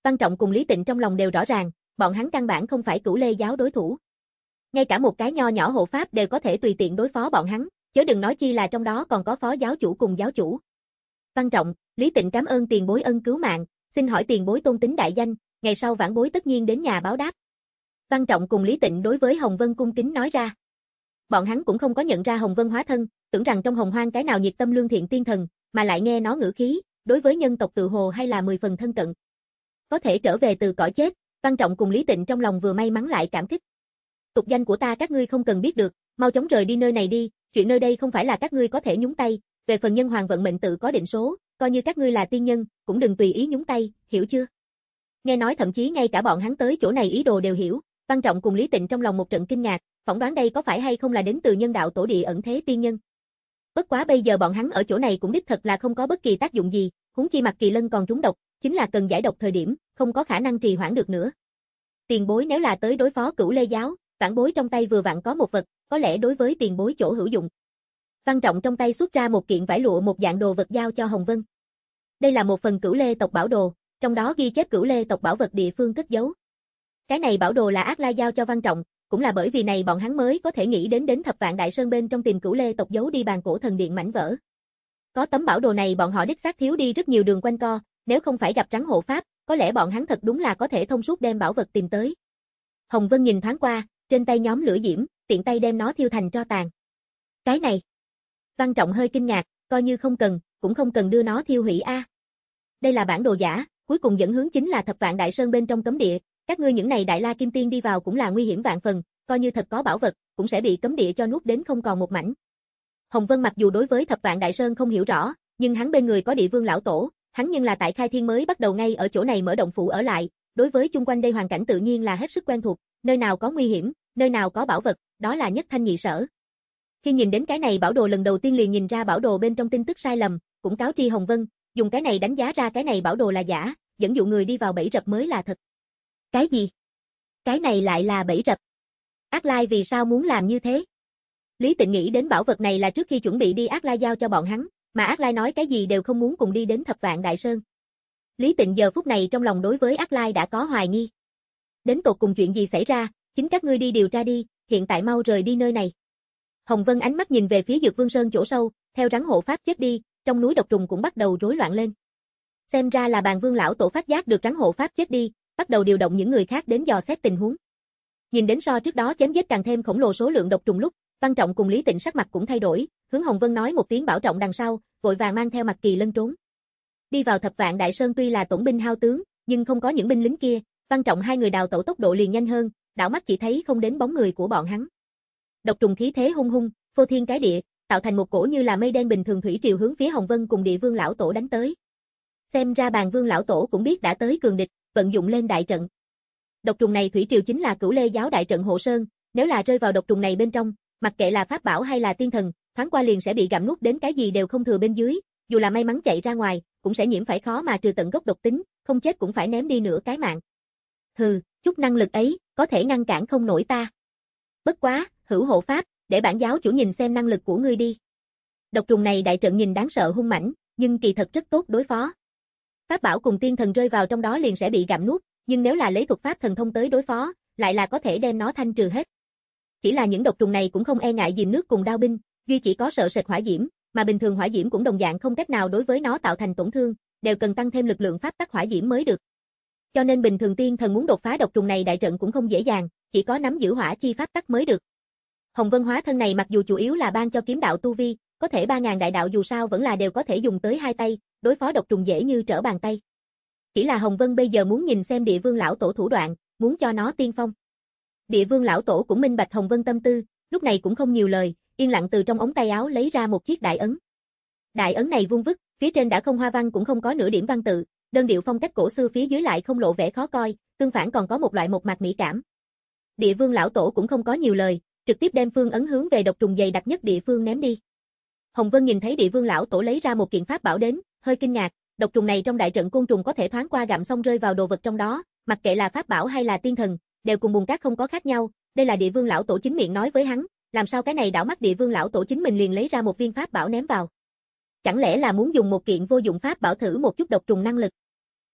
Văn Trọng cùng Lý Tịnh trong lòng đều rõ ràng, bọn hắn căn bản không phải Cửu Lê giáo đối thủ. Ngay cả một cái nho nhỏ hộ pháp đều có thể tùy tiện đối phó bọn hắn, chớ đừng nói chi là trong đó còn có phó giáo chủ cùng giáo chủ. Văn Trọng, Lý Tịnh cảm ơn tiền bối ân cứu mạng, xin hỏi tiền bối tôn tính đại danh, ngày sau vãn bối tất nhiên đến nhà báo đáp. Văn Trọng cùng Lý Tịnh đối với Hồng Vân cung kính nói ra. Bọn hắn cũng không có nhận ra Hồng Vân hóa thân, tưởng rằng trong Hồng Hoang cái nào nhiệt tâm lương thiện tiên thần, mà lại nghe nó ngữ khí, đối với nhân tộc tự hồ hay là mười phần thân cận. Có thể trở về từ cõi chết, Văn Trọng cùng Lý Tịnh trong lòng vừa may mắn lại cảm kích. Tục danh của ta các ngươi không cần biết được, mau chóng rời đi nơi này đi, chuyện nơi đây không phải là các ngươi có thể nhúng tay, về phần nhân hoàng vận mệnh tự có định số, coi như các ngươi là tiên nhân, cũng đừng tùy ý nhúng tay, hiểu chưa? Nghe nói thậm chí ngay cả bọn hắn tới chỗ này ý đồ đều hiểu, Văn Trọng cùng Lý Tịnh trong lòng một trận kinh ngạc, phỏng đoán đây có phải hay không là đến từ nhân đạo tổ địa ẩn thế tiên nhân. Bất quá bây giờ bọn hắn ở chỗ này cũng đích thật là không có bất kỳ tác dụng gì, huống chi Mặc Kỳ Lân còn trúng độc, chính là cần giải độc thời điểm, không có khả năng trì hoãn được nữa. Tiền bối nếu là tới đối phó Cửu Lê giáo, vãn bối trong tay vừa vặn có một vật, có lẽ đối với tiền bối chỗ hữu dụng. Văn Trọng trong tay xuất ra một kiện vải lụa một dạng đồ vật giao cho Hồng Vân. Đây là một phần Cửu Lê tộc bảo đồ, trong đó ghi chép Cửu Lê tộc bảo vật địa phương cất giấu. Cái này bảo đồ là Ác La giao cho Văn Trọng, cũng là bởi vì này bọn hắn mới có thể nghĩ đến đến Thập Vạn Đại Sơn bên trong tìm Cửu Lê tộc giấu đi bàn cổ thần điện mảnh vỡ. Có tấm bảo đồ này bọn họ đích xác thiếu đi rất nhiều đường quanh co, nếu không phải gặp rắn hộ pháp, có lẽ bọn hắn thật đúng là có thể thông suốt đem bảo vật tìm tới. Hồng Vân nhìn thoáng qua, trên tay nhóm lửa diễm, tiện tay đem nó thiêu thành tro tàn. Cái này, Văn Trọng hơi kinh ngạc, coi như không cần, cũng không cần đưa nó thiêu hủy a. À. Đây là bản đồ giả, cuối cùng dẫn hướng chính là Thập Vạn Đại Sơn bên trong cấm địa, các ngươi những này Đại La Kim Tiên đi vào cũng là nguy hiểm vạn phần, coi như thật có bảo vật, cũng sẽ bị cấm địa cho nuốt đến không còn một mảnh. Hồng Vân mặc dù đối với Thập Vạn Đại Sơn không hiểu rõ, nhưng hắn bên người có Địa Vương lão tổ, hắn nhưng là tại Khai Thiên mới bắt đầu ngay ở chỗ này mở động phủ ở lại, đối với chung quanh đây hoàn cảnh tự nhiên là hết sức quen thuộc, nơi nào có nguy hiểm, nơi nào có bảo vật, đó là nhất thanh nhị sở. Khi nhìn đến cái này bảo đồ lần đầu tiên liền nhìn ra bảo đồ bên trong tin tức sai lầm, cũng cáo tri Hồng Vân, dùng cái này đánh giá ra cái này bảo đồ là giả, dẫn dụ người đi vào bẫy rập mới là thật. Cái gì? Cái này lại là bẫy rập? Ác Lai vì sao muốn làm như thế? Lý Tịnh nghĩ đến bảo vật này là trước khi chuẩn bị đi Ác Lai giao cho bọn hắn, mà Ác Lai nói cái gì đều không muốn cùng đi đến Thập Vạn Đại Sơn. Lý Tịnh giờ phút này trong lòng đối với Ác Lai đã có hoài nghi. Đến tột cùng chuyện gì xảy ra, chính các ngươi đi điều tra đi, hiện tại mau rời đi nơi này. Hồng Vân ánh mắt nhìn về phía Dược Vương Sơn chỗ sâu, theo rắn hộ pháp chết đi, trong núi độc trùng cũng bắt đầu rối loạn lên. Xem ra là Bàn Vương lão tổ phát giác được rắn hộ pháp chết đi, bắt đầu điều động những người khác đến dò xét tình huống. Nhìn đến so trước đó chém giết càng thêm khổng lồ số lượng độc trùng lúc, Văn Trọng cùng Lý Tịnh sắc mặt cũng thay đổi, hướng Hồng Vân nói một tiếng bảo trọng đằng sau, vội vàng mang theo Mặc Kỳ Lân trốn. Đi vào Thập Vạn Đại Sơn tuy là tổn binh hao tướng, nhưng không có những binh lính kia, Văn Trọng hai người đào tẩu tốc độ liền nhanh hơn, đảo mắt chỉ thấy không đến bóng người của bọn hắn. Độc trùng khí thế hung hung, phô thiên cái địa, tạo thành một cổ như là mây đen bình thường thủy triều hướng phía Hồng Vân cùng Địa Vương lão tổ đánh tới. Xem ra Bàn Vương lão tổ cũng biết đã tới cường địch, vận dụng lên đại trận. Độc trùng này thủy triều chính là Cửu Lê giáo đại trận hộ sơn, nếu là rơi vào độc trùng này bên trong, mặc kệ là pháp bảo hay là tiên thần, thoáng qua liền sẽ bị gặm nuốt đến cái gì đều không thừa bên dưới, dù là may mắn chạy ra ngoài, cũng sẽ nhiễm phải khó mà trừ tận gốc độc tính, không chết cũng phải ném đi nửa cái mạng. Hừ, chút năng lực ấy, có thể ngăn cản không nổi ta. Bất quá, hữu hộ pháp, để bản giáo chủ nhìn xem năng lực của ngươi đi. Độc trùng này đại trận nhìn đáng sợ hung mãnh, nhưng kỳ thật rất tốt đối phó. Pháp bảo cùng tiên thần rơi vào trong đó liền sẽ bị gặm nuốt, nhưng nếu là lấy thuật pháp thần thông tới đối phó, lại là có thể đem nó thanh trừ hết. Chỉ là những độc trùng này cũng không e ngại diềm nước cùng đao binh, duy chỉ có sợ sệt hỏa diễm, mà bình thường hỏa diễm cũng đồng dạng không cách nào đối với nó tạo thành tổn thương, đều cần tăng thêm lực lượng pháp tắc hỏa diễm mới được. Cho nên bình thường tiên thần muốn đột phá độc trùng này đại trận cũng không dễ dàng, chỉ có nắm giữ hỏa chi pháp tắc mới được. Hồng Vân hóa thân này mặc dù chủ yếu là ban cho kiếm đạo tu vi, có thể ba ngàn đại đạo dù sao vẫn là đều có thể dùng tới hai tay, đối phó độc trùng dễ như trở bàn tay. Chỉ là Hồng Vân bây giờ muốn nhìn xem Địa Vương lão tổ thủ đoạn, muốn cho nó tiên phong. Địa Vương lão tổ cũng minh bạch Hồng Vân tâm tư, lúc này cũng không nhiều lời, yên lặng từ trong ống tay áo lấy ra một chiếc đại ấn. Đại ấn này vuông vức, phía trên đã không hoa văn cũng không có nửa điểm văn tự, đơn điệu phong cách cổ xưa phía dưới lại không lộ vẻ khó coi, tương phản còn có một loại một mạc mỹ cảm. Địa Vương lão tổ cũng không có nhiều lời, trực tiếp đem phương ấn hướng về độc trùng dày đặc nhất địa phương ném đi. Hồng Vân nhìn thấy Địa Vương lão tổ lấy ra một kiện pháp bảo đến, hơi kinh ngạc, độc trùng này trong đại trận côn trùng có thể thoáng qua gặm xong rơi vào đồ vật trong đó, mặc kệ là pháp bảo hay là tiên thần, đều cùng bùn cát không có khác nhau, đây là Địa Vương lão tổ chính miệng nói với hắn, làm sao cái này đảo mắt Địa Vương lão tổ chính mình liền lấy ra một viên pháp bảo ném vào. Chẳng lẽ là muốn dùng một kiện vô dụng pháp bảo thử một chút độc trùng năng lực?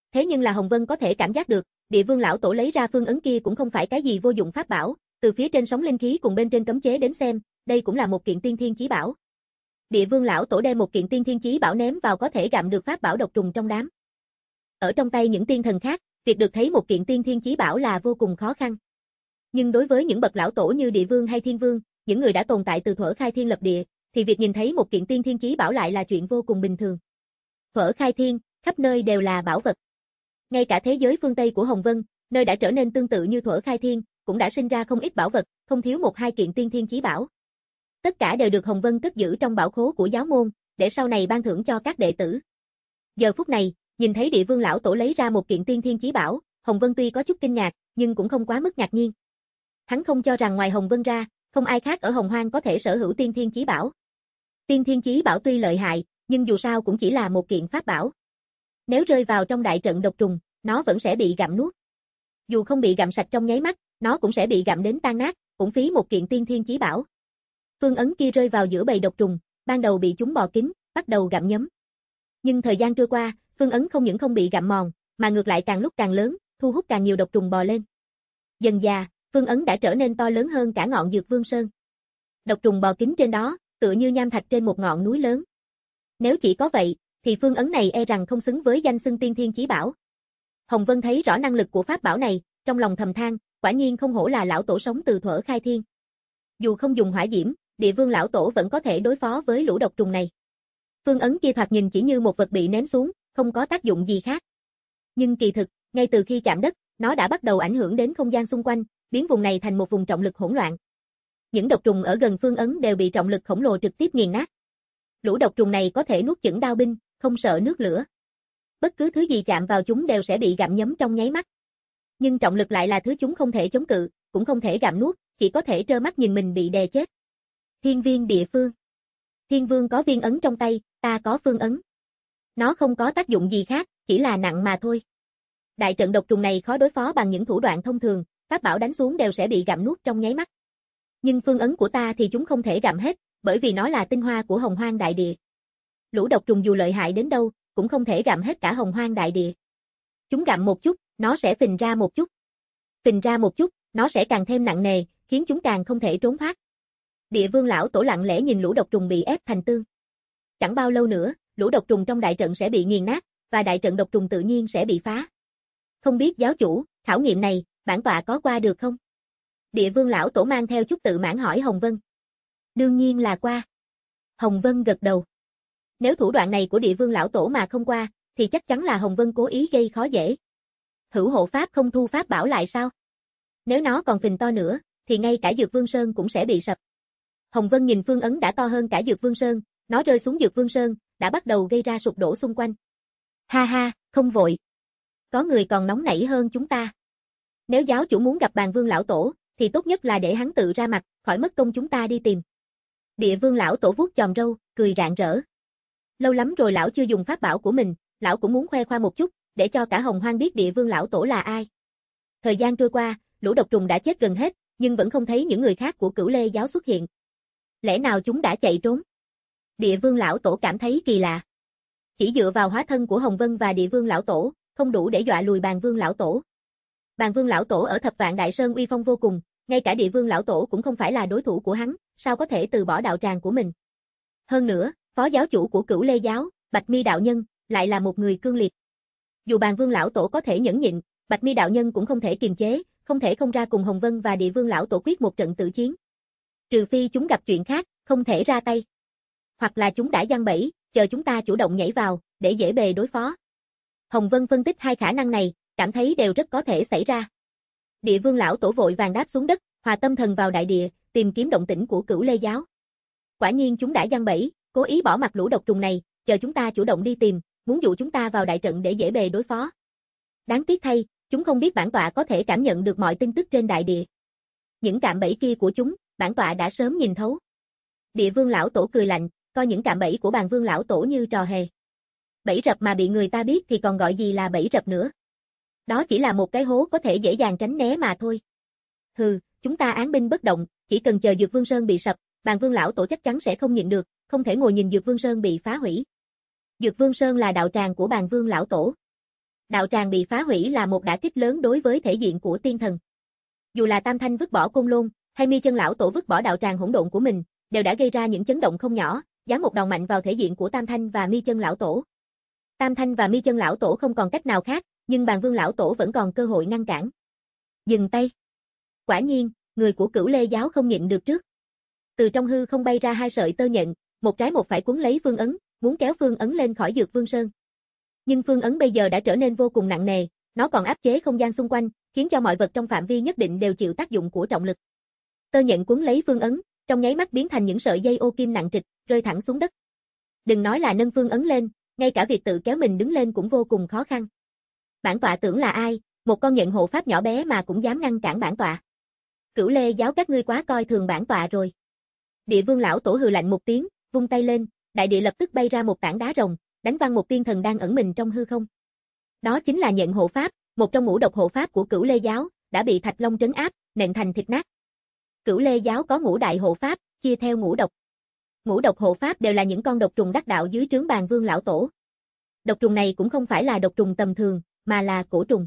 Thế nhưng là Hồng Vân có thể cảm giác được, Địa Vương lão tổ lấy ra phương ấn kia cũng không phải cái gì vô dụng pháp bảo, từ phía trên sóng linh khí cùng bên trên cấm chế đến xem, đây cũng là một kiện tiên thiên chí bảo. Địa Vương lão tổ đem một kiện tiên thiên chí bảo ném vào có thể gặm được pháp bảo độc trùng trong đám. Ở trong tay những tiên thần khác, việc được thấy một kiện tiên thiên chí bảo là vô cùng khó khăn. Nhưng đối với những bậc lão tổ như Địa Vương hay Thiên Vương, những người đã tồn tại từ thuở khai thiên lập địa, thì việc nhìn thấy một kiện tiên thiên chí bảo lại là chuyện vô cùng bình thường. Thuở khai thiên, khắp nơi đều là bảo vật. Ngay cả thế giới phương Tây của Hồng Vân, nơi đã trở nên tương tự như thuở khai thiên, cũng đã sinh ra không ít bảo vật, không thiếu một hai kiện tiên thiên chí bảo. Tất cả đều được Hồng Vân cất giữ trong bảo khố của giáo môn, để sau này ban thưởng cho các đệ tử. Giờ phút này, nhìn thấy Địa Vương lão tổ lấy ra một kiện tiên thiên chí bảo, Hồng Vân tuy có chút kinh ngạc, nhưng cũng không quá mức ngạc nhiên. Hắn không cho rằng ngoài Hồng Vân ra, không ai khác ở Hồng Hoang có thể sở hữu tiên thiên chí bảo. Tiên thiên chí bảo tuy lợi hại, nhưng dù sao cũng chỉ là một kiện pháp bảo. Nếu rơi vào trong đại trận độc trùng, nó vẫn sẽ bị gặm nuốt. Dù không bị gặm sạch trong nháy mắt, nó cũng sẽ bị gặm đến tan nát, uổng phí một kiện tiên thiên chí bảo. Phương ấn kia rơi vào giữa bầy độc trùng, ban đầu bị chúng bò kín, bắt đầu gặm nhấm. Nhưng thời gian trôi qua, phương ấn không những không bị gặm mòn, mà ngược lại càng lúc càng lớn, thu hút càng nhiều độc trùng bò lên. Dần dà, phương ấn đã trở nên to lớn hơn cả ngọn Dược Vương Sơn. Độc trùng bò kín trên đó, tựa như nham thạch trên một ngọn núi lớn. Nếu chỉ có vậy, thì phương ấn này e rằng không xứng với danh xưng tiên thiên chí bảo. Hồng Vân thấy rõ năng lực của pháp bảo này, trong lòng thầm than, quả nhiên không hổ là lão tổ sống từ thuở khai thiên. Dù không dùng hỏa diễm, Địa Vương lão tổ vẫn có thể đối phó với lũ độc trùng này. Phương ấn kia thoạt nhìn chỉ như một vật bị ném xuống, không có tác dụng gì khác. Nhưng kỳ thực, ngay từ khi chạm đất, nó đã bắt đầu ảnh hưởng đến không gian xung quanh, biến vùng này thành một vùng trọng lực hỗn loạn. Những độc trùng ở gần phương ấn đều bị trọng lực khổng lồ trực tiếp nghiền nát. Lũ độc trùng này có thể nuốt chửng đao binh, không sợ nước lửa. Bất cứ thứ gì chạm vào chúng đều sẽ bị gặm nhấm trong nháy mắt. Nhưng trọng lực lại là thứ chúng không thể chống cự, cũng không thể gặm nuốt, chỉ có thể trơ mắt nhìn mình bị đè chết. Thiên viên địa phương. Thiên Vương có viên ấn trong tay, ta có phương ấn. Nó không có tác dụng gì khác, chỉ là nặng mà thôi. Đại trận độc trùng này khó đối phó bằng những thủ đoạn thông thường, pháp bảo đánh xuống đều sẽ bị gặm nuốt trong nháy mắt. Nhưng phương ấn của ta thì chúng không thể gặm hết, bởi vì nó là tinh hoa của Hồng Hoang đại địa. Lũ độc trùng dù lợi hại đến đâu, cũng không thể gặm hết cả Hồng Hoang đại địa. Chúng gặm một chút, nó sẽ phình ra một chút. Phình ra một chút, nó sẽ càng thêm nặng nề, khiến chúng càng không thể trốn thoát. Địa Vương lão tổ lặng lẽ nhìn lũ độc trùng bị ép thành tương. Chẳng bao lâu nữa, lũ độc trùng trong đại trận sẽ bị nghiền nát, và đại trận độc trùng tự nhiên sẽ bị phá. Không biết giáo chủ, khảo nghiệm này, bản tọa có qua được không? Địa Vương lão tổ mang theo chút tự mãn hỏi Hồng Vân. Đương nhiên là qua. Hồng Vân gật đầu. Nếu thủ đoạn này của Địa Vương lão tổ mà không qua, thì chắc chắn là Hồng Vân cố ý gây khó dễ. Hữu hộ pháp không thu pháp bảo lại sao? Nếu nó còn phình to nữa, thì ngay cả Dược Vương Sơn cũng sẽ bị sập. Hồng Vân nhìn phương ấn đã to hơn cả Dược Vương Sơn, nó rơi xuống Dược Vương Sơn, đã bắt đầu gây ra sụp đổ xung quanh. Ha ha, không vội. Có người còn nóng nảy hơn chúng ta. Nếu giáo chủ muốn gặp Bàn Vương lão tổ, thì tốt nhất là để hắn tự ra mặt, khỏi mất công chúng ta đi tìm. Địa Vương lão tổ vuốt chòm râu, cười rạng rỡ. Lâu lắm rồi lão chưa dùng pháp bảo của mình, lão cũng muốn khoe khoang một chút, để cho cả Hồng Hoang biết Địa Vương lão tổ là ai. Thời gian trôi qua, lũ độc trùng đã chết gần hết, nhưng vẫn không thấy những người khác của Cửu Lê giáo xuất hiện. Lẽ nào chúng đã chạy trốn? Địa Vương lão tổ cảm thấy kỳ lạ. Chỉ dựa vào hóa thân của Hồng Vân và Địa Vương lão tổ, không đủ để dọa lùi Bàn Vương lão tổ. Bàn Vương lão tổ ở Thập Vạn Đại Sơn uy phong vô cùng, ngay cả Địa Vương lão tổ cũng không phải là đối thủ của hắn, sao có thể từ bỏ đạo tràng của mình? Hơn nữa, phó giáo chủ của Cửu Lê giáo, Bạch Mi đạo nhân, lại là một người cương liệt. Dù Bàn Vương lão tổ có thể nhẫn nhịn, Bạch Mi đạo nhân cũng không thể kiềm chế, không thể không ra cùng Hồng Vân và Địa Vương lão tổ quyết một trận tử chiến. Trừ phi chúng gặp chuyện khác, không thể ra tay. Hoặc là chúng đã giăng bẫy, chờ chúng ta chủ động nhảy vào, để dễ bề đối phó. Hồng Vân phân tích hai khả năng này, cảm thấy đều rất có thể xảy ra. Địa Vương lão tổ vội vàng đáp xuống đất, hòa tâm thần vào đại địa, tìm kiếm động tĩnh của Cửu Lê giáo. Quả nhiên chúng đã giăng bẫy, cố ý bỏ mặc lũ độc trùng này, chờ chúng ta chủ động đi tìm, muốn dụ chúng ta vào đại trận để dễ bề đối phó. Đáng tiếc thay, chúng không biết bản tọa có thể cảm nhận được mọi tin tức trên đại địa. Những cạm bẫy kia của chúng, bản tọa đã sớm nhìn thấu. Địa Vương lão tổ cười lạnh, coi những cạm bẫy của Bàn Vương lão tổ như trò hề. Bẫy rập mà bị người ta biết thì còn gọi gì là bẫy rập nữa. Đó chỉ là một cái hố có thể dễ dàng tránh né mà thôi. Hừ, chúng ta án binh bất động, chỉ cần chờ Dược Vương Sơn bị sập, Bàn Vương lão tổ chắc chắn sẽ không nhịn được, không thể ngồi nhìn Dược Vương Sơn bị phá hủy. Dược Vương Sơn là đạo tràng của Bàn Vương lão tổ. Đạo tràng bị phá hủy là một đả kích lớn đối với thể diện của tiên thần. Dù là Tam Thanh vứt bỏ Côn Lôn, hay Mi Chân lão tổ vứt bỏ đạo tràng hỗn độn của mình, đều đã gây ra những chấn động không nhỏ, giáng một đòn mạnh vào thể diện của Tam Thanh và Mi Chân lão tổ. Tam Thanh và Mi Chân lão tổ không còn cách nào khác, nhưng Bàn Vương lão tổ vẫn còn cơ hội ngăn cản. Dừng tay. Quả nhiên, người của Cửu Lê giáo không nhịn được trước. Từ trong hư không bay ra hai sợi tơ nhện, một trái một phải cuốn lấy Phương Ấn, muốn kéo Phương Ấn lên khỏi Dược Vương Sơn. Nhưng Phương Ấn bây giờ đã trở nên vô cùng nặng nề, nó còn áp chế không gian xung quanh, khiến cho mọi vật trong phạm vi nhất định đều chịu tác dụng của trọng lực. Tơ nhện cuốn lấy Phương Ấn, trong nháy mắt biến thành những sợi dây ô kim nặng trịch, rơi thẳng xuống đất. Đừng nói là nâng Phương Ấn lên, ngay cả việc tự kéo mình đứng lên cũng vô cùng khó khăn. Bản tọa tưởng là ai, một con nhện hộ pháp nhỏ bé mà cũng dám ngăn cản bản tọa. Cửu Lê giáo các ngươi quá coi thường bản tọa rồi. Địa Vương lão tổ hừ lạnh một tiếng, vung tay lên, đại địa lập tức bay ra một tảng đá rồng, đánh văng một tiên thần đang ẩn mình trong hư không. Đó chính là nhện hộ pháp, một trong ngũ độc hộ pháp của Cửu Lê giáo, đã bị Thạch Long trấn áp, nện thành thịt nát. Cửu Lê giáo có ngũ đại hộ pháp, chia theo ngũ độc. Ngũ độc hộ pháp đều là những con độc trùng đắc đạo dưới trướng Bàn Vương lão tổ. Độc trùng này cũng không phải là độc trùng tầm thường, mà là cổ trùng.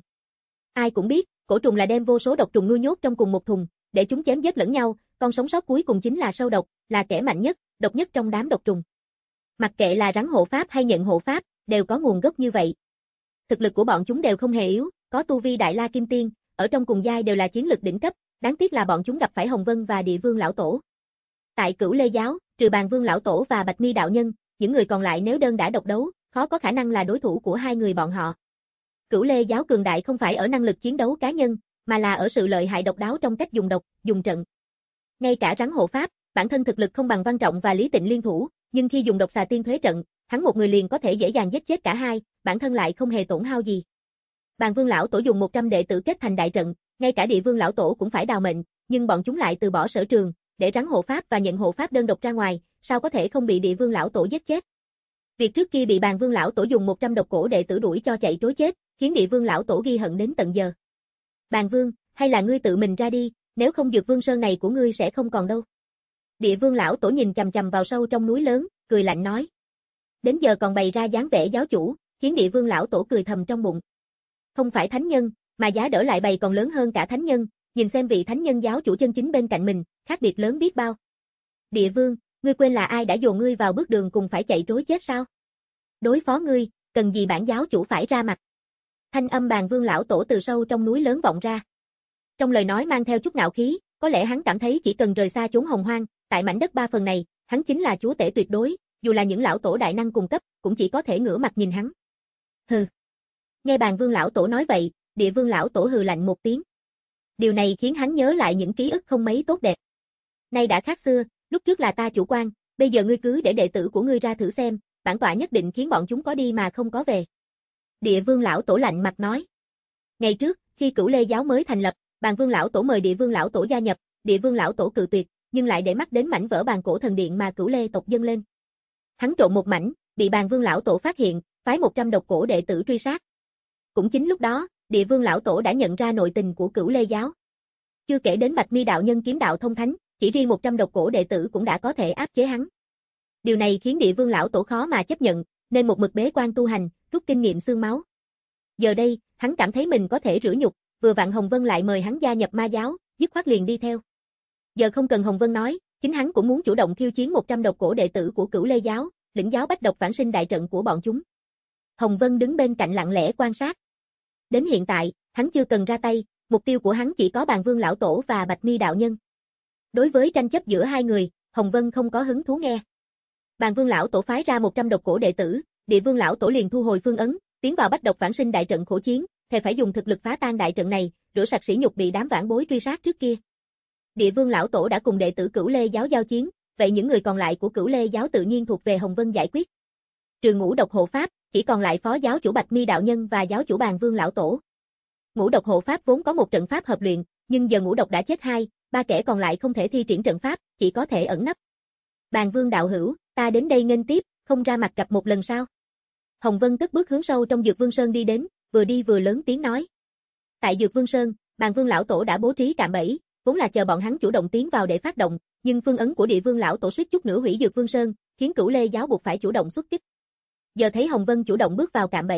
Ai cũng biết, cổ trùng là đem vô số độc trùng nuôi nhốt trong cùng một thùng, để chúng chém giết lẫn nhau, con sống sót cuối cùng chính là sâu độc, là kẻ mạnh nhất, độc nhất trong đám độc trùng. Mặc kệ là rắn hộ pháp hay nhện hộ pháp, đều có nguồn gốc như vậy. Thực lực của bọn chúng đều không hề yếu, có tu vi Đại La Kim Tiên, ở trong cùng giai đều là chiến lực đỉnh cấp, đáng tiếc là bọn chúng gặp phải Hồng Vân và Địa Vương lão tổ. Tại Cửu Lê giáo, trừ Bàn Vương lão tổ và Bạch Mi đạo nhân, những người còn lại nếu đơn đả độc đấu, khó có khả năng là đối thủ của hai người bọn họ. Cửu Lê giáo cường đại không phải ở năng lực chiến đấu cá nhân, mà là ở sự lợi hại độc đáo trong cách dùng độc, dùng trận. Ngay cả rắn hộ pháp, bản thân thực lực không bằng Văn Trọng và Lý Tịnh liên thủ, nhưng khi dùng độc xà tiên thuế trận, hắn một người liền có thể dễ dàng giết chết cả hai, bản thân lại không hề tổn hao gì. Bàn Vương lão tổ dùng một trăm đệ tử kết thành đại trận, ngay cả Địa Vương lão tổ cũng phải đào mệnh, nhưng bọn chúng lại từ bỏ sở trường, để rắn hộ pháp và nhện hộ pháp đơn độc ra ngoài, sao có thể không bị Địa Vương lão tổ giết chết. Việc trước kia bị Bàn Vương lão tổ dùng một trăm độc cổ đệ tử đuổi cho chạy trối chết, khiến Địa Vương lão tổ ghi hận đến tận giờ. Bàn Vương, hay là ngươi tự mình ra đi, nếu không Dược Vương Sơn này của ngươi sẽ không còn đâu. Địa Vương lão tổ nhìn chằm chằm vào sâu trong núi lớn, cười lạnh nói. Đến giờ còn bày ra dáng vẻ giáo chủ, khiến Địa Vương lão tổ cười thầm trong bụng. Không phải thánh nhân, mà giá đỡ lại bày còn lớn hơn cả thánh nhân, nhìn xem vị thánh nhân giáo chủ chân chính bên cạnh mình, khác biệt lớn biết bao. Địa Vương, ngươi quên là ai đã dồn ngươi vào bước đường cùng phải chạy trối chết sao? Đối phó ngươi, cần gì bản giáo chủ phải ra mặt? Thanh âm Bàn Vương lão tổ từ sâu trong núi lớn vọng ra. Trong lời nói mang theo chút ngạo khí, có lẽ hắn cảm thấy chỉ cần rời xa chốn hồng hoang, tại mảnh đất ba phần này, hắn chính là chúa tể tuyệt đối, dù là những lão tổ đại năng cùng cấp, cũng chỉ có thể ngửa mặt nhìn hắn. Hừ. Nghe Bàn Vương lão tổ nói vậy, Địa Vương lão tổ hừ lạnh một tiếng. Điều này khiến hắn nhớ lại những ký ức không mấy tốt đẹp. Nay đã khác xưa, lúc trước là ta chủ quan, bây giờ ngươi cứ để đệ tử của ngươi ra thử xem, bản tọa nhất định khiến bọn chúng có đi mà không có về. Địa Vương lão tổ lạnh mặt nói. Ngày trước, khi Cửu Lê giáo mới thành lập, Bàn Vương lão tổ mời Địa Vương lão tổ gia nhập, Địa Vương lão tổ cự tuyệt, nhưng lại để mắt đến mảnh vỡ bàn cổ thần điện mà Cửu Lê tộc dâng lên. Hắn trộn một mảnh, bị Bàn Vương lão tổ phát hiện, phái một trăm độc cổ đệ tử truy sát. Cũng chính lúc đó, Địa Vương lão tổ đã nhận ra nội tình của Cửu Lê giáo. Chưa kể đến Bạch Mi đạo nhân kiếm đạo thông thánh, chỉ riêng một trăm độc cổ đệ tử cũng đã có thể áp chế hắn. Điều này khiến Địa Vương lão tổ khó mà chấp nhận, nên một mực bế quan tu hành, rút kinh nghiệm xương máu. Giờ đây, hắn cảm thấy mình có thể rửa nhục, vừa vặn Hồng Vân lại mời hắn gia nhập ma giáo, dứt khoát liền đi theo. Giờ không cần Hồng Vân nói, chính hắn cũng muốn chủ động khiêu chiến một trăm độc cổ đệ tử của Cửu Lê giáo, lĩnh giáo bách độc phản sinh đại trận của bọn chúng. Hồng Vân đứng bên cạnh lặng lẽ quan sát. Đến hiện tại, hắn chưa cần ra tay, mục tiêu của hắn chỉ có Bàn Vương lão tổ và Bạch Mi đạo nhân. Đối với tranh chấp giữa hai người, Hồng Vân không có hứng thú nghe. Bàn Vương lão tổ phái ra một trăm độc cổ đệ tử, Địa Vương lão tổ liền thu hồi phương ấn, tiến vào bách độc phản sinh đại trận khổ chiến, thề phải dùng thực lực phá tan đại trận này, rửa sạch sỉ nhục bị đám vãn bối truy sát trước kia. Địa Vương lão tổ đã cùng đệ tử Cửu Lê giáo giao chiến, vậy những người còn lại của Cửu Lê giáo tự nhiên thuộc về Hồng Vân giải quyết. Trừ ngũ độc hộ pháp, chỉ còn lại phó giáo chủ Bạch Mi đạo nhân và giáo chủ Bàn Vương lão tổ. Ngũ độc hộ pháp vốn có một trận pháp hợp luyện, nhưng giờ ngũ độc đã chết hai, ba kẻ còn lại không thể thi triển trận pháp, chỉ có thể ẩn nấp. Bàn Vương đạo hữu, ta đến đây nghênh tiếp, không ra mặt gặp một lần sao? Hồng Vân cất bước hướng sâu trong Dược Vương Sơn đi đến, vừa đi vừa lớn tiếng nói. Tại Dược Vương Sơn, Bàn Vương lão tổ đã bố trí cạm bẫy, vốn là chờ bọn hắn chủ động tiến vào để phát động, nhưng phương ấn của Địa Vương lão tổ suýt chút nữa hủy Dược Vương Sơn, khiến Cửu Lê giáo buộc phải chủ động xuất kích. Giờ thấy Hồng Vân chủ động bước vào cạm bẫy,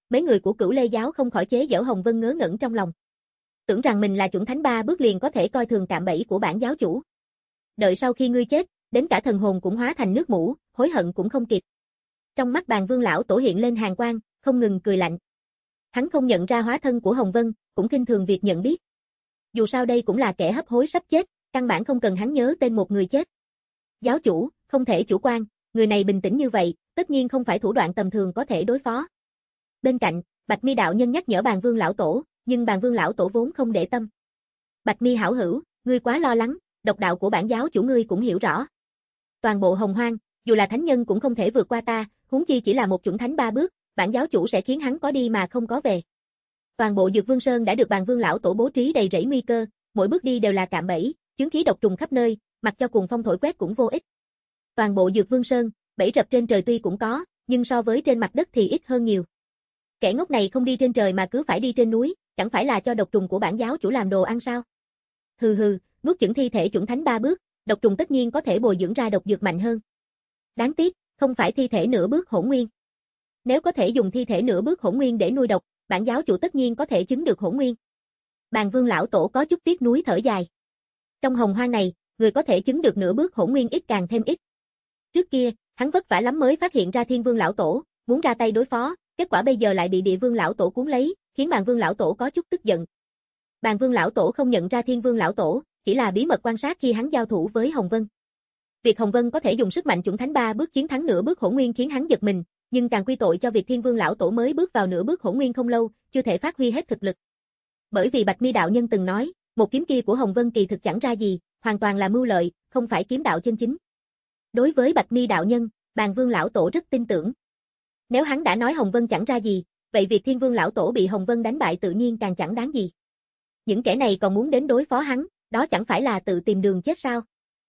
mấy người của Cửu Lê giáo không khỏi chế giễu Hồng Vân ngớ ngẩn trong lòng. Tưởng rằng mình là chuẩn thánh ba bước liền có thể coi thường cạm bẫy của bản giáo chủ. Đợi sau khi ngươi chết, đến cả thần hồn cũng hóa thành nước mũ, hối hận cũng không kịp. Trong mắt Bàn Vương lão tổ hiện lên hàn quang, không ngừng cười lạnh. Hắn không nhận ra hóa thân của Hồng Vân, cũng khinh thường việc nhận biết. Dù sao đây cũng là kẻ hấp hối sắp chết, căn bản không cần hắn nhớ tên một người chết. Giáo chủ, không thể chủ quan, người này bình tĩnh như vậy, tất nhiên không phải thủ đoạn tầm thường có thể đối phó. Bên cạnh, Bạch Mi đạo nhân nhắc nhở Bàn Vương lão tổ, nhưng Bàn Vương lão tổ vốn không để tâm. Bạch Mi hảo hữu, ngươi quá lo lắng, độc đạo của bản giáo chủ ngươi cũng hiểu rõ. Toàn bộ Hồng Hoang, dù là thánh nhân cũng không thể vượt qua ta, huống chi chỉ là một chuẩn thánh ba bước, bản giáo chủ sẽ khiến hắn có đi mà không có về. Toàn bộ Dược Vương Sơn đã được Bàn Vương lão tổ bố trí đầy rẫy nguy cơ, mỗi bước đi đều là cạm bẫy, chứng khí độc trùng khắp nơi, mặc cho cùng phong thổi quét cũng vô ích. Toàn bộ Dược Vương Sơn, bẫy rập trên trời tuy cũng có, nhưng so với trên mặt đất thì ít hơn nhiều. Kẻ ngốc này không đi trên trời mà cứ phải đi trên núi, chẳng phải là cho độc trùng của bản giáo chủ làm đồ ăn sao? Hừ hừ, nuốt chửng thi thể chuẩn thánh ba bước, độc trùng tất nhiên có thể bồi dưỡng ra độc dược mạnh hơn. Đáng tiếc, không phải thi thể nửa bước hỗn nguyên. Nếu có thể dùng thi thể nửa bước hỗn nguyên để nuôi độc, bản giáo chủ tất nhiên có thể chứng được hỗn nguyên. Bàn Vương lão tổ có chút tiếc nuối thở dài. Trong Hồng Hoang này, người có thể chứng được nửa bước hỗn nguyên ít càng thêm ít. Trước kia, hắn vất vả lắm mới phát hiện ra Thiên Vương lão tổ, muốn ra tay đối phó, kết quả bây giờ lại bị Địa Vương lão tổ cuốn lấy, khiến Bàn Vương lão tổ có chút tức giận. Bàn Vương lão tổ không nhận ra Thiên Vương lão tổ, chỉ là bí mật quan sát khi hắn giao thủ với Hồng Vân. Việc Hồng Vân có thể dùng sức mạnh chuẩn thánh ba bước chiến thắng nửa bước hỗn nguyên khiến hắn giật mình, nhưng càng quy tội cho việc Thiên Vương lão tổ mới bước vào nửa bước hỗn nguyên không lâu, chưa thể phát huy hết thực lực. Bởi vì Bạch Mi đạo nhân từng nói, một kiếm kia của Hồng Vân kỳ thực chẳng ra gì, hoàn toàn là mưu lợi, không phải kiếm đạo chân chính. Đối với Bạch Mi đạo nhân, Bàn Vương lão tổ rất tin tưởng. Nếu hắn đã nói Hồng Vân chẳng ra gì, vậy việc Thiên Vương lão tổ bị Hồng Vân đánh bại tự nhiên càng chẳng đáng gì. Những kẻ này còn muốn đến đối phó hắn, đó chẳng phải là tự tìm đường chết sao?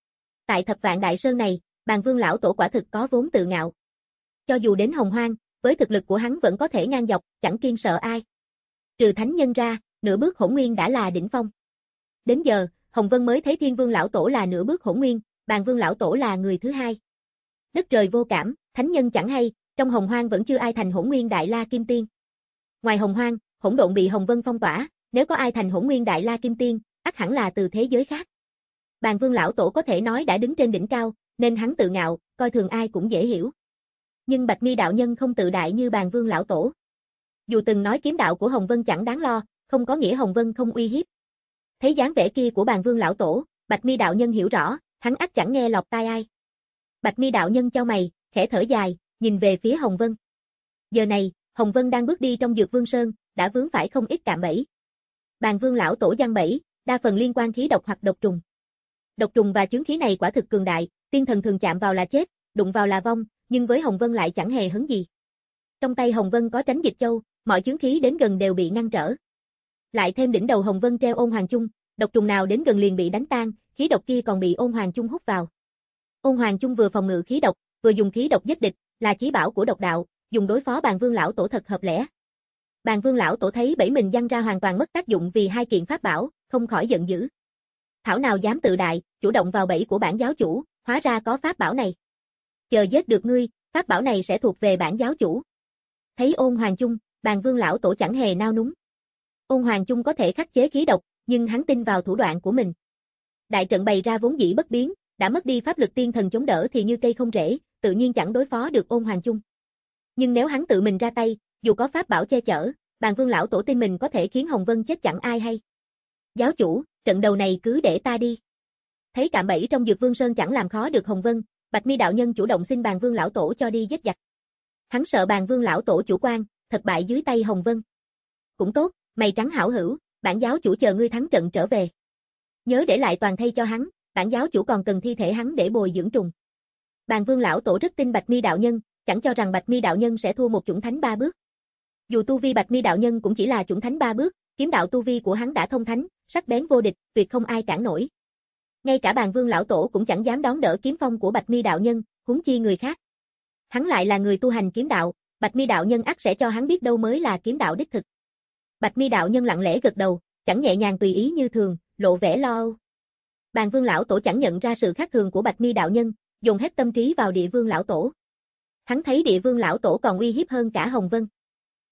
Tại Thập Vạn Đại Sơn này, Bàn Vương lão tổ quả thực có vốn tự ngạo. Cho dù đến Hồng Hoang, với thực lực của hắn vẫn có thể ngang dọc, chẳng kiêng sợ ai. Trừ thánh nhân ra, nửa bước hỗn nguyên đã là đỉnh phong. Đến giờ, Hồng Vân mới thấy Thiên Vương lão tổ là nửa bước hỗn nguyên, Bàn Vương lão tổ là người thứ hai. Đất trời vô cảm, thánh nhân chẳng hay, trong Hồng Hoang vẫn chưa ai thành hỗn nguyên đại la kim tiên. Ngoài Hồng Hoang, hỗn độn bị Hồng Vân phong tỏa, nếu có ai thành hỗn nguyên đại la kim tiên, ắt hẳn là từ thế giới khác. Bàn Vương lão tổ có thể nói đã đứng trên đỉnh cao, nên hắn tự ngạo, coi thường ai cũng dễ hiểu. Nhưng Bạch Mi đạo nhân không tự đại như Bàn Vương lão tổ. Dù từng nói kiếm đạo của Hồng Vân chẳng đáng lo, không có nghĩa Hồng Vân không uy hiếp. Thấy dáng vẻ kia của Bàn Vương lão tổ, Bạch Mi đạo nhân hiểu rõ, hắn ắt chẳng nghe lọt tai ai. Bạch Mi đạo nhân chau mày, khẽ thở dài, nhìn về phía Hồng Vân. Giờ này, Hồng Vân đang bước đi trong Dược Vương Sơn, đã vướng phải không ít cạm bẫy. Bàn Vương lão tổ giăng bẫy, đa phần liên quan khí độc hoặc độc trùng. Độc trùng và chướng khí này quả thực cường đại, tiên thần thường chạm vào là chết, đụng vào là vong, nhưng với Hồng Vân lại chẳng hề hấn gì. Trong tay Hồng Vân có tránh dịch châu, mọi chướng khí đến gần đều bị ngăn trở. Lại thêm đỉnh đầu Hồng Vân treo ôn hoàng chung, độc trùng nào đến gần liền bị đánh tan, khí độc kia còn bị ôn hoàng chung hút vào. Ôn hoàng chung vừa phòng ngự khí độc, vừa dùng khí độc giết địch, là chí bảo của độc đạo, dùng đối phó Bàn Vương lão tổ thật hợp lẽ. Bàn Vương lão tổ thấy bẫy mình giăng ra hoàn toàn mất tác dụng vì hai kiện pháp bảo, không khỏi giận dữ. Thảo nào dám tự đại, chủ động vào bẫy của bản giáo chủ, hóa ra có pháp bảo này. Chờ giết được ngươi, pháp bảo này sẽ thuộc về bản giáo chủ. Thấy ôn hoàng chung, Bàn Vương lão tổ chẳng hề nao núng. Ôn hoàng chung có thể khắc chế khí độc, nhưng hắn tin vào thủ đoạn của mình. Đại trận bày ra vốn dĩ bất biến, đã mất đi pháp lực tiên thần chống đỡ thì như cây không rễ, tự nhiên chẳng đối phó được ôn hoàng chung. Nhưng nếu hắn tự mình ra tay, dù có pháp bảo che chở, Bàn Vương lão tổ tin mình có thể khiến Hồng Vân chết chẳng ai hay. Giáo chủ, trận đầu này cứ để ta đi. Thấy cạm bẫy trong Dược Vương Sơn chẳng làm khó được Hồng Vân, Bạch Mi đạo nhân chủ động xin Bàn Vương lão tổ cho đi giết giặc. Hắn sợ Bàn Vương lão tổ chủ quan, thật bại dưới tay Hồng Vân. Cũng tốt, mày trắng hảo hữu, bản giáo chủ chờ ngươi thắng trận trở về. Nhớ để lại toàn thây cho hắn, bản giáo chủ còn cần thi thể hắn để bồi dưỡng trùng. Bàn Vương lão tổ rất tin Bạch Mi đạo nhân, chẳng cho rằng Bạch Mi đạo nhân sẽ thua một chuẩn thánh ba bước. Dù tu vi Bạch Mi đạo nhân cũng chỉ là chuẩn thánh ba bước, kiếm đạo tu vi của hắn đã thông thánh, sắc bén vô địch, tuyệt không ai cản nổi. Ngay cả Bàn Vương lão tổ cũng chẳng dám đón đỡ kiếm phong của Bạch Mi đạo nhân, huống chi người khác. Hắn lại là người tu hành kiếm đạo, Bạch Mi đạo nhân ắt sẽ cho hắn biết đâu mới là kiếm đạo đích thực. Bạch Mi đạo nhân lặng lẽ gật đầu, chẳng nhẹ nhàng tùy ý như thường, lộ vẻ lo âu. Bàn Vương lão tổ chẳng nhận ra sự khác thường của Bạch Mi đạo nhân, dồn hết tâm trí vào Địa Vương lão tổ. Hắn thấy Địa Vương lão tổ còn uy hiếp hơn cả Hồng Vân.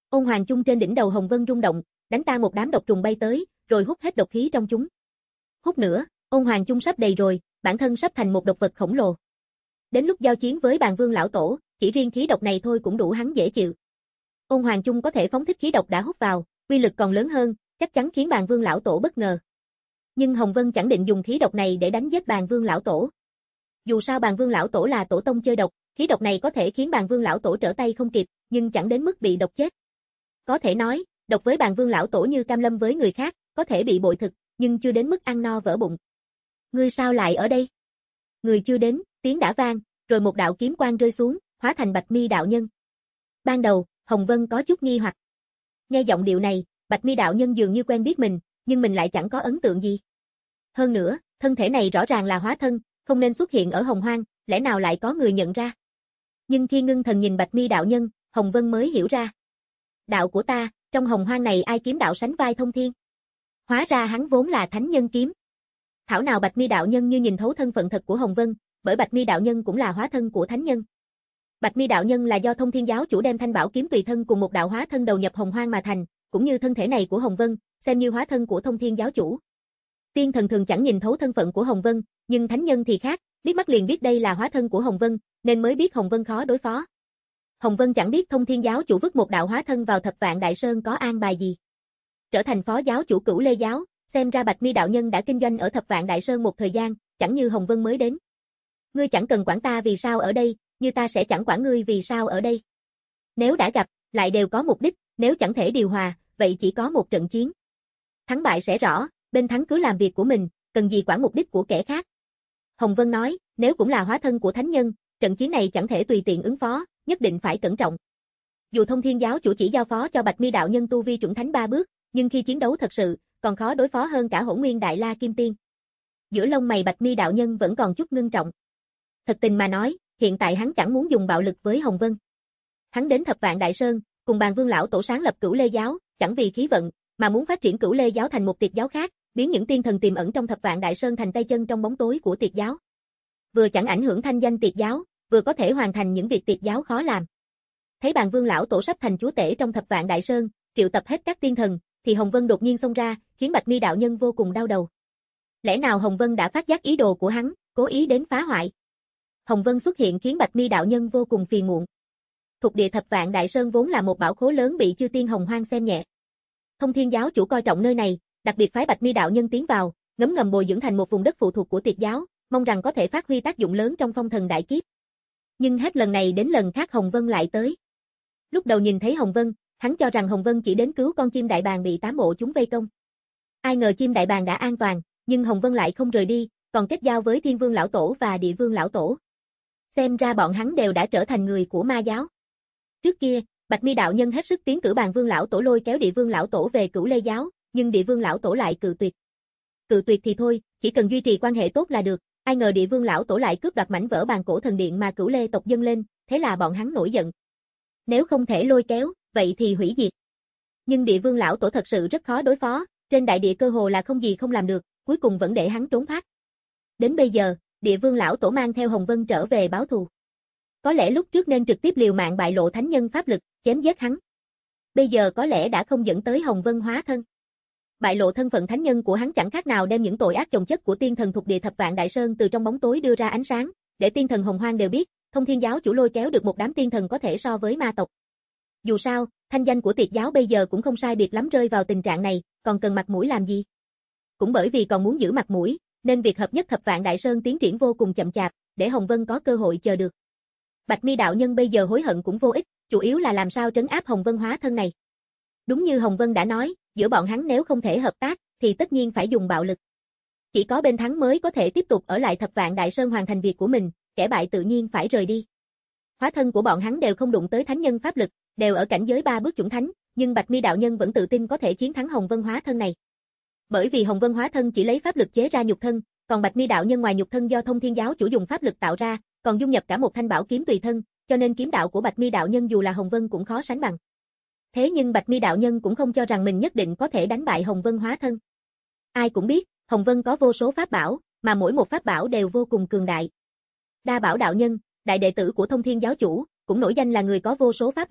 Ôn hoàng chung trên đỉnh đầu Hồng Vân rung động, đánh tan một đám độc trùng bay tới, rồi hút hết độc khí trong chúng. Hút nữa, ôn hoàng chung sắp đầy rồi, bản thân sắp thành một độc vật khổng lồ. Đến lúc giao chiến với Bàn Vương lão tổ, chỉ riêng khí độc này thôi cũng đủ hắn dễ chịu. Ôn hoàng chung có thể phóng thích khí độc đã hút vào, uy lực còn lớn hơn, chắc chắn khiến Bàn Vương lão tổ bất ngờ. Nhưng Hồng Vân chẳng định dùng khí độc này để đánh giết Bàn Vương lão tổ. Dù sao Bàn Vương lão tổ là tổ tông chơi độc, khí độc này có thể khiến Bàn Vương lão tổ trở tay không kịp, nhưng chẳng đến mức bị độc chết. Có thể nói, độc với Bàn Vương lão tổ như cam lâm với người khác, có thể bị bội thực, nhưng chưa đến mức ăn no vỡ bụng. Ngươi sao lại ở đây? Người chưa đến, tiếng đã vang, rồi một đạo kiếm quang rơi xuống, hóa thành Bạch Mi đạo nhân. Ban đầu, Hồng Vân có chút nghi hoặc. Nghe giọng điệu này, Bạch Mi đạo nhân dường như quen biết mình, nhưng mình lại chẳng có ấn tượng gì. Hơn nữa, thân thể này rõ ràng là hóa thân, không nên xuất hiện ở Hồng Hoang, lẽ nào lại có người nhận ra? Nhưng khi ngưng thần nhìn Bạch Mi đạo nhân, Hồng Vân mới hiểu ra. Đạo của ta, trong Hồng Hoang này ai kiếm đạo sánh vai thông thiên? Hóa ra hắn vốn là thánh nhân kiếm. Thảo nào Bạch Mi đạo nhân như nhìn thấu thân phận thật của Hồng Vân, bởi Bạch Mi đạo nhân cũng là hóa thân của thánh nhân. Bạch Mi đạo nhân là do Thông Thiên giáo chủ đem Thanh Bảo kiếm tùy thân cùng một đạo hóa thân đầu nhập Hồng Hoang mà thành, cũng như thân thể này của Hồng Vân, xem như hóa thân của Thông Thiên giáo chủ. Tiên thần thường chẳng nhìn thấu thân phận của Hồng Vân, nhưng thánh nhân thì khác, liếc mắt liền biết đây là hóa thân của Hồng Vân, nên mới biết Hồng Vân khó đối phó. Hồng Vân chẳng biết Thông Thiên giáo chủ vứt một đạo hóa thân vào Thập Vạn Đại Sơn có an bài gì. Trở thành phó giáo chủ Cửu Lê giáo, xem ra Bạch Mi đạo nhân đã kinh doanh ở Thập Vạn Đại Sơn một thời gian, chẳng như Hồng Vân mới đến. Ngươi chẳng cần quản ta vì sao ở đây, như ta sẽ chẳng quản ngươi vì sao ở đây. Nếu đã gặp, lại đều có mục đích, nếu chẳng thể điều hòa, vậy chỉ có một trận chiến. Thắng bại sẽ rõ, bên thắng cứ làm việc của mình, cần gì quản mục đích của kẻ khác. Hồng Vân nói, nếu cũng là hóa thân của thánh nhân, trận chiến này chẳng thể tùy tiện ứng phó, nhất định phải cẩn trọng. Dù Thông Thiên giáo chủ chỉ giao phó cho Bạch Mi đạo nhân tu vi chuẩn thánh ba bước, nhưng khi chiến đấu thật sự, còn khó đối phó hơn cả Hỗn Nguyên Đại La Kim Tiên. Giữa lông mày Bạch Mi đạo nhân vẫn còn chút ngưng trọng. Thật tình mà nói, hiện tại hắn chẳng muốn dùng bạo lực với Hồng Vân. Hắn đến Thập Vạn Đại Sơn, cùng Bàn Vương lão tổ sáng lập Cửu Lê giáo, chẳng vì khí vận, mà muốn phát triển Cửu Lê giáo thành một tiệt giáo khác, biến những tiên thần tiềm ẩn trong Thập Vạn Đại Sơn thành tay chân trong bóng tối của tiệt giáo. Vừa chẳng ảnh hưởng thanh danh tiệt giáo, vừa có thể hoàn thành những việc tiệt giáo khó làm. Thấy Bàn Vương lão tổ sắp thành chúa tể trong Thập Vạn Đại Sơn, triệu tập hết các tiên thần, thì Hồng Vân đột nhiên xông ra, khiến Bạch Mi đạo nhân vô cùng đau đầu. Lẽ nào Hồng Vân đã phát giác ý đồ của hắn, cố ý đến phá hoại? Hồng Vân xuất hiện khiến Bạch Mi đạo nhân vô cùng phiền muộn. Thục địa Thập Vạn Đại Sơn vốn là một bảo khố lớn bị chư tiên Hồng Hoang xem nhẹ. Thông Thiên giáo chủ coi trọng nơi này, đặc biệt phái Bạch Mi đạo nhân tiến vào, ngấm ngầm bồi dưỡng thành một vùng đất phụ thuộc của tiệt giáo, mong rằng có thể phát huy tác dụng lớn trong phong thần đại kiếp. Nhưng hết lần này đến lần khác Hồng Vân lại tới. Lúc đầu nhìn thấy Hồng Vân, hắn cho rằng Hồng Vân chỉ đến cứu con chim đại bàng bị tám bộ chúng vây công. Ai ngờ chim đại bàng đã an toàn, nhưng Hồng Vân lại không rời đi, còn kết giao với Thiên Vương lão tổ và Địa Vương lão tổ. Xem ra bọn hắn đều đã trở thành người của ma giáo. Trước kia, Bạch Mi đạo nhân hết sức tiến cử Bàn Vương lão tổ lôi kéo Địa Vương lão tổ về Cửu Lê giáo, nhưng Địa Vương lão tổ lại cự tuyệt. Cự tuyệt thì thôi, chỉ cần duy trì quan hệ tốt là được, ai ngờ Địa Vương lão tổ lại cướp đoạt mảnh vỡ bàn cổ thần điện mà Cửu Lê tộc dâng lên, thế là bọn hắn nổi giận. Nếu không thể lôi kéo, vậy thì hủy diệt. Nhưng Địa Vương lão tổ thật sự rất khó đối phó, trên đại địa cơ hồ là không gì không làm được, cuối cùng vẫn để hắn trốn thoát. Đến bây giờ, Địa Vương lão tổ mang theo Hồng Vân trở về báo thù. Có lẽ lúc trước nên trực tiếp liều mạng bại lộ thánh nhân pháp lực, chém giết hắn. Bây giờ có lẽ đã không dẫn tới Hồng Vân hóa thân. Bại lộ thân phận thánh nhân của hắn chẳng khác nào đem những tội ác chồng chất của tiên thần thuộc địa Thập Vạn Đại Sơn từ trong bóng tối đưa ra ánh sáng, để tiên thần Hồng Hoang đều biết, Thông Thiên giáo chủ lôi kéo được một đám tiên thần có thể so với ma tộc. Dù sao, thanh danh của tiệt giáo bây giờ cũng không sai biệt lắm rơi vào tình trạng này, còn cần mặt mũi làm gì? Cũng bởi vì còn muốn giữ mặt mũi, nên việc hợp nhất Thập Vạn Đại Sơn tiến triển vô cùng chậm chạp, để Hồng Vân có cơ hội chờ được. Bạch Mi đạo nhân bây giờ hối hận cũng vô ích, chủ yếu là làm sao trấn áp Hồng Vân hóa thân này. Đúng như Hồng Vân đã nói, giữa bọn hắn nếu không thể hợp tác, thì tất nhiên phải dùng bạo lực. Chỉ có bên thắng mới có thể tiếp tục ở lại Thập Vạn Đại Sơn hoàn thành việc của mình, kẻ bại tự nhiên phải rời đi. Hóa thân của bọn hắn đều không đụng tới thánh nhân pháp lực, đều ở cảnh giới ba bước chuẩn thánh, nhưng Bạch Mi đạo nhân vẫn tự tin có thể chiến thắng Hồng Vân hóa thân này. Bởi vì Hồng Vân hóa thân chỉ lấy pháp lực chế ra nhục thân, còn Bạch Mi đạo nhân ngoài nhục thân do Thông Thiên giáo chủ dùng pháp lực tạo ra, còn dung nhập cả một thanh bảo kiếm tùy thân, cho nên kiếm đạo của Bạch Mi đạo nhân dù là Hồng Vân cũng khó sánh bằng. Thế nhưng Bạch Mi đạo nhân cũng không cho rằng mình nhất định có thể đánh bại Hồng Vân hóa thân. Ai cũng biết, Hồng Vân có vô số pháp bảo, mà mỗi một pháp bảo đều vô cùng cường đại. Đa Bảo đạo nhân, đại đệ tử của Thông Thiên giáo chủ, cũng nổi danh là người có vô số pháp bảo,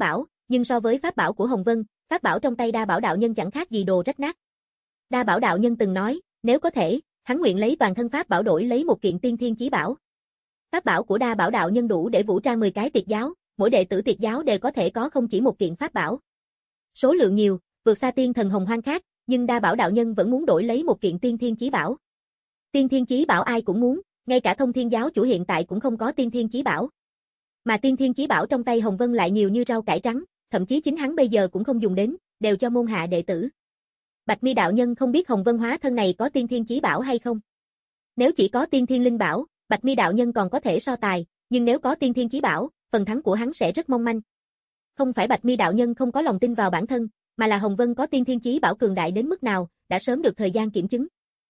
nhưng so với pháp bảo của Hồng Vân, pháp bảo trong tay Đa Bảo đạo nhân chẳng khác gì đồ rách nát. Đa Bảo đạo nhân từng nói, nếu có thể, hắn nguyện lấy toàn thân pháp bảo đổi lấy một kiện tiên thiên chí bảo. Pháp bảo của Đa Bảo đạo nhân đủ để vũ trang mười cái tiệt giáo, mỗi đệ tử tiệt giáo đều có thể có không chỉ một kiện pháp bảo. Số lượng nhiều, vượt xa tiên thần hồng hoang khác, nhưng Đa Bảo đạo nhân vẫn muốn đổi lấy một kiện tiên thiên chí bảo. Tiên thiên chí bảo ai cũng muốn, ngay cả Thông Thiên giáo chủ hiện tại cũng không có tiên thiên chí bảo. Mà tiên thiên chí bảo trong tay Hồng Vân lại nhiều như rau cải trắng, thậm chí chính hắn bây giờ cũng không dùng đến, đều cho môn hạ đệ tử. Bạch Mi đạo nhân không biết Hồng Vân hóa thân này có tiên thiên chí bảo hay không. Nếu chỉ có tiên thiên linh bảo, Bạch Mi đạo nhân còn có thể so tài, nhưng nếu có tiên thiên chí bảo, phần thắng của hắn sẽ rất mong manh. Không phải Bạch Mi đạo nhân không có lòng tin vào bản thân, mà là Hồng Vân có tiên thiên chí bảo cường đại đến mức nào, đã sớm được thời gian kiểm chứng.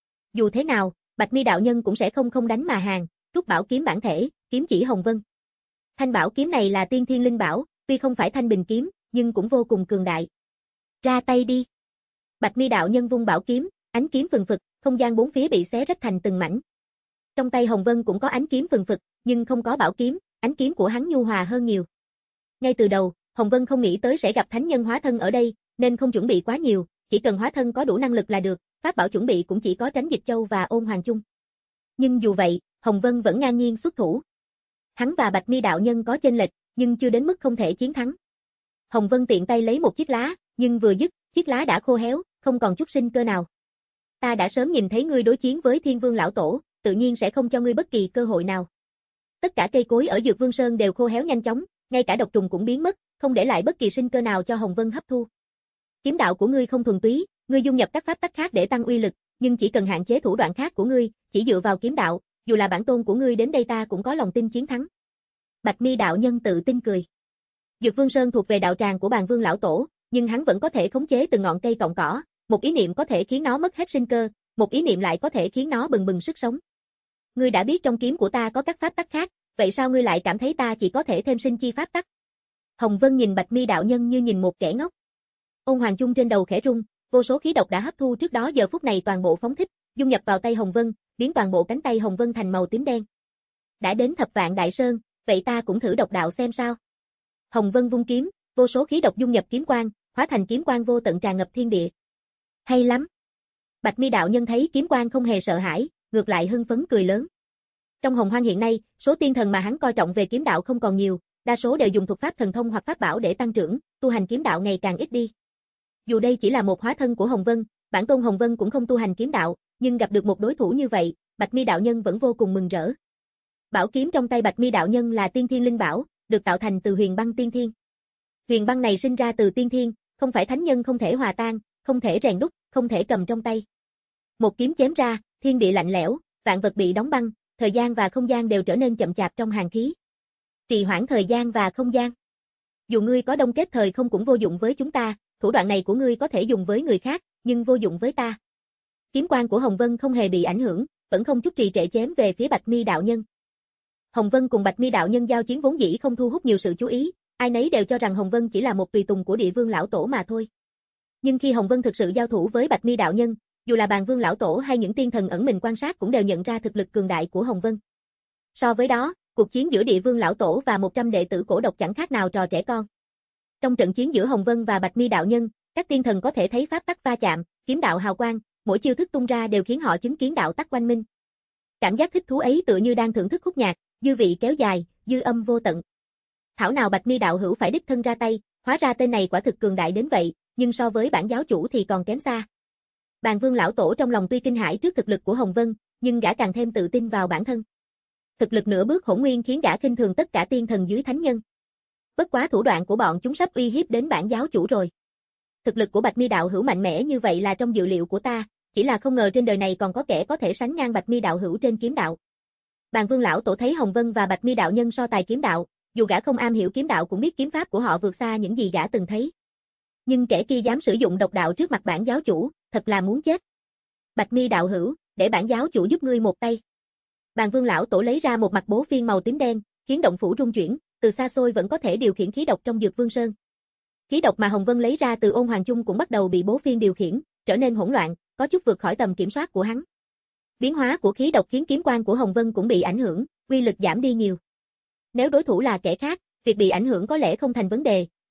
Dù thế nào, Bạch Mi đạo nhân cũng sẽ không không đánh mà hàng, rút bảo kiếm bản thể, kiếm chỉ Hồng Vân. Thanh bảo kiếm này là tiên thiên linh bảo, tuy không phải thanh bình kiếm, nhưng cũng vô cùng cường đại. Ra tay đi. Bạch Mi đạo nhân vung bảo kiếm, ánh kiếm phừng phực, không gian bốn phía bị xé rách thành từng mảnh. Trong tay Hồng Vân cũng có ánh kiếm phừng phực, nhưng không có bảo kiếm, ánh kiếm của hắn nhu hòa hơn nhiều. Ngay từ đầu, Hồng Vân không nghĩ tới sẽ gặp thánh nhân hóa thân ở đây, nên không chuẩn bị quá nhiều, chỉ cần hóa thân có đủ năng lực là được, pháp bảo chuẩn bị cũng chỉ có Tránh Dịch Châu và Ôn Hoàng Chung. Nhưng dù vậy, Hồng Vân vẫn ngang nhiên xuất thủ. Hắn và Bạch Mi đạo nhân có chênh lệch, nhưng chưa đến mức không thể chiến thắng. Hồng Vân tiện tay lấy một chiếc lá, nhưng vừa dứt, chiếc lá đã khô héo, không còn chút sinh cơ nào. Ta đã sớm nhìn thấy ngươi đối chiến với Thiên Vương lão tổ, tự nhiên sẽ không cho ngươi bất kỳ cơ hội nào. Tất cả cây cối ở Dược Vương Sơn đều khô héo nhanh chóng, ngay cả độc trùng cũng biến mất, không để lại bất kỳ sinh cơ nào cho Hồng Vân hấp thu. Kiếm đạo của ngươi không thuần túy, ngươi dung nhập các pháp tắc khác để tăng uy lực, nhưng chỉ cần hạn chế thủ đoạn khác của ngươi, chỉ dựa vào kiếm đạo, dù là bản tôn của ngươi đến đây ta cũng có lòng tin chiến thắng. Bạch Mi đạo nhân tự tin cười. Dược Vương Sơn thuộc về đạo tràng của Bàn Vương lão tổ, nhưng hắn vẫn có thể khống chế từng ngọn cây cọng cỏ, một ý niệm có thể khiến nó mất hết sinh cơ, một ý niệm lại có thể khiến nó bừng bừng sức sống. Ngươi đã biết trong kiếm của ta có các pháp tắc khác, vậy sao ngươi lại cảm thấy ta chỉ có thể thêm sinh chi pháp tắc? Hồng Vân nhìn Bạch Mi đạo nhân như nhìn một kẻ ngốc. Ôn Hoàng Chung trên đầu khẽ rung, vô số khí độc đã hấp thu trước đó giờ phút này toàn bộ phóng thích, dung nhập vào tay Hồng Vân, biến toàn bộ cánh tay Hồng Vân thành màu tím đen. Đã đến Thập Vạn Đại Sơn, vậy ta cũng thử độc đạo xem sao. Hồng Vân vung kiếm, vô số khí độc dung nhập kiếm quang, hóa thành kiếm quang vô tận tràn ngập thiên địa. Hay lắm. Bạch Mi đạo nhân thấy kiếm quang không hề sợ hãi, ngược lại hưng phấn cười lớn. Trong Hồng Hoang hiện nay, số tiên thần mà hắn coi trọng về kiếm đạo không còn nhiều, đa số đều dùng thuật pháp thần thông hoặc pháp bảo để tăng trưởng, tu hành kiếm đạo ngày càng ít đi. Dù đây chỉ là một hóa thân của Hồng Vân, bản tôn Hồng Vân cũng không tu hành kiếm đạo, nhưng gặp được một đối thủ như vậy, Bạch Mi đạo nhân vẫn vô cùng mừng rỡ. Bảo kiếm trong tay Bạch Mi đạo nhân là tiên thiên linh bảo, được tạo thành từ huyền băng tiên thiên. Huyền băng này sinh ra từ tiên thiên, không phải thánh nhân không thể hòa tan, không thể rèn đúc, không thể cầm trong tay. Một kiếm chém ra, thiên địa lạnh lẽo, vạn vật bị đóng băng, thời gian và không gian đều trở nên chậm chạp trong hàn khí. Trì hoãn thời gian và không gian. Dù ngươi có đông kết thời không cũng vô dụng với chúng ta, thủ đoạn này của ngươi có thể dùng với người khác, nhưng vô dụng với ta. Kiếm quang của Hồng Vân không hề bị ảnh hưởng, vẫn không chút trì trệ chém về phía Bạch Mi đạo nhân. Hồng Vân cùng Bạch Mi đạo nhân giao chiến vốn dĩ không thu hút nhiều sự chú ý, ai nấy đều cho rằng Hồng Vân chỉ là một tùy tùng của Địa Vương lão tổ mà thôi. Nhưng khi Hồng Vân thực sự giao thủ với Bạch Mi đạo nhân, dù là Bàn Vương lão tổ hay những tiên thần ẩn mình quan sát cũng đều nhận ra thực lực cường đại của Hồng Vân. So với đó, cuộc chiến giữa Địa Vương lão tổ và một trăm đệ tử cổ độc chẳng khác nào trò trẻ con. Trong trận chiến giữa Hồng Vân và Bạch Mi đạo nhân, các tiên thần có thể thấy pháp tắc va chạm, kiếm đạo hào quang, mỗi chiêu thức tung ra đều khiến họ chứng kiến đạo tắc oanh minh. Cảm giác thích thú ấy tựa như đang thưởng thức khúc nhạc, dư vị kéo dài, dư âm vô tận. Thảo nào Bạch Mi đạo hữu phải đích thân ra tay, hóa ra tên này quả thực cường đại đến vậy, nhưng so với bản giáo chủ thì còn kém xa. Bàn Vương lão tổ trong lòng tuy kinh hãi trước thực lực của Hồng Vân, nhưng gã càng thêm tự tin vào bản thân. Thực lực nửa bước hỗn nguyên khiến gã khinh thường tất cả tiên thần dưới thánh nhân. Bất quá thủ đoạn của bọn chúng sắp uy hiếp đến bản giáo chủ rồi. Thực lực của Bạch Mi đạo hữu mạnh mẽ như vậy là trong dự liệu của ta, chỉ là không ngờ trên đời này còn có kẻ có thể sánh ngang Bạch Mi đạo hữu trên kiếm đạo. Bàn Vương lão tổ thấy Hồng Vân và Bạch Mi đạo nhân so tài kiếm đạo, dù gã không am hiểu kiếm đạo cũng biết kiếm pháp của họ vượt xa những gì gã từng thấy. Nhưng kẻ kia dám sử dụng độc đạo trước mặt bản giáo chủ, thật là muốn chết. Bạch Mi đạo hữu, để bản giáo chủ giúp ngươi một tay. Bàn Vương lão tổ lấy ra một mặt bố phiên màu tím đen, khiến động phủ rung chuyển, từ xa xôi vẫn có thể điều khiển khí độc trong Dược Vương Sơn. Khí độc mà Hồng Vân lấy ra từ Ôn Hoàng Chung cũng bắt đầu bị bố phiên điều khiển, trở nên hỗn loạn, có chút vượt khỏi tầm kiểm soát của hắn. Biến hóa của khí độc khiến kiếm quang của Hồng Vân cũng bị ảnh hưởng, uy lực giảm đi nhiều. Nếu đối thủ là kẻ khác, việc bị ảnh hưởng có lẽ không thành vấn đề,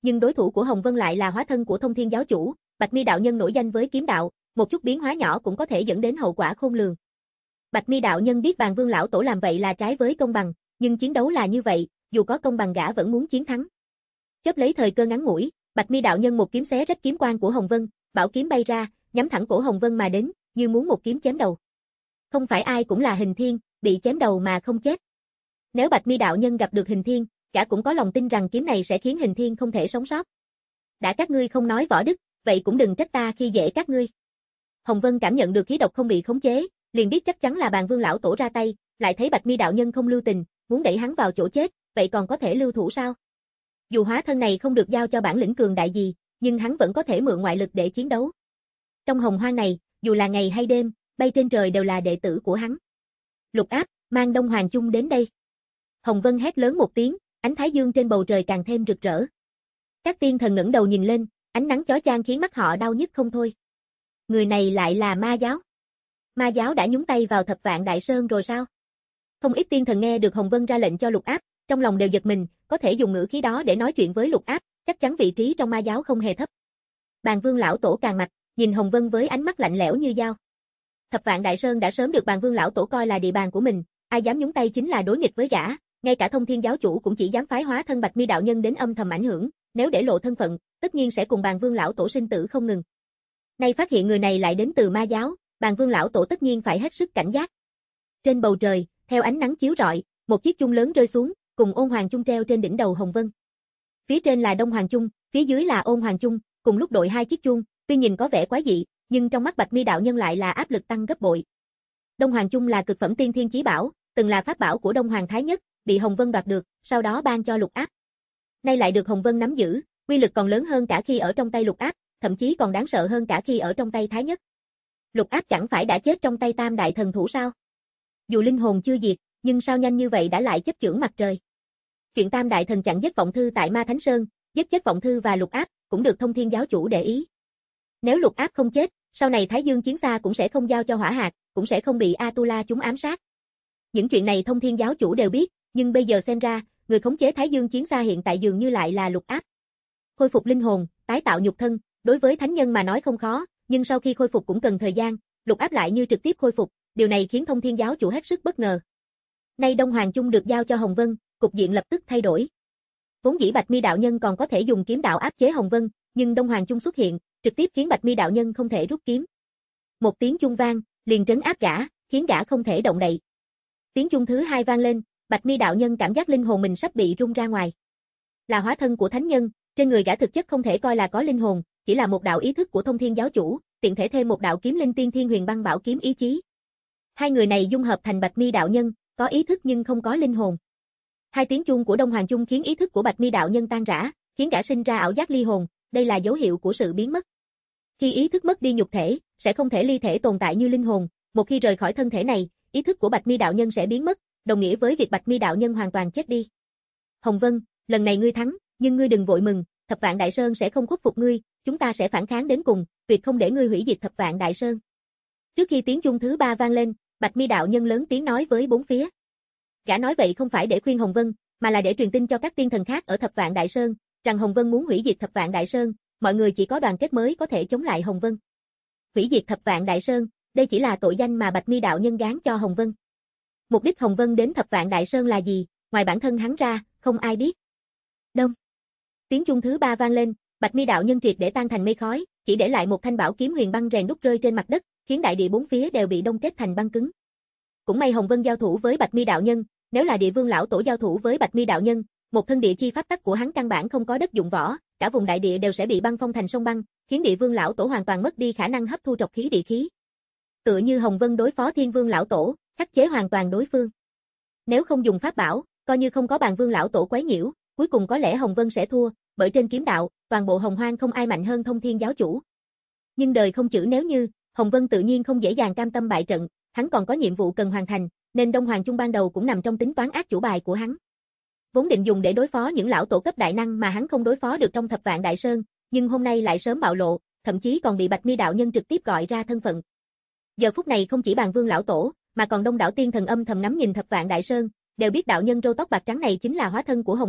nhưng đối thủ của Hồng Vân lại là hóa thân của Thông Thiên giáo chủ, Bạch Mi đạo nhân nổi danh với kiếm đạo, một chút biến hóa nhỏ cũng có thể dẫn đến hậu quả khôn lường. Bạch Mi đạo nhân biết Bàn Vương lão tổ làm vậy là trái với công bằng, nhưng chiến đấu là như vậy, dù có công bằng gã vẫn muốn chiến thắng. Chớp lấy thời cơ ngắn ngủi, Bạch Mi đạo nhân một kiếm xé rách kiếm quang của Hồng Vân, bảo kiếm bay ra, nhắm thẳng cổ Hồng Vân mà đến, như muốn một kiếm chém đầu. Không phải ai cũng là Hình Thiên, bị chém đầu mà không chết. Nếu Bạch Mi đạo nhân gặp được Hình Thiên, gã cũng có lòng tin rằng kiếm này sẽ khiến Hình Thiên không thể sống sót. Đã các ngươi không nói võ đức, vậy cũng đừng trách ta khi dễ các ngươi. Hồng Vân cảm nhận được khí độc không bị khống chế, liền biết chắc chắn là Bàn Vương lão tổ ra tay, lại thấy Bạch Mi đạo nhân không lưu tình, muốn đẩy hắn vào chỗ chết, vậy còn có thể lưu thủ sao? Dù hóa thân này không được giao cho bản lĩnh cường đại gì, nhưng hắn vẫn có thể mượn ngoại lực để chiến đấu. Trong hồng hoang này, dù là ngày hay đêm, bay trên trời đều là đệ tử của hắn. Lục Áp, mang Đông Hoàng Chung đến đây. Hồng Vân hét lớn một tiếng, ánh thái dương trên bầu trời càng thêm rực rỡ. Các tiên thần ngẩng đầu nhìn lên, ánh nắng chói chang khiến mắt họ đau nhức không thôi. Người này lại là ma giáo. Ma giáo đã nhúng tay vào Thập Vạn Đại Sơn rồi sao? Không ít tiên thần nghe được Hồng Vân ra lệnh cho Lục Áp, trong lòng đều giật mình, có thể dùng ngữ khí đó để nói chuyện với Lục Áp, chắc chắn vị trí trong ma giáo không hề thấp. Bàn Vương lão tổ càng mặt, nhìn Hồng Vân với ánh mắt lạnh lẽo như dao. Thập Vạn Đại Sơn đã sớm được Bàn Vương lão tổ coi là địa bàn của mình, ai dám nhúng tay chính là đối nghịch với gã, ngay cả Thông Thiên giáo chủ cũng chỉ dám phái hóa thân Bạch Mi đạo nhân đến âm thầm ảnh hưởng, nếu để lộ thân phận, tất nhiên sẽ cùng Bàn Vương lão tổ sinh tử không ngừng. Nay phát hiện người này lại đến từ ma giáo, Bàn Vương lão tổ tất nhiên phải hết sức cảnh giác. Trên bầu trời, theo ánh nắng chiếu rọi, một chiếc chuông lớn rơi xuống, cùng Ôn Hoàng Chung treo trên đỉnh đầu Hồng Vân. Phía trên là Đông Hoàng Chung, phía dưới là Ôn Hoàng Chung, cùng lúc đội hai chiếc chuông, tuy nhìn có vẻ quái dị, nhưng trong mắt Bạch Mi đạo nhân lại là áp lực tăng gấp bội. Đông Hoàng Chung là cực phẩm tiên thiên chí bảo, từng là pháp bảo của Đông Hoàng Thái Nhất, bị Hồng Vân đoạt được, sau đó ban cho Lục Áp. Nay lại được Hồng Vân nắm giữ, uy lực còn lớn hơn cả khi ở trong tay Lục Áp, thậm chí còn đáng sợ hơn cả khi ở trong tay Thái Nhất. Lục Áp chẳng phải đã chết trong tay Tam đại thần thủ sao? Dù linh hồn chưa diệt, nhưng sao nhanh như vậy đã lại chấp chưởng mặt trời. Chuyện Tam đại thần chặn giết Vọng Thư tại Ma Thánh Sơn, giết chết Vọng Thư và Lục Áp, cũng được Thông Thiên giáo chủ để ý. Nếu Lục Áp không chết, sau này Thái Dương chiến xa cũng sẽ không giao cho Hỏa Hạt, cũng sẽ không bị Atula chúng ám sát. Những chuyện này Thông Thiên giáo chủ đều biết, nhưng bây giờ xem ra, người khống chế Thái Dương chiến xa hiện tại dường như lại là Lục Áp. Khôi phục linh hồn, tái tạo nhục thân, đối với thánh nhân mà nói không khó, nhưng sau khi khôi phục cũng cần thời gian, Lục Áp lại như trực tiếp khôi phục, điều này khiến Thông Thiên giáo chủ hết sức bất ngờ. Nay Đông Hoàng Chung được giao cho Hồng Vân, cục diện lập tức thay đổi. Vốn dĩ Bạch Mi đạo nhân còn có thể dùng kiếm đạo áp chế Hồng Vân, nhưng Đông Hoàng Chung xuất hiện, trực tiếp khiến Bạch Mi đạo nhân không thể rút kiếm. Một tiếng chung vang, liền trấn áp gã, khiến gã không thể động đậy. Tiếng chung thứ hai vang lên, Bạch Mi đạo nhân cảm giác linh hồn mình sắp bị rung ra ngoài. Là hóa thân của thánh nhân, trên người gã thực chất không thể coi là có linh hồn, chỉ là một đạo ý thức của Thông Thiên giáo chủ, tiện thể thêm một đạo kiếm linh tiên thiên huyền băng bảo kiếm ý chí. Hai người này dung hợp thành Bạch Mi đạo nhân, có ý thức nhưng không có linh hồn. Hai tiếng chuông của Đông Hoàng Chung khiến ý thức của Bạch Mi đạo nhân tan rã, khiến gã sinh ra ảo giác ly hồn, đây là dấu hiệu của sự biến mất. Khi ý thức mất đi nhục thể, sẽ không thể ly thể tồn tại như linh hồn, một khi rời khỏi thân thể này, ý thức của Bạch Mi đạo nhân sẽ biến mất, đồng nghĩa với việc Bạch Mi đạo nhân hoàn toàn chết đi. Hồng Vân, lần này ngươi thắng, nhưng ngươi đừng vội mừng, Thập Vạn Đại Sơn sẽ không khuất phục ngươi, chúng ta sẽ phản kháng đến cùng, tuyệt không để ngươi hủy diệt Thập Vạn Đại Sơn. Trước khi tiếng chuông thứ ba vang lên, Bạch Mi đạo nhân lớn tiếng nói với bốn phía. Gã nói vậy không phải để khuyên Hồng Vân, mà là để truyền tin cho các tiên thần khác ở Thập Vạn Đại Sơn, rằng Hồng Vân muốn hủy diệt Thập Vạn Đại Sơn, mọi người chỉ có đoàn kết mới có thể chống lại Hồng Vân. Hủy diệt Thập Vạn Đại Sơn, đây chỉ là tội danh mà Bạch Mi đạo nhân gán cho Hồng Vân. Mục đích Hồng Vân đến Thập Vạn Đại Sơn là gì, ngoài bản thân hắn ra, không ai biết. Đông. Tiếng chuông thứ ba vang lên, Bạch Mi đạo nhân triệt để tan thành mây khói, chỉ để lại một thanh bảo kiếm huyền băng rèn đúc rơi trên mặt đất, khiến đại địa bốn phía đều bị đông kết thành băng cứng. Cũng may Hồng Vân giao thủ với Bạch Mi đạo nhân, nếu là Địa Vương lão tổ giao thủ với Bạch Mi đạo nhân, một thân địa chi pháp tắc của hắn căn bản không có đất dụng võ, cả vùng đại địa đều sẽ bị băng phong thành sông băng, khiến Địa Vương lão tổ hoàn toàn mất đi khả năng hấp thu trọc khí địa khí. Tựa như Hồng Vân đối phó Thiên Vương lão tổ, khắc chế hoàn toàn đối phương. Nếu không dùng pháp bảo, coi như không có Bàn Vương lão tổ quấy nhiễu, cuối cùng có lẽ Hồng Vân sẽ thua, bởi trên kiếm đạo, toàn bộ Hồng Hoang không ai mạnh hơn Thông Thiên giáo chủ. Nhưng đời không chữ nếu như, Hồng Vân tự nhiên không dễ dàng cam tâm bại trận, hắn còn có nhiệm vụ cần hoàn thành, nên Đông Hoàng Chung ban đầu cũng nằm trong tính toán ác chủ bài của hắn. Vốn định dùng để đối phó những lão tổ cấp đại năng mà hắn không đối phó được trong Thập Vạn Đại Sơn, nhưng hôm nay lại sớm bạo lộ, thậm chí còn bị Bạch Mi đạo nhân trực tiếp gọi ra thân phận. Giờ phút này không chỉ Bàn Vương lão tổ, mà còn đông đảo tiên thần âm thầm ngắm nhìn Thập Vạn Đại Sơn, đều biết đạo nhân râu tóc bạc trắng này chính là hóa thân của Hồng Vân,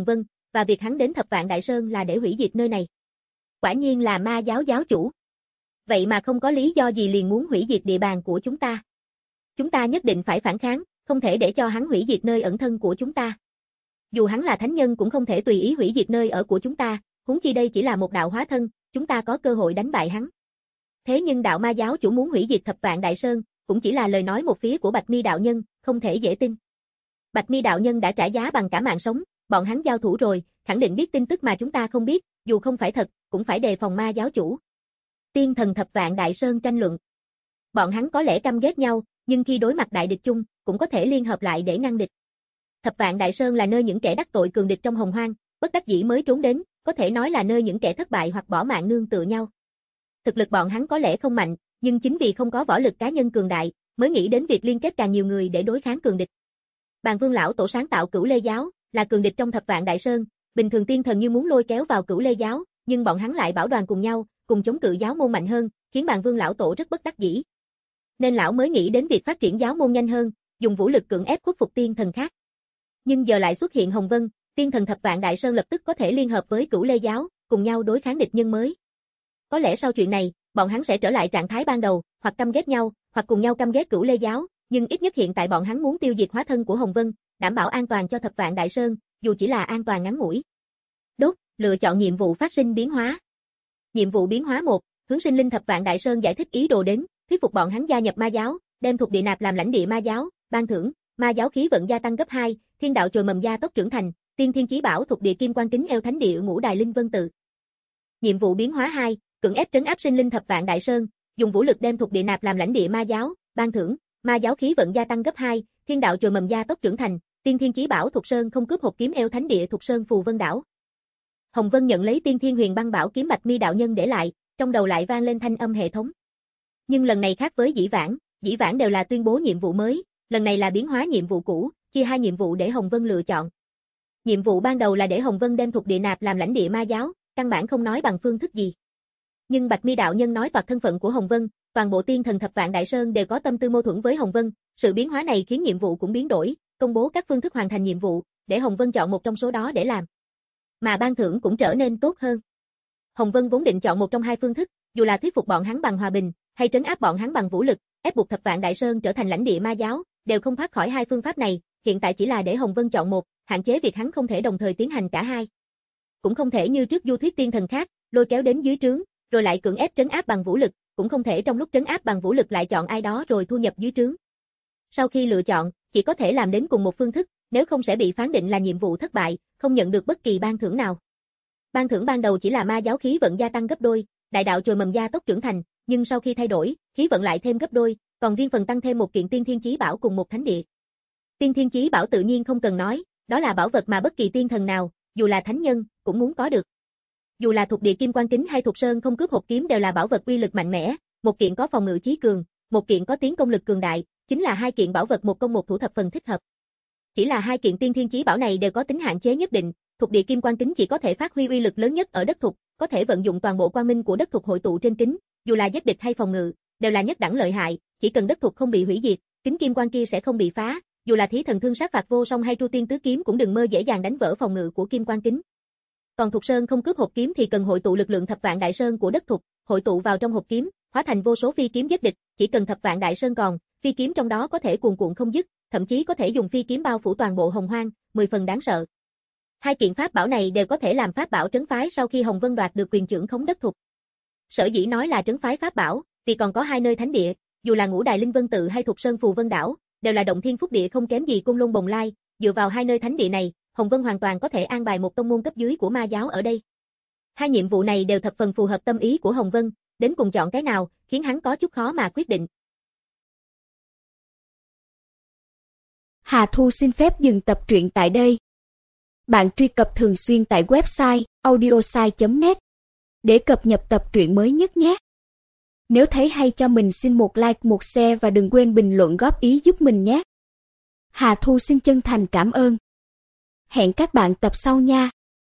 và việc hắn đến Thập Vạn Đại Sơn là để hủy diệt nơi này. Quả nhiên là ma giáo giáo chủ. Vậy mà không có lý do gì liền muốn hủy diệt địa bàn của chúng ta. Chúng ta nhất định phải phản kháng, không thể để cho hắn hủy diệt nơi ẩn thân của chúng ta. Dù hắn là thánh nhân cũng không thể tùy ý hủy diệt nơi ở của chúng ta, huống chi đây chỉ là một đạo hóa thân, chúng ta có cơ hội đánh bại hắn. Thế nhưng đạo ma giáo chủ muốn hủy diệt Thập Vạn Đại Sơn, cũng chỉ là lời nói một phía của Bạch Mi đạo nhân, không thể dễ tin. Bạch Mi đạo nhân đã trả giá bằng cả mạng sống, bọn hắn giao thủ rồi, khẳng định biết tin tức mà chúng ta không biết, dù không phải thật, cũng phải đề phòng ma giáo chủ. Tiên thần Thập Vạn Đại Sơn tranh luận. Bọn hắn có lẽ căm ghét nhau, nhưng khi đối mặt đại địch chung, cũng có thể liên hợp lại để ngăn địch. Thập Vạn Đại Sơn là nơi những kẻ đắc tội cường địch trong Hồng Hoang, bất đắc dĩ mới trốn đến, có thể nói là nơi những kẻ thất bại hoặc bỏ mạng nương tựa nhau. Thực lực bọn hắn có lẽ không mạnh, nhưng chính vì không có võ lực cá nhân cường đại, mới nghĩ đến việc liên kết càng nhiều người để đối kháng cường địch. Bàn Vương lão tổ sáng tạo Cửu Lê giáo, là cường địch trong Thập Vạn Đại Sơn, bình thường tiên thần như muốn lôi kéo vào Cửu Lê giáo, nhưng bọn hắn lại bảo đoàn cùng nhau, cùng chống cự giáo môn mạnh hơn, khiến Bàn Vương lão tổ rất bất đắc dĩ. Nên lão mới nghĩ đến việc phát triển giáo môn nhanh hơn, dùng vũ lực cưỡng ép khuất phục tiên thần khác. Nhưng giờ lại xuất hiện Hồng Vân, tiên thần Thập Vạn Đại Sơn lập tức có thể liên hợp với Cửu Lê giáo, cùng nhau đối kháng địch nhân mới. Có lẽ sau chuyện này, bọn hắn sẽ trở lại trạng thái ban đầu, hoặc căm ghét nhau, hoặc cùng nhau căm ghét Cửu Lê giáo, nhưng ít nhất hiện tại bọn hắn muốn tiêu diệt hóa thân của Hồng Vân, đảm bảo an toàn cho Thập Vạn Đại Sơn, dù chỉ là an toàn ngắn ngủi. Đốt, lựa chọn nhiệm vụ phát sinh biến hóa. Nhiệm vụ biến hóa một, hướng Sinh Linh Thập Vạn Đại Sơn giải thích ý đồ đến, thuyết phục bọn hắn gia nhập ma giáo, đem thuộc địa nạp làm lãnh địa ma giáo, ban thưởng, ma giáo khí vận gia tăng gấp hai, thiên đạo chồi mầm gia tốc trưởng thành, tiên thiên chí bảo thuộc địa kim quan kính eo thánh địa ngũ đài linh vân tự. Nhiệm vụ biến hóa hai, cưỡng ép trấn áp Sinh Linh Thập Vạn Đại Sơn, dùng vũ lực đem thuộc địa nạp làm lãnh địa ma giáo, ban thưởng, ma giáo khí vận gia tăng gấp hai, thiên đạo chồi mầm gia tốc trưởng thành, tiên thiên chí bảo thuộc sơn không cướp hộp kiếm eo thánh địa thuộc sơn phù vân đảo. Hồng Vân nhận lấy tiên thiên huyền băng bảo kiếm Bạch Mi đạo nhân để lại, trong đầu lại vang lên thanh âm hệ thống. Nhưng lần này khác với dĩ vãng, dĩ vãng đều là tuyên bố nhiệm vụ mới, lần này là biến hóa nhiệm vụ cũ, chia hai nhiệm vụ để Hồng Vân lựa chọn. Nhiệm vụ ban đầu là để Hồng Vân đem thuộc địa nạp làm lãnh địa ma giáo, căn bản không nói bằng phương thức gì. Nhưng Bạch Mi đạo nhân nói toạc thân phận của Hồng Vân, toàn bộ tiên thần Thập Vạn Đại Sơn đều có tâm tư mâu thuẫn với Hồng Vân, sự biến hóa này khiến nhiệm vụ cũng biến đổi, công bố các phương thức hoàn thành nhiệm vụ, để Hồng Vân chọn một trong số đó để làm. Mà ban thưởng cũng trở nên tốt hơn. Hồng Vân vốn định chọn một trong hai phương thức, dù là thuyết phục bọn hắn bằng hòa bình, hay trấn áp bọn hắn bằng vũ lực, ép buộc Thập Vạn Đại Sơn trở thành lãnh địa ma giáo, đều không thoát khỏi hai phương pháp này, hiện tại chỉ là để Hồng Vân chọn một, hạn chế việc hắn không thể đồng thời tiến hành cả hai. Cũng không thể như trước du thuyết tiên thần khác, lôi kéo đến dưới trướng, rồi lại cưỡng ép trấn áp bằng vũ lực, cũng không thể trong lúc trấn áp bằng vũ lực lại chọn ai đó rồi thu nhập dưới trướng. Sau khi lựa chọn, chỉ có thể làm đến cùng một phương thức, nếu không sẽ bị phán định là nhiệm vụ thất bại, không nhận được bất kỳ ban thưởng nào. Ban thưởng ban đầu chỉ là ma giáo khí vận gia tăng gấp đôi, đại đạo chồi mầm gia tốc trưởng thành, nhưng sau khi thay đổi, khí vận lại thêm gấp đôi, còn riêng phần tăng thêm một kiện tiên thiên chí bảo cùng một thánh địa. Tiên thiên chí bảo tự nhiên không cần nói, đó là bảo vật mà bất kỳ tiên thần nào, dù là thánh nhân, cũng muốn có được. Dù là thuộc địa kim quan kính hay thuộc sơn không cướp hộp kiếm đều là bảo vật uy lực mạnh mẽ, một kiện có phòng ngự chí cường, một kiện có tiến công lực cường đại, chính là hai kiện bảo vật một công một thủ thập phần thích hợp. Chỉ là hai kiện tiên thiên chí bảo này đều có tính hạn chế nhất định, thuộc địa kim quan kính chỉ có thể phát huy uy lực lớn nhất ở đất thục, có thể vận dụng toàn bộ quang minh của đất thục hội tụ trên kính, dù là giết địch hay phòng ngự, đều là nhất đẳng lợi hại, chỉ cần đất thục không bị hủy diệt, kính kim quan kia sẽ không bị phá, dù là thí thần thương sát phạt vô song hay tru tiên tứ kiếm cũng đừng mơ dễ dàng đánh vỡ phòng ngự của kim quan kính. Còn thuộc sơn không cướp hộp kiếm thì cần hội tụ lực lượng Thập Vạn Đại Sơn của đất thục, hội tụ vào trong hộp kiếm, hóa thành vô số phi kiếm giết địch, chỉ cần Thập Vạn Đại Sơn còn, phi kiếm trong đó có thể cuồn cuộn không dứt, thậm chí có thể dùng phi kiếm bao phủ toàn bộ Hồng Hoang, mười phần đáng sợ. Hai kiện pháp bảo này đều có thể làm pháp bảo trấn phái sau khi Hồng Vân đoạt được quyền trưởng khống đất thục. Sở dĩ nói là trấn phái pháp bảo, vì còn có hai nơi thánh địa, dù là ngũ đài linh vân tự hay thuộc sơn phù vân đảo, đều là động thiên phúc địa không kém gì Côn Lôn Bồng Lai, dựa vào hai nơi thánh địa này, Hồng Vân hoàn toàn có thể an bài một tông môn cấp dưới của ma giáo ở đây. Hai nhiệm vụ này đều thập phần phù hợp tâm ý của Hồng Vân, đến cùng chọn cái nào, khiến hắn có chút khó mà quyết định. Hà Thu xin phép dừng tập truyện tại đây. Bạn truy cập thường xuyên tại website audiosai chấm net để cập nhật tập truyện mới nhất nhé. Nếu thấy hay cho mình xin một like, một share và đừng quên bình luận góp ý giúp mình nhé. Hà Thu xin chân thành cảm ơn. Hẹn các bạn tập sau nha.